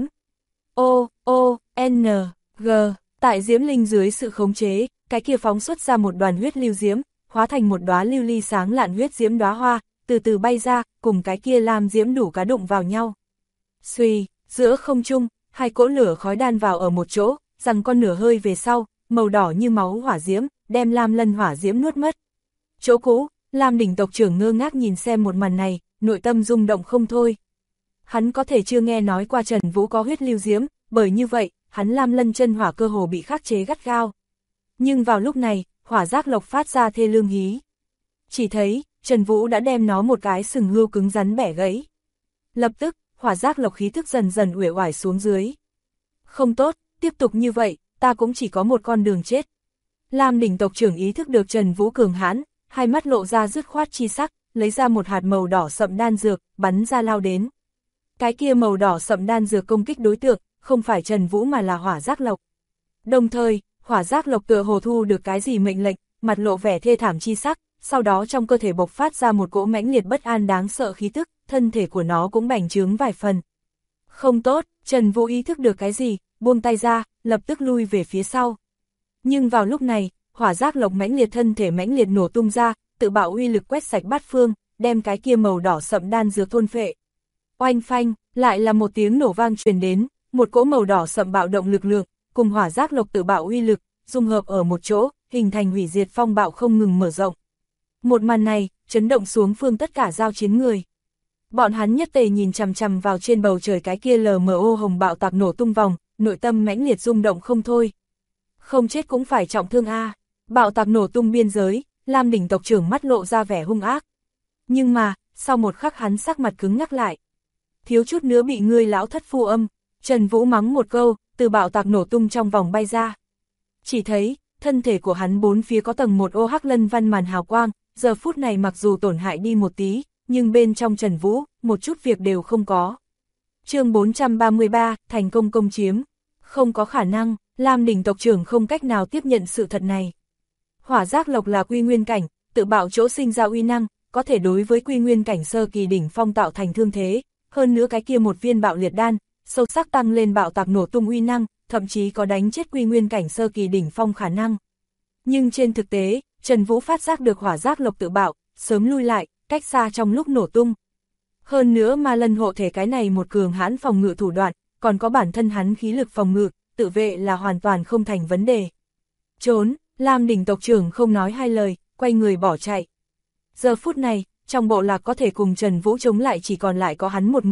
G, tại diễm linh dưới sự khống chế, cái kia phóng xuất ra một đoàn huyết lưu diễm, hóa thành một đóa lưu ly sáng lạn huyết diễm đóa hoa, từ từ bay ra, cùng cái kia lam diễm đủ cá đụng vào nhau. Xuy, giữa không trung, hai cỗ lửa khói đan vào ở một chỗ, rằng con nửa hơi về sau, màu đỏ như máu hỏa diễm, đem Lam Lân hỏa diễm nuốt mất. Chỗ cũ, Lam đỉnh tộc trưởng ngơ ngác nhìn xem một màn này, nội tâm rung động không thôi. Hắn có thể chưa nghe nói qua Trần Vũ có huyết lưu diễm, bởi như vậy, hắn Lam Lân chân hỏa cơ hồ bị khắc chế gắt gao. Nhưng vào lúc này, Hỏa Giác Lộc phát ra thê lương hí. Chỉ thấy, Trần Vũ đã đem nó một cái sừng hươu cứng rắn bẻ gãy. Lập tức, Hỏa Giác Lộc khí thức dần dần uể oải xuống dưới. Không tốt, tiếp tục như vậy, ta cũng chỉ có một con đường chết. Lam đỉnh tộc trưởng ý thức được Trần Vũ cường hãn, hai mắt lộ ra dứt khoát chi sắc, lấy ra một hạt màu đỏ sậm đan dược, bắn ra lao đến. Cái kia màu đỏ sậm đan dược công kích đối tượng, không phải Trần Vũ mà là Hỏa Giác Lộc. Đồng thời, Hỏa Giác Lộc tựa hồ thu được cái gì mệnh lệnh, mặt lộ vẻ thê thảm chi sắc, sau đó trong cơ thể bộc phát ra một cỗ mãnh liệt bất an đáng sợ khí tức, thân thể của nó cũng bành trướng vài phần. Không tốt, Trần Vũ ý thức được cái gì, buông tay ra, lập tức lui về phía sau. Nhưng vào lúc này, Hỏa Giác Lộc mãnh liệt thân thể mãnh liệt nổ tung ra, tự bạo uy lực quét sạch bát phương, đem cái kia màu đỏ sậm đan dược thôn phệ. Oanh phanh, lại là một tiếng nổ vang truyền đến, một cỗ màu đỏ sậm bạo động lực lượng, cùng Hỏa Giác Lộc tự bạo uy lực, dung hợp ở một chỗ, hình thành hủy diệt phong bạo không ngừng mở rộng. Một màn này, chấn động xuống phương tất cả giao chiến người. Bọn hắn nhất tề nhìn chằm chằm vào trên bầu trời cái kia LMO hồng bạo tạc nổ tung vòng, nội tâm mãnh liệt rung động không thôi. Không chết cũng phải trọng thương a. Bạo tạc nổ tung biên giới, Lam đỉnh tộc trưởng mắt lộ ra vẻ hung ác. Nhưng mà, sau một khắc hắn sắc mặt cứng ngắc lại. Thiếu chút nữa bị ngươi lão thất phu âm, Trần Vũ mắng một câu, từ bạo tạc nổ tung trong vòng bay ra. Chỉ thấy, thân thể của hắn bốn phía có tầng một ô hắc lân văn màn hào quang, giờ phút này mặc dù tổn hại đi một tí, nhưng bên trong Trần Vũ, một chút việc đều không có. Chương 433, thành công công chiếm. Không có khả năng, Lam đỉnh tộc trưởng không cách nào tiếp nhận sự thật này. Hỏa Giác Lộc là quy nguyên cảnh, tự bạo chỗ sinh ra uy năng, có thể đối với quy nguyên cảnh sơ kỳ đỉnh phong tạo thành thương thế, hơn nữa cái kia một viên bạo liệt đan, sâu sắc tăng lên bạo tạc nổ tung uy năng, thậm chí có đánh chết quy nguyên cảnh sơ kỳ đỉnh phong khả năng. Nhưng trên thực tế, Trần Vũ phát giác được Hỏa Giác Lộc tự bạo, sớm lui lại, cách xa trong lúc nổ tung. Hơn nữa ma lân hộ thể cái này một cường hãn phòng ngự thủ đoạn, còn có bản thân hắn khí lực phòng ngự, tự vệ là hoàn toàn không thành vấn đề. Trốn, Lam đỉnh tộc trưởng không nói hai lời, quay người bỏ chạy. Giờ phút này, trong bộ lạc có thể cùng Trần Vũ chống lại chỉ còn lại có hắn một người,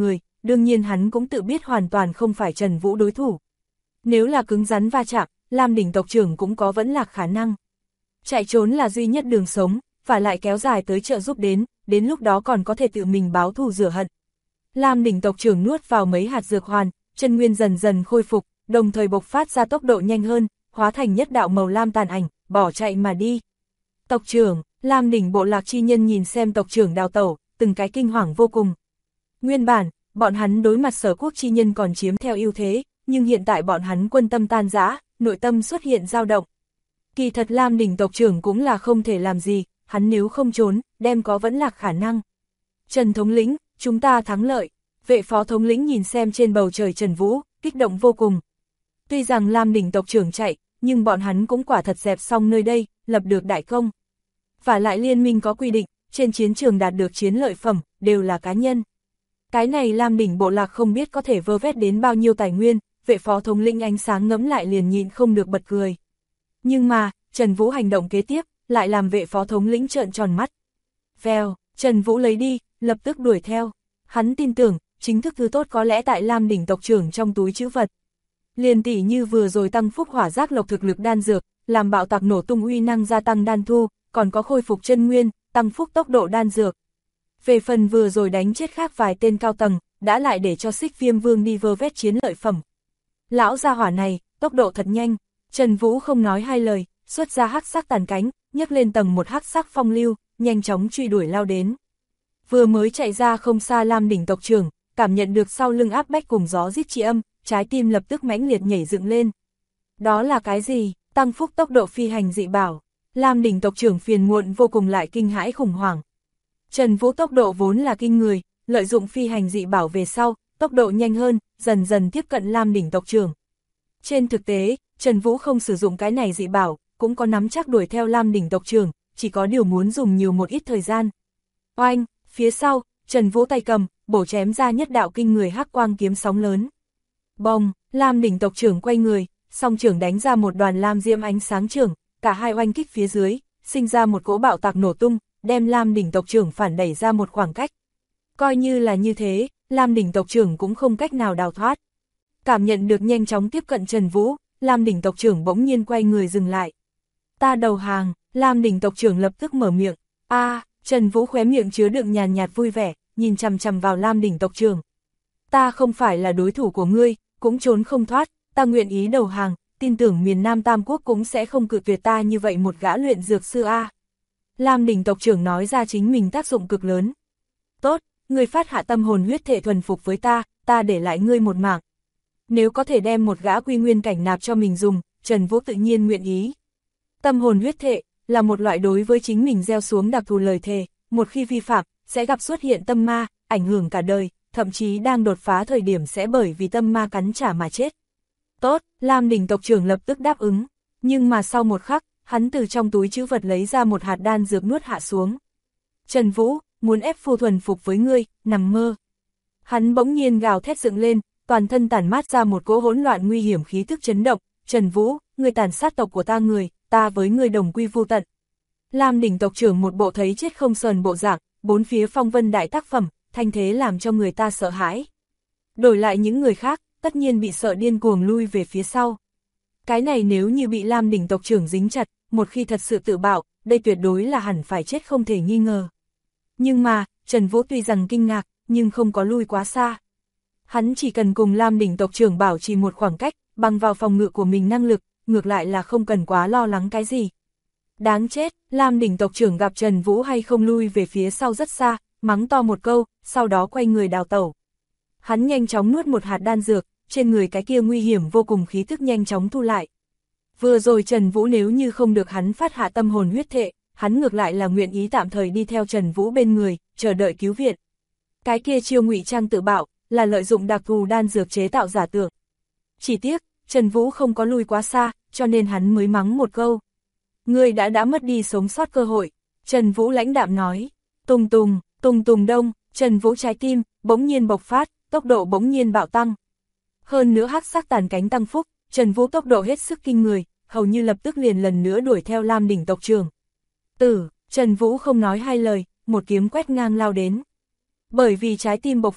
đương nhiên hắn cũng tự biết hoàn toàn không phải Trần Vũ đối thủ. Nếu là cứng rắn va chạm, Lam đỉnh tộc trưởng cũng có vẫn lạc khả năng. Chạy trốn là duy nhất đường sống, và lại kéo dài tới trợ giúp đến lúc đó còn có thể tự mình báo thù rửa hận. Lam đỉnh tộc trưởng nuốt vào mấy hạt dược hoàn, chân nguyên dần dần khôi phục, đồng thời bộc phát ra tốc độ nhanh hơn, hóa thành nhất đạo màu lam tàn ảnh, bỏ chạy mà đi. Tộc trưởng, Lam đỉnh bộ lạc chi nhân nhìn xem tộc trưởng đào tẩu, từng cái kinh hoàng vô cùng. Nguyên bản, bọn hắn đối mặt Sở quốc chi nhân còn chiếm theo ưu thế, nhưng hiện tại bọn hắn quân tâm tan rã, nội tâm xuất hiện dao động. Kỳ thật Lam đỉnh tộc trưởng cũng là không thể làm gì, hắn nếu không trốn, đem có vẫn lạc khả năng. Trần thống lĩnh, chúng ta thắng lợi. Vệ phó thống lĩnh nhìn xem trên bầu trời Trần Vũ, kích động vô cùng. Tuy rằng Lam đỉnh tộc trưởng chạy, nhưng bọn hắn cũng quả thật dẹp xong nơi đây, lập được đại công. Và lại liên minh có quy định, trên chiến trường đạt được chiến lợi phẩm, đều là cá nhân. Cái này Lam đỉnh bộ lạc không biết có thể vơ vét đến bao nhiêu tài nguyên, vệ phó thống lĩnh ánh sáng ngẫm lại liền nhịn không được bật cười. Nhưng mà, Trần Vũ hành động kế tiếp, lại làm vệ phó thống lĩnh trợn tròn mắt. Vèo, Trần Vũ lấy đi, lập tức đuổi theo. Hắn tin tưởng, chính thức thứ tốt có lẽ tại Lam đỉnh tộc trưởng trong túi trữ vật. Liền tỷ như vừa rồi tăng phúc hỏa giác lộc thực lực đan dược, làm bạo tạc nổ tung uy năng gia tăng đan thu, còn có khôi phục chân nguyên, tăng phúc tốc độ đan dược. Về phần vừa rồi đánh chết khác vài tên cao tầng, đã lại để cho Xích Viêm Vương đi vơ vét chiến lợi phẩm. Lão gia hỏa này, tốc độ thật nhanh, Trần Vũ không nói hai lời, xuất ra hắc sắc tàn cánh, nhấc lên tầng một hắc sắc phong lưu, nhanh chóng truy đuổi lao đến. Vừa mới chạy ra không xa Lam đỉnh tộc trưởng, cảm nhận được sau lưng áp bách cùng gió rít chi âm, trái tim lập tức mãnh liệt nhảy dựng lên. Đó là cái gì? Tăng phúc tốc độ phi hành dị bảo. Lam đỉnh tộc trưởng phiền muộn vô cùng lại kinh hãi khủng hoảng. Trần Vũ tốc độ vốn là kinh người, lợi dụng phi hành dị bảo về sau, tốc độ nhanh hơn, dần dần tiếp cận Lam đỉnh tộc trưởng. Trên thực tế, Trần Vũ không sử dụng cái này dị bảo, cũng có nắm chắc đuổi theo Lam đỉnh tộc trưởng, chỉ có điều muốn dùng nhiều một ít thời gian. Oanh, phía sau, Trần Vũ tay cầm, bổ chém ra nhất đạo kinh người hắc quang kiếm sóng lớn. Bồng, Lam đỉnh tộc trưởng quay người, song trưởng đánh ra một đoàn lam diễm ánh sáng trưởng, cả hai oanh kích phía dưới, sinh ra một cỗ bạo tạc nổ tung, đem Lam đỉnh tộc trưởng phản đẩy ra một khoảng cách. Coi như là như thế, Lam đỉnh tộc trưởng cũng không cách nào đào thoát. Cảm nhận được nhanh chóng tiếp cận Trần Vũ, Lam đỉnh tộc trưởng bỗng nhiên quay người dừng lại. Ta đầu hàng, Lam đỉnh tộc trưởng lập tức mở miệng. Trần Vũ khóe miệng chứa đựng nhàn nhạt vui vẻ, nhìn chằm chằm vào Lam đỉnh tộc trưởng. Ta không phải là đối thủ của ngươi, cũng trốn không thoát, ta nguyện ý đầu hàng, tin tưởng miền Nam Tam Quốc cũng sẽ không cự tuyệt ta như vậy một gã luyện dược sư a. Lam đỉnh tộc trưởng nói ra chính mình tác dụng cực lớn. Tốt, ngươi phát hạ tâm hồn huyết thể thuần phục với ta để lại ngươi một mạng. Nếu có thể đem một gã quy nguyên cảnh nạp cho mình dùng, Trần Vũ tự nhiên nguyện ý. Tâm hồn huyết thể là một loại đối với chính mình gieo xuống đặc thù lời thề, một khi vi phạm, sẽ gặp xuất hiện tâm ma, ảnh hưởng cả đời, thậm chí đang đột phá thời điểm sẽ bởi vì tâm ma cắn trả mà chết. Tốt, Lam đỉnh tộc trưởng lập tức đáp ứng, nhưng mà sau một khắc, hắn từ trong túi trữ vật lấy ra một hạt đan dược nuốt hạ xuống. Trần Vũ, muốn ép phu thuần phục với ngươi, nằm mơ. Hắn bỗng nhiên gào thét dựng lên, toàn thân tản mát ra một cỗ hỗn loạn nguy hiểm khí tức chấn động. Trần Vũ, ngươi tàn sát tộc của ta người, ta với ngươi đồng quy vu tận. Lam đỉnh tộc trưởng một bộ thấy chết không sờn bộ dạng, bốn phía phong vân đại tác phẩm, thanh thế làm cho người ta sợ hãi. Đổi lại những người khác, tất nhiên bị sợ điên cuồng lui về phía sau. Cái này nếu như bị Lam đỉnh tộc trưởng dính chặt, một khi thật sự tự bạo, đây tuyệt đối là hẳn phải chết không thể nghi ngờ. Nhưng mà, Trần Vũ tuy rằng kinh ngạc, nhưng không có lui quá xa. Hắn chỉ cần cùng Lam đỉnh tộc trưởng bảo trì một khoảng cách, bằng vào phòng ngự của mình năng lực, ngược lại là không cần quá lo lắng cái gì. Đáng chết, Lam đỉnh tộc trưởng gặp Trần Vũ hay không lui về phía sau rất xa, mắng to một câu, sau đó quay người đào tẩu. Hắn nhanh chóng nuốt một hạt đan dược, trên người cái kia nguy hiểm vô cùng khí tức nhanh chóng thu lại. Vừa rồi Trần Vũ nếu như không được hắn phát hạ tâm hồn huyết thệ, hắn ngược lại là nguyện ý tạm thời đi theo Trần Vũ bên người, chờ đợi cứu viện. Cái kia chiêu ngụy trang tự bạo, là lợi dụng đặc thù đan dược chế tạo giả tưởng. Chỉ tiếc, Trần Vũ không có lui quá xa, cho nên hắn mới mắng một câu. Ngươi đã mất đi sống sót cơ hội, Trần Vũ lãnh đạm nói. Tùng tùng, tùng tùng đông, Trần Vũ trái tim, bỗng nhiên bộc phát, tốc độ bỗng nhiên bạo tăng. Hơn nữa hắc sắc tàn cánh tăng phúc, Trần Vũ tốc độ hết sức kinh người, hầu như lập tức liền lần nữa đuổi theo Lam đỉnh tộc trưởng. Trần Vũ không nói hai lời, một kiếm quét ngang lao đến. Bởi vì trái tim bộc phát,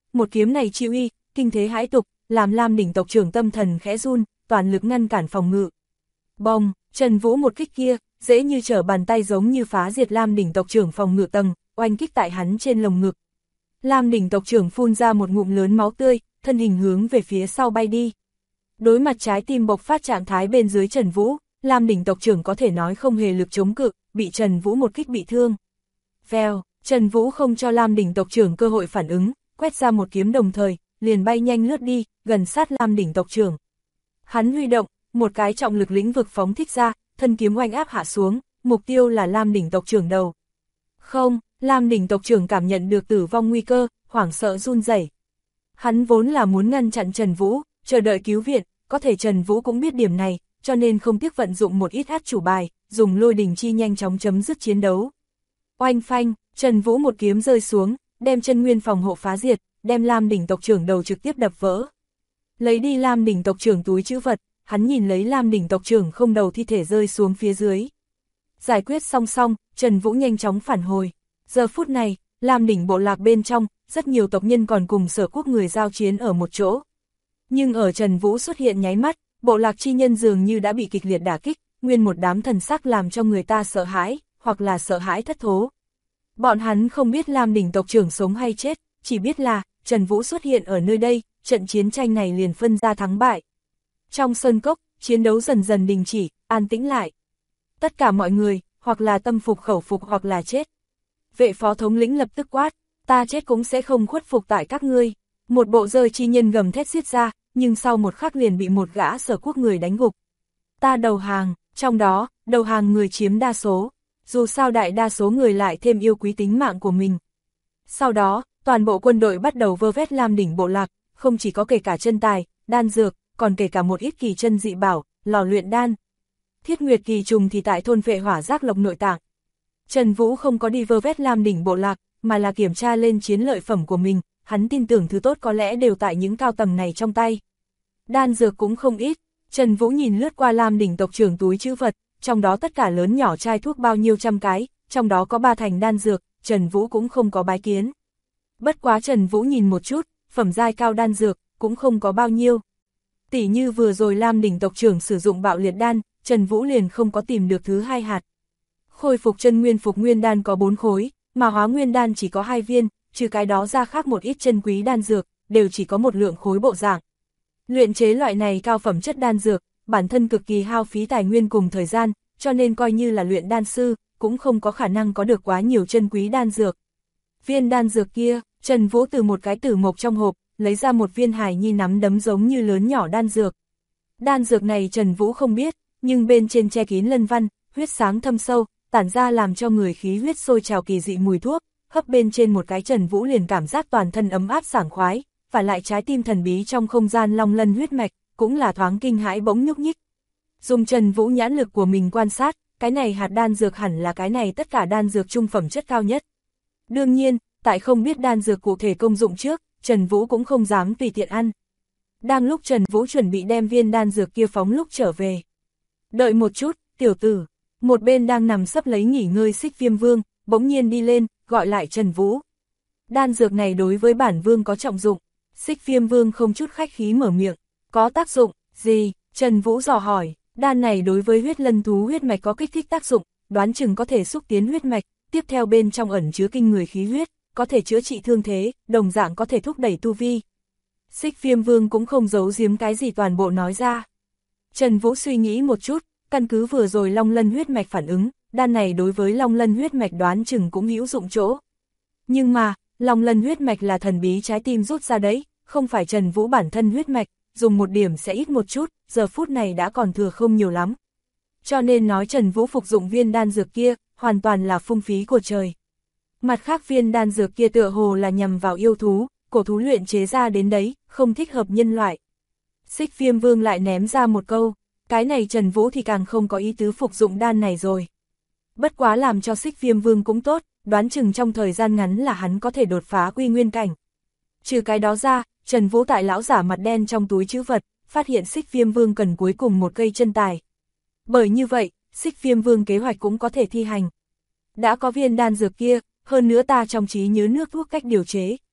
một kiếm này chi uy, kinh thế hãi tục, làm Lam đỉnh tộc trưởng tâm thần khẽ run, toàn lực ngăn cản phòng ngự. Bông, Trần Vũ một kích kia, dễ như trở bàn tay giống như phá diệt Lam đỉnh tộc trưởng phòng ngự tầng, oanh kích tại hắn trên lồng ngực. Lam đỉnh tộc trưởng phun ra một ngụm lớn máu tươi, thân hình hướng về phía sau bay đi. Đối mặt trái tim bộc phát trạng thái bên dưới Trần Vũ, Lam đỉnh tộc trưởng có thể nói không hề lực chống cự, bị Trần Vũ một kích bị thương. Vèo, Trần Vũ không cho Lam đỉnh tộc trưởng cơ hội phản ứng, quét ra một kiếm đồng thời, liền bay nhanh lướt đi, gần sát Lam đỉnh tộc trưởng. Hắn huy động, một cái trọng lực lĩnh vực phóng thích ra, thân kiếm oanh áp hạ xuống, mục tiêu là Lam đỉnh tộc trưởng đầu. Không, Lam đỉnh tộc trưởng cảm nhận được tử vong nguy cơ, hoảng sợ run rẩy. Hắn vốn là muốn ngăn chặn Trần Vũ, chờ đợi cứu viện, có thể Trần Vũ cũng biết điểm này, cho nên không tiếc vận dụng một ít át chủ bài, dùng lôi đỉnh chi nhanh chóng chấm dứt chiến đấu. Oanh phanh, Trần Vũ một kiếm rơi xuống, đem chân nguyên phòng hộ phá diệt, đem Lam đỉnh tộc trưởng đầu trực tiếp đập vỡ. Lấy đi Lam đỉnh tộc trưởng túi trữ vật, hắn nhìn lấy Lam đỉnh tộc trưởng không đầu thi thể rơi xuống phía dưới. Giải quyết xong xong, Trần Vũ nhanh chóng phản hồi. Giờ phút này, Lam đỉnh bộ lạc bên trong, rất nhiều tộc nhân còn cùng Sở Quốc người giao chiến ở một chỗ. Nhưng ở Trần Vũ xuất hiện nháy mắt, bộ lạc chi nhân dường như đã bị kịch liệt đả kích, nguyên một đám thần sắc làm cho người ta sợ hãi, hoặc là sợ hãi thất thố. Bọn hắn không biết Lam đỉnh tộc trưởng sống hay chết, chỉ biết là Trần Vũ xuất hiện ở nơi đây, trận chiến tranh này liền phân ra thắng bại. Trong sơn cốc, chiến đấu dần dần đình chỉ, an tĩnh lại. Tất cả mọi người, hoặc là tâm phục khẩu phục hoặc là chết. Vệ phó thống lĩnh lập tức quát, ta chết cũng sẽ không khuất phục tại các ngươi. Một bộ rơi chi nhân gầm thét xiết ra, nhưng sau một khắc liền bị một gã Sở Quốc người đánh gục. Ta đầu hàng, trong đó, đầu hàng người chiếm đa số. Dù sao đại đa số người lại thêm yêu quý tính mạng của mình. Sau đó, toàn bộ quân đội bắt đầu vơ vét Lam đỉnh bộ lạc, không chỉ có kể cả chân tài, đan dược, còn kể cả một ít kỳ chân dị bảo, lò luyện đan. Thiết Nguyệt kỳ trùng thì tại thôn vệ hỏa giác lộc nội tạng. Trần Vũ không có đi vơ vét Lam đỉnh bộ lạc, mà là kiểm tra lên chiến lợi phẩm của mình, hắn tin tưởng thứ tốt có lẽ đều tại những cao tầng này trong tay. Đan dược cũng không ít, Trần Vũ nhìn lướt qua Lam đỉnh tộc trưởng túi trữ vật, trong đó tất cả lớn nhỏ chai thuốc bao nhiêu trăm cái, trong đó có 3 thành đan dược, Trần Vũ cũng không có bái kiến. Bất quá Trần Vũ nhìn một chút, phẩm giai cao đan dược, cũng không có bao nhiêu. Tỉ như vừa rồi Lam đỉnh tộc trưởng sử dụng bạo liệt đan, Trần Vũ liền không có tìm được thứ 2 hạt. Khôi phục chân nguyên phục nguyên đan có 4 khối, mà hóa nguyên đan chỉ có 2 viên, trừ cái đó ra khác một ít chân quý đan dược, đều chỉ có một lượng khối bộ dạng. Luyện chế loại này cao phẩm chất đan dược, bản thân cực kỳ hao phí tài nguyên cùng thời gian, cho nên coi như là luyện đan sư, cũng không có khả năng có được quá nhiều chân quý đan dược. Viên đan dược kia, Trần Vũ từ một cái tử mộc trong hộp, lấy ra một viên hài nhi nắm đấm giống như lớn nhỏ đan dược. Đan dược này Trần Vũ không biết, nhưng bên trên che kín lân văn, huyết sáng thâm sâu, tản ra làm cho người khí huyết sôi trào kỳ dị mùi thuốc, hấp bên trên một cái Trần Vũ liền cảm giác toàn thân ấm áp sảng khoái, và lại trái tim thần bí trong không gian long lân huyết mạch, cũng là thoáng kinh hãi bỗng nhúc nhích. Dùng Trần Vũ nhãn lực của mình quan sát, cái này hạt đan dược hẳn là cái này tất cả đan dược trung phẩm chất cao nhất. Đương nhiên, tại không biết đan dược cụ thể công dụng trước, Trần Vũ cũng không dám tùy tiện ăn. Đang lúc Trần Vũ chuẩn bị đem viên đan dược kia phóng lúc trở về. Đợi một chút, tiểu tử, một bên đang nằm sấp lấy nghỉ ngơi Xích Viêm Vương, bỗng nhiên đi lên, gọi lại Trần Vũ. Đan dược này đối với bản vương có trọng dụng. Xích Viêm Vương không chút khách khí mở miệng. Có tác dụng gì? Trần Vũ dò hỏi. Đan này đối với huyết lân thú huyết mạch có kích thích tác dụng, đoán chừng có thể xúc tiến huyết mạch, tiếp theo bên trong ẩn chứa kinh người khí huyết, có thể chữa trị thương thế, đồng dạng có thể thúc đẩy tu vi. Xích Viêm Vương cũng không giấu giếm cái gì toàn bộ nói ra. Trần Vũ suy nghĩ một chút, căn cứ vừa rồi Long Lân huyết mạch phản ứng, đan này đối với Long Lân huyết mạch đoán chừng cũng hữu dụng chỗ. Nhưng mà, Long Lân huyết mạch là thần bí trái tim rút ra đấy, không phải Trần Vũ bản thân huyết mạch, dùng một điểm sẽ ít một chút, giờ phút này đã còn thừa không nhiều lắm. Cho nên nói Trần Vũ phục dụng viên đan dược kia, hoàn toàn là phung phí của trời. Mặt khác viên đan dược kia tựa hồ là nhằm vào yêu thú, cổ thú luyện chế ra đến đấy, không thích hợp nhân loại. Xích Viêm Vương lại ném ra một câu, cái này Trần Vũ thì càng không có ý tứ phục dụng đan này rồi. Bất quá làm cho Xích Viêm Vương cũng tốt, đoán chừng trong thời gian ngắn là hắn có thể đột phá quy nguyên cảnh. Trừ cái đó ra, Trần Vũ tại lão giả mặt đen trong túi trữ vật, phát hiện Xích Viêm Vương cần cuối cùng một cây chân tài. Bởi như vậy, Xích Viêm Vương kế hoạch cũng có thể thi hành. Đã có viên đan dược kia, hơn nữa ta trong trí nhớ nước thuốc cách điều chế,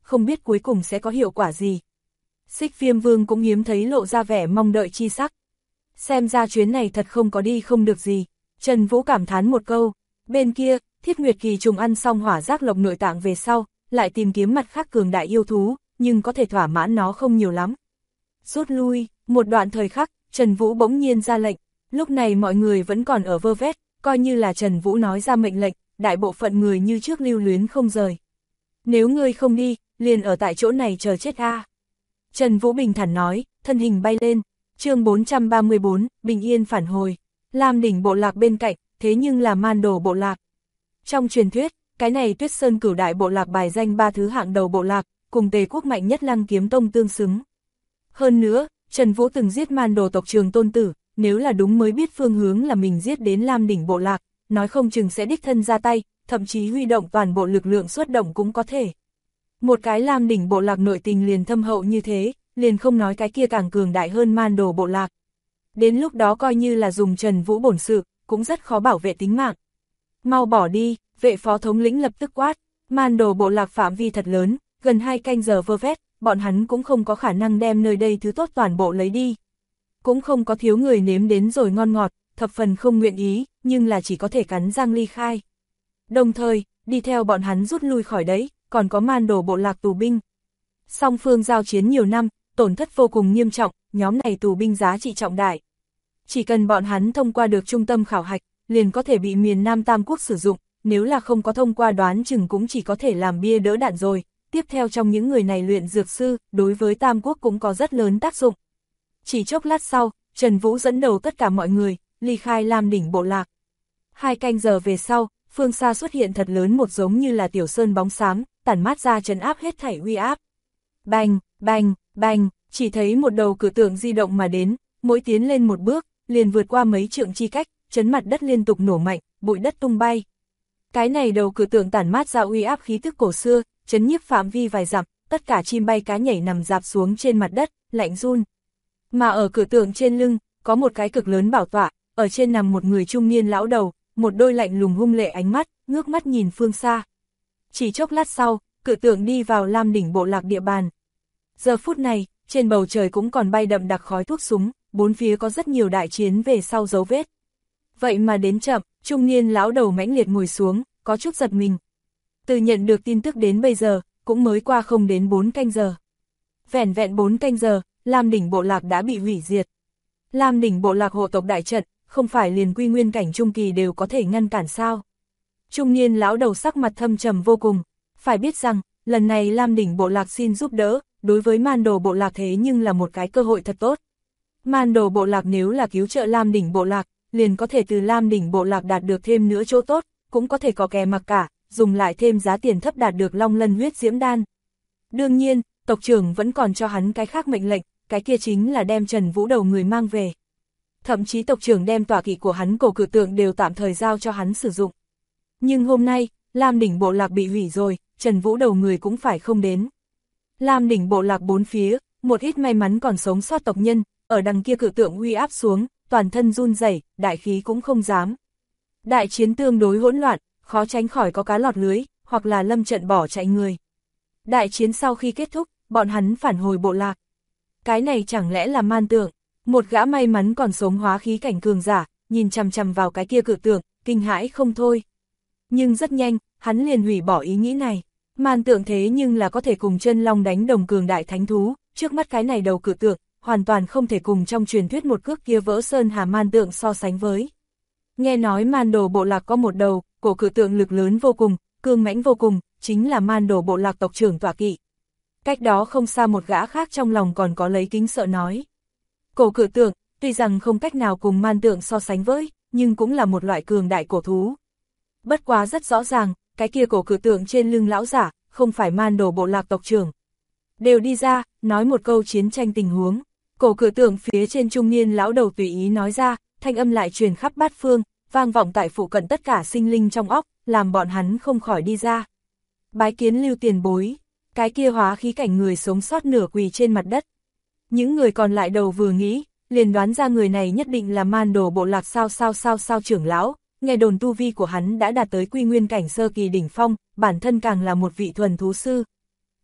không biết cuối cùng sẽ có hiệu quả gì. Xích Viêm Vương cũng hiếm thấy lộ ra vẻ mong đợi chi sắc. Xem ra chuyến này thật không có đi không được gì. Trần Vũ cảm thán một câu. Bên kia, Thiết Nguyệt Kỳ trùng ăn xong hỏa giác lộc nội tạng về sau, lại tìm kiếm mặt khác cường đại yêu thú, nhưng có thể thỏa mãn nó không nhiều lắm. Rút lui, một đoạn thời khắc, Trần Vũ bỗng nhiên ra lệnh. Lúc này mọi người vẫn còn ở vơ vét, coi như là Trần Vũ nói ra mệnh lệnh, đại bộ phận người như trước lưu luyến không rời. Nếu ngươi không đi, liền ở tại chỗ này chờ chết a. Trần Vũ bình thản nói, thân hình bay lên. Chương 434, bình yên phản hồi. Lam đỉnh bộ lạc bên cạnh, thế nhưng là Man Đồ bộ lạc. Trong truyền thuyết, cái này Tuyết Sơn Cửu đại bộ lạc bài danh 3 thứ hạng đầu bộ lạc, cùng Tề quốc mạnh nhất Lăng Kiếm Tông tương xứng. Hơn nữa, Trần Vũ từng giết Man Đồ tộc Trường Tôn Tử, nếu là đúng mới biết phương hướng là mình giết đến Lam đỉnh bộ lạc, nói không chừng sẽ đích thân ra tay, thậm chí huy động toàn bộ lực lượng xuất động cũng có thể. Một cái Lam đỉnh bộ lạc nội tình liền thâm hậu như thế, liền không nói cái kia càng cường đại hơn Man Đồ bộ lạc. Đến lúc đó coi như là dùng Trần Vũ bổn sự, cũng rất khó bảo vệ tính mạng. Mau bỏ đi, vệ phó thống lĩnh lập tức quát. Man Đồ bộ lạc phạm vi thật lớn, gần 2 canh giờ vơ vét, bọn hắn cũng không có khả năng đem nơi đây thứ tốt toàn bộ lấy đi. Cũng không có thiếu người nếm đến rồi ngon ngọt, thập phần không nguyện ý, nhưng là chỉ có thể cắn răng ly khai. Đồng thời, đi theo bọn hắn rút lui khỏi đấy, còn có Man Đồ bộ lạc tù binh. Song phương giao chiến nhiều năm, tổn thất vô cùng nghiêm trọng, nhóm này tù binh giá trị trọng đại. Chỉ cần bọn hắn thông qua được trung tâm khảo hạch, liền có thể bị miền Nam Tam Quốc sử dụng, nếu là không có thông qua đoán chừng cũng chỉ có thể làm bia đỡ đạn rồi. Tiếp theo trong những người này luyện dược sư, đối với Tam Quốc cũng có rất lớn tác dụng. Chỉ chốc lát sau, Trần Vũ dẫn đầu tất cả mọi người, ly khai Lam đỉnh bộ lạc. 2 canh giờ về sau, phương xa xuất hiện thật lớn một giống như là tiểu sơn bóng xám, tản mát ra trấn áp hết thảy uy áp. Bành, bành, bành, chỉ thấy một đầu cự tượng di động mà đến, mỗi tiến lên một bước, liền vượt qua mấy trượng chi cách, chấn mặt đất liên tục nổ mạnh, bụi đất tung bay. Cái này đầu cự tượng tản mát ra uy áp khí tức cổ xưa, chấn nhiếp phạm vi vài dặm, tất cả chim bay cá nhảy nằm rạp xuống trên mặt đất, lạnh run. Mà ở cự tượng trên lưng, có một cái cực lớn bảo tọa, ở trên nằm một người trung niên lão đầu, một đôi lạnh lùng hung lệ ánh mắt, ngước mắt nhìn phương xa. Chỉ chốc lát sau, cự tượng đi vào Lam đỉnh bộ lạc địa bàn. Giờ phút này, trên bầu trời cũng còn bay đậm đặc khói thuốc súng, bốn phía có rất nhiều đại chiến về sau dấu vết. Vậy mà đến chậm, trung niên lão đầu mãnh liệt ngồi xuống, có chút giật mình. Từ nhận được tin tức đến bây giờ, cũng mới qua không đến 4 canh giờ. Vẻn vẹn 4 canh giờ, Lam đỉnh bộ lạc đã bị hủy diệt. Lam đỉnh bộ lạc hộ tộc đại trận, không phải liền quy nguyên cảnh trung kỳ đều có thể ngăn cản sao? Trung niên lão đầu sắc mặt thâm trầm vô cùng, phải biết rằng, lần này Lam đỉnh bộ lạc xin giúp đỡ, đối với Man Đồ bộ lạc thế nhưng là một cái cơ hội thật tốt. Man Đồ bộ lạc nếu là cứu trợ Lam đỉnh bộ lạc, liền có thể từ Lam đỉnh bộ lạc đạt được thêm nữa chỗ tốt, cũng có thể có kè mặc cả, dùng lại thêm giá tiền thấp đạt được Long Lân huyết diễm đan. Đương nhiên, tộc trưởng vẫn còn cho hắn cái khác mệnh lệnh, cái kia chính là đem Trần Vũ đầu người mang về. Thậm chí tộc trưởng đem tọa kỵ của hắn cổ cự tượng đều tạm thời giao cho hắn sử dụng. Nhưng hôm nay, Lam đỉnh bộ lạc bị hủy rồi, Trần Vũ đầu người cũng phải không đến. Lam đỉnh bộ lạc bốn phía, một ít may mắn còn sống sót tộc nhân, ở đằng kia cự tượng uy áp xuống, toàn thân run rẩy, đại khí cũng không dám. Đại chiến tương đối hỗn loạn, khó tránh khỏi có cá lọt lưới, hoặc là lâm trận bỏ chạy người. Đại chiến sau khi kết thúc, bọn hắn phản hồi bộ lạc. Cái này chẳng lẽ là man tượng? Một gã may mắn còn sống hóa khí cảnh cường giả, nhìn chằm chằm vào cái kia cự tượng, kinh hãi không thôi. Nhưng rất nhanh, hắn liền hủy bỏ ý nghĩ này. Man tượng thế nhưng là có thể cùng chân long đánh đồng cường đại thánh thú, trước mắt cái này đầu cự tượng, hoàn toàn không thể cùng trong truyền thuyết một cước kia vỡ sơn hà man tượng so sánh với. Nghe nói Man Đồ bộ lạc có một đầu, cổ cự tượng lực lớn vô cùng, cương mãnh vô cùng, chính là Man Đồ bộ lạc tộc trưởng tọa kỵ. Cách đó không xa một gã khác trong lòng còn có lấy kính sợ nói. Cổ cự tượng, tuy rằng không cách nào cùng man tượng so sánh với, nhưng cũng là một loại cường đại cổ thú. Bất quá rất rõ ràng, cái kia cổ cự tượng trên lưng lão giả, không phải Man Đồ bộ lạc tộc trưởng. Đều đi ra, nói một câu chiến tranh tình huống. Cổ cự tượng phía trên trung niên lão đầu tùy ý nói ra, thanh âm lại truyền khắp bát phương, vang vọng tại phụ cận tất cả sinh linh trong óc, làm bọn hắn không khỏi đi ra. Bái kiến Lưu tiền bối, cái kia hóa khí cảnh người sống sót nửa quỳ trên mặt đất. Những người còn lại đầu vừa nghĩ, liền đoán ra người này nhất định là Man Đồ bộ lạc sao trưởng lão, nghe đồn tu vi của hắn đã đạt tới quy nguyên cảnh sơ kỳ đỉnh phong, bản thân càng là một vị thuần thú sư.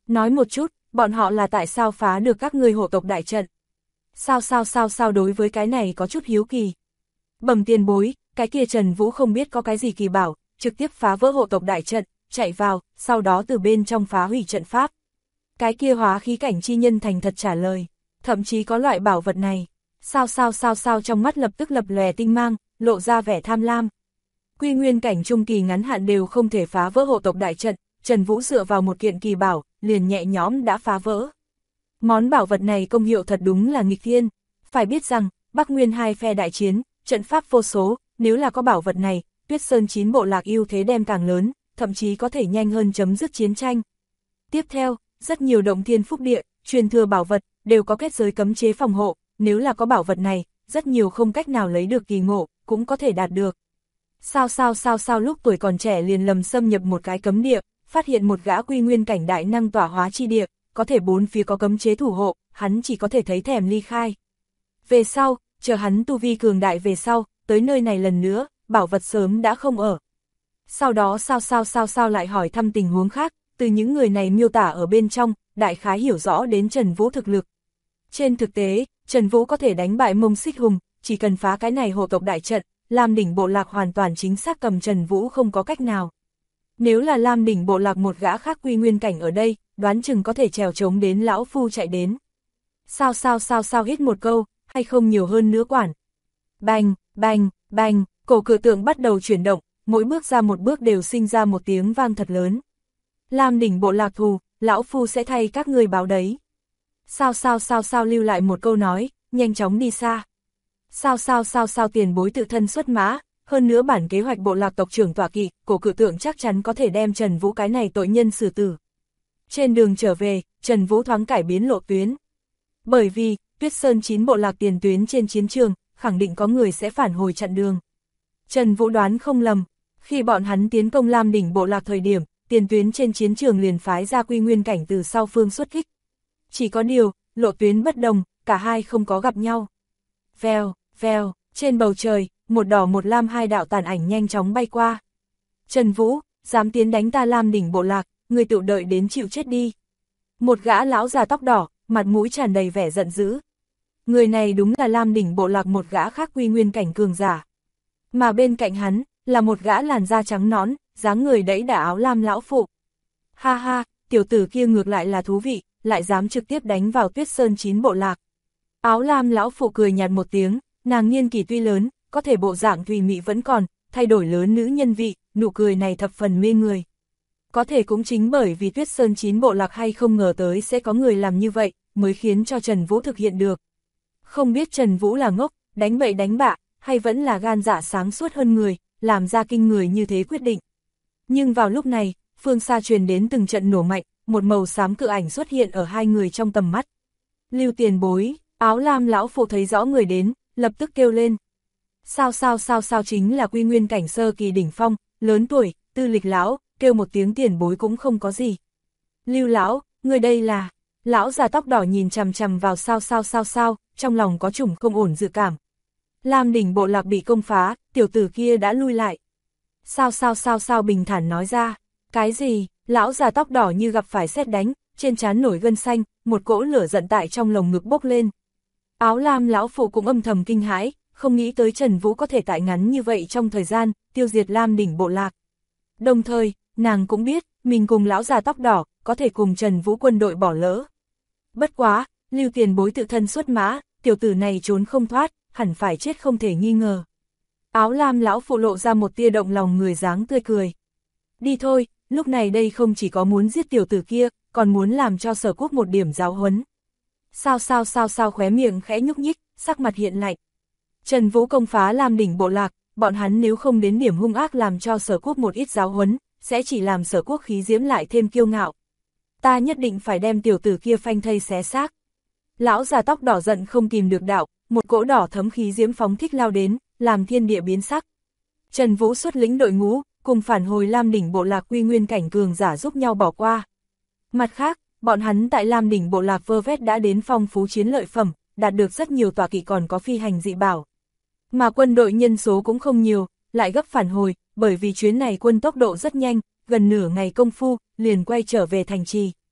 Nói một chút, bọn họ là tại sao phá được các ngươi hộ tộc đại trận? Sao đối với cái này có chút hiếu kỳ. Bẩm tiền bối, cái kia Trần Vũ không biết có cái gì kỳ bảo, trực tiếp phá vỡ hộ tộc đại trận, chạy vào, sau đó từ bên trong phá hủy trận pháp. Cái kia hóa khí cảnh chi nhân thành thật trả lời, thậm chí có loại bảo vật này. Sao trong mắt lập tức lập lòe tinh mang, lộ ra vẻ tham lam. Quy nguyên cảnh trung kỳ ngắn hạn đều không thể phá vỡ hộ tộc đại trận, Trần Vũ dựa vào một kiện kỳ bảo, liền nhẹ nhõm đã phá vỡ. Món bảo vật này công hiệu thật đúng là nghịch thiên. Phải biết rằng, Bắc Nguyên hai phe đại chiến, trận pháp vô số, nếu là có bảo vật này, Tuyết Sơn 9 bộ lạc ưu thế đem càng lớn, thậm chí có thể nhanh hơn chấm dứt chiến tranh. Tiếp theo, rất nhiều động thiên phúc địa, truyền thừa bảo vật, đều có kết giới cấm chế phòng hộ, nếu là có bảo vật này, rất nhiều không cách nào lấy được kỳ ngộ, cũng có thể đạt được. Sao lúc tuổi còn trẻ liền lầm xâm nhập một cái cấm địa, phát hiện một gã quy nguyên cảnh đại năng tỏa hóa chi địa, có thể bốn phía có cấm chế thủ hộ, hắn chỉ có thể thấy thèm ly khai. Về sau, chờ hắn tu vi cường đại về sau, tới nơi này lần nữa, bảo vật sớm đã không ở. Sau đó sao lại hỏi thăm tình huống khác, từ những người này miêu tả ở bên trong, đại khái hiểu rõ đến Trần Vũ thực lực. Trên thực tế, Trần Vũ có thể đánh bại Mông Xích Hùng, chỉ cần phá cái này hộ tộc đại trận, Lam đỉnh bộ lạc hoàn toàn chính xác cầm Trần Vũ không có cách nào. Nếu là Lam đỉnh bộ lạc một gã khác quy nguyên cảnh ở đây, đoán chừng có thể trèo trống đến lão phu chạy đến. Sao hít một câu, hay không nhiều hơn nữa quản. Bành, cổ cửa tượng bắt đầu chuyển động, mỗi bước ra một bước đều sinh ra một tiếng vang thật lớn. Lam đỉnh bộ lạc thù, lão phu sẽ thay các ngươi báo đấy. Sao lưu lại một câu nói, nhanh chóng đi xa. Sao tiền bối tự thân xuất mã, hơn nữa bản kế hoạch bộ lạc tộc trưởng tọa kỵ, cổ cự tượng chắc chắn có thể đem Trần Vũ cái này tội nhân xử tử. Trên đường trở về, Trần Vũ thoáng cải biến lộ tuyến. Bởi vì, Tuyết Sơn 9 bộ lạc tiền tuyến trên chiến trường, khẳng định có người sẽ phản hồi chặn đường. Trần Vũ đoán không lầm, khi bọn hắn tiến công Lam đỉnh bộ lạc thời điểm, tiền tuyến trên chiến trường liền phái ra quy nguyên cảnh từ sau phương xuất kích. Chỉ có điều, lộ tuyến bất đồng, cả hai không có gặp nhau. Vèo, trên bầu trời, một đỏ một lam hai đạo tàn ảnh nhanh chóng bay qua. Trần Vũ, dám tiến đánh ta Lam đỉnh bộ lạc, người tự đợi đến chịu chết đi. Một gã lão già tóc đỏ, mặt mũi tràn đầy vẻ giận dữ. Người này đúng là Lam đỉnh bộ lạc một gã khác quy nguyên cảnh cường giả. Mà bên cạnh hắn, là một gã làn da trắng nõn, dáng người đẫy đà áo lam lão phụ. Ha, tiểu tử kia ngược lại là thú vị, lại dám trực tiếp đánh vào Tuyết Sơn 9 bộ lạc. Áo lam lão phụ cười nhạt một tiếng, nàng niên kỷ tuy lớn, có thể bộ dạng thùy mị vẫn còn, thay đổi lớn nữ nhân vị, nụ cười này thập phần mê người. Có thể cũng chính bởi vì Tuyết Sơn 9 bộ lạc hay không ngờ tới sẽ có người làm như vậy, mới khiến cho Trần Vũ thực hiện được. Không biết Trần Vũ là ngốc, đánh bậy đánh bạ, hay vẫn là gan dạ sáng suốt hơn người, làm ra kinh người như thế quyết định. Nhưng vào lúc này, phương xa truyền đến từng trận nổ mạnh, một màu xám cự ảnh xuất hiện ở hai người trong tầm mắt. Lưu tiền bối, áo lam lão phụ thấy rõ người đến, lập tức kêu lên. Sao chính là quy nguyên cảnh sơ kỳ đỉnh phong, lớn tuổi, tư lịch lão, kêu một tiếng tiền bối cũng không có gì. Lưu lão, người đây là... Lão già tóc đỏ nhìn chằm chằm vào sao, trong lòng có chủng không ổn dự cảm. Lam đỉnh bộ lạc bị công phá, tiểu tử kia đã lui lại. Sao bình thản nói ra. Cái gì? Lão già tóc đỏ như gặp phải sét đánh, trên trán nổi gân xanh, một cỗ lửa giận tại trong lồng ngực bốc lên. Áo lam lão phụ cũng âm thầm kinh hãi, không nghĩ tới Trần Vũ có thể tại ngắn như vậy trong thời gian, tiêu diệt Lam đỉnh bộ lạc. Đồng thời, nàng cũng biết, mình cùng lão già tóc đỏ, có thể cùng Trần Vũ quân đội bỏ lỡ. Bất quá, Lưu tiền bối tự thân xuất mã, tiểu tử này trốn không thoát, hẳn phải chết không thể nghi ngờ. Áo lam lão phụ lộ ra một tia động lòng người dáng tươi cười. Đi thôi, lúc này đây không chỉ có muốn giết tiểu tử kia, còn muốn làm cho Sở Quốc một điểm giáo huấn. Sao khóe miệng khẽ nhúc nhích, sắc mặt hiện lạnh. Trần Vũ công phá Lam đỉnh bộ lạc, bọn hắn nếu không đến điểm hung ác làm cho Sở Quốc một ít giáo huấn, sẽ chỉ làm Sở Quốc khí diễm lại thêm kiêu ngạo. Ta nhất định phải đem tiểu tử kia phanh thây xé xác. Lão già tóc đỏ giận không kìm được đạo, một cỗ đỏ thấm khí diễm phóng thích lao đến, làm thiên địa biến sắc. Trần Vũ xuất lĩnh đội ngũ, cùng phản hồi Lam đỉnh bộ lạc quy nguyên cảnh cường giả giúp nhau bỏ qua. Mặt khác, bọn hắn tại Lam đỉnh bộ lạc vơ vét đã đến phong phú chiến lợi phẩm, đạt được rất nhiều tọa kỵ còn có phi hành dị bảo. Mà quân đội nhân số cũng không nhiều, lại gấp phản hồi, bởi vì chuyến này quân tốc độ rất nhanh, gần nửa ngày công phu, liền quay trở về thành trì.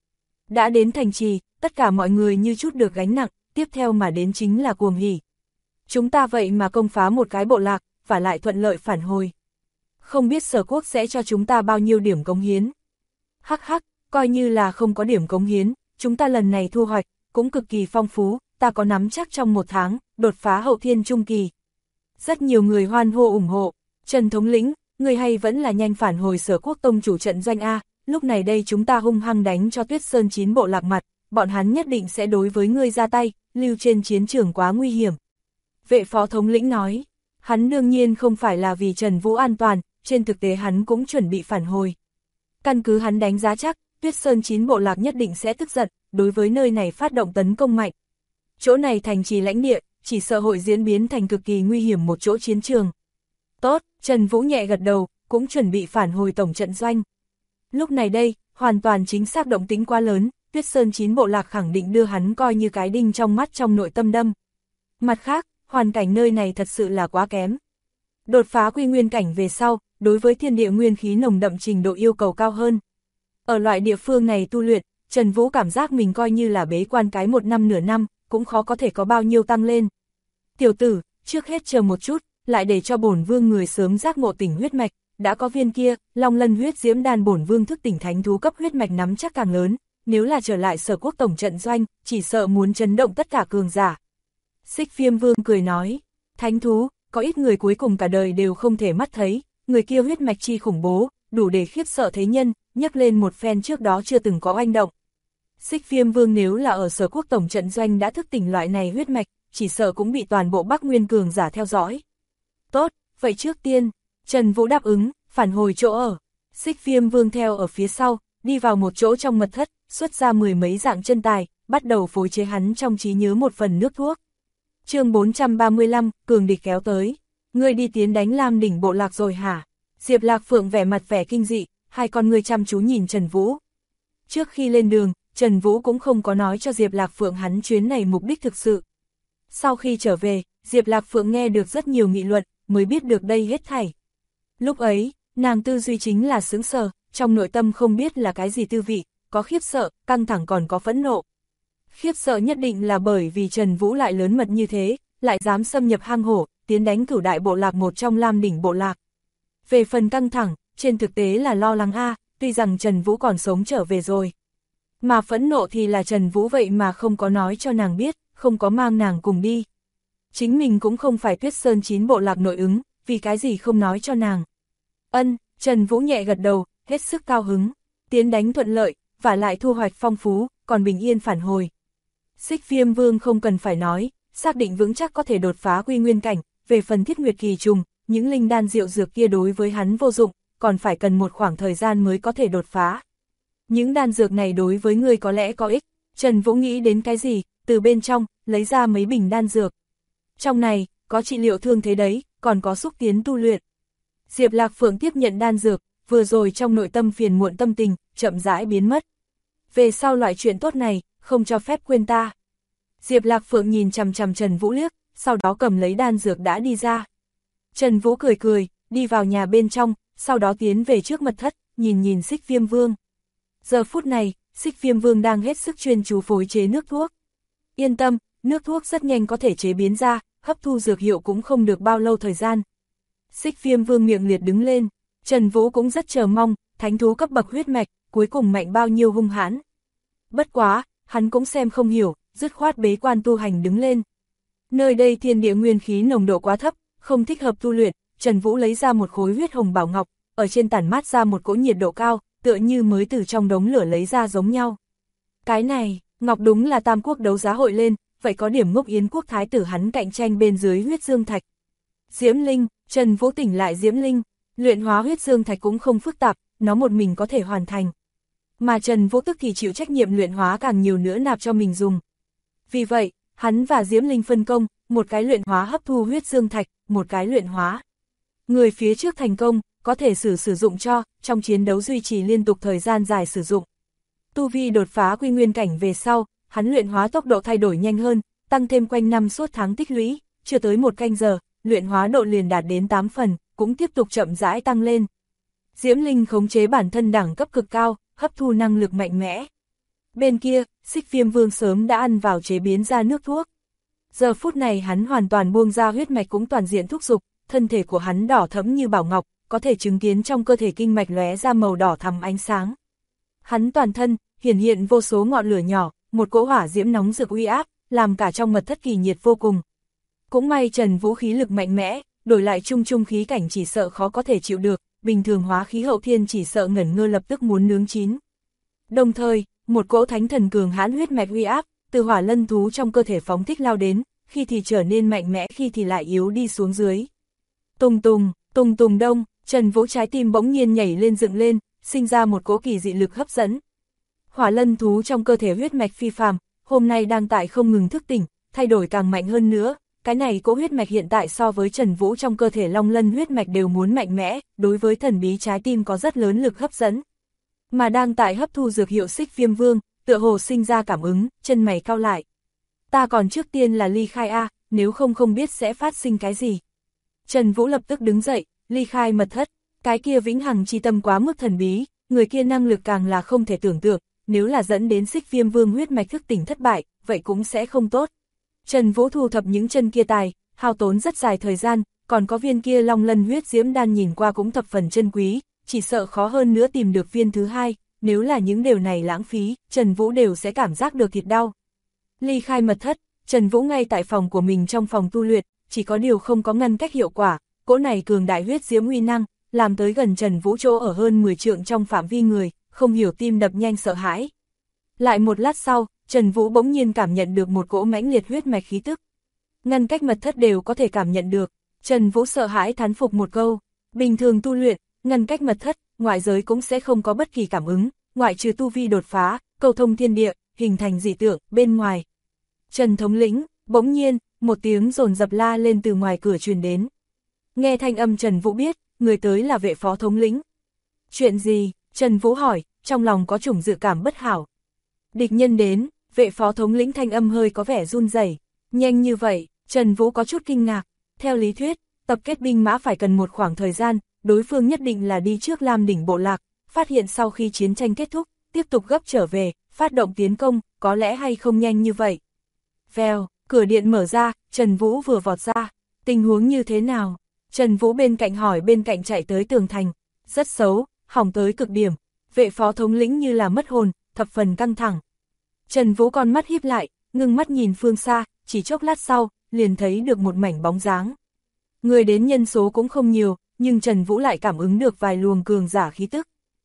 Đã đến thành trì, tất cả mọi người như chút được gánh nặng, tiếp theo mà đến chính là cuồng hỉ. Chúng ta vậy mà công phá một cái bộ lạc, và lại thuận lợi phản hồi. Không biết Sở Quốc sẽ cho chúng ta bao nhiêu điểm cống hiến. Hắc hắc, coi như là không có điểm cống hiến, chúng ta lần này thu hoạch, cũng cực kỳ phong phú, ta có nắm chắc trong 1 tháng, đột phá hậu thiên trung kỳ. Rất nhiều người hoan hô ủng hộ. Trần thống lĩnh, người hay vẫn là nhanh phản hồi Sở Quốc tông chủ trận doanh A, lúc này đây chúng ta hung hăng đánh cho Tuyết Sơn 9 bộ lạc mặt, bọn hắn nhất định sẽ đối với ngươi ra tay, lưu trên chiến trường quá nguy hiểm. Vệ phó thống lĩnh nói, hắn đương nhiên không phải là vì Trần Vũ an toàn, trên thực tế hắn cũng chuẩn bị phản hồi. Căn cứ hắn đánh giá chắc, Tuyết Sơn 9 bộ lạc nhất định sẽ tức giận, đối với nơi này phát động tấn công mạnh. Chỗ này thành trì lãnh địa, chỉ sợ hội diễn biến thành cực kỳ nguy hiểm một chỗ chiến trường. Tốt, Trần Vũ nhẹ gật đầu, cũng chuẩn bị phản hồi tổng trận doanh. Lúc này đây, hoàn toàn chính xác động tính quá lớn, Tuyết Sơn 9 bộ lạc khẳng định đưa hắn coi như cái đinh trong mắt trong nội tâm đâm. Mặt khác, hoàn cảnh nơi này thật sự là quá kém. Đột phá quy nguyên cảnh về sau, đối với thiên địa nguyên khí nồng đậm trình độ yêu cầu cao hơn. Ở loại địa phương này tu luyện, Trần Vũ cảm giác mình coi như là bế quan cái 1 năm nửa năm, cũng khó có thể có bao nhiêu tăng lên. Tiểu tử, trước hết chờ một chút, lại để cho bổn vương người sớm giác ngộ tỉnh huyết mạch, đã có viên kia, Long Lân huyết diễm đan bổn vương thức tỉnh thánh thú cấp huyết mạch nắm chắc càng lớn, nếu là trở lại Sở Quốc tổng trận doanh, chỉ sợ muốn chấn động tất cả cường giả. Xích Viêm Vương cười nói, thánh thú, có ít người cuối cùng cả đời đều không thể mắt thấy, người kia huyết mạch chi khủng bố, đủ để khiếp sợ thế nhân, nhắc lên một phen trước đó chưa từng có oanh động. Xích Viêm Vương nếu là ở Sở Quốc tổng trận doanh đã thức tỉnh loại này huyết mạch, chỉ sợ cũng bị toàn bộ Bắc Nguyên cường giả theo dõi. Tốt, vậy trước tiên, Trần Vũ đáp ứng, phản hồi chỗ ở. Xích Viêm Vương theo ở phía sau, đi vào một chỗ trong mật thất, xuất ra 10 mấy dạng chân tài, bắt đầu phối chế hắn trong trí nhớ một phần nước thuốc. Chương 435, cường địch kéo tới. Ngươi đi tiến đánh Lam đỉnh bộ lạc rồi hả? Diệp Lạc Phượng vẻ mặt vẻ kinh dị, hai con ngươi chăm chú nhìn Trần Vũ. Trước khi lên đường, Trần Vũ cũng không có nói cho Diệp Lạc Phượng hắn chuyến này mục đích thực sự. Sau khi trở về, Diệp Lạc Phượng nghe được rất nhiều nghị luận, mới biết được đây hết thảy. Lúc ấy, nàng tư duy chính là sững sờ, trong nội tâm không biết là cái gì tư vị, có khiếp sợ, căng thẳng còn có phẫn nộ. Khiếp sợ nhất định là bởi vì Trần Vũ lại lớn mật như thế, lại dám xâm nhập hang hổ, tiến đánh Cửu đại bộ lạc một trong Lam đỉnh bộ lạc. Về phần căng thẳng, trên thực tế là lo lắng tuy rằng Trần Vũ còn sống trở về rồi. Mà phẫn nộ thì là Trần Vũ vậy mà không có nói cho nàng biết, không có mang nàng cùng đi. Chính mình cũng không phải Tuyết Sơn 9 bộ lạc nội ứng, vì cái gì không nói cho nàng. Trần Vũ nhẹ gật đầu, hết sức cao hứng, tiến đánh thuận lợi, và lại thu hoạch phong phú, còn bình yên phản hồi. Xích Viêm Vương không cần phải nói, xác định vững chắc có thể đột phá quy nguyên cảnh, về phần Thiết Nguyệt kỳ trùng, những linh đan diệu dược kia đối với hắn vô dụng, còn phải cần một khoảng thời gian mới có thể đột phá. Những đan dược này đối với ngươi có lẽ có ích. Trần Vũ nghĩ đến cái gì, từ bên trong, lấy ra mấy bình đan dược. Trong này, có trị liệu thương thế đấy, còn có xúc tiến tu luyện. Diệp Lạc Phượng tiếp nhận đan dược, vừa rồi trong nội tâm phiền muộn tâm tình, chậm rãi biến mất. Về sau loại chuyện tốt này, không cho phép quên ta. Diệp Lạc Phượng nhìn chằm chằm Trần Vũ liếc, sau đó cầm lấy đan dược đã đi ra. Trần Vũ cười cười, đi vào nhà bên trong, sau đó tiến về trước mật thất, nhìn Xích Viêm Vương. Giờ phút này, Xích Viêm Vương đang hết sức chuyên chú phối chế nước thuốc. Yên tâm, nước thuốc rất nhanh có thể chế biến ra, hấp thu dược hiệu cũng không được bao lâu thời gian. Xích Viêm Vương miệng liệt đứng lên, Trần Vũ cũng rất chờ mong, thánh thú cấp bậc huyết mạch, cuối cùng mạnh bao nhiêu hung hãn. Bất quá, hắn cũng xem không hiểu, dứt khoát bế quan tu hành đứng lên. Nơi đây thiên địa nguyên khí nồng độ quá thấp, không thích hợp tu luyện, Trần Vũ lấy ra một khối huyết hồng bảo ngọc, ở trên tản mát ra một cỗ nhiệt độ cao, tựa như mới từ trong đống lửa lấy ra giống nhau. Cái này, ngọc đúng là Tam Quốc đấu giá hội lên, vậy có điểm Ngốc Yến quốc thái tử hắn cạnh tranh bên dưới huyết dương thạch. Diễm Linh, Trần Vũ tỉnh lại Diễm Linh, luyện hóa huyết dương thạch cũng không phức tạp, nó một mình có thể hoàn thành. Mà Trần Vũ tức thì chịu trách nhiệm luyện hóa càng nhiều nữa nạp cho mình dùng. Vì vậy, hắn và Diễm Linh phân công, một cái luyện hóa hấp thu huyết dương thạch, một cái luyện hóa. Người phía trước thành công, có thể sử dụng cho, trong chiến đấu duy trì liên tục thời gian dài sử dụng. Tu vi đột phá quy nguyên cảnh về sau, hắn luyện hóa tốc độ thay đổi nhanh hơn, tăng thêm quanh năm suốt tháng tích lũy, chưa tới 1 canh giờ, luyện hóa độ liền đạt đến 8 phần, cũng tiếp tục chậm rãi tăng lên. Diễm Linh khống chế bản thân đẳng cấp cực cao, hấp thu năng lực mạnh mẽ. Bên kia, Xích Viêm Vương sớm đã ăn vào chế biến ra nước thuốc. Giờ phút này hắn hoàn toàn buông ra huyết mạch cũng toàn diện thúc giục, thân thể của hắn đỏ thẫm như bảo ngọc, có thể chứng kiến trong cơ thể kinh mạch lóe ra màu đỏ thắm ánh sáng. Hắn toàn thân hiển hiện vô số ngọn lửa nhỏ, một cỗ hỏa diễm nóng rực uy áp, làm cả trong mật thất kỳ nhiệt vô cùng. Cũng may Trần Vũ khí lực mạnh mẽ, đổi lại trung khí cảnh chỉ sợ khó có thể chịu được, bình thường hóa khí hậu thiên chỉ sợ ngẩn ngơ lập tức muốn nướng chín. Đồng thời, một cỗ thánh thần cường hãn huyết mạch uy áp, từ hỏa lân thú trong cơ thể phóng thích lao đến, khi thì trở nên mạnh mẽ khi thì lại yếu đi xuống dưới. Tùng tùng đông, Trần Vũ trái tim bỗng nhiên nhảy lên dựng lên, sinh ra một cỗ kỳ dị lực hấp dẫn. Hỏa lân thú trong cơ thể huyết mạch phi phàm, hôm nay đang tại không ngừng thức tỉnh, thay đổi càng mạnh hơn nữa, cái này cỗ huyết mạch hiện tại so với Trần Vũ trong cơ thể long lân huyết mạch đều muốn mạnh mẽ, đối với thần bí trái tim có rất lớn lực hấp dẫn. Mà đang tại hấp thu dược hiệu Xích Viêm Vương, tựa hồ sinh ra cảm ứng, chân mày cau lại. Ta còn trước tiên là ly khai a, nếu không biết sẽ phát sinh cái gì. Trần Vũ lập tức đứng dậy, ly khai mật thất, cái kia vĩnh hằng chi tâm quá mức thần bí, người kia năng lực càng là không thể tưởng tượng, nếu là dẫn đến Xích Viêm Vương huyết mạch thức tỉnh thất bại, vậy cũng sẽ không tốt. Trần Vũ thu thập những chân kia tài, hao tốn rất dài thời gian, còn có viên kia long lân huyết diễm đan nhìn qua cũng thập phần chân quý, chỉ sợ khó hơn nữa tìm được viên thứ hai, nếu là những điều này lãng phí, Trần Vũ đều sẽ cảm giác được thịt đau. Ly khai mật thất, Trần Vũ ngay tại phòng của mình trong phòng tu luyện, chỉ có điều không có ngăn cách hiệu quả, cỗ này cường đại huyết diễm uy năng, làm tới gần Trần Vũ chỗ ở hơn 10 trượng trong phạm vi người, không hiểu tim đập nhanh sợ hãi. Lại một lát sau, Trần Vũ bỗng nhiên cảm nhận được một cỗ mãnh liệt huyết mạch khí tức. Ngăn cách mật thất đều có thể cảm nhận được, Trần Vũ sợ hãi thán phục một câu, bình thường tu luyện, ngăn cách mật thất, ngoại giới cũng sẽ không có bất kỳ cảm ứng, ngoại trừ tu vi đột phá, cầu thông thiên địa, hình thành dị tượng, bên ngoài. Trần thống lĩnh, bỗng nhiên, một tiếng dồn dập la lên từ ngoài cửa truyền đến. Nghe thanh âm Trần Vũ biết, người tới là vệ phó thống lĩnh. Chuyện gì? Trần Vũ hỏi, trong lòng có chủng dự cảm bất hảo. Địch nhân đến, vệ phó thống lĩnh thanh âm hơi có vẻ run rẩy. Nhanh như vậy, Trần Vũ có chút kinh ngạc. Theo lý thuyết, tập kết binh mã phải cần một khoảng thời gian, đối phương nhất định là đi trước Lam đỉnh bộ lạc, phát hiện sau khi chiến tranh kết thúc, tiếp tục gấp trở về, phát động tiến công, có lẽ hay không nhanh như vậy. Vèo, cửa điện mở ra, Trần Vũ vừa vọt ra. Tình huống như thế nào? Trần Vũ bên cạnh hỏi bên cạnh chạy tới tường thành. Rất xấu, hỏng tới cực điểm. Vệ phó thống lĩnh như là mất hồn, thập phần căng thẳng. Trần Vũ con mắt híp lại, ngưng mắt nhìn phương xa, chỉ chốc lát sau, liền thấy được một mảnh bóng dáng. Người đến nhân số cũng không nhiều, nhưng Trần Vũ lại cảm ứng được vài luồng cường giả khí tức.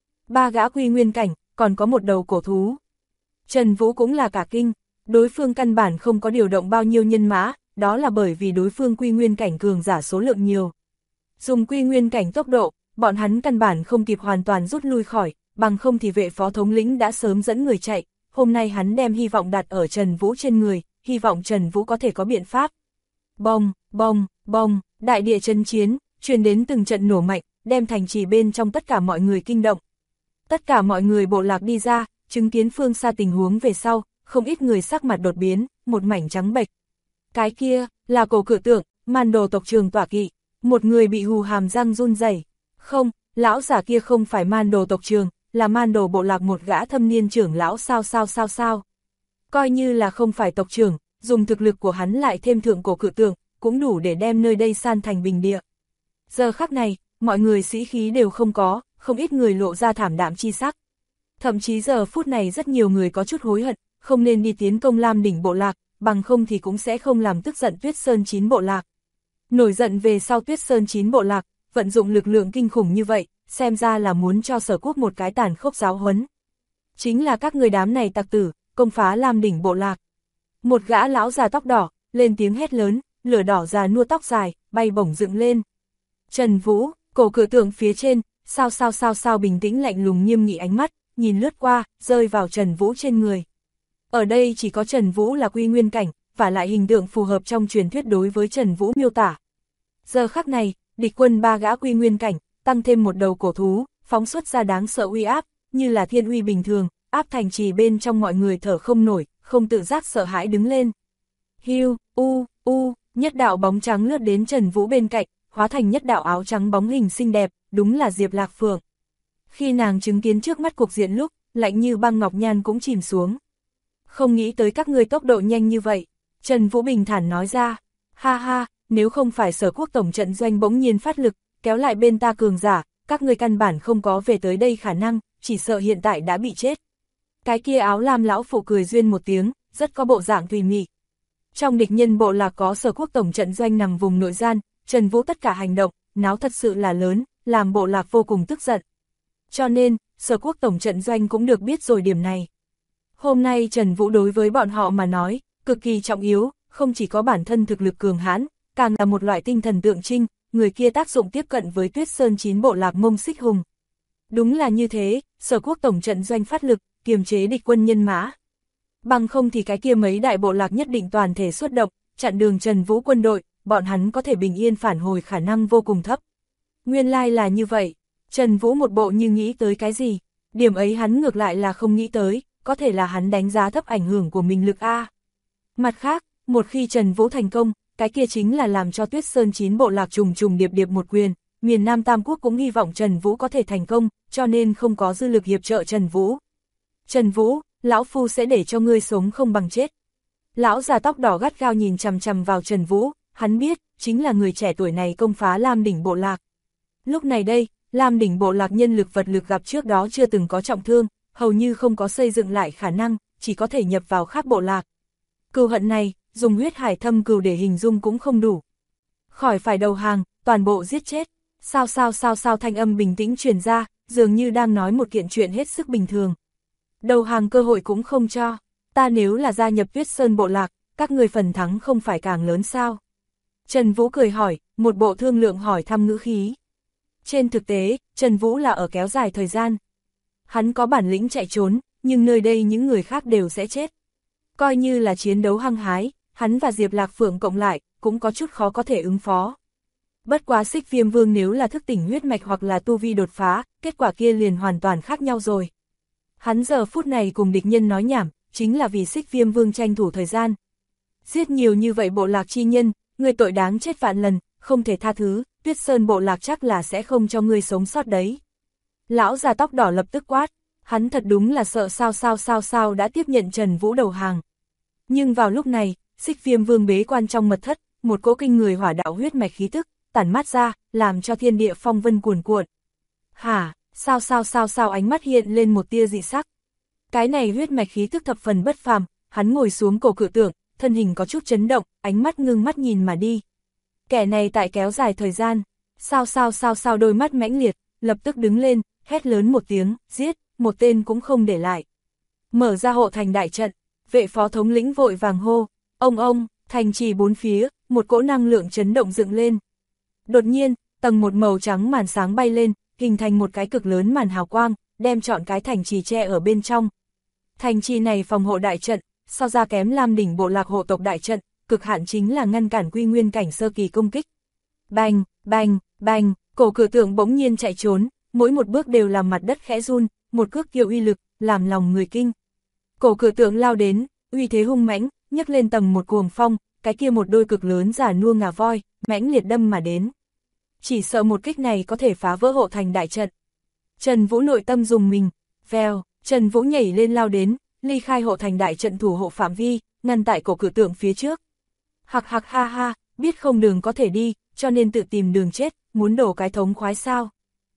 3 gã quy nguyên cảnh, còn có một đầu cổ thú. Trần Vũ cũng là cả kinh, đối phương căn bản không có điều động bao nhiêu nhân mã, đó là bởi vì đối phương quy nguyên cảnh cường giả số lượng nhiều. Dùng quy nguyên cảnh tốc độ, bọn hắn căn bản không kịp hoàn toàn rút lui khỏi, bằng không thì vệ phó thống lĩnh đã sớm dẫn người chạy, hôm nay hắn đem hy vọng đặt ở Trần Vũ trên người, hy vọng Trần Vũ có thể có biện pháp. Bong, bong, bong, đại địa chấn chiến, truyền đến từng trận nổ mạnh, đem thành trì bên trong tất cả mọi người kinh động. Tất cả mọi người bộ lạc đi ra, chứng kiến phương xa tình huống về sau, không ít người sắc mặt đột biến, một mảnh trắng bệch. Cái kia, là cổ cự tượng, man đồ tộc trường tỏa kỵ, một người bị hù hàm răng run rẩy. Không, lão giả kia không phải man đồ tộc trường, là man đồ bộ lạc một gã thâm niên trưởng lão sao. Coi như là không phải tộc trưởng, dùng thực lực của hắn lại thêm thượng cổ cự tượng, cũng đủ để đem nơi đây san thành bình địa. Giờ khắc này, mọi người sĩ khí đều không có, không ít người lộ ra thảm đạm chi sắc. Thậm chí giờ phút này rất nhiều người có chút hối hận, không nên đi tiến công Lam đỉnh bộ lạc, bằng không thì cũng sẽ không làm tức giận Tuyết Sơn 9 bộ lạc. Nổi giận về sau Tuyết Sơn 9 bộ lạc, vận dụng lực lượng kinh khủng như vậy, xem ra là muốn cho Sở Quốc một cái tàn khốc giáo huấn. Chính là các người đám này tặc tử, công phá Lam đỉnh bộ lạc. Một gã lão già tóc đỏ, lên tiếng hét lớn, lửa đỏ già nua tóc dài, bay bổng dựng lên. Trần Vũ, cổ cự tượng phía trên, sao bình tĩnh lạnh lùng nghiêm nghị ánh mắt, nhìn lướt qua, rơi vào Trần Vũ trên người. Ở đây chỉ có Trần Vũ là quy nguyên cảnh, và lại hình tượng phù hợp trong truyền thuyết đối với Trần Vũ miêu tả. Giờ khắc này, địch quân 3 gã quy nguyên cảnh, tăng thêm một đầu cổ thú, phóng xuất ra đáng sợ uy áp, như là thiên uy bình thường, áp thành trì bên trong mọi người thở không nổi, không tự giác sợ hãi đứng lên. Hiu, nhất đạo bóng trắng lướt đến Trần Vũ bên cạnh, hóa thành nhất đạo áo trắng bóng hình xinh đẹp, đúng là Diệp Lạc Phượng. Khi nàng chứng kiến trước mắt cục diện lúc, lạnh như băng ngọc nhan cũng chìm xuống. Không nghĩ tới các ngươi tốc độ nhanh như vậy, Trần Vũ bình thản nói ra, ha ha, nếu không phải Sở Quốc tổng trận doanh bỗng nhiên phát lực, kéo lại bên ta cường giả, các ngươi căn bản không có về tới đây khả năng, chỉ sợ hiện tại đã bị chết. Cái kia áo lam lão phụ cười duyên một tiếng, rất có bộ dạng tùy mị. Trong địch nhân bộ lạc có Sở Quốc tổng trận doanh nằm vùng nội gian, Trần Vũ tất cả hành động, náo thật sự là lớn, làm bộ lạc vô cùng tức giận. Cho nên, Sở Quốc tổng trận doanh cũng được biết rồi điểm này. Hôm nay Trần Vũ đối với bọn họ mà nói, cực kỳ trọng yếu, không chỉ có bản thân thực lực cường hãn, càng là một loại tinh thần tượng trưng, người kia tác dụng tiếp cận với Tuyết Sơn 9 bộ lạc Mông Xích Hùng. Đúng là như thế, Sở Quốc tổng trận doanh phát lực, kiềm chế địch quân nhân mã. Bằng không thì cái kia mấy đại bộ lạc nhất định toàn thể xuất động, chặn đường Trần Vũ quân đội, bọn hắn có thể bình yên phản hồi khả năng vô cùng thấp. Nguyên lai là như vậy, Trần Vũ một bộ như nghĩ tới cái gì, điểm ấy hắn ngược lại là không nghĩ tới, có thể là hắn đánh giá thấp ảnh hưởng của mình lực A. Mặt khác, một khi Trần Vũ thành công, cái kia chính là làm cho Tuyết Sơn 9 bộ lạc trùng trùng điệp điệp một quyền, miền Nam Tam Quốc cũng hy vọng Trần Vũ có thể thành công, cho nên không có dư lực hiệp trợ Trần Vũ. Trần Vũ, lão phu sẽ để cho ngươi sống không bằng chết. Lão già tóc đỏ gắt gao nhìn chằm chằm vào Trần Vũ, hắn biết, chính là người trẻ tuổi này công phá Lam Đỉnh bộ lạc. Lúc này đây, Lam Đỉnh bộ lạc nhân lực vật lực gặp trước đó chưa từng có trọng thương, hầu như không có xây dựng lại khả năng, chỉ có thể nhập vào khác bộ lạc. Cừu hận này, dùng huyết hải thâm cừu để hình dung cũng không đủ. Khỏi phải đầu hàng, toàn bộ giết chết. Sao thanh âm bình tĩnh truyền ra, dường như đang nói một kiện chuyện hết sức bình thường. Đầu hàng cơ hội cũng không cho, ta nếu là gia nhập Tuyết Sơn bộ lạc, các người phần thắng không phải càng lớn sao? Trần Vũ cười hỏi, một bộ thương lượng hỏi thăm ngữ khí. Trên thực tế, Trần Vũ là ở kéo dài thời gian. Hắn có bản lĩnh chạy trốn, nhưng nơi đây những người khác đều sẽ chết. Coi như là chiến đấu hăng hái, hắn và Diệp Lạc Phượng cộng lại, cũng có chút khó có thể ứng phó. Bất quá Xích Viêm Vương nếu là thức tỉnh huyết mạch hoặc là tu vi đột phá, kết quả kia liền hoàn toàn khác nhau rồi. Hắn giờ phút này cùng địch nhân nói nhảm, chính là vì Xích Viêm Vương tranh thủ thời gian. Giết nhiều như vậy bộ lạc chi nhân, người tội đáng chết vạn lần, không thể tha thứ, Tuyết Sơn bộ lạc chắc là sẽ không cho ngươi sống sót đấy. Lão già tóc đỏ lập tức quát, hắn thật đúng là sợ sao đã tiếp nhận Trần Vũ đầu hàng. Nhưng vào lúc này, Xích Viêm Vương bế quan trong mật thất, một cỗ kinh người hỏa đạo huyết mạch khí tức, tản mát ra, làm cho thiên địa phong vân cuồn cuộn. Hả, sao ánh mắt hiện lên một tia dị sắc. Cái này huyết mạch khí tức thập phần bất phàm, hắn ngồi xuống cổ cự tượng, thân hình có chút chấn động, ánh mắt ngưng mắt nhìn mà đi. Kẻ này tại kéo dài thời gian, sao đôi mắt mãnh liệt, lập tức đứng lên, hét lớn một tiếng, giết, một tên cũng không để lại. Mở ra hộ thành đại trận, vệ phó thống lĩnh vội vàng hô, ông, thành trì bốn phía, một cỗ năng lượng chấn động dựng lên. Đột nhiên, tầng một màu trắng màn sáng bay lên, hình thành một cái cực lớn màn hào quang, đem trọn cái thành trì che ở bên trong. Thành trì này phòng hộ đại trận, so ra kém Lam Đỉnh bộ lạc hộ tộc đại trận, cực hạn chính là ngăn cản quy nguyên cảnh sơ kỳ công kích. Bành, cổ cự tượng bỗng nhiên chạy trốn, mỗi một bước đều làm mặt đất khẽ run, một cước kiệu uy lực, làm lòng người kinh. Cổ cự tượng lao đến, uy thế hung mãnh, nhấc lên tầng một cuồng phong, cái kia một đôi cực lớn giả nua ngà voi, mãnh liệt đâm mà đến. Chỉ sợ một kích này có thể phá vỡ hộ thành đại trận. Trần Vũ nội tâm dùng mình, vèo, Trần Vũ nhảy lên lao đến, ly khai hộ thành đại trận thủ hộ phạm vi, ngăn tại cổ cự tượng phía trước. Hạc ha, biết không đường có thể đi, cho nên tự tìm đường chết, muốn đổ cái thống khoái sao.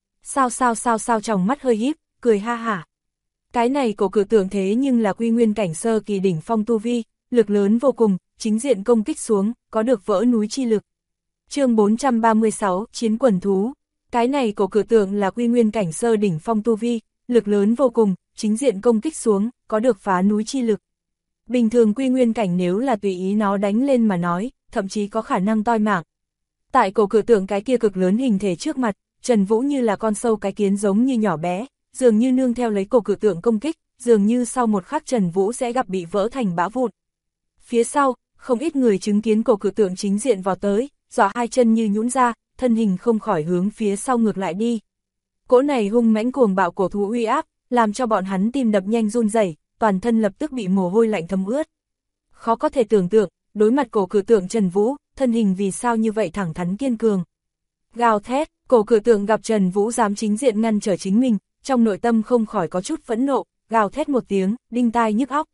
Sao trong mắt hơi híp, cười ha hả. Cái này cổ cự tượng thế nhưng là quy nguyên cảnh sơ kỳ đỉnh phong tu vi, lực lớn vô cùng, chính diện công kích xuống, có được vỡ núi chi lực. Chương 436, Chiến quần thú. Cái này cổ cự tượng là quy nguyên cảnh sơ đỉnh phong tu vi, lực lớn vô cùng, chính diện công kích xuống, có được phá núi chi lực. Bình thường quy nguyên cảnh nếu là tùy ý nó đánh lên mà nói, thậm chí có khả năng toi mạng. Tại cổ cự tượng cái kia cực lớn hình thể trước mặt, Trần Vũ như là con sâu cái kiến giống như nhỏ bé, dường như nương theo lấy cổ cự tượng công kích, dường như sau một khắc Trần Vũ sẽ gặp bị vỡ thành bã vụn. Phía sau, không ít người chứng kiến cổ cự tượng chính diện vào tới, dọa hai chân như nhũn ra, thân hình không khỏi hướng phía sau ngược lại đi. Cỗ này hung mãnh cuồng bạo cổ thú uy áp, làm cho bọn hắn tim đập nhanh run rẩy, toàn thân lập tức bị mồ hôi lạnh thấm ướt. Khó có thể tưởng tượng, đối mặt cổ cự tượng Trần Vũ, thân hình vì sao như vậy thẳng thắn kiên cường. Gào thét, cổ cự tượng gặp Trần Vũ dám chính diện ngăn trở chính mình, trong nội tâm không khỏi có chút phẫn nộ, gào thét một tiếng, đinh tai nhức óc.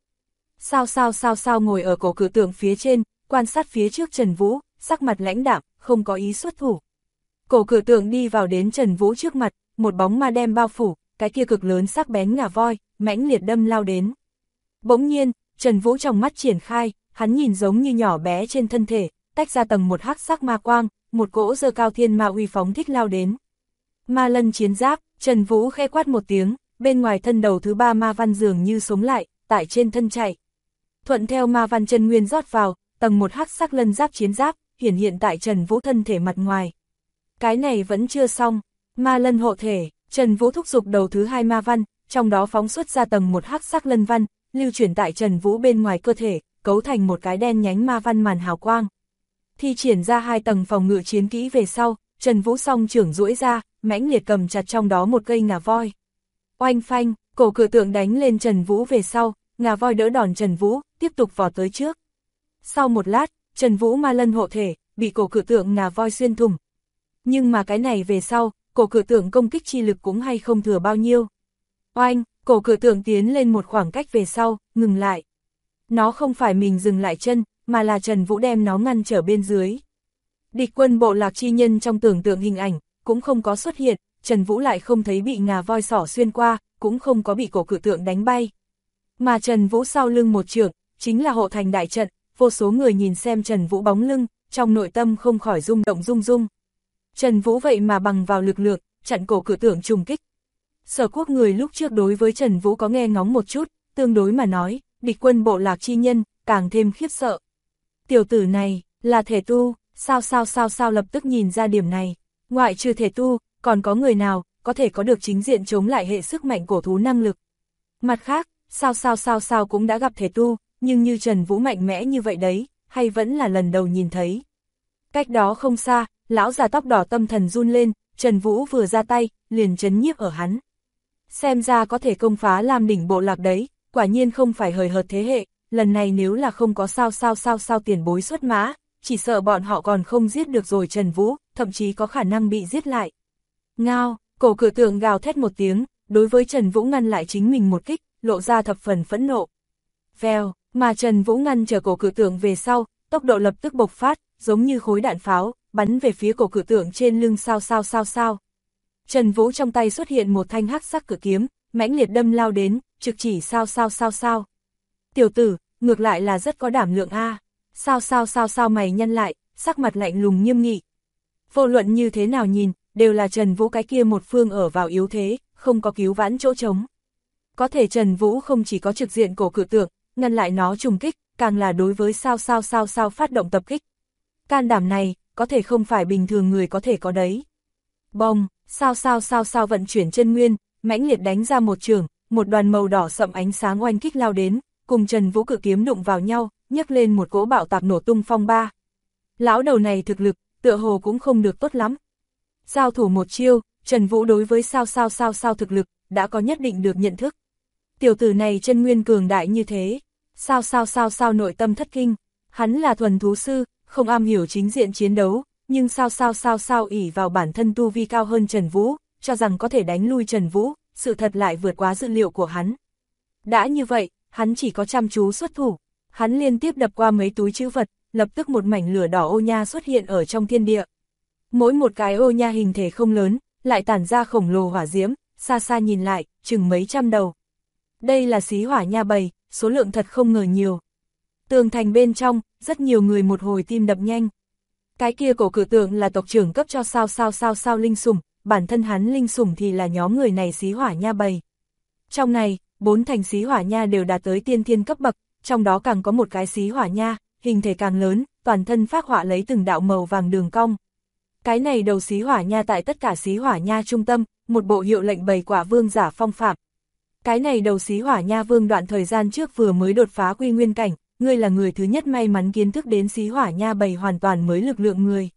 Sao ngồi ở cổ cự tượng phía trên, quan sát phía trước Trần Vũ, sắc mặt lãnh đạm, không có ý xuất thủ. Cổ cự tượng đi vào đến Trần Vũ trước mặt, một bóng ma đem bao phủ, cái kia cực lớn sắc bén ngà voi, mãnh liệt đâm lao đến. Bỗng nhiên, Trần Vũ trong mắt triển khai, hắn nhìn giống như nhỏ bé trên thân thể, tách ra tầng một hắc sắc ma quang, một cỗ giơ cao thiên ma uy phóng thích lao đến. Ma lân chiến giáp, Trần Vũ khẽ quát một tiếng, bên ngoài thân đầu thứ ba ma văn dường như sống lại, tại trên thân chạy. Thuận theo ma văn chân nguyên rót vào, tầng một hắc sắc lân giáp chiến giáp, hiện tại Trần Vũ thân thể mặt ngoài. Cái này vẫn chưa xong, ma lân hộ thể, Trần Vũ thúc giục đầu thứ hai ma văn, trong đó phóng xuất ra tầng một hắc sắc lân văn, lưu chuyển tại Trần Vũ bên ngoài cơ thể, cấu thành một cái đen nhánh ma văn màn hào quang. Thi triển ra hai tầng phòng ngự chiến kỹ về sau, Trần Vũ song trưởng duỗi ra, mãnh liệt cầm chặt trong đó một cây ngà voi. Oanh phanh, cổ cự tượng đánh lên Trần Vũ về sau, ngà voi đỡ đòn Trần Vũ, tiếp tục vọt tới trước. Sau một lát, Trần Vũ ma lân hộ thể, bị cổ cự tượng ngà voi xuyên thủng. Nhưng mà cái này về sau, cổ cự tượng công kích chi lực cũng hay không thừa bao nhiêu. Oanh, cổ cự tượng tiến lên một khoảng cách về sau, ngừng lại. Nó không phải mình dừng lại chân, mà là Trần Vũ đem nó ngăn trở bên dưới. Địch quân bộ lạc chi nhân trong tưởng tượng hình ảnh, cũng không có xuất hiện, Trần Vũ lại không thấy bị ngà voi sỏ xuyên qua, cũng không có bị cổ cự tượng đánh bay. Mà Trần Vũ sau lưng một chưởng, chính là hộ thành đại trận, vô số người nhìn xem Trần Vũ bóng lưng, trong nội tâm không khỏi rung động rung rung. Trần Vũ vậy mà bằng vào lực lượng, chặn cổ cự tượng trùng kích. Sở Quốc người lúc trước đối với Trần Vũ có nghe ngóng một chút, tương đối mà nói, địch quân bộ lạc chi nhân, càng thêm khiếp sợ. Tiểu tử này, là thể tu, sao lập tức nhìn ra điểm này. Ngoại trừ thể tu, còn có người nào, có thể có được chính diện chống lại hệ sức mạnh cổ thú năng lực. Mặt khác, sao cũng đã gặp thể tu, nhưng như Trần Vũ mạnh mẽ như vậy đấy, hay vẫn là lần đầu nhìn thấy. Cách đó không xa, lão già tóc đỏ tâm thần run lên, Trần Vũ vừa ra tay, liền chấn nhiếp ở hắn. Xem ra có thể công phá Lam đỉnh bộ lạc đấy, quả nhiên không phải hời hợt thế hệ, lần này nếu là không có sao tiền bối xuất mã, chỉ sợ bọn họ còn không giết được rồi Trần Vũ, thậm chí có khả năng bị giết lại. Ngao, cổ cự tượng gào thét một tiếng, đối với Trần Vũ ngăn lại chính mình một kích, lộ ra thập phần phẫn nộ. Vèo, mà Trần Vũ ngăn trở cổ cự tượng về sau, tốc độ lập tức bộc phát, giống như khối đạn pháo, bắn về phía cổ cự tượng trên lưng sao. Trần Vũ trong tay xuất hiện một thanh hắc sắc cự kiếm, mãnh liệt đâm lao đến, trực chỉ sao. Tiểu tử, ngược lại là rất có đảm lượng a. Sao mày nhăn lại, sắc mặt lạnh lùng nghiêm nghị. Vô luận như thế nào nhìn, đều là Trần Vũ cái kia một phương ở vào yếu thế, không có cứu vãn chỗ trống. Có thể Trần Vũ không chỉ có trực diện cổ cự tượng, ngăn lại nó trùng kích, càng là đối với sao phát động tập kích. Can đảm này, có thể không phải bình thường người có thể có đấy. Bông, sao vận chuyển chân nguyên, mãnh liệt đánh ra một chưởng, một đoàn màu đỏ sậm ánh sáng oanh kích lao đến, cùng Trần Vũ cự kiếm đụng vào nhau, nhấc lên một cỗ bạo tạc nổ tung phong ba. Lão đầu này thực lực, tựa hồ cũng không được tốt lắm. Giao thủ một chiêu, Trần Vũ đối với sao thực lực, đã có nhất định được nhận thức. Tiểu tử này chân nguyên cường đại như thế, sao nội tâm thất kinh, hắn là thuần thú sư, không am hiểu chính diện chiến đấu, nhưng sao ỷ vào bản thân tu vi cao hơn Trần Vũ, cho rằng có thể đánh lui Trần Vũ, sự thật lại vượt quá dự liệu của hắn. Đã như vậy, hắn chỉ có chăm chú xuất thủ, hắn liên tiếp đập qua mấy túi trữ vật, lập tức một mảnh lửa đỏ ô nha xuất hiện ở trong thiên địa. Mỗi một cái ô nha hình thể không lớn, lại tản ra khổng lồ hỏa diễm, xa nhìn lại, chừng mấy trăm đầu. Đây là xí hỏa nha bầy, số lượng thật không ngờ nhiều. Tường thành bên trong, rất nhiều người một hồi tim đập nhanh. Cái kia cổ cự tượng là tộc trưởng cấp cho sao linh sủng, bản thân hắn linh sủng thì là nhóm người này xí hỏa nha bầy. Trong này, 4 thành xí hỏa nha đều đạt tới tiên thiên cấp bậc, trong đó càng có một cái xí hỏa nha, hình thể càng lớn, toàn thân phác họa lấy từng đạo màu vàng đường cong. Cái này đầu xí hỏa nha tại tất cả xí hỏa nha trung tâm, một bộ hiệu lệnh bầy quả vương giả phong phạm. Cái này đầu xí hỏa nha vương đoạn thời gian trước vừa mới đột phá quy nguyên cảnh, ngươi là người thứ nhất may mắn kiến thức đến xí hỏa nha bầy hoàn toàn mới lực lượng người.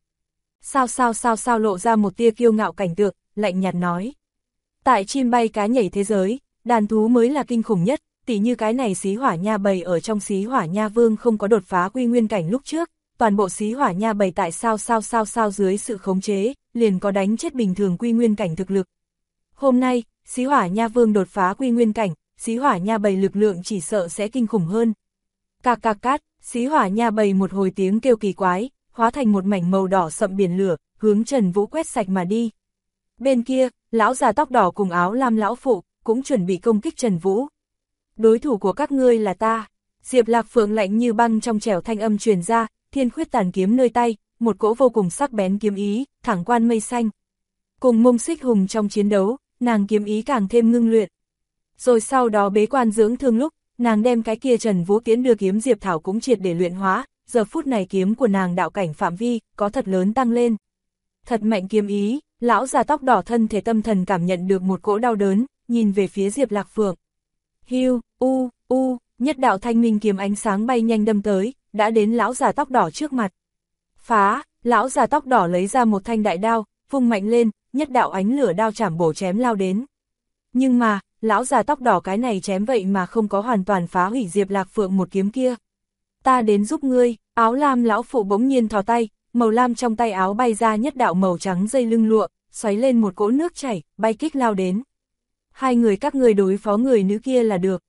Sao lộ ra một tia kiêu ngạo cảnh tượng, lạnh nhạt nói. Tại chim bay cá nhảy thế giới, đàn thú mới là kinh khủng nhất, tỉ như cái này xí hỏa nha bầy ở trong xí hỏa nha vương không có đột phá quy nguyên cảnh lúc trước, toàn bộ xí hỏa nha bầy tại sao dưới sự khống chế, liền có đánh chết bình thường quy nguyên cảnh thực lực. Hôm nay, xí hỏa nha vương đột phá quy nguyên cảnh, xí hỏa nha bầy lực lượng chỉ sợ sẽ kinh khủng hơn. Cạc cạc cát, xí hỏa nha bầy một hồi tiếng kêu kỳ quái, hóa thành một mảnh màu đỏ sậm biển lửa, hướng Trần Vũ quét sạch mà đi. Bên kia, lão già tóc đỏ cùng áo lam lão phụ, cũng chuẩn bị công kích Trần Vũ. Đối thủ của các ngươi là ta. Diệp Lạc Phượng lạnh như băng trong trẻo thanh âm truyền ra, thiên khuyết tàn kiếm nơi tay, một cỗ vô cùng sắc bén kiếm ý, thẳng quan mây xanh. Cùng Mông Xích Hùng trong chiến đấu, nàng kiếm ý càng thêm ngưng luyện. Rồi sau đó bế quan dưỡng thương lúc, nàng đem cái kia Trần Vũ tiến đưa kiếm Diệp Thảo cũng triệt để luyện hóa, giờ phút này kiếm của nàng đạo cảnh phạm vi, có thật lớn tăng lên. Thật mạnh kiếm ý, lão già tóc đỏ thân thể tâm thần cảm nhận được một cỗ đau đớn, nhìn về phía Diệp Lạc Phượng. Hiu, nhất đạo thanh minh kiếm ánh sáng bay nhanh đâm tới, đã đến lão già tóc đỏ trước mặt. Phá, lão già tóc đỏ lấy ra một thanh đại đao, vung mạnh lên, nhất đạo ánh lửa đao chảm bổ chém lao đến. Nhưng mà, lão già tóc đỏ cái này chém vậy mà không có hoàn toàn phá hủy Diệp Lạc Phượng một kiếm kia. Ta đến giúp ngươi, áo lam lão phụ bỗng nhiên thò tay, màu lam trong tay áo bay ra nhất đạo màu trắng dây lưng lụa, xoáy lên một cỗ nước chảy, bay kích lao đến. Hai người các ngươi đối phó người nữ kia là được.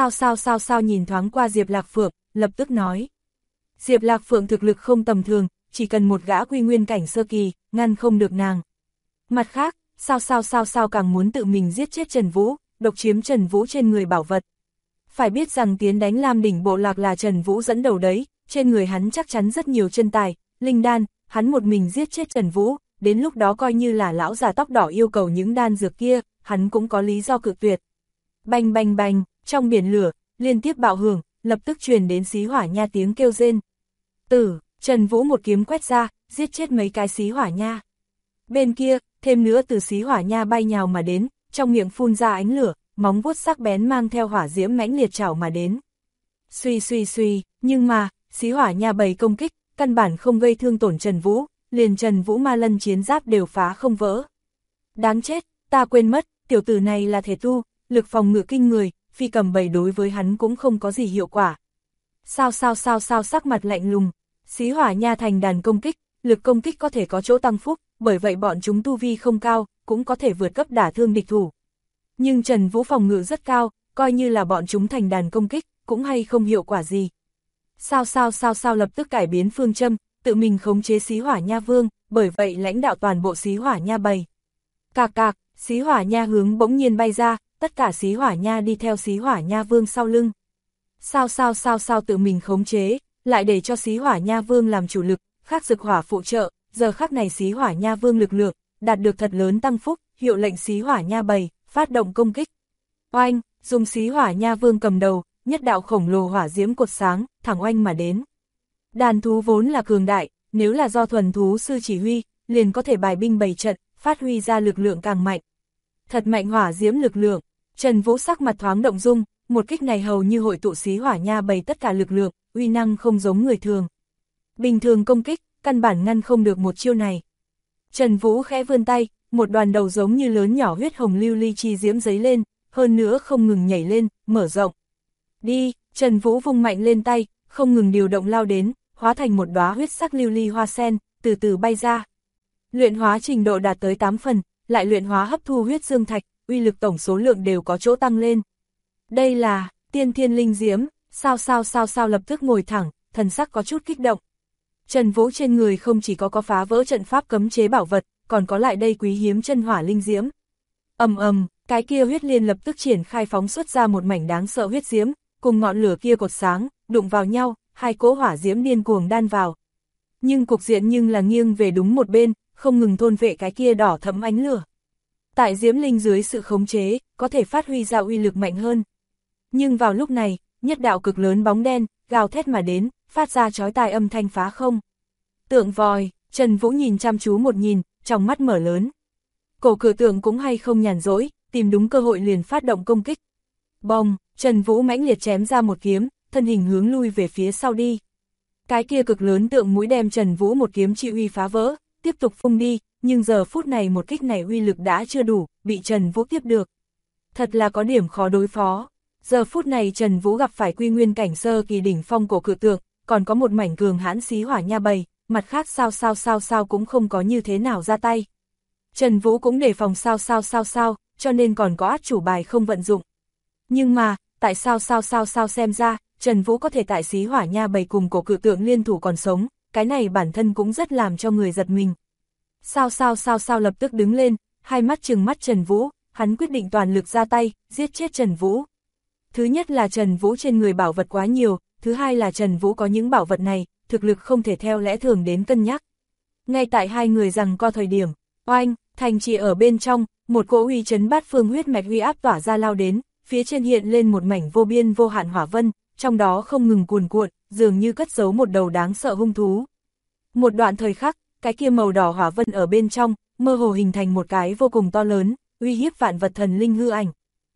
Sao nhìn thoáng qua Diệp Lạc Phượng, lập tức nói. Diệp Lạc Phượng thực lực không tầm thường, chỉ cần một gã quy nguyên cảnh sơ kỳ, ngăn không được nàng. Mặt khác, sao càng muốn tự mình giết chết Trần Vũ, độc chiếm Trần Vũ trên người bảo vật. Phải biết rằng tiến đánh Lam đỉnh bộ lạc là Trần Vũ dẫn đầu đấy, trên người hắn chắc chắn rất nhiều chân tài, linh đan, hắn một mình giết chết Trần Vũ, đến lúc đó coi như là lão già tóc đỏ yêu cầu những đan dược kia, hắn cũng có lý do cự tuyệt. Bành bành bành, trong biển lửa, liên tiếp bạo hưởng, lập tức truyền đến xí hỏa nha tiếng kêu rên. Trần Vũ một kiếm quét ra, giết chết mấy cái xí hỏa nha. Bên kia, thêm nữa từ xí hỏa nha bay nhào mà đến, trong miệng phun ra ánh lửa, móng vuốt sắc bén mang theo hỏa diễm mãnh liệt chảo mà đến. Suy, nhưng mà, xí hỏa nha bầy công kích, căn bản không gây thương tổn Trần Vũ, liền Trần Vũ ma lân chiến giáp đều phá không vỡ. Đáng chết, ta quên mất, tiểu tử này là thể tu, lực phòng ngự kinh người, phi cầm bầy đối với hắn cũng không có gì hiệu quả. Sao sắc mặt lạnh lùng, xí hỏa nha thành đàn công kích, lực công kích có thể có chỗ tăng phúc, bởi vậy bọn chúng tu vi không cao, cũng có thể vượt cấp đả thương địch thủ. Nhưng Trần Vũ phòng ngự rất cao, coi như là bọn chúng thành đàn công kích, cũng hay không hiệu quả gì. Sao lập tức cải biến phương châm, tự mình khống chế xí hỏa nha vương, bởi vậy lãnh đạo toàn bộ xí hỏa nha bầy. Cạc, xí hỏa nha hướng bỗng nhiên bay ra, tất cả xí hỏa nha đi theo xí hỏa nha vương sau lưng. Sao tự mình khống chế, lại để cho xí hỏa nha vương làm chủ lực, khác dực hỏa phụ trợ, giờ khắc này xí hỏa nha vương lực lượng, đạt được thật lớn tăng phúc, hiệu lệnh xí hỏa nha bầy, phát động công kích. Oanh, dùng xí hỏa nha vương cầm đầu, nhất đạo khổng lồ hỏa diễm cột sáng, thẳng oanh mà đến. Đàn thú vốn là cường đại, nếu là do thuần thú sư chỉ huy, liền có thể bài binh bày trận, phát huy ra lực lượng càng mạnh. Thật mạnh hỏa diễm lực lượng, Trần Vũ sắc mặt thoáng động dung, một kích này hầu như hội tụ xí hỏa nha bày tất cả lực lượng, uy năng không giống người thường. Bình thường công kích, căn bản ngăn không được một chiêu này. Trần Vũ khẽ vươn tay, một đoàn đầu giống như lớn nhỏ huyết hồng lưu ly chi diễm giấy lên, hơn nữa không ngừng nhảy lên, mở rộng. Đi, Trần Vũ vung mạnh lên tay, không ngừng điều động lao đến, hóa thành một đóa huyết sắc lưu ly hoa sen, từ từ bay ra. Luyện hóa trình độ đạt tới 8 phần, lại luyện hóa hấp thu huyết dương thạch, uy lực tổng số lượng đều có chỗ tăng lên. Đây là tiên thiên linh diễm, sao lập tức ngồi thẳng, thần sắc có chút kích động. Trần Vũ trên người không chỉ có phá vỡ trận pháp cấm chế bảo vật, còn có lại đây quý hiếm chân hỏa linh diễm. Cái kia huyết liên lập tức triển khai phóng xuất ra một mảnh đáng sợ huyết diễm, cùng ngọn lửa kia cột sáng, đụng vào nhau, hai cỗ hỏa diễm điên cuồng đan vào. Nhưng cục diện nhưng là nghiêng về đúng một bên, không ngừng thôn vệ cái kia đỏ thẫm ánh lửa. Tại diễm linh dưới sự khống chế, có thể phát huy ra uy lực mạnh hơn. Nhưng vào lúc này, nhất đạo cực lớn bóng đen, gào thét mà đến, phát ra chói tai âm thanh phá không. Tượng vòi, Trần Vũ nhìn chăm chú một nhìn, trong mắt mở lớn. Cổ cử tượng cũng hay không nhàn rỗi, tìm đúng cơ hội liền phát động công kích. Bong, Trần Vũ mãnh liệt chém ra một kiếm, thân hình hướng lui về phía sau đi. Cái kia cực lớn tượng mũi đem Trần Vũ một kiếm chi uy phá vỡ, tiếp tục phung đi, nhưng giờ phút này một kích này uy lực đã chưa đủ, bị Trần Vũ tiếp được. Thật là có điểm khó đối phó. Giờ phút này Trần Vũ gặp phải quy nguyên cảnh sơ kỳ đỉnh phong cổ cự tượng, còn có một mảnh cường hãn xí hỏa nha bầy, mặt khác sao cũng không có như thế nào ra tay. Trần Vũ cũng đề phòng sao, cho nên còn có át chủ bài không vận dụng. Nhưng mà, tại sao xem ra, Trần Vũ có thể tại xí hỏa nha bầy cùng cổ cự tượng liên thủ còn sống, cái này bản thân cũng rất làm cho người giật mình. Sao lập tức đứng lên, hai mắt trừng mắt Trần Vũ, hắn quyết định toàn lực ra tay, giết chết Trần Vũ. Thứ nhất là Trần Vũ trên người bảo vật quá nhiều, thứ hai là Trần Vũ có những bảo vật này, thực lực không thể theo lẽ thường đến cân nhắc. Ngay tại hai người giằng co thời điểm, oanh, thành trì ở bên trong, một cỗ uy chấn bát phương huyết mạch uy áp tỏa ra lao đến, phía trên hiện lên một mảnh vô biên vô hạn hỏa vân, trong đó không ngừng cuồn cuộn, dường như cất giấu một đầu đáng sợ hung thú. Một đoạn thời khắc, cái kia màu đỏ hỏa vân ở bên trong, mơ hồ hình thành một cái vô cùng to lớn, uy hiếp vạn vật thần linh hư ảnh.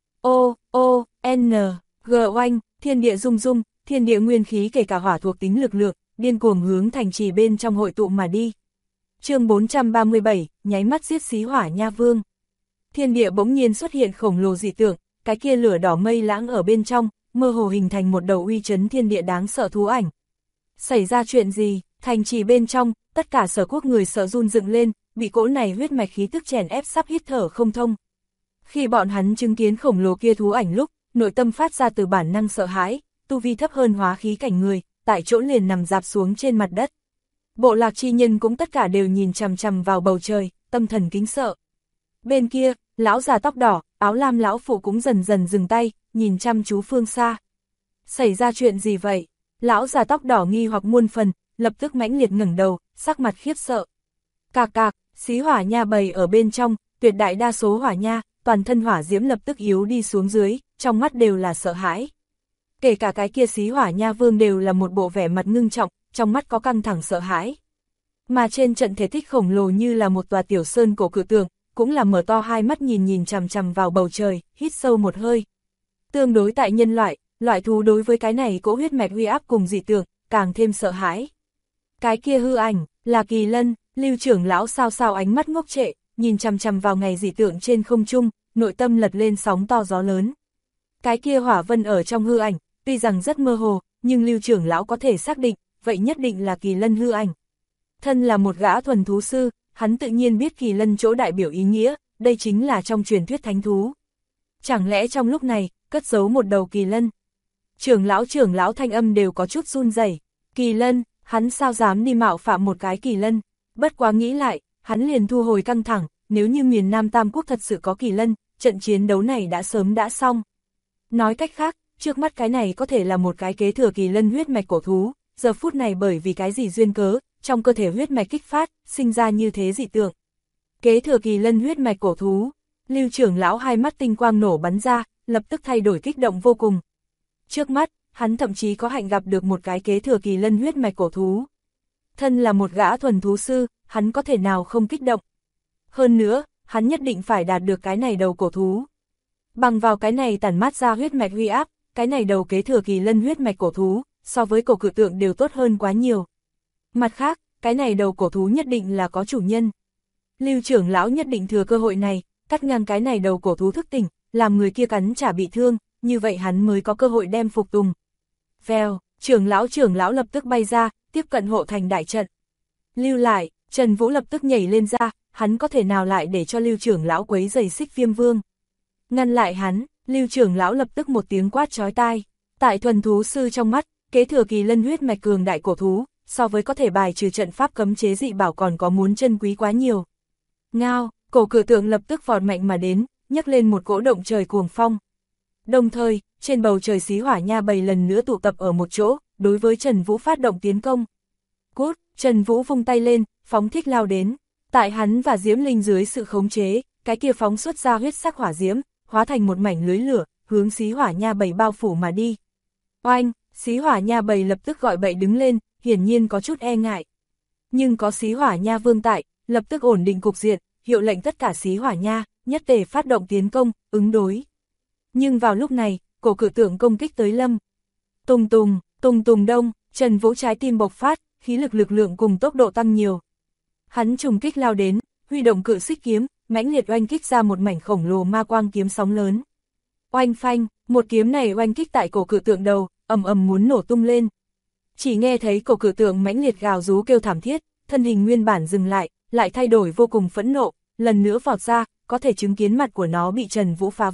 G oanh, thiên địa rung rung, thiên địa nguyên khí kể cả hỏa thuộc tính lực lượng, điên cuồng hướng thành trì bên trong hội tụ mà đi. Chương 437, nháy mắt giết xí hỏa nha vương. Thiên địa bỗng nhiên xuất hiện khổng lồ dị tượng, cái kia lửa đỏ mây lãng ở bên trong, mơ hồ hình thành một đầu uy chấn thiên địa đáng sợ thú ảnh. Xảy ra chuyện gì? Thành trì bên trong, tất cả Sở Quốc người sợ run dựng lên, bị cỗ này huyết mạch khí tức chèn ép sắp hít thở không thông. Khi bọn hắn chứng kiến khổng lồ kia thú ảnh lúc, nội tâm phát ra từ bản năng sợ hãi, tu vi thấp hơn hóa khí cảnh người, tại chỗ liền nằm dạp xuống trên mặt đất. Bộ lạc chi nhân cũng tất cả đều nhìn chằm chằm vào bầu trời, tâm thần kính sợ. Bên kia, lão già tóc đỏ, áo lam lão phụ cũng dần dần dừng tay, nhìn chăm chú phương xa. Xảy ra chuyện gì vậy? Lão già tóc đỏ nghi hoặc muôn phần, lập tức mãnh liệt ngẩng đầu, sắc mặt khiếp sợ. Cạc cạc, xí hỏa nha bầy ở bên trong, tuyệt đại đa số hỏa nha, toàn thân hỏa diễm lập tức yếu đi xuống dưới, trong mắt đều là sợ hãi. Kể cả cái kia xí hỏa nha vương đều là một bộ vẻ mặt ngưng trọng, trong mắt có căng thẳng sợ hãi. Mà trên trận thể tích khổng lồ như là một tòa tiểu sơn cổ cự tượng, cũng là mở to hai mắt nhìn chằm chằm vào bầu trời, hít sâu một hơi. Tương đối tại nhân loại thú đối với cái này cỗ huyết mạch uy áp cùng dị tượng, càng thêm sợ hãi. Cái kia hư ảnh, là Kỳ Lân, Lưu trưởng lão sao ánh mắt ngốc trệ, nhìn chằm chằm vào ngày dị tượng trên không trung, nội tâm lật lên sóng to gió lớn. Cái kia hỏa vân ở trong hư ảnh, tuy rằng rất mơ hồ, nhưng Lưu trưởng lão có thể xác định, vậy nhất định là Kỳ Lân hư ảnh. Thân là một gã thuần thú sư, hắn tự nhiên biết Kỳ Lân chỗ đại biểu ý nghĩa, đây chính là trong truyền thuyết thánh thú. Chẳng lẽ trong lúc này, cất giấu một đầu Kỳ Lân? Trưởng lão thanh âm đều có chút run rẩy. Kỳ Lân, hắn sao dám đi mạo phạm một cái Kỳ Lân? Bất quá nghĩ lại, hắn liền thu hồi căng thẳng, nếu như miền Nam Tam Quốc thật sự có Kỳ Lân, trận chiến đấu này đã sớm đã xong. Nói cách khác, trước mắt cái này có thể là một cái kế thừa Kỳ Lân huyết mạch cổ thú, giờ phút này bởi vì cái gì duyên cớ, trong cơ thể huyết mạch kích phát, sinh ra như thế dị tượng. Kế thừa Kỳ Lân huyết mạch cổ thú, Lưu trưởng lão hai mắt tinh quang nổ bắn ra, lập tức thay đổi kích động vô cùng. Trước mắt, hắn thậm chí có hạnh gặp được một cái kế thừa Kỳ Lân huyết mạch cổ thú. Thân là một gã thuần thú sư, hắn có thể nào không kích động. Hơn nữa, hắn nhất định phải đạt được cái này đầu cổ thú. Bằng vào cái này tản mát ra huyết mạch uy áp, cái này đầu kế thừa Kỳ Lân huyết mạch cổ thú, so với cổ cự tượng đều tốt hơn quá nhiều. Mặt khác, cái này đầu cổ thú nhất định là có chủ nhân. Lưu trưởng lão nhất định thừa cơ hội này, cắt ngang cái này đầu cổ thú thức tỉnh, làm người kia cắn trả bị thương, như vậy hắn mới có cơ hội đem phục tùng. Vèo, trưởng lão lập tức bay ra, tiếp cận hộ thành đại trận. Lưu lại, Trần Vũ lập tức nhảy lên ra, hắn có thể nào lại để cho Lưu trưởng lão quấy rầy Xích Viêm Vương. Ngăn lại hắn, Lưu trưởng lão lập tức một tiếng quát chói tai. Tại thuần thú sư trong mắt, kế thừa Kỳ Lân huyết mạch cường đại cổ thú, so với có thể bài trừ trận pháp cấm chế dị bảo còn có muốn chân quý quá nhiều. Ngao, cổ cự tượng lập tức vọt mạnh mà đến, nhấc lên một cỗ động trời cuồng phong. Đồng thời, trên bầu trời xí hỏa nha bầy lần nữa tụ tập ở một chỗ, đối với Trần Vũ phát động tiến công. Cút, Trần Vũ vung tay lên, phóng thích lao đến. Tại hắn và Diễm Linh dưới sự khống chế, cái kia phóng xuất ra huyết sắc hỏa diễm, hóa thành một mảnh lưới lửa, hướng xí hỏa nha bầy bao phủ mà đi. Oanh, xí hỏa nha bầy lập tức gọi bậy đứng lên, hiển nhiên có chút e ngại. Nhưng có xí hỏa nha vương tại, lập tức ổn định cục diện, hiệu lệnh tất cả xí hỏa nha, nhất tề phát động tiến công, ứng đối. Nhưng vào lúc này, cổ cự tượng công kích tới lâm. Tùng tùng đông, Trần Vũ trái tim bộc phát, khí lực lượng cùng tốc độ tăng nhiều. Hắn trùng kích lao đến, huy động cự xích kiếm, mãnh liệt oanh kích ra một mảnh khổng lồ ma quang kiếm sóng lớn. Oanh phanh, một kiếm này oanh kích tại cổ cự tượng đầu, ầm muốn nổ tung lên. Chỉ nghe thấy cổ cự tượng mãnh liệt gào rú kêu thảm thiết, thân hình nguyên bản dừng lại thay đổi vô cùng phẫn nộ, lần nữa vọt ra, có thể chứng kiến mặt của nó bị Trần Vũ phá vỡ,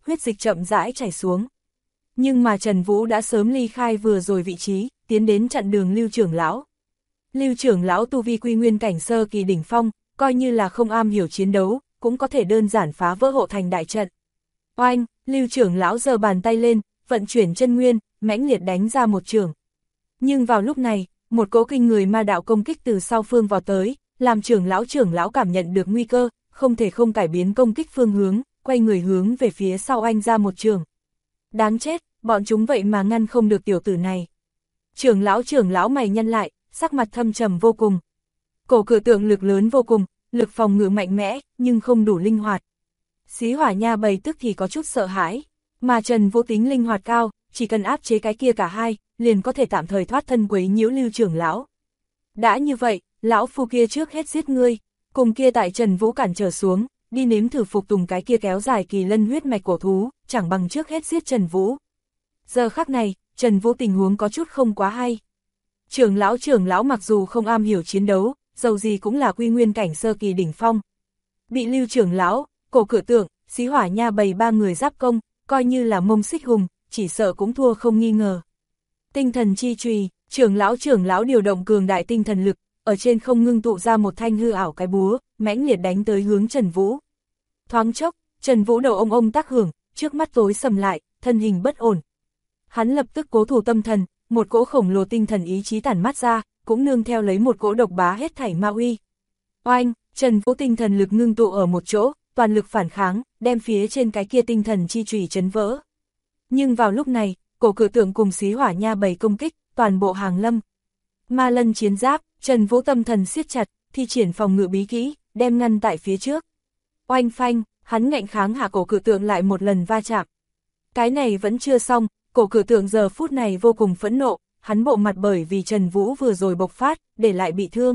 huyết dịch chậm rãi chảy xuống. Nhưng mà Trần Vũ đã sớm ly khai vừa rồi vị trí, tiến đến chặn đường Lưu trưởng lão. Lưu trưởng lão tu vi quy nguyên cảnh sơ kỳ đỉnh phong, coi như là không am hiểu chiến đấu, cũng có thể đơn giản phá vỡ hộ thành đại trận. Oanh, Lưu trưởng lão giơ bàn tay lên, vận chuyển chân nguyên, mãnh liệt đánh ra một chưởng. Nhưng vào lúc này, một cỗ kinh người ma đạo công kích từ sau phương vào tới, làm trưởng lão cảm nhận được nguy cơ, không thể không cải biến công kích phương hướng, quay người hướng về phía sau anh ra một chưởng. Đáng chết, bọn chúng vậy mà ngăn không được tiểu tử này. Trưởng lão mày nhăn lại, sắc mặt thâm trầm vô cùng. Cổ cự tượng lực lớn vô cùng, lực phòng ngự mạnh mẽ, nhưng không đủ linh hoạt. Xí Hỏa Nha bầy tức thì có chút sợ hãi, mà Trần Vũ tính linh hoạt cao, chỉ cần áp chế cái kia cả hai, liền có thể tạm thời thoát thân quấy nhiễu Lưu trưởng lão. Đã như vậy, lão phu kia trước hết giết ngươi, cùng kia tại Trần Vũ cản trở xuống, đi nếm thử phục tùng cái kia kéo dài kỳ lân huyết mạch cổ thú, chẳng bằng trước hết giết Trần Vũ. Giờ khắc này, Trần Vũ tình huống có chút không quá hay. Trưởng lão mặc dù không am hiểu chiến đấu, dầu gì cũng là quy nguyên cảnh sơ kỳ đỉnh phong. Bị Lưu trưởng lão, cổ cự tượng, Xí Hỏa Nha bầy ba người giáp công, coi như là Mông Xích Hùng, chỉ sợ cũng thua không nghi ngờ. Tinh thần chi chùy, trưởng lão điều động cường đại tinh thần lực, ở trên không ngưng tụ ra một thanh hư ảo cái búa, mãnh liệt đánh tới hướng Trần Vũ. Thoáng chốc, Trần Vũ đầu ông tác hưởng, trước mắt tối sầm lại, thân hình bất ổn. Hắn lập tức cố thủ tâm thần, một cỗ khổng lồ tinh thần ý chí tản mát ra, cũng nương theo lấy một cỗ độc bá hết thảy ma uy. Oanh, Trần Vũ tinh thần lực ngưng tụ ở một chỗ, toàn lực phản kháng, đem phía trên cái kia tinh thần chi chùy chấn vỡ. Nhưng vào lúc này, cổ cự tượng cùng Xí Hỏa Nha bầy công kích, toàn bộ hàng lâm. Ma lân chiến giáp, Trần Vũ tâm thần siết chặt, thi triển phòng ngự bí kỹ, đem ngăn tại phía trước. Oanh phanh, hắn ngạnh kháng hạ cổ cự tượng lại một lần va chạm. Cái này vẫn chưa xong, cổ cự tượng giờ phút này vô cùng phẫn nộ, hắn bộ mặt bởi vì Trần Vũ vừa rồi bộc phát, để lại bị thương.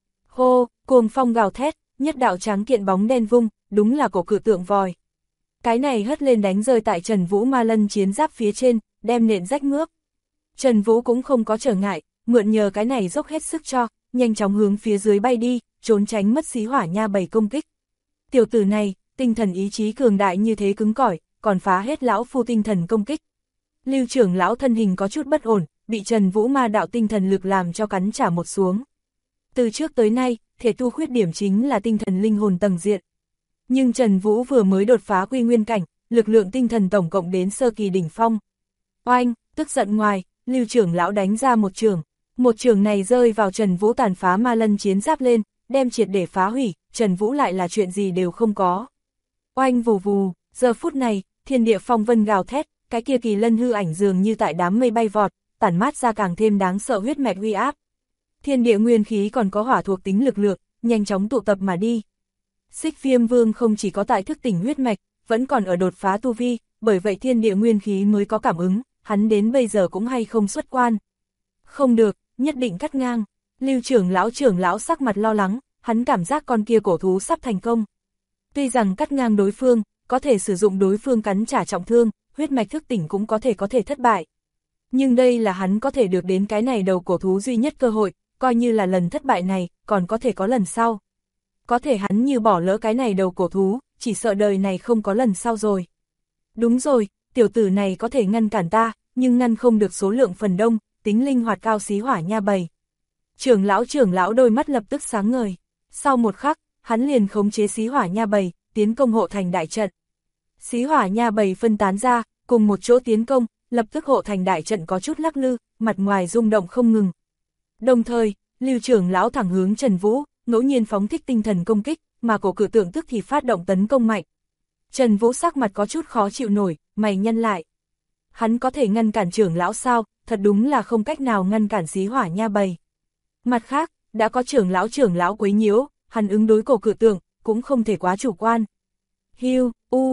Hô, cuồng phong gào thét, nhất đạo trắng kiện bóng đen vung, đúng là cổ cự tượng vòi. Cái này hất lên đánh rơi tại Trần Vũ ma lân chiến giáp phía trên, đem nện rách ngước. Trần Vũ cũng không có trở ngại, mượn nhờ cái này dốc hết sức cho, nhanh chóng hướng phía dưới bay đi, trốn tránh mất Xí Hỏa Nha bầy công kích. Tiểu tử này, tinh thần ý chí cường đại như thế cứng cỏi, còn phá hết lão phu tinh thần công kích. Lưu trưởng lão thân hình có chút bất ổn, bị Trần Vũ ma đạo tinh thần lực làm cho cắn trả một xuống. Từ trước tới nay, thể tu khuyết điểm chính là tinh thần linh hồn tầng diện. Nhưng Trần Vũ vừa mới đột phá quy nguyên cảnh, lực lượng tinh thần tổng cộng đến sơ kỳ đỉnh phong. Oanh, tức giận ngoài, Lưu trưởng lão đánh ra một chưởng. Một chưởng này rơi vào Trần Vũ tàn phá ma lân chiến giáp lên, đem triệt để phá hủy, Trần Vũ lại là chuyện gì đều không có. Oanh vù vù, giờ phút này, thiên địa phong vân gào thét, cái kia kỳ lân hư ảnh dường như tại đám mây bay vọt, tản mát ra càng thêm đáng sợ huyết mạch uy áp. Thiên địa nguyên khí còn có hỏa thuộc tính lực lượng, nhanh chóng tụ tập mà đi. Xích Viêm Vương không chỉ có tại thức tỉnh huyết mạch, vẫn còn ở đột phá tu vi, bởi vậy thiên địa nguyên khí mới có cảm ứng, hắn đến bây giờ cũng hay không xuất quan. Không được, nhất định cắt ngang. Lưu trưởng lão sắc mặt lo lắng, hắn cảm giác con kia cổ thú sắp thành công. Tuy rằng cắt ngang đối phương, có thể sử dụng đối phương cắn trả trọng thương, huyết mạch thức tỉnh cũng có thể thất bại. Nhưng đây là hắn có thể được đến cái này đầu cổ thú duy nhất cơ hội, coi như là lần thất bại này, còn có thể có lần sau. Có thể hắn như bỏ lỡ cái này đầu cổ thú, chỉ sợ đời này không có lần sau rồi. Đúng rồi, tiểu tử này có thể ngăn cản ta, nhưng ngăn không được số lượng phần đông, tính linh hoạt cao Xí Hỏa Nha bầy. Trưởng lão đôi mắt lập tức sáng ngời. Sau một khắc, hắn liền khống chế Xí Hỏa Nha bầy, tiến công hộ thành đại trận. Xí Hỏa Nha bầy phân tán ra, cùng một chỗ tiến công, lập tức hộ thành đại trận có chút lắc lư, mặt ngoài rung động không ngừng. Đồng thời, Lưu trưởng lão thẳng hướng Trần Vũ, ngẫu nhiên phóng thích tinh thần công kích, mà cổ cự tượng tức thì phát động tấn công mạnh. Trần Vũ sắc mặt có chút khó chịu nổi, mày nhăn lại. Hắn có thể ngăn cản trưởng lão sao, thật đúng là không cách nào ngăn cản Xí Hỏa Nha bầy. Mặt khác, đã có trưởng lão quấy nhiễu, hắn ứng đối cổ cự tượng, cũng không thể quá chủ quan. Hiu,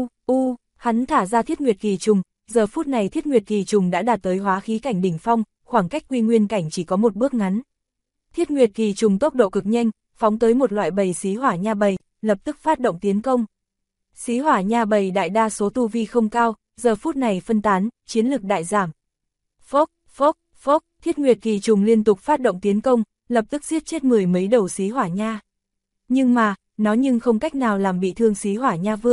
hắn thả ra Thiết Nguyệt Kỳ Trùng, giờ phút này Thiết Nguyệt Kỳ Trùng đã đạt tới hóa khí cảnh đỉnh phong, khoảng cách quy nguyên cảnh chỉ có một bước ngắn. Thiết Nguyệt Kỳ Trùng tốc độ cực nhanh, phóng tới một loại bầy Xí Hỏa Nha bầy, lập tức phát động tiến công. Xí Hỏa Nha bầy đại đa số tu vi không cao, giờ phút này phân tán, chiến lực đại giảm. Phốc, Thiết Nguyệt Kỳ Trùng liên tục phát động tiến công, lập tức giết chết mười mấy đầu Xí Hỏa Nha. Nhưng mà, nó không cách nào làm bị thương Xí Hỏa Nha Vương,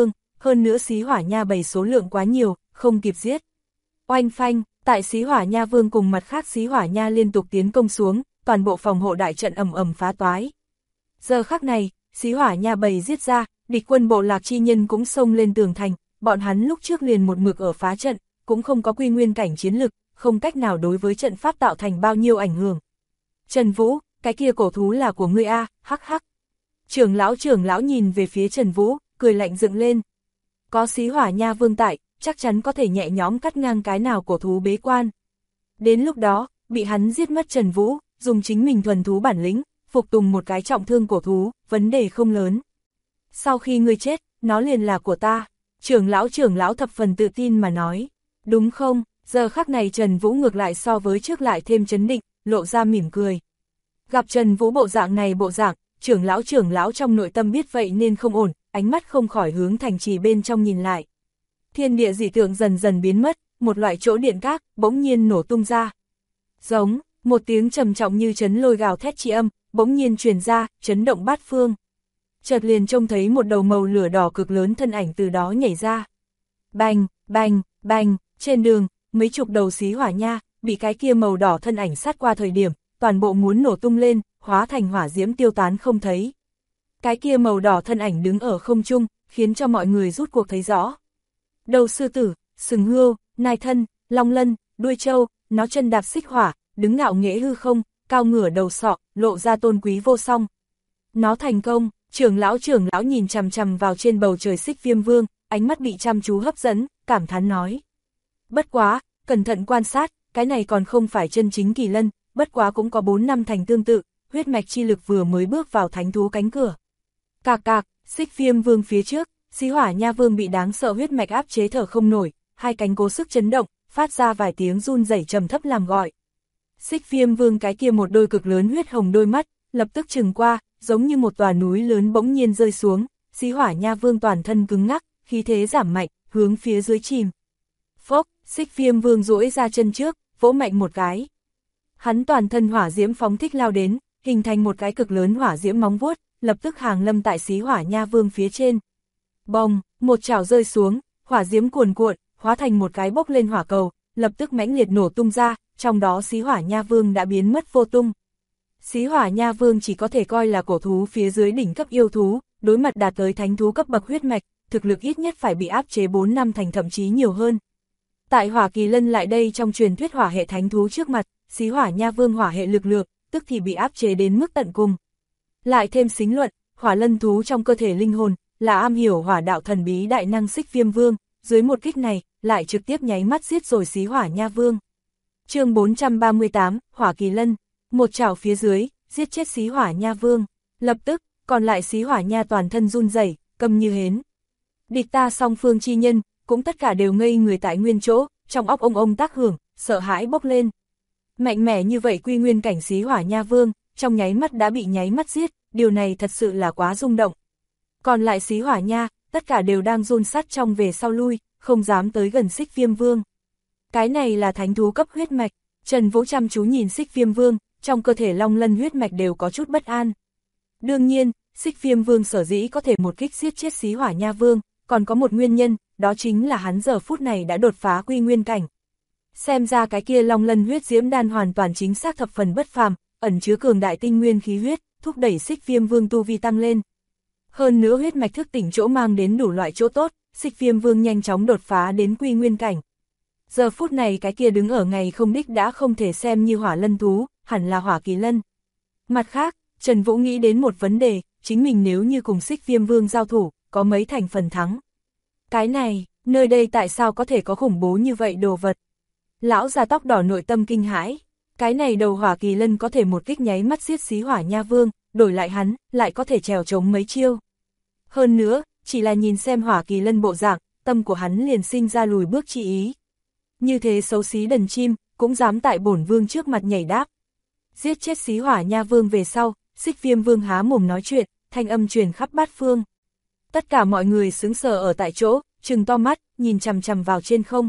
hơn nữa xí hỏa nha bầy số lượng quá nhiều, không kịp giết. Oanh phanh, tại xí hỏa nha vương cùng mặt khác xí hỏa nha liên tục tiến công xuống, toàn bộ phòng hộ đại trận ầm ầm phá toái. Giờ khắc này, xí hỏa nha bầy giết ra, địch quân bộ lạc chi nhân cũng xông lên tường thành, bọn hắn lúc trước liền một mực ở phá trận, cũng không có quy nguyên cảnh chiến lực, không cách nào đối với trận pháp tạo thành bao nhiêu ảnh hưởng. Trần Vũ, cái kia cổ thú là của ngươi a, hắc hắc. Trưởng lão nhìn về phía Trần Vũ, cười lạnh dựng lên. Có xí hỏa nha vương tại, chắc chắn có thể nhẹ nhõm cắt ngang cái nào cổ thú bế quan. Đến lúc đó, bị hắn giết mất Trần Vũ, dùng chính mình thuần thú bản lĩnh, phục tùng một cái trọng thương cổ thú, vấn đề không lớn. Sau khi ngươi chết, nó liền là của ta. Trưởng lão thập phần tự tin mà nói. Đúng không, giờ khắc này Trần Vũ ngược lại so với trước lại thêm chấn định, lộ ra mỉm cười. Gặp Trần Vũ bộ dạng này trưởng lão trong nội tâm biết vậy nên không ổn, ánh mắt không khỏi hướng thành trì bên trong nhìn lại. Thiên địa dị tượng dần dần biến mất, một loại chỗ điện các bỗng nhiên nổ tung ra. Giống, một tiếng trầm trọng như chấn lôi gào thét chi âm, bỗng nhiên truyền ra, chấn động bát phương. Chợt liền trông thấy một đầu màu lửa đỏ cực lớn thân ảnh từ đó nhảy ra. Bành, bành, bành, trên đường, mấy chục đầu xí hỏa nha, bị cái kia màu đỏ thân ảnh sát qua thời điểm, toàn bộ muốn nổ tung lên, hóa thành hỏa diễm tiêu tán không thấy. Cái kia màu đỏ thân ảnh đứng ở không trung, khiến cho mọi người rút cuộc thấy rõ. Đầu sư tử, sừng hươu, nai thân, long lân, đuôi trâu, nó chân đạp xích hỏa, đứng ngạo nghễ hư không, cao ngửa đầu sọ, lộ ra tôn quý vô song. Nó thành công, trưởng lão nhìn chằm chằm vào trên bầu trời Xích Viêm Vương, ánh mắt bị chăm chú hấp dẫn, cảm thán nói. Bất quá, cẩn thận quan sát, cái này còn không phải chân chính kỳ lân, bất quá cũng có 4 năm thành tương tự, huyết mạch chi lực vừa mới bước vào thánh thú cánh cửa. Cạc cạc, Xích Viêm Vương phía trước, xí hỏa nha vương bị đáng sợ huyết mạch áp chế thở không nổi, hai cánh cố sức chấn động, phát ra vài tiếng run rẩy trầm thấp làm gọi. Xích Viêm Vương cái kia một đôi cực lớn huyết hồng đôi mắt, lập tức trừng qua, giống như một tòa núi lớn bỗng nhiên rơi xuống, xí hỏa nha vương toàn thân cứng ngắc, khí thế giảm mạnh, hướng phía dưới chìm. Phốc, Xích Viêm Vương duỗi ra chân trước, vỗ mạnh một cái. Hắn toàn thân hỏa diễm phóng thích lao đến, hình thành một cái cực lớn hỏa diễm móng vuốt, lập tức hàng lâm tại xí hỏa nha vương phía trên. Bồng, một chảo rơi xuống, hỏa diễm cuồn cuộn, hóa thành một cái bốc lên hỏa cầu, lập tức mãnh liệt nổ tung ra, trong đó xí hỏa nha vương đã biến mất vô tung. Xí hỏa nha vương chỉ có thể coi là cổ thú phía dưới đỉnh cấp yêu thú, đối mặt đạt tới thánh thú cấp bậc huyết mạch, thực lực ít nhất phải bị áp chế 4 năm thành thậm chí nhiều hơn. Tại hỏa kỳ lân lại đây trong truyền thuyết hỏa hệ thánh thú trước mặt, xí hỏa nha vương hỏa hệ lực lượng, tức thì bị áp chế đến mức tận cùng. Lại thêm xính luận, hỏa lân thú trong cơ thể linh hồn, là am hiểu hỏa đạo thần bí đại năng Xích Viêm Vương, dưới một kích này, lại trực tiếp nháy mắt giết rồi xí hỏa nha vương. Chương 438, hỏa kỳ lân, một chảo phía dưới, giết chết xí hỏa nha vương, lập tức, còn lại xí hỏa nha toàn thân run rẩy, câm như hến. Địch ta song phương chi nhân, cũng tất cả đều ngây người tại nguyên chỗ, trong óc ông tác hưởng, sợ hãi bốc lên. Mạnh mẽ như vậy quy nguyên cảnh xí hỏa nha vương, trong nháy mắt đã bị nháy mắt giết, điều này thật sự là quá rung động. Còn lại xí hỏa nha, tất cả đều đang run sắt trong về sau lui, không dám tới gần Xích Viêm Vương. Cái này là thánh thú cấp huyết mạch, Trần Vũ chăm chú nhìn Xích Viêm Vương, trong cơ thể long lân huyết mạch đều có chút bất an. Đương nhiên, Xích Viêm Vương sở dĩ có thể một kích giết chết xí hỏa nha vương, còn có một nguyên nhân, đó chính là hắn giờ phút này đã đột phá quy nguyên cảnh. Xem ra cái kia long lân huyết diễm đan hoàn toàn chính xác thập phần bất phàm, ẩn chứa cường đại tinh nguyên khí huyết, thúc đẩy Xích Viêm Vương tu vi tăng lên. Hơn nữa huyết mạch thức tỉnh chỗ mang đến đủ loại chỗ tốt, Xích Viêm Vương nhanh chóng đột phá đến quy nguyên cảnh. Giờ phút này cái kia đứng ở ngày không đích đã không thể xem như hỏa lân thú, hẳn là hỏa kỳ lân. Mặt khác, Trần Vũ nghĩ đến một vấn đề, chính mình nếu như cùng Xích Viêm Vương giao thủ, có mấy thành phần thắng. Cái này, nơi đây tại sao có thể có khủng bố như vậy đồ vật? Lão già tóc đỏ nội tâm kinh hãi, cái này đầu hỏa kỳ lân có thể một kích nháy mắt giết xí hỏa nha vương, đổi lại hắn, lại có thể trèo chống mấy chiêu. Hơn nữa, chỉ là nhìn xem hỏa kỳ lân bộ dạng, tâm của hắn liền sinh ra lùi bước chi ý. Như thế xấu xí đần chim, cũng dám tại bổn vương trước mặt nhảy đáp. Giết chết xí hỏa nha vương về sau, Xích Viêm Vương há mồm nói chuyện, thanh âm truyền khắp bát phương. Tất cả mọi người sững sờ ở tại chỗ, trừng to mắt, nhìn chằm chằm vào trên không.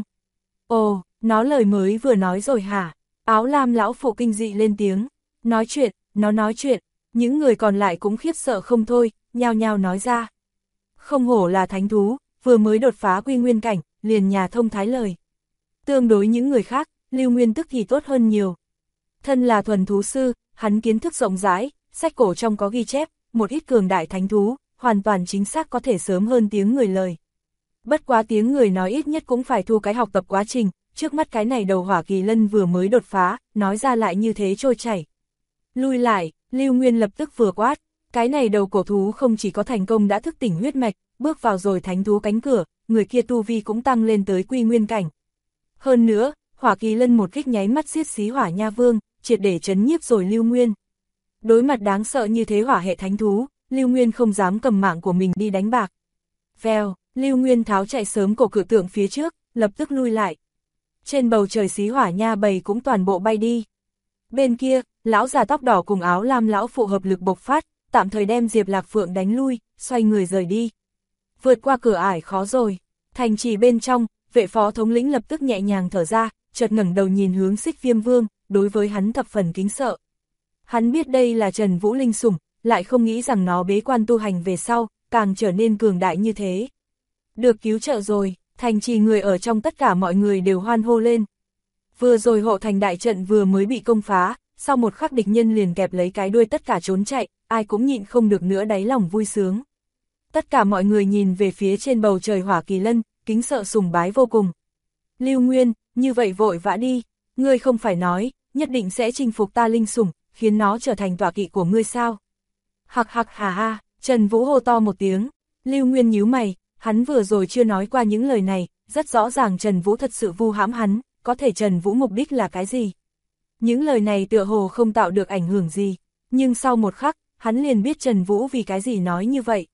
Ồ, nó lời mới vừa nói rồi hả? Áo lam lão phụ kinh dị lên tiếng. Nói chuyện, nó nói chuyện. Những người còn lại cũng khiếp sợ không thôi, nhao nhao nói ra. Không hổ là thánh thú, vừa mới đột phá quy nguyên cảnh, liền nhà thông thái lời. Tương đối những người khác, Lưu Nguyên tức thì tốt hơn nhiều. Thân là thuần thú sư, hắn kiến thức rộng rãi, sách cổ trong có ghi chép, một ít cường đại thánh thú, hoàn toàn chính xác có thể sớm hơn tiếng người lời. Bất quá tiếng người nói ít nhất cũng phải thu cái học tập quá trình, trước mắt cái này đầu hỏa kỳ lân vừa mới đột phá, nói ra lại như thế trôi chảy. Lui lại, Lưu Nguyên lập tức vừa quát, cái này đầu cổ thú không chỉ có thành công đã thức tỉnh huyết mạch, bước vào rồi thánh thú cánh cửa, người kia tu vi cũng tăng lên tới quy nguyên cảnh. Hơn nữa, hỏa kỳ lân một kích nháy mắt xiết xí hỏa nha vương, triệt để chấn nhiếp rồi Lưu Nguyên. Đối mặt đáng sợ như thế hỏa hệ thánh thú, Lưu Nguyên không dám cầm mạng của mình đi đánh bạc. Vèo, Lưu Nguyên tháo chạy sớm cổ cự tượng phía trước, lập tức lui lại. Trên bầu trời xí hỏa nha bầy cũng toàn bộ bay đi. Bên kia, lão già tóc đỏ cùng áo lam lão phụ hợp lực bộc phát, tạm thời đem Diệp Lạc Phượng đánh lui, xoay người rời đi. Vượt qua cửa ải khó rồi. Thành trì bên trong, vệ phó thống lĩnh lập tức nhẹ nhàng thở ra, chợt ngẩng đầu nhìn hướng Xích Viêm Vương, đối với hắn thập phần kính sợ. Hắn biết đây là Trần Vũ linh sủng, lại không nghĩ rằng nó bế quan tu hành về sau, càng trở nên cường đại như thế. Được cứu trợ rồi, thành trì người ở trong tất cả mọi người đều hoan hô lên. Vừa rồi hộ thành đại trận vừa mới bị công phá, sau một khắc địch nhân liền kẹp lấy cái đuôi tất cả trốn chạy, ai cũng nhịn không được nữa đáy lòng vui sướng. Tất cả mọi người nhìn về phía trên bầu trời hỏa kỳ lân, kính sợ sùng bái vô cùng. Lưu Nguyên, như vậy vội vã đi, ngươi không phải nói, nhất định sẽ chinh phục ta linh sủng, khiến nó trở thành tọa kỵ của ngươi sao? Hặc hặc hà ha, Trần Vũ hô to một tiếng, Lưu Nguyên nhíu mày, hắn vừa rồi chưa nói qua những lời này, rất rõ ràng Trần Vũ thật sự vu hãm hắn, có thể Trần Vũ mục đích là cái gì? Những lời này tựa hồ không tạo được ảnh hưởng gì, nhưng sau một khắc, hắn liền biết Trần Vũ vì cái gì nói như vậy.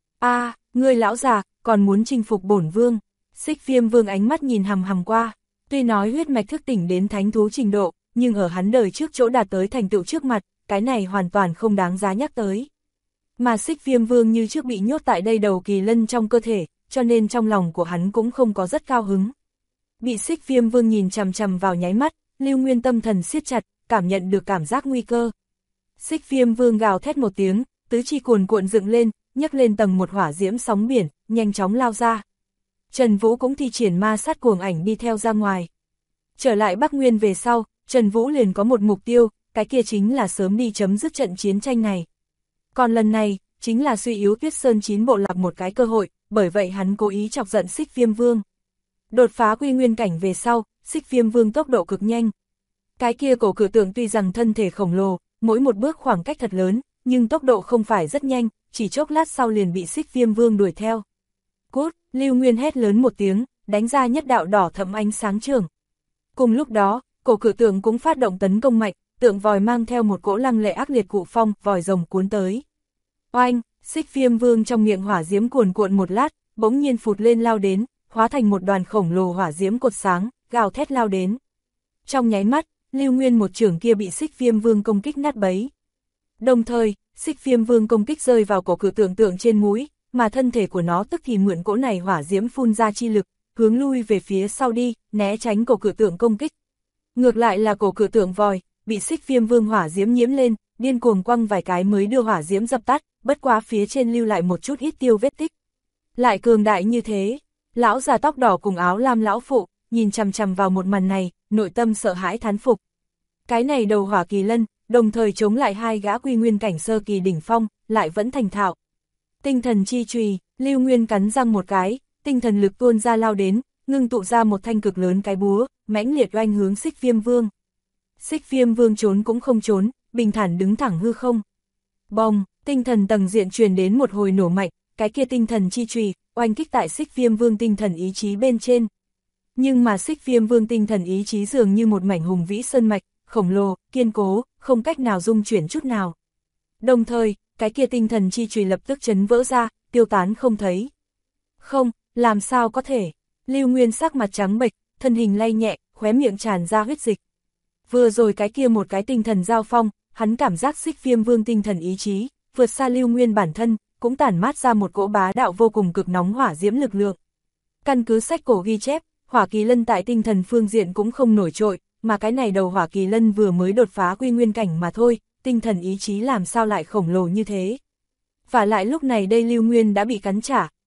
Ngươi lão già, còn muốn chinh phục bổn vương. Xích Viêm Vương ánh mắt nhìn hằm hằm qua, tuy nói huyết mạch thức tỉnh đến thánh thú trình độ, nhưng ở hắn đời trước chỗ đạt tới thành tựu trước mặt, cái này hoàn toàn không đáng giá nhắc tới. Mà Xích Viêm Vương như trước bị nhốt tại đây đầu kỳ lân trong cơ thể, cho nên trong lòng của hắn cũng không có rất cao hứng. Bị Xích Viêm Vương nhìn chằm chằm vào nháy mắt, Lưu Nguyên tâm thần siết chặt, cảm nhận được cảm giác nguy cơ. Xích Viêm Vương gào thét một tiếng, tứ chi cuồn cuộn dựng lên, nhấc lên tầng một hỏa diễm sóng biển, nhanh chóng lao ra. Trần Vũ cũng thi triển ma sát cuồng ảnh đi theo ra ngoài. Trở lại Bắc Nguyên về sau, Trần Vũ liền có một mục tiêu, cái kia chính là sớm đi chấm dứt trận chiến tranh này. Còn lần này, chính là suy yếu Tuyết Sơn 9 bộ lạc một cái cơ hội, bởi vậy hắn cố ý chọc giận Xích Viêm Vương. Đột phá quy nguyên cảnh về sau, Xích Viêm Vương tốc độ cực nhanh. Cái kia cổ cự tượng tuy rằng thân thể khổng lồ, mỗi một bước khoảng cách thật lớn, nhưng tốc độ không phải rất nhanh, chỉ chốc lát sau liền bị Xích Viêm Vương đuổi theo. Cút, Lưu Nguyên hét lớn một tiếng, đánh ra nhất đạo đỏ thẫm ánh sáng trường. Cùng lúc đó, cổ cự tượng cũng phát động tấn công mạnh, tượng vòi mang theo một cỗ lăng lệ ác liệt cụ phong, vòi rồng cuốn tới. Oanh, Xích Viêm Vương trong miệng hỏa diễm cuồn cuộn một lát, bỗng nhiên phụt lên lao đến, hóa thành một đoàn khổng lồ hỏa diễm cột sáng, gào thét lao đến. Trong nháy mắt, Lưu Nguyên một chưởng kia bị Xích Viêm Vương công kích nát bấy. Đồng thời, Xích Viêm Vương công kích rơi vào cổ cự tượng trên mũi, mà thân thể của nó tức thì mượn cỗ này hỏa diễm phun ra chi lực, hướng lui về phía sau đi, né tránh cổ cự tượng công kích. Ngược lại là cổ cự tượng vòi, bị Xích Viêm Vương hỏa diễm nhiễm lên, điên cuồng quăng vài cái mới đưa hỏa diễm dập tắt, bất quá phía trên lưu lại một chút ít tiêu vết tích. Lại cường đại như thế, lão già tóc đỏ cùng áo lam lão phụ, nhìn chằm chằm vào một màn này, nội tâm sợ hãi thán phục. Cái này đầu hỏa kỳ lân, đồng thời chống lại hai gã quy nguyên cảnh sơ kỳ đỉnh phong, lại vẫn thành thạo. Tinh thần chi chùy, Lưu Nguyên cắn răng một cái, tinh thần lực tuôn ra lao đến, ngưng tụ ra một thanh cực lớn cái búa, mãnh liệt oanh hướng Xích Viêm Vương. Xích Viêm Vương trốn cũng không trốn, bình thản đứng thẳng hư không. Bong, tinh thần tầng diện truyền đến một hồi nổ mạnh, cái kia tinh thần chi chùy oanh kích tại Xích Viêm Vương tinh thần ý chí bên trên. Nhưng mà Xích Viêm Vương tinh thần ý chí dường như một mảnh hùng vĩ sơn mạch, khổng lồ, kiên cố, không cách nào dung chuyển chút nào. Đồng thời, cái kia tinh thần chi chùy lập tức chấn vỡ ra, tiêu tán không thấy. Không, làm sao có thể? Lưu Nguyên sắc mặt trắng bệch, thân hình lay nhẹ, khóe miệng tràn ra huyết dịch. Vừa rồi cái kia một cái tinh thần giao phong, hắn cảm giác Xích Viêm Vương tinh thần ý chí, vượt xa Lưu Nguyên bản thân, cũng tản mát ra một cỗ bá đạo vô cùng cực nóng hỏa diễm lực lượng. Căn cứ sách cổ ghi chép, hỏa kỳ lân tại tinh thần phương diện cũng không nổi trội, mà cái này đầu hỏa kỳ lân vừa mới đột phá quy nguyên cảnh mà thôi, tinh thần ý chí làm sao lại khổng lồ như thế. Và lại lúc này đây Lưu Nguyên đã bị cắn trả,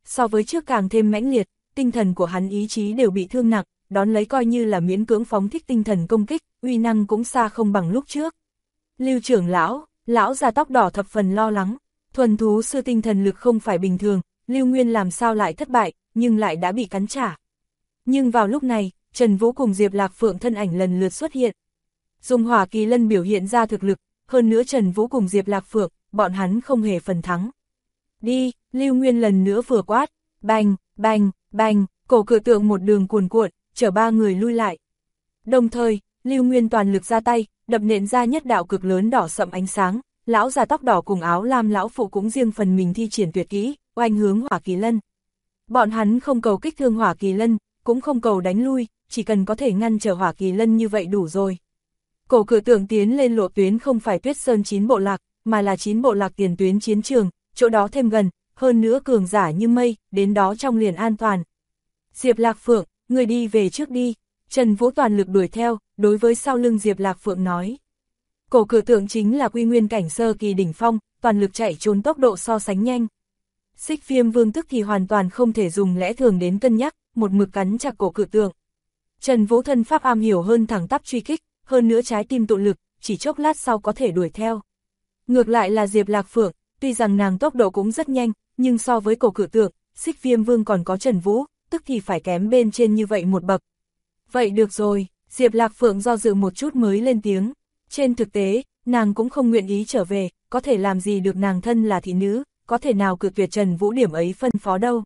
so với trước càng thêm mãnh liệt, tinh thần của hắn ý chí đều bị thương nặng, đón lấy coi như là miễn cưỡng phóng thích tinh thần công kích, uy năng cũng xa không bằng lúc trước. Lưu trưởng lão già tóc đỏ thập phần lo lắng, thuần thú sư tinh thần lực không phải bình thường, Lưu Nguyên làm sao lại thất bại, nhưng lại đã bị cắn trả. Nhưng vào lúc này, Trần Vũ cùng Diệp Lạc Phượng thân ảnh lần lượt xuất hiện. Dùng hỏa kỳ lân biểu hiện ra thực lực, hơn nữa Trần Vũ cùng Diệp Lạc Phượng, bọn hắn không hề phần thắng. Đi, Lưu Nguyên lần nữa vừa quát, bành, bành, bành, cổ cự tượng một đường cuồn cuộn, chở ba người lui lại. Đồng thời, Lưu Nguyên toàn lực ra tay, đập nện ra nhất đạo cực lớn đỏ sậm ánh sáng, lão già tóc đỏ cùng áo lam lão phụ cũng riêng phần mình thi triển tuyệt kỹ, oanh hướng hỏa kỳ lân. Bọn hắn không cầu kích thương hỏa kỳ lân, cũng không cầu đánh lui, chỉ cần có thể ngăn trở hỏa kỳ lân như vậy đủ rồi. Cổ cự tượng tiến lên lộ tuyến không phải Tuyết Sơn 9 bộ lạc, mà là 9 bộ lạc tiền tuyến chiến trường, chỗ đó thêm gần, hơn nữa cường giả như mây, đến đó trong liền an toàn. Diệp Lạc Phượng, người đi về trước đi, Trần Vũ toàn lực đuổi theo, đối với sau lưng Diệp Lạc Phượng nói. Cổ cự tượng chính là quy nguyên cảnh sơ kỳ đỉnh phong, toàn lực chạy trốn tốc độ so sánh nhanh. Xích Viêm Vương tức thì hoàn toàn không thể dùng lẽ thường đến cân nhắc, một mực cắn chặt cổ cự tượng. Trần Vũ thân pháp am hiểu hơn thẳng tắp truy kích, hơn nữa trái tim tụ lực, chỉ chốc lát sau có thể đuổi theo. Ngược lại là Diệp Lạc Phượng, tuy rằng nàng tốc độ cũng rất nhanh, nhưng so với cổ cự tượng, Xích Viêm Vương còn có Trần Vũ, tức thì phải kém bên trên như vậy một bậc. Vậy được rồi, Diệp Lạc Phượng do dự một chút mới lên tiếng. Trên thực tế, nàng cũng không nguyện ý trở về, có thể làm gì được nàng thân là thị nữ, có thể nào cự tuyệt Trần Vũ điểm ấy phân phó đâu.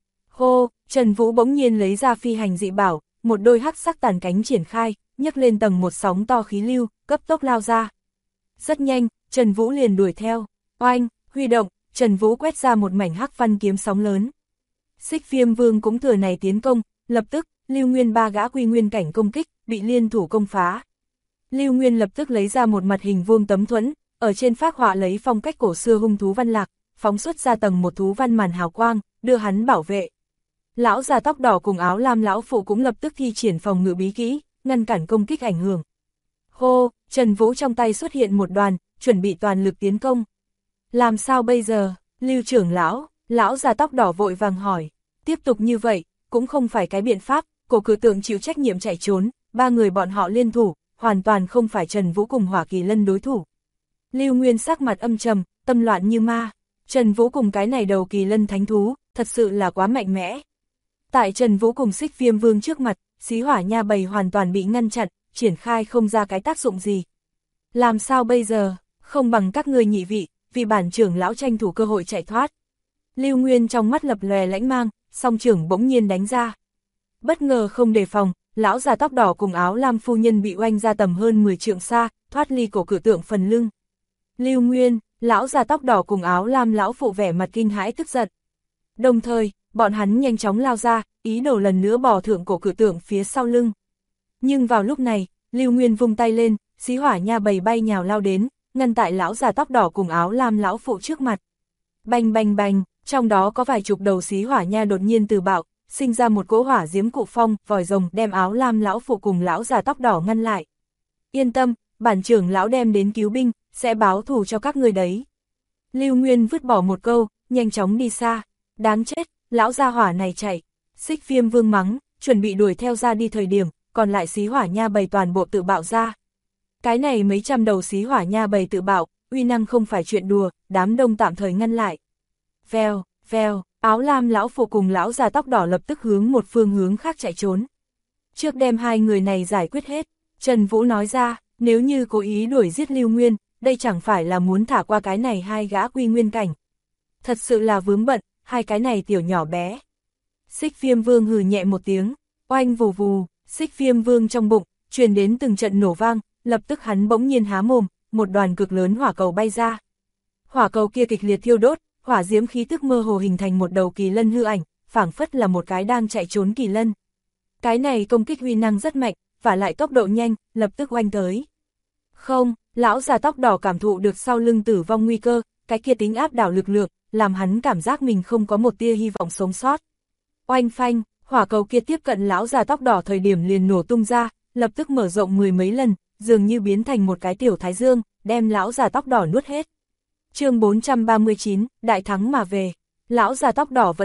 Hô, Trần Vũ bỗng nhiên lấy ra phi hành dị bảo, một đôi hắc sắc tàn cánh triển khai, nhấc lên tầng một sóng to khí lưu, cấp tốc lao ra. Rất nhanh, Trần Vũ liền đuổi theo, oanh, huy động, Trần Vũ quét ra một mảnh hắc văn kiếm sóng lớn. Xích Viêm Vương cũng thừa này tiến công, lập tức, Lưu Nguyên ba gã quy nguyên cảnh công kích, bị liên thủ công phá. Lưu Nguyên lập tức lấy ra một mặt hình vuông tấm thuẫn, ở trên phác họa lấy phong cách cổ xưa hung thú văn lạc, phóng xuất ra tầng một thú văn màn hào quang, đưa hắn bảo vệ. Lão già tóc đỏ cùng áo lam lão phụ cũng lập tức thi triển phòng ngự bí kỹ, ngăn cản công kích ảnh hưởng. Hô, Trần Vũ trong tay xuất hiện một đoàn, chuẩn bị toàn lực tiến công. Làm sao bây giờ, Lưu trưởng lão già tóc đỏ vội vàng hỏi. Tiếp tục như vậy, cũng không phải cái biện pháp, cổ cự tượng chịu trách nhiệm chạy trốn, ba người bọn họ liên thủ, hoàn toàn không phải Trần Vũ cùng hỏa kỳ lân đối thủ. Lưu Nguyên sắc mặt âm trầm, tâm loạn như ma. Trần Vũ cùng cái này đầu kỳ lân thánh thú, thật sự là quá mạnh mẽ. Tại Trần Vũ cùng Xích Viêm Vương trước mặt, xí hỏa nha bầy hoàn toàn bị ngăn chặn, triển khai không ra cái tác dụng gì. Làm sao bây giờ, không bằng các ngươi nhị vị, vì bản trưởng lão tranh thủ cơ hội chạy thoát. Lưu Nguyên trong mắt lập lòe lãnh mang, song trưởng bỗng nhiên đánh ra. Bất ngờ không đề phòng, lão già tóc đỏ cùng áo lam phu nhân bị oanh ra tầm hơn 10 trượng xa, thoát ly cổ cự tượng phần lưng. Lưu Nguyên, lão già tóc đỏ cùng áo lam lão phụ vẻ mặt kinh hãi tức giận. Đồng thời, bọn hắn nhanh chóng lao ra, ý đồ lần nữa bò thượng cổ cự tượng phía sau lưng. Nhưng vào lúc này, Lưu Nguyên vung tay lên, xí hỏa nha bầy bay nhào lao đến, ngăn tại lão già tóc đỏ cùng áo lam lão phụ trước mặt. Bành bành bành, trong đó có vài chục đầu xí hỏa nha đột nhiên từ bạo, sinh ra một cỗ hỏa diễm cụ phong, vòi rồng đem áo lam lão phụ cùng lão già tóc đỏ ngăn lại. Yên tâm, bản trưởng lão đem đến cứu binh, sẽ báo thù cho các ngươi đấy. Lưu Nguyên vứt bỏ một câu, nhanh chóng đi xa. Đáng chết, lão gia hỏa này chạy. Xích Viêm Vương mắng, chuẩn bị đuổi theo ra đi thời điểm, còn lại xí hỏa nha bầy toàn bộ tự bạo ra. Cái này mấy trăm đầu xí hỏa nha bầy tự bạo, uy năng không phải chuyện đùa, đám đông tạm thời ngăn lại. Vèo, vèo, áo lam lão phụ cùng lão già tóc đỏ lập tức hướng một phương hướng khác chạy trốn. Trước đem hai người này giải quyết hết, Trần Vũ nói ra, nếu như cố ý đuổi giết Lưu Nguyên, đây chẳng phải là muốn thả qua cái này hai gã quy nguyên cảnh. Thật sự là vướng bận, hai cái này tiểu nhỏ bé. Xích Viêm Vương hừ nhẹ một tiếng, oanh vù vù, Xích Viêm Vương trong bụng, truyền đến từng trận nổ vang, lập tức hắn bỗng nhiên há mồm, một đoàn cực lớn hỏa cầu bay ra. Hỏa cầu kia kịch liệt thiêu đốt, hỏa diễm khí tức mơ hồ hình thành một đầu kỳ lân hư ảnh, phảng phất là một cái đang chạy trốn kỳ lân. Cái này công kích uy năng rất mạnh, và lại tốc độ nhanh, lập tức oanh tới. Không, lão già tóc đỏ cảm thụ được sau lưng tử vong nguy cơ, cái kia tính áp đảo lực lượng, làm hắn cảm giác mình không có một tia hy vọng sống sót. Oanh phanh, hỏa cầu kia tiếp cận lão già tóc đỏ thời điểm liền nổ tung ra, lập tức mở rộng mười mấy lần, dường như biến thành một cái tiểu thái dương, đem lão già tóc đỏ nuốt hết. Chương 439, đại thắng mà về. Lão già tóc đỏ vẫn lạc,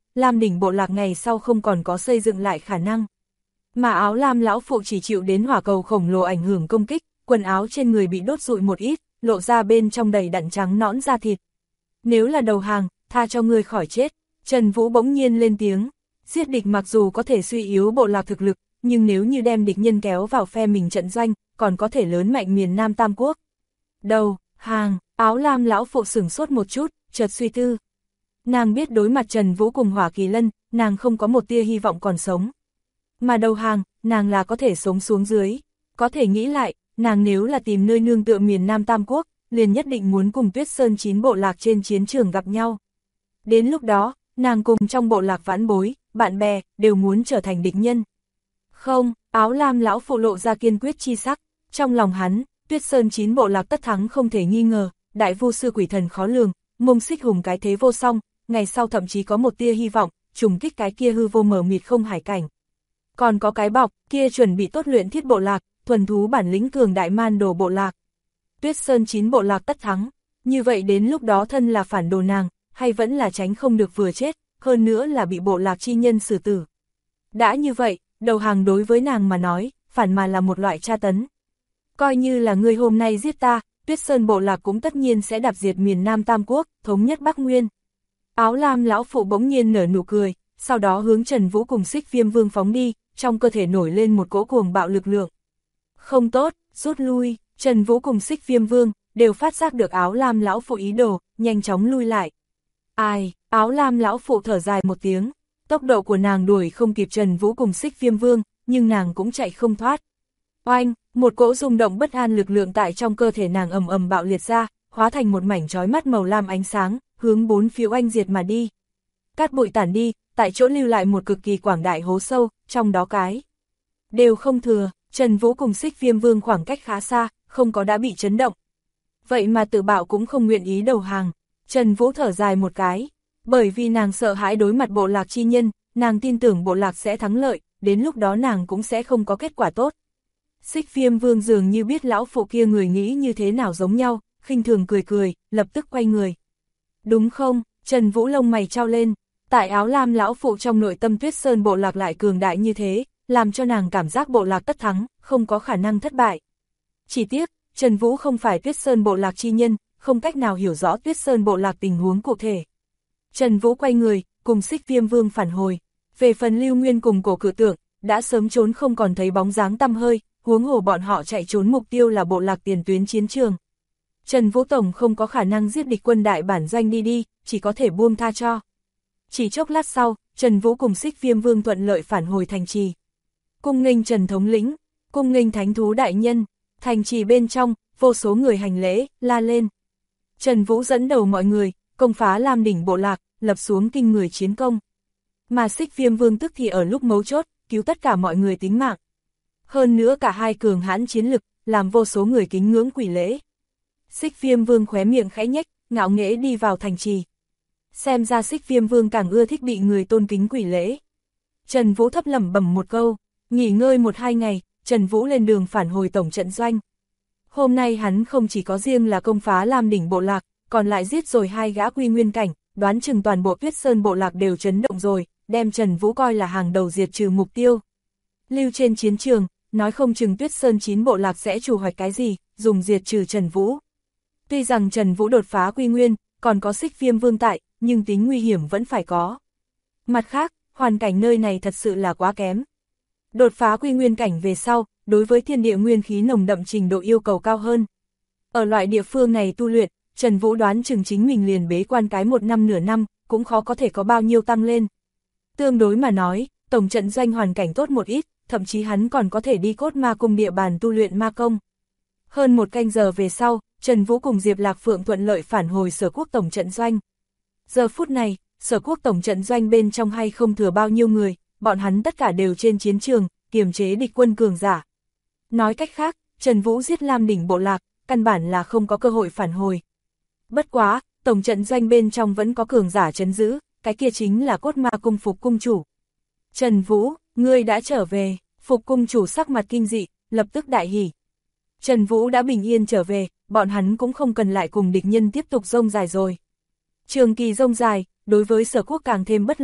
Lam đỉnh bộ lạc ngày sau không còn có xây dựng lại khả năng. Mà áo lam lão phụ chỉ chịu đến hỏa cầu khổng lồ ảnh hưởng công kích, quần áo trên người bị đốt rụi một ít, lộ ra bên trong đầy đặn trắng nõn da thịt. Nếu là đầu hàng, tha cho ngươi khỏi chết. Trần Vũ bỗng nhiên lên tiếng, giết địch mặc dù có thể suy yếu bộ lạc thực lực, nhưng nếu như đem địch nhân kéo vào phe mình trận doanh, còn có thể lớn mạnh miền Nam Tam Quốc. Đầu, hàng, áo lam lão phụ sửng sốt một chút, chợt suy tư. Nàng biết đối mặt Trần Vũ cùng Hỏa Kỳ Lân, nàng không có một tia hy vọng còn sống. Mà đầu hàng, nàng là có thể sống xuống dưới. Có thể nghĩ lại, nàng nếu là tìm nơi nương tựa miền Nam Tam Quốc, liền nhất định muốn cùng Tuyết Sơn 9 bộ lạc trên chiến trường gặp nhau. Đến lúc đó, nàng cùng trong bộ lạc vãn bối, bạn bè, đều muốn trở thành địch nhân. Không, áo lam lão phụ lộ ra kiên quyết chi sắc, trong lòng hắn, Tuyết Sơn 9 bộ lạc tất thắng không thể nghi ngờ, đại vu sư quỷ thần khó lường, Mông Xích Hùng cái thế vô song, ngày sau thậm chí có một tia hy vọng, trùng kích cái kia hư vô mờ mịt không hải cảnh. Còn có cái bọc, kia chuẩn bị tốt luyện thiết bộ lạc, thuần thú bản lĩnh cường đại man đồ bộ lạc. Tuyết Sơn 9 bộ lạc tất thắng, như vậy đến lúc đó thân là phản đồ nàng, hay vẫn là tránh không được vừa chết, hơn nữa là bị bộ lạc chi nhân xử tử. Đã như vậy, đầu hàng đối với nàng mà nói, phản mà là một loại tra tấn. Coi như là ngươi hôm nay giết ta, Tuyết Sơn bộ lạc cũng tất nhiên sẽ đạp diệt miền Nam Tam Quốc, thống nhất Bắc Nguyên. Áo lam lão phụ bỗng nhiên nở nụ cười, sau đó hướng Trần Vũ cùng Xích Viêm Vương phóng đi, trong cơ thể nổi lên một cỗ cuồng bạo lực lượng. Không tốt, rút lui, Trần Vũ cùng Xích Viêm Vương đều phát giác được áo lam lão phụ ý đồ, nhanh chóng lui lại. Ai, áo lam lão phụ thở dài một tiếng, tốc độ của nàng đuổi không kịp Trần Vũ cùng Xích Viêm Vương, nhưng nàng cũng chạy không thoát. Oanh, một cỗ rung động bất an lực lượng tại trong cơ thể nàng ầm ầm bạo liệt ra, hóa thành một mảnh chói mắt màu lam ánh sáng, hướng bốn phía oanh diệt mà đi. Cát bụi tản đi, tại chỗ lưu lại một cực kỳ quảng đại hố sâu, trong đó cái đều không thừa. Trần Vũ cùng Xích Viêm Vương khoảng cách khá xa, không có đã bị chấn động. Vậy mà tự bạo cũng không nguyện ý đầu hàng. Trần Vũ thở dài một cái, bởi vì nàng sợ hãi đối mặt bộ lạc chi nhân, nàng tin tưởng bộ lạc sẽ thắng lợi, đến lúc đó nàng cũng sẽ không có kết quả tốt. Xích Viêm Vương dường như biết lão phụ kia người nghĩ như thế nào giống nhau, khinh thường cười cười, lập tức quay người. Đúng không? Trần Vũ lông mày trao lên, tại áo lam lão phụ trong nội tâm Tuyết Sơn bộ lạc lại cường đại như thế, làm cho nàng cảm giác bộ lạc tất thắng, không có khả năng thất bại. Chỉ tiếc, Trần Vũ không phải Tuyết Sơn bộ lạc chi nhân, không cách nào hiểu rõ Tuyết Sơn bộ lạc tình huống cụ thể. Trần Vũ quay người, cùng Xích Viêm Vương phản hồi. Về phần Lưu Nguyên cùng Cổ Cự Tượng, đã sớm trốn không còn thấy bóng dáng tăm hơi, huống hồ bọn họ chạy trốn mục tiêu là bộ lạc tiền tuyến chiến trường. Trần Vũ Tổng không có khả năng giết địch quân đại bản doanh đi, chỉ có thể buông tha cho. Chỉ chốc lát sau, Trần Vũ cùng Xích Viêm Vương thuận lợi phản hồi thành trì. Cung nghênh Trần thống lĩnh, cung nghênh thánh thú đại nhân, thành trì bên trong, vô số người hành lễ, la lên. Trần Vũ dẫn đầu mọi người, công phá Lam đỉnh bộ lạc, lập xuống kinh người chiến công. Mà Xích Viêm Vương tức thì ở lúc mấu chốt, cứu tất cả mọi người tính mạng. Hơn nữa cả hai cường hãn chiến lực, làm vô số người kính ngưỡng quỳ lễ. Xích Viêm Vương khóe miệng khẽ nhếch, ngạo nghễ đi vào thành trì. Xem ra Xích Viêm Vương càng ưa thích bị người tôn kính quỳ lễ. Trần Vũ thấp lẩm bẩm một câu, nghỉ ngơi 1-2 ngày, Trần Vũ lên đường phản hồi tổng trận doanh. Hôm nay hắn không chỉ có riêng là công phá Lam đỉnh bộ lạc, còn lại giết rồi 2 gã quy nguyên cảnh, đoán chừng toàn bộ Tuyết Sơn bộ lạc đều chấn động rồi, đem Trần Vũ coi là hàng đầu diệt trừ mục tiêu. Lưu trên chiến trường, nói không chừng Tuyết Sơn 9 bộ lạc sẽ chủ hoạch cái gì, dùng diệt trừ Trần Vũ. Tuy rằng Trần Vũ đột phá quy nguyên, còn có Xích Viêm Vương tại, nhưng tính nguy hiểm vẫn phải có. Mặt khác, hoàn cảnh nơi này thật sự là quá kém. Đột phá quy nguyên cảnh về sau, đối với thiên địa nguyên khí nồng đậm trình độ yêu cầu cao hơn. Ở loại địa phương này tu luyện, Trần Vũ đoán chừng chính mình liền bế quan cái 1 năm nửa năm, cũng khó có thể có bao nhiêu tăng lên. Tương đối mà nói, tổng trận doanh hoàn cảnh tốt một ít, thậm chí hắn còn có thể đi Cốt Ma Cung địa bàn tu luyện ma công. Hơn 1 canh giờ về sau, Trần Vũ cùng Diệp Lạc Phượng thuận lợi phản hồi Sở Quốc tổng trận doanh. Giờ phút này, Sở Quốc tổng trận doanh bên trong hay không thừa bao nhiêu người, bọn hắn tất cả đều trên chiến trường, kiềm chế địch quân cường giả. Nói cách khác, Trần Vũ giết Lam đỉnh bộ lạc, căn bản là không có cơ hội phản hồi. Bất quá, tổng trận doanh bên trong vẫn có cường giả trấn giữ, cái kia chính là Cốt Ma Cung Phục cung chủ. Trần Vũ, ngươi đã trở về. Phục cung chủ sắc mặt kinh dị, lập tức đại hỉ. Trần Vũ đã bình yên trở về, bọn hắn cũng không cần lại cùng địch nhân tiếp tục rông dài rồi. Trường kỳ rông dài, đối với Sở Quốc càng thêm bất lợi,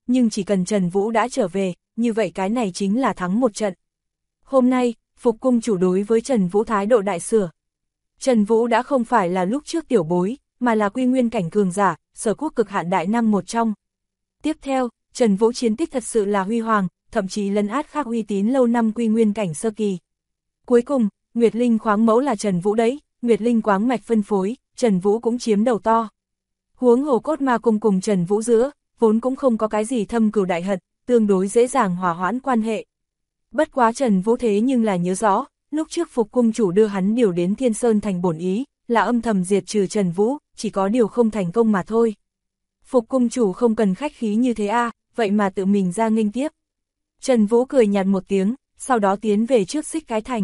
nhưng chỉ cần Trần Vũ đã trở về, như vậy cái này chính là thắng một trận. Hôm nay, Phục cung chủ đối với Trần Vũ thái độ đại sửa. Trần Vũ đã không phải là lúc trước tiểu bối, mà là quy nguyên cảnh cường giả, sở quốc cực hạn đại năng một trong. Tiếp theo, Trần Vũ chiến tích thật sự là huy hoàng, thậm chí lấn át khác uy tín lâu năm quy nguyên cảnh sơ kỳ. Cuối cùng, Nguyệt Linh khoáng mẫu là Trần Vũ đấy, Nguyệt Linh quáng mạch phân phối, Trần Vũ cũng chiếm đầu to. Huống hồ cốt ma cung cùng Trần Vũ giữa, vốn cũng không có cái gì thâm cừu đại hận, tương đối dễ dàng hòa hoãn quan hệ. Bất quá Trần Vũ thế nhưng là nhớ rõ, lúc trước Phục cung chủ đưa hắn điều đến Thiên Sơn thành bổn ý, là âm thầm diệt trừ Trần Vũ, chỉ có điều không thành công mà thôi. Phục cung chủ không cần khách khí như thế a, vậy mà tự mình ra nghênh tiếp. Trần Vũ cười nhạt một tiếng, sau đó tiến về trước Xích Cái Thành.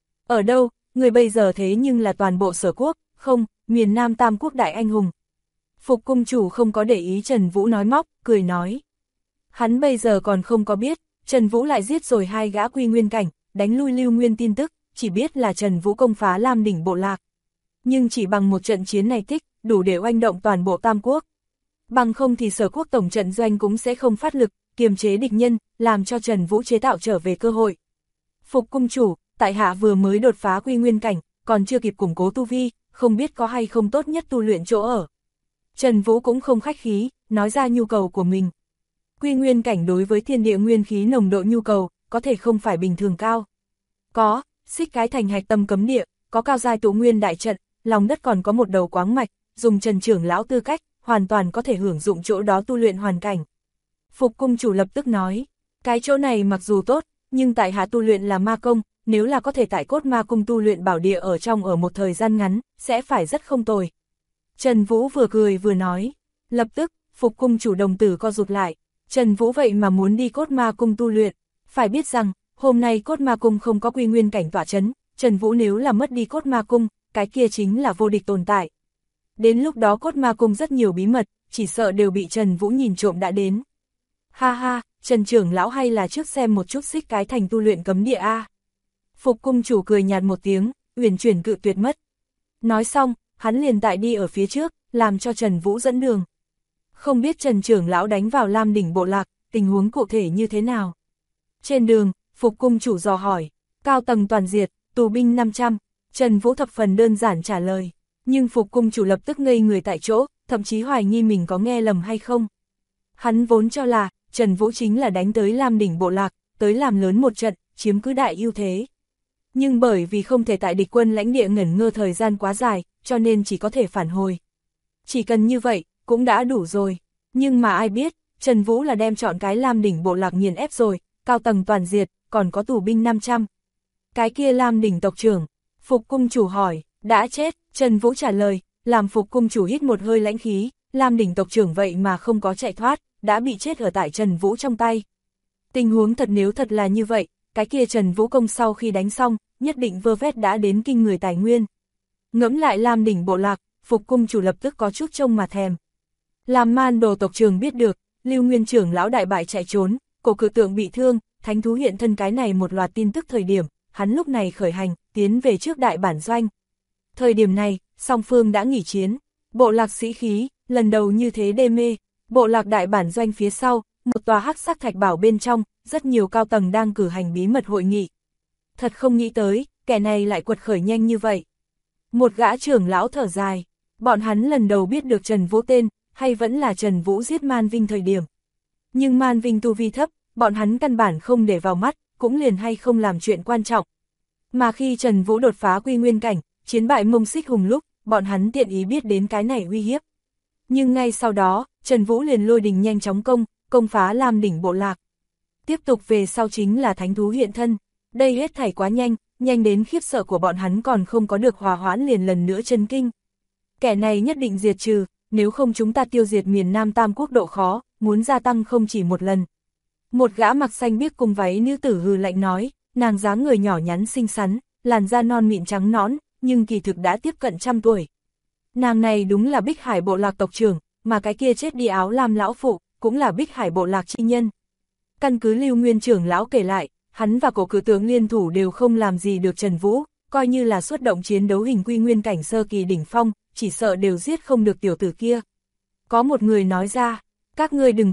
Ở đâu, người bây giờ thế nhưng là toàn bộ sở quốc, không, miền Nam Tam Quốc đại anh hùng. Phục cung chủ không có để ý Trần Vũ nói móc, cười nói. Hắn bây giờ còn không có biết, Trần Vũ lại giết rồi 2 gã quy nguyên cảnh, đánh lui Lưu Nguyên tin tức, chỉ biết là Trần Vũ công phá Lam đỉnh bộ lạc. Nhưng chỉ bằng một trận chiến này tích, đủ để oanh động toàn bộ Tam Quốc. Bằng không thì sở quốc tổng trận doanh cũng sẽ không phát lực, kiềm chế địch nhân, làm cho Trần Vũ chế tạo trở về cơ hội. Phục cung chủ, tại hạ vừa mới đột phá quy nguyên cảnh, còn chưa kịp củng cố tu vi, không biết có hay không tốt nhất tu luyện chỗ ở. Trần Vũ cũng không khách khí, nói ra nhu cầu của mình. Quy nguyên cảnh đối với thiên địa nguyên khí nồng độ nhu cầu, có thể không phải bình thường cao. Có, Xích Cái Thành hạch tâm cấm địa, có cao giai tụ nguyên đại trận, lòng đất còn có một đầu quáng mạch, dùng Trần trưởng lão tư cách, hoàn toàn có thể hưởng dụng chỗ đó tu luyện hoàn cảnh. Phục cung chủ lập tức nói, cái chỗ này mặc dù tốt, nhưng tại hạ tu luyện là ma công, nếu là có thể tại cốt ma cung tu luyện bảo địa ở trong ở một thời gian ngắn, sẽ phải rất không tồi. Trần Vũ vừa cười vừa nói, lập tức, Phục cung chủ đồng tử co rụt lại, Trần Vũ vậy mà muốn đi cốt ma cung tu luyện, phải biết rằng, hôm nay cốt ma cung không có quy nguyên cảnh tọa chấn, Trần Vũ nếu là mất đi cốt ma cung, cái kia chính là vô địch tồn tại. Đến lúc đó cốt ma cung rất nhiều bí mật, chỉ sợ đều bị Trần Vũ nhìn trộm đã đến. Ha ha, Trần trưởng lão hay là trước xem một chút Xích Cái Thành tu luyện cấm địa a. Phục cung chủ cười nhạt một tiếng, uyển chuyển cự tuyệt mất. Nói xong, hắn liền tại đi ở phía trước, làm cho Trần Vũ dẫn đường. Không biết Trần trưởng lão đánh vào Lam đỉnh bộ lạc, tình huống cụ thể như thế nào. Trên đường, Phục cung chủ dò hỏi, cao tầng toàn diệt, tù binh 500, Trần Vũ thập phần đơn giản trả lời. Nhưng Phục cung chủ lập tức ngây người tại chỗ, thậm chí hoài nghi mình có nghe lầm hay không. Hắn vốn cho là, Trần Vũ chính là đánh tới Lam đỉnh bộ lạc, tới làm lớn một trận, chiếm cứ đại ưu thế. Nhưng bởi vì không thể tại địch quân lãnh địa ngẩn ngơ thời gian quá dài, cho nên chỉ có thể phản hồi. Chỉ cần như vậy, cũng đã đủ rồi. Nhưng mà ai biết, Trần Vũ là đem chọn cái Lam đỉnh bộ lạc nghiền ép rồi, cao tầng toàn diệt, còn có tù binh 500. Cái kia Lam đỉnh tộc trưởng, Phục cung chủ hỏi, đã chết, Trần Vũ trả lời, làm Phục cung chủ hít một hơi lãnh khí, Lam đỉnh tộc trưởng vậy mà không có chạy thoát, đã bị chết ở tại Trần Vũ trong tay. Tình huống thật nếu thật là như vậy, cái kia Trần Vũ công sau khi đánh xong, nhất định vơ vét đã đến kinh người tài nguyên. Ngẫm lại Lam đỉnh bộ lạc, Phục cung chủ lập tức có chút trông mà thèm. Làm Man Đồ tộc trưởng biết được, Lưu Nguyên trưởng lão đại bại chạy trốn, cổ cự tượng bị thương, thánh thú hiện thân cái này một loạt tin tức thời điểm, hắn lúc này khởi hành, tiến về trước đại bản doanh. Thời điểm này, song phương đã nghỉ chiến, bộ lạc sĩ khí, lần đầu như thế đê mê, bộ lạc đại bản doanh phía sau, một tòa hắc sắc thạch bảo bên trong, rất nhiều cao tầng đang cử hành bí mật hội nghị. Thật không nghĩ tới, kẻ này lại quật khởi nhanh như vậy. Một gã trưởng lão thở dài, bọn hắn lần đầu biết được Trần Vũ tên, hay vẫn là Trần Vũ giết Man Vinh thời điểm. Nhưng Man Vinh tu vi thấp, bọn hắn căn bản không để vào mắt, cũng liền hay không làm chuyện quan trọng. Mà khi Trần Vũ đột phá quy nguyên cảnh, chiến bại Mông Xích Hùng lúc, bọn hắn tiện ý biết đến cái này uy hiếp. Nhưng ngay sau đó, Trần Vũ liền lôi đình nhanh chóng công phá Lam đỉnh bộ lạc. Tiếp tục về sau chính là thánh thú hiện thân, đây hết thảy quá nhanh, nhanh đến khiếp sợ của bọn hắn còn không có được hòa hoãn liền lần nữa chấn kinh. Kẻ này nhất định diệt trừ, nếu không chúng ta tiêu diệt miền Nam Tam Quốc độ khó, muốn gia tăng không chỉ một lần. Một gã mặc xanh biếc cùng váy nữ tử hừ lạnh nói, nàng dáng người nhỏ nhắn xinh xắn, làn da non mịn trắng nõn, nhưng kỳ thực đã tiếp cận 100 tuổi. Nàng này đúng là Bích Hải bộ lạc tộc trưởng, mà cái kia chết đi áo lam lão phụ, cũng là Bích Hải bộ lạc chi nhân. Căn cứ Lưu Nguyên trưởng lão kể lại, hắn và cổ cử tướng liên thủ đều không làm gì được Trần Vũ, coi như là xuất động chiến đấu hình quy nguyên cảnh sơ kỳ đỉnh phong, chỉ sợ đều giết không được tiểu tử kia. Có một người nói ra, các ngươi đừng quên,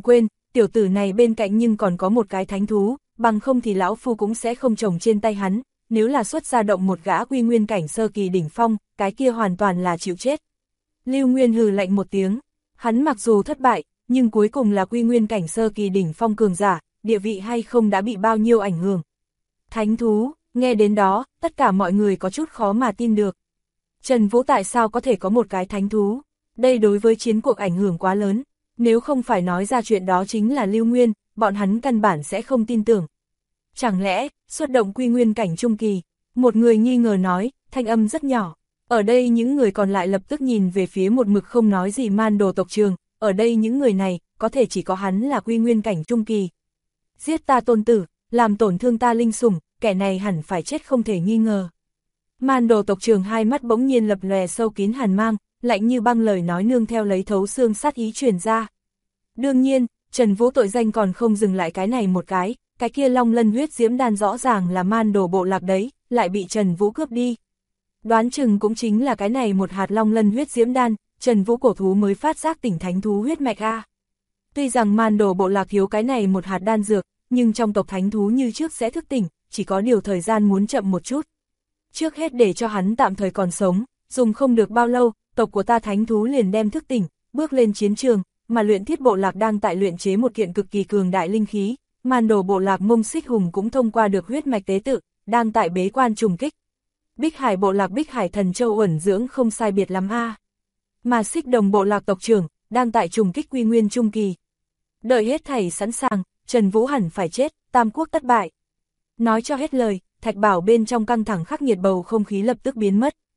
tiểu tử này bên cạnh nhưng còn có một cái thánh thú, bằng không thì lão phu cũng sẽ không trồng trên tay hắn, nếu là xuất ra động một gã quy nguyên cảnh sơ kỳ đỉnh phong, cái kia hoàn toàn là chịu chết. Lưu Nguyên hừ lạnh một tiếng, hắn mặc dù thất bại, nhưng cuối cùng là quy nguyên cảnh sơ kỳ đỉnh phong cường giả, địa vị hay không đã bị bao nhiêu ảnh hưởng. Thánh thú, nghe đến đó, tất cả mọi người có chút khó mà tin được. Trần Vũ tại sao có thể có một cái thánh thú? Đây đối với chiến cuộc ảnh hưởng quá lớn, nếu không phải nói ra chuyện đó chính là Lưu Nguyên, bọn hắn căn bản sẽ không tin tưởng. Chẳng lẽ, xuất động quy nguyên cảnh trung kỳ? Một người nghi ngờ nói, thanh âm rất nhỏ. Ở đây những người còn lại lập tức nhìn về phía một mực không nói gì Man Đồ tộc trường, ở đây những người này, có thể chỉ có hắn là quy nguyên cảnh trung kỳ. Giết ta tôn tử, làm tổn thương ta linh sủng, kẻ này hẳn phải chết không thể nghi ngờ. Man Đồ tộc trường hai mắt bỗng nhiên lập lòe sâu kín hàn mang, lạnh như băng lời nói nương theo lấy thấu xương sát ý truyền ra. Đương nhiên, Trần Vũ tội danh còn không dừng lại cái này một cái kia long lân huyết diễm đan rõ ràng là Man Đồ bộ lạc đấy, lại bị Trần Vũ cướp đi. Đoán chừng cũng chính là cái này một hạt long lân huyết diễm đan, Trần Vũ cổ thú mới phát giác tỉnh thánh thú huyết mạch a. Tuy rằng Man Đồ bộ lạc thiếu cái này một hạt đan dược, nhưng trong tộc thánh thú như trước sẽ thức tỉnh, chỉ có điều thời gian muốn chậm một chút. Trước hết để cho hắn tạm thời còn sống, dùng không được bao lâu, tộc của ta thánh thú liền đem thức tỉnh, bước lên chiến trường, mà luyện thiết bộ lạc đang tại luyện chế một kiện cực kỳ cường đại linh khí, Man Đồ bộ lạc Mông Xích Hùng cũng thông qua được huyết mạch tế tự, đang tại bế quan trùng kích. Bích Hải bộ lạc Bích Hải thần châu uẩn dưỡng không sai biệt lắm a. Mà Xích Đồng bộ lạc tộc trưởng, đang tại trùng kích quy nguyên trung kỳ. Đợi hết thảy sẵn sàng, Trần Vũ hẳn phải chết, Tam Quốc tất bại. Nói cho hết lời, Thạch Bảo bên trong căng thẳng khắc nghiệt bầu không khí lập tức biến mất.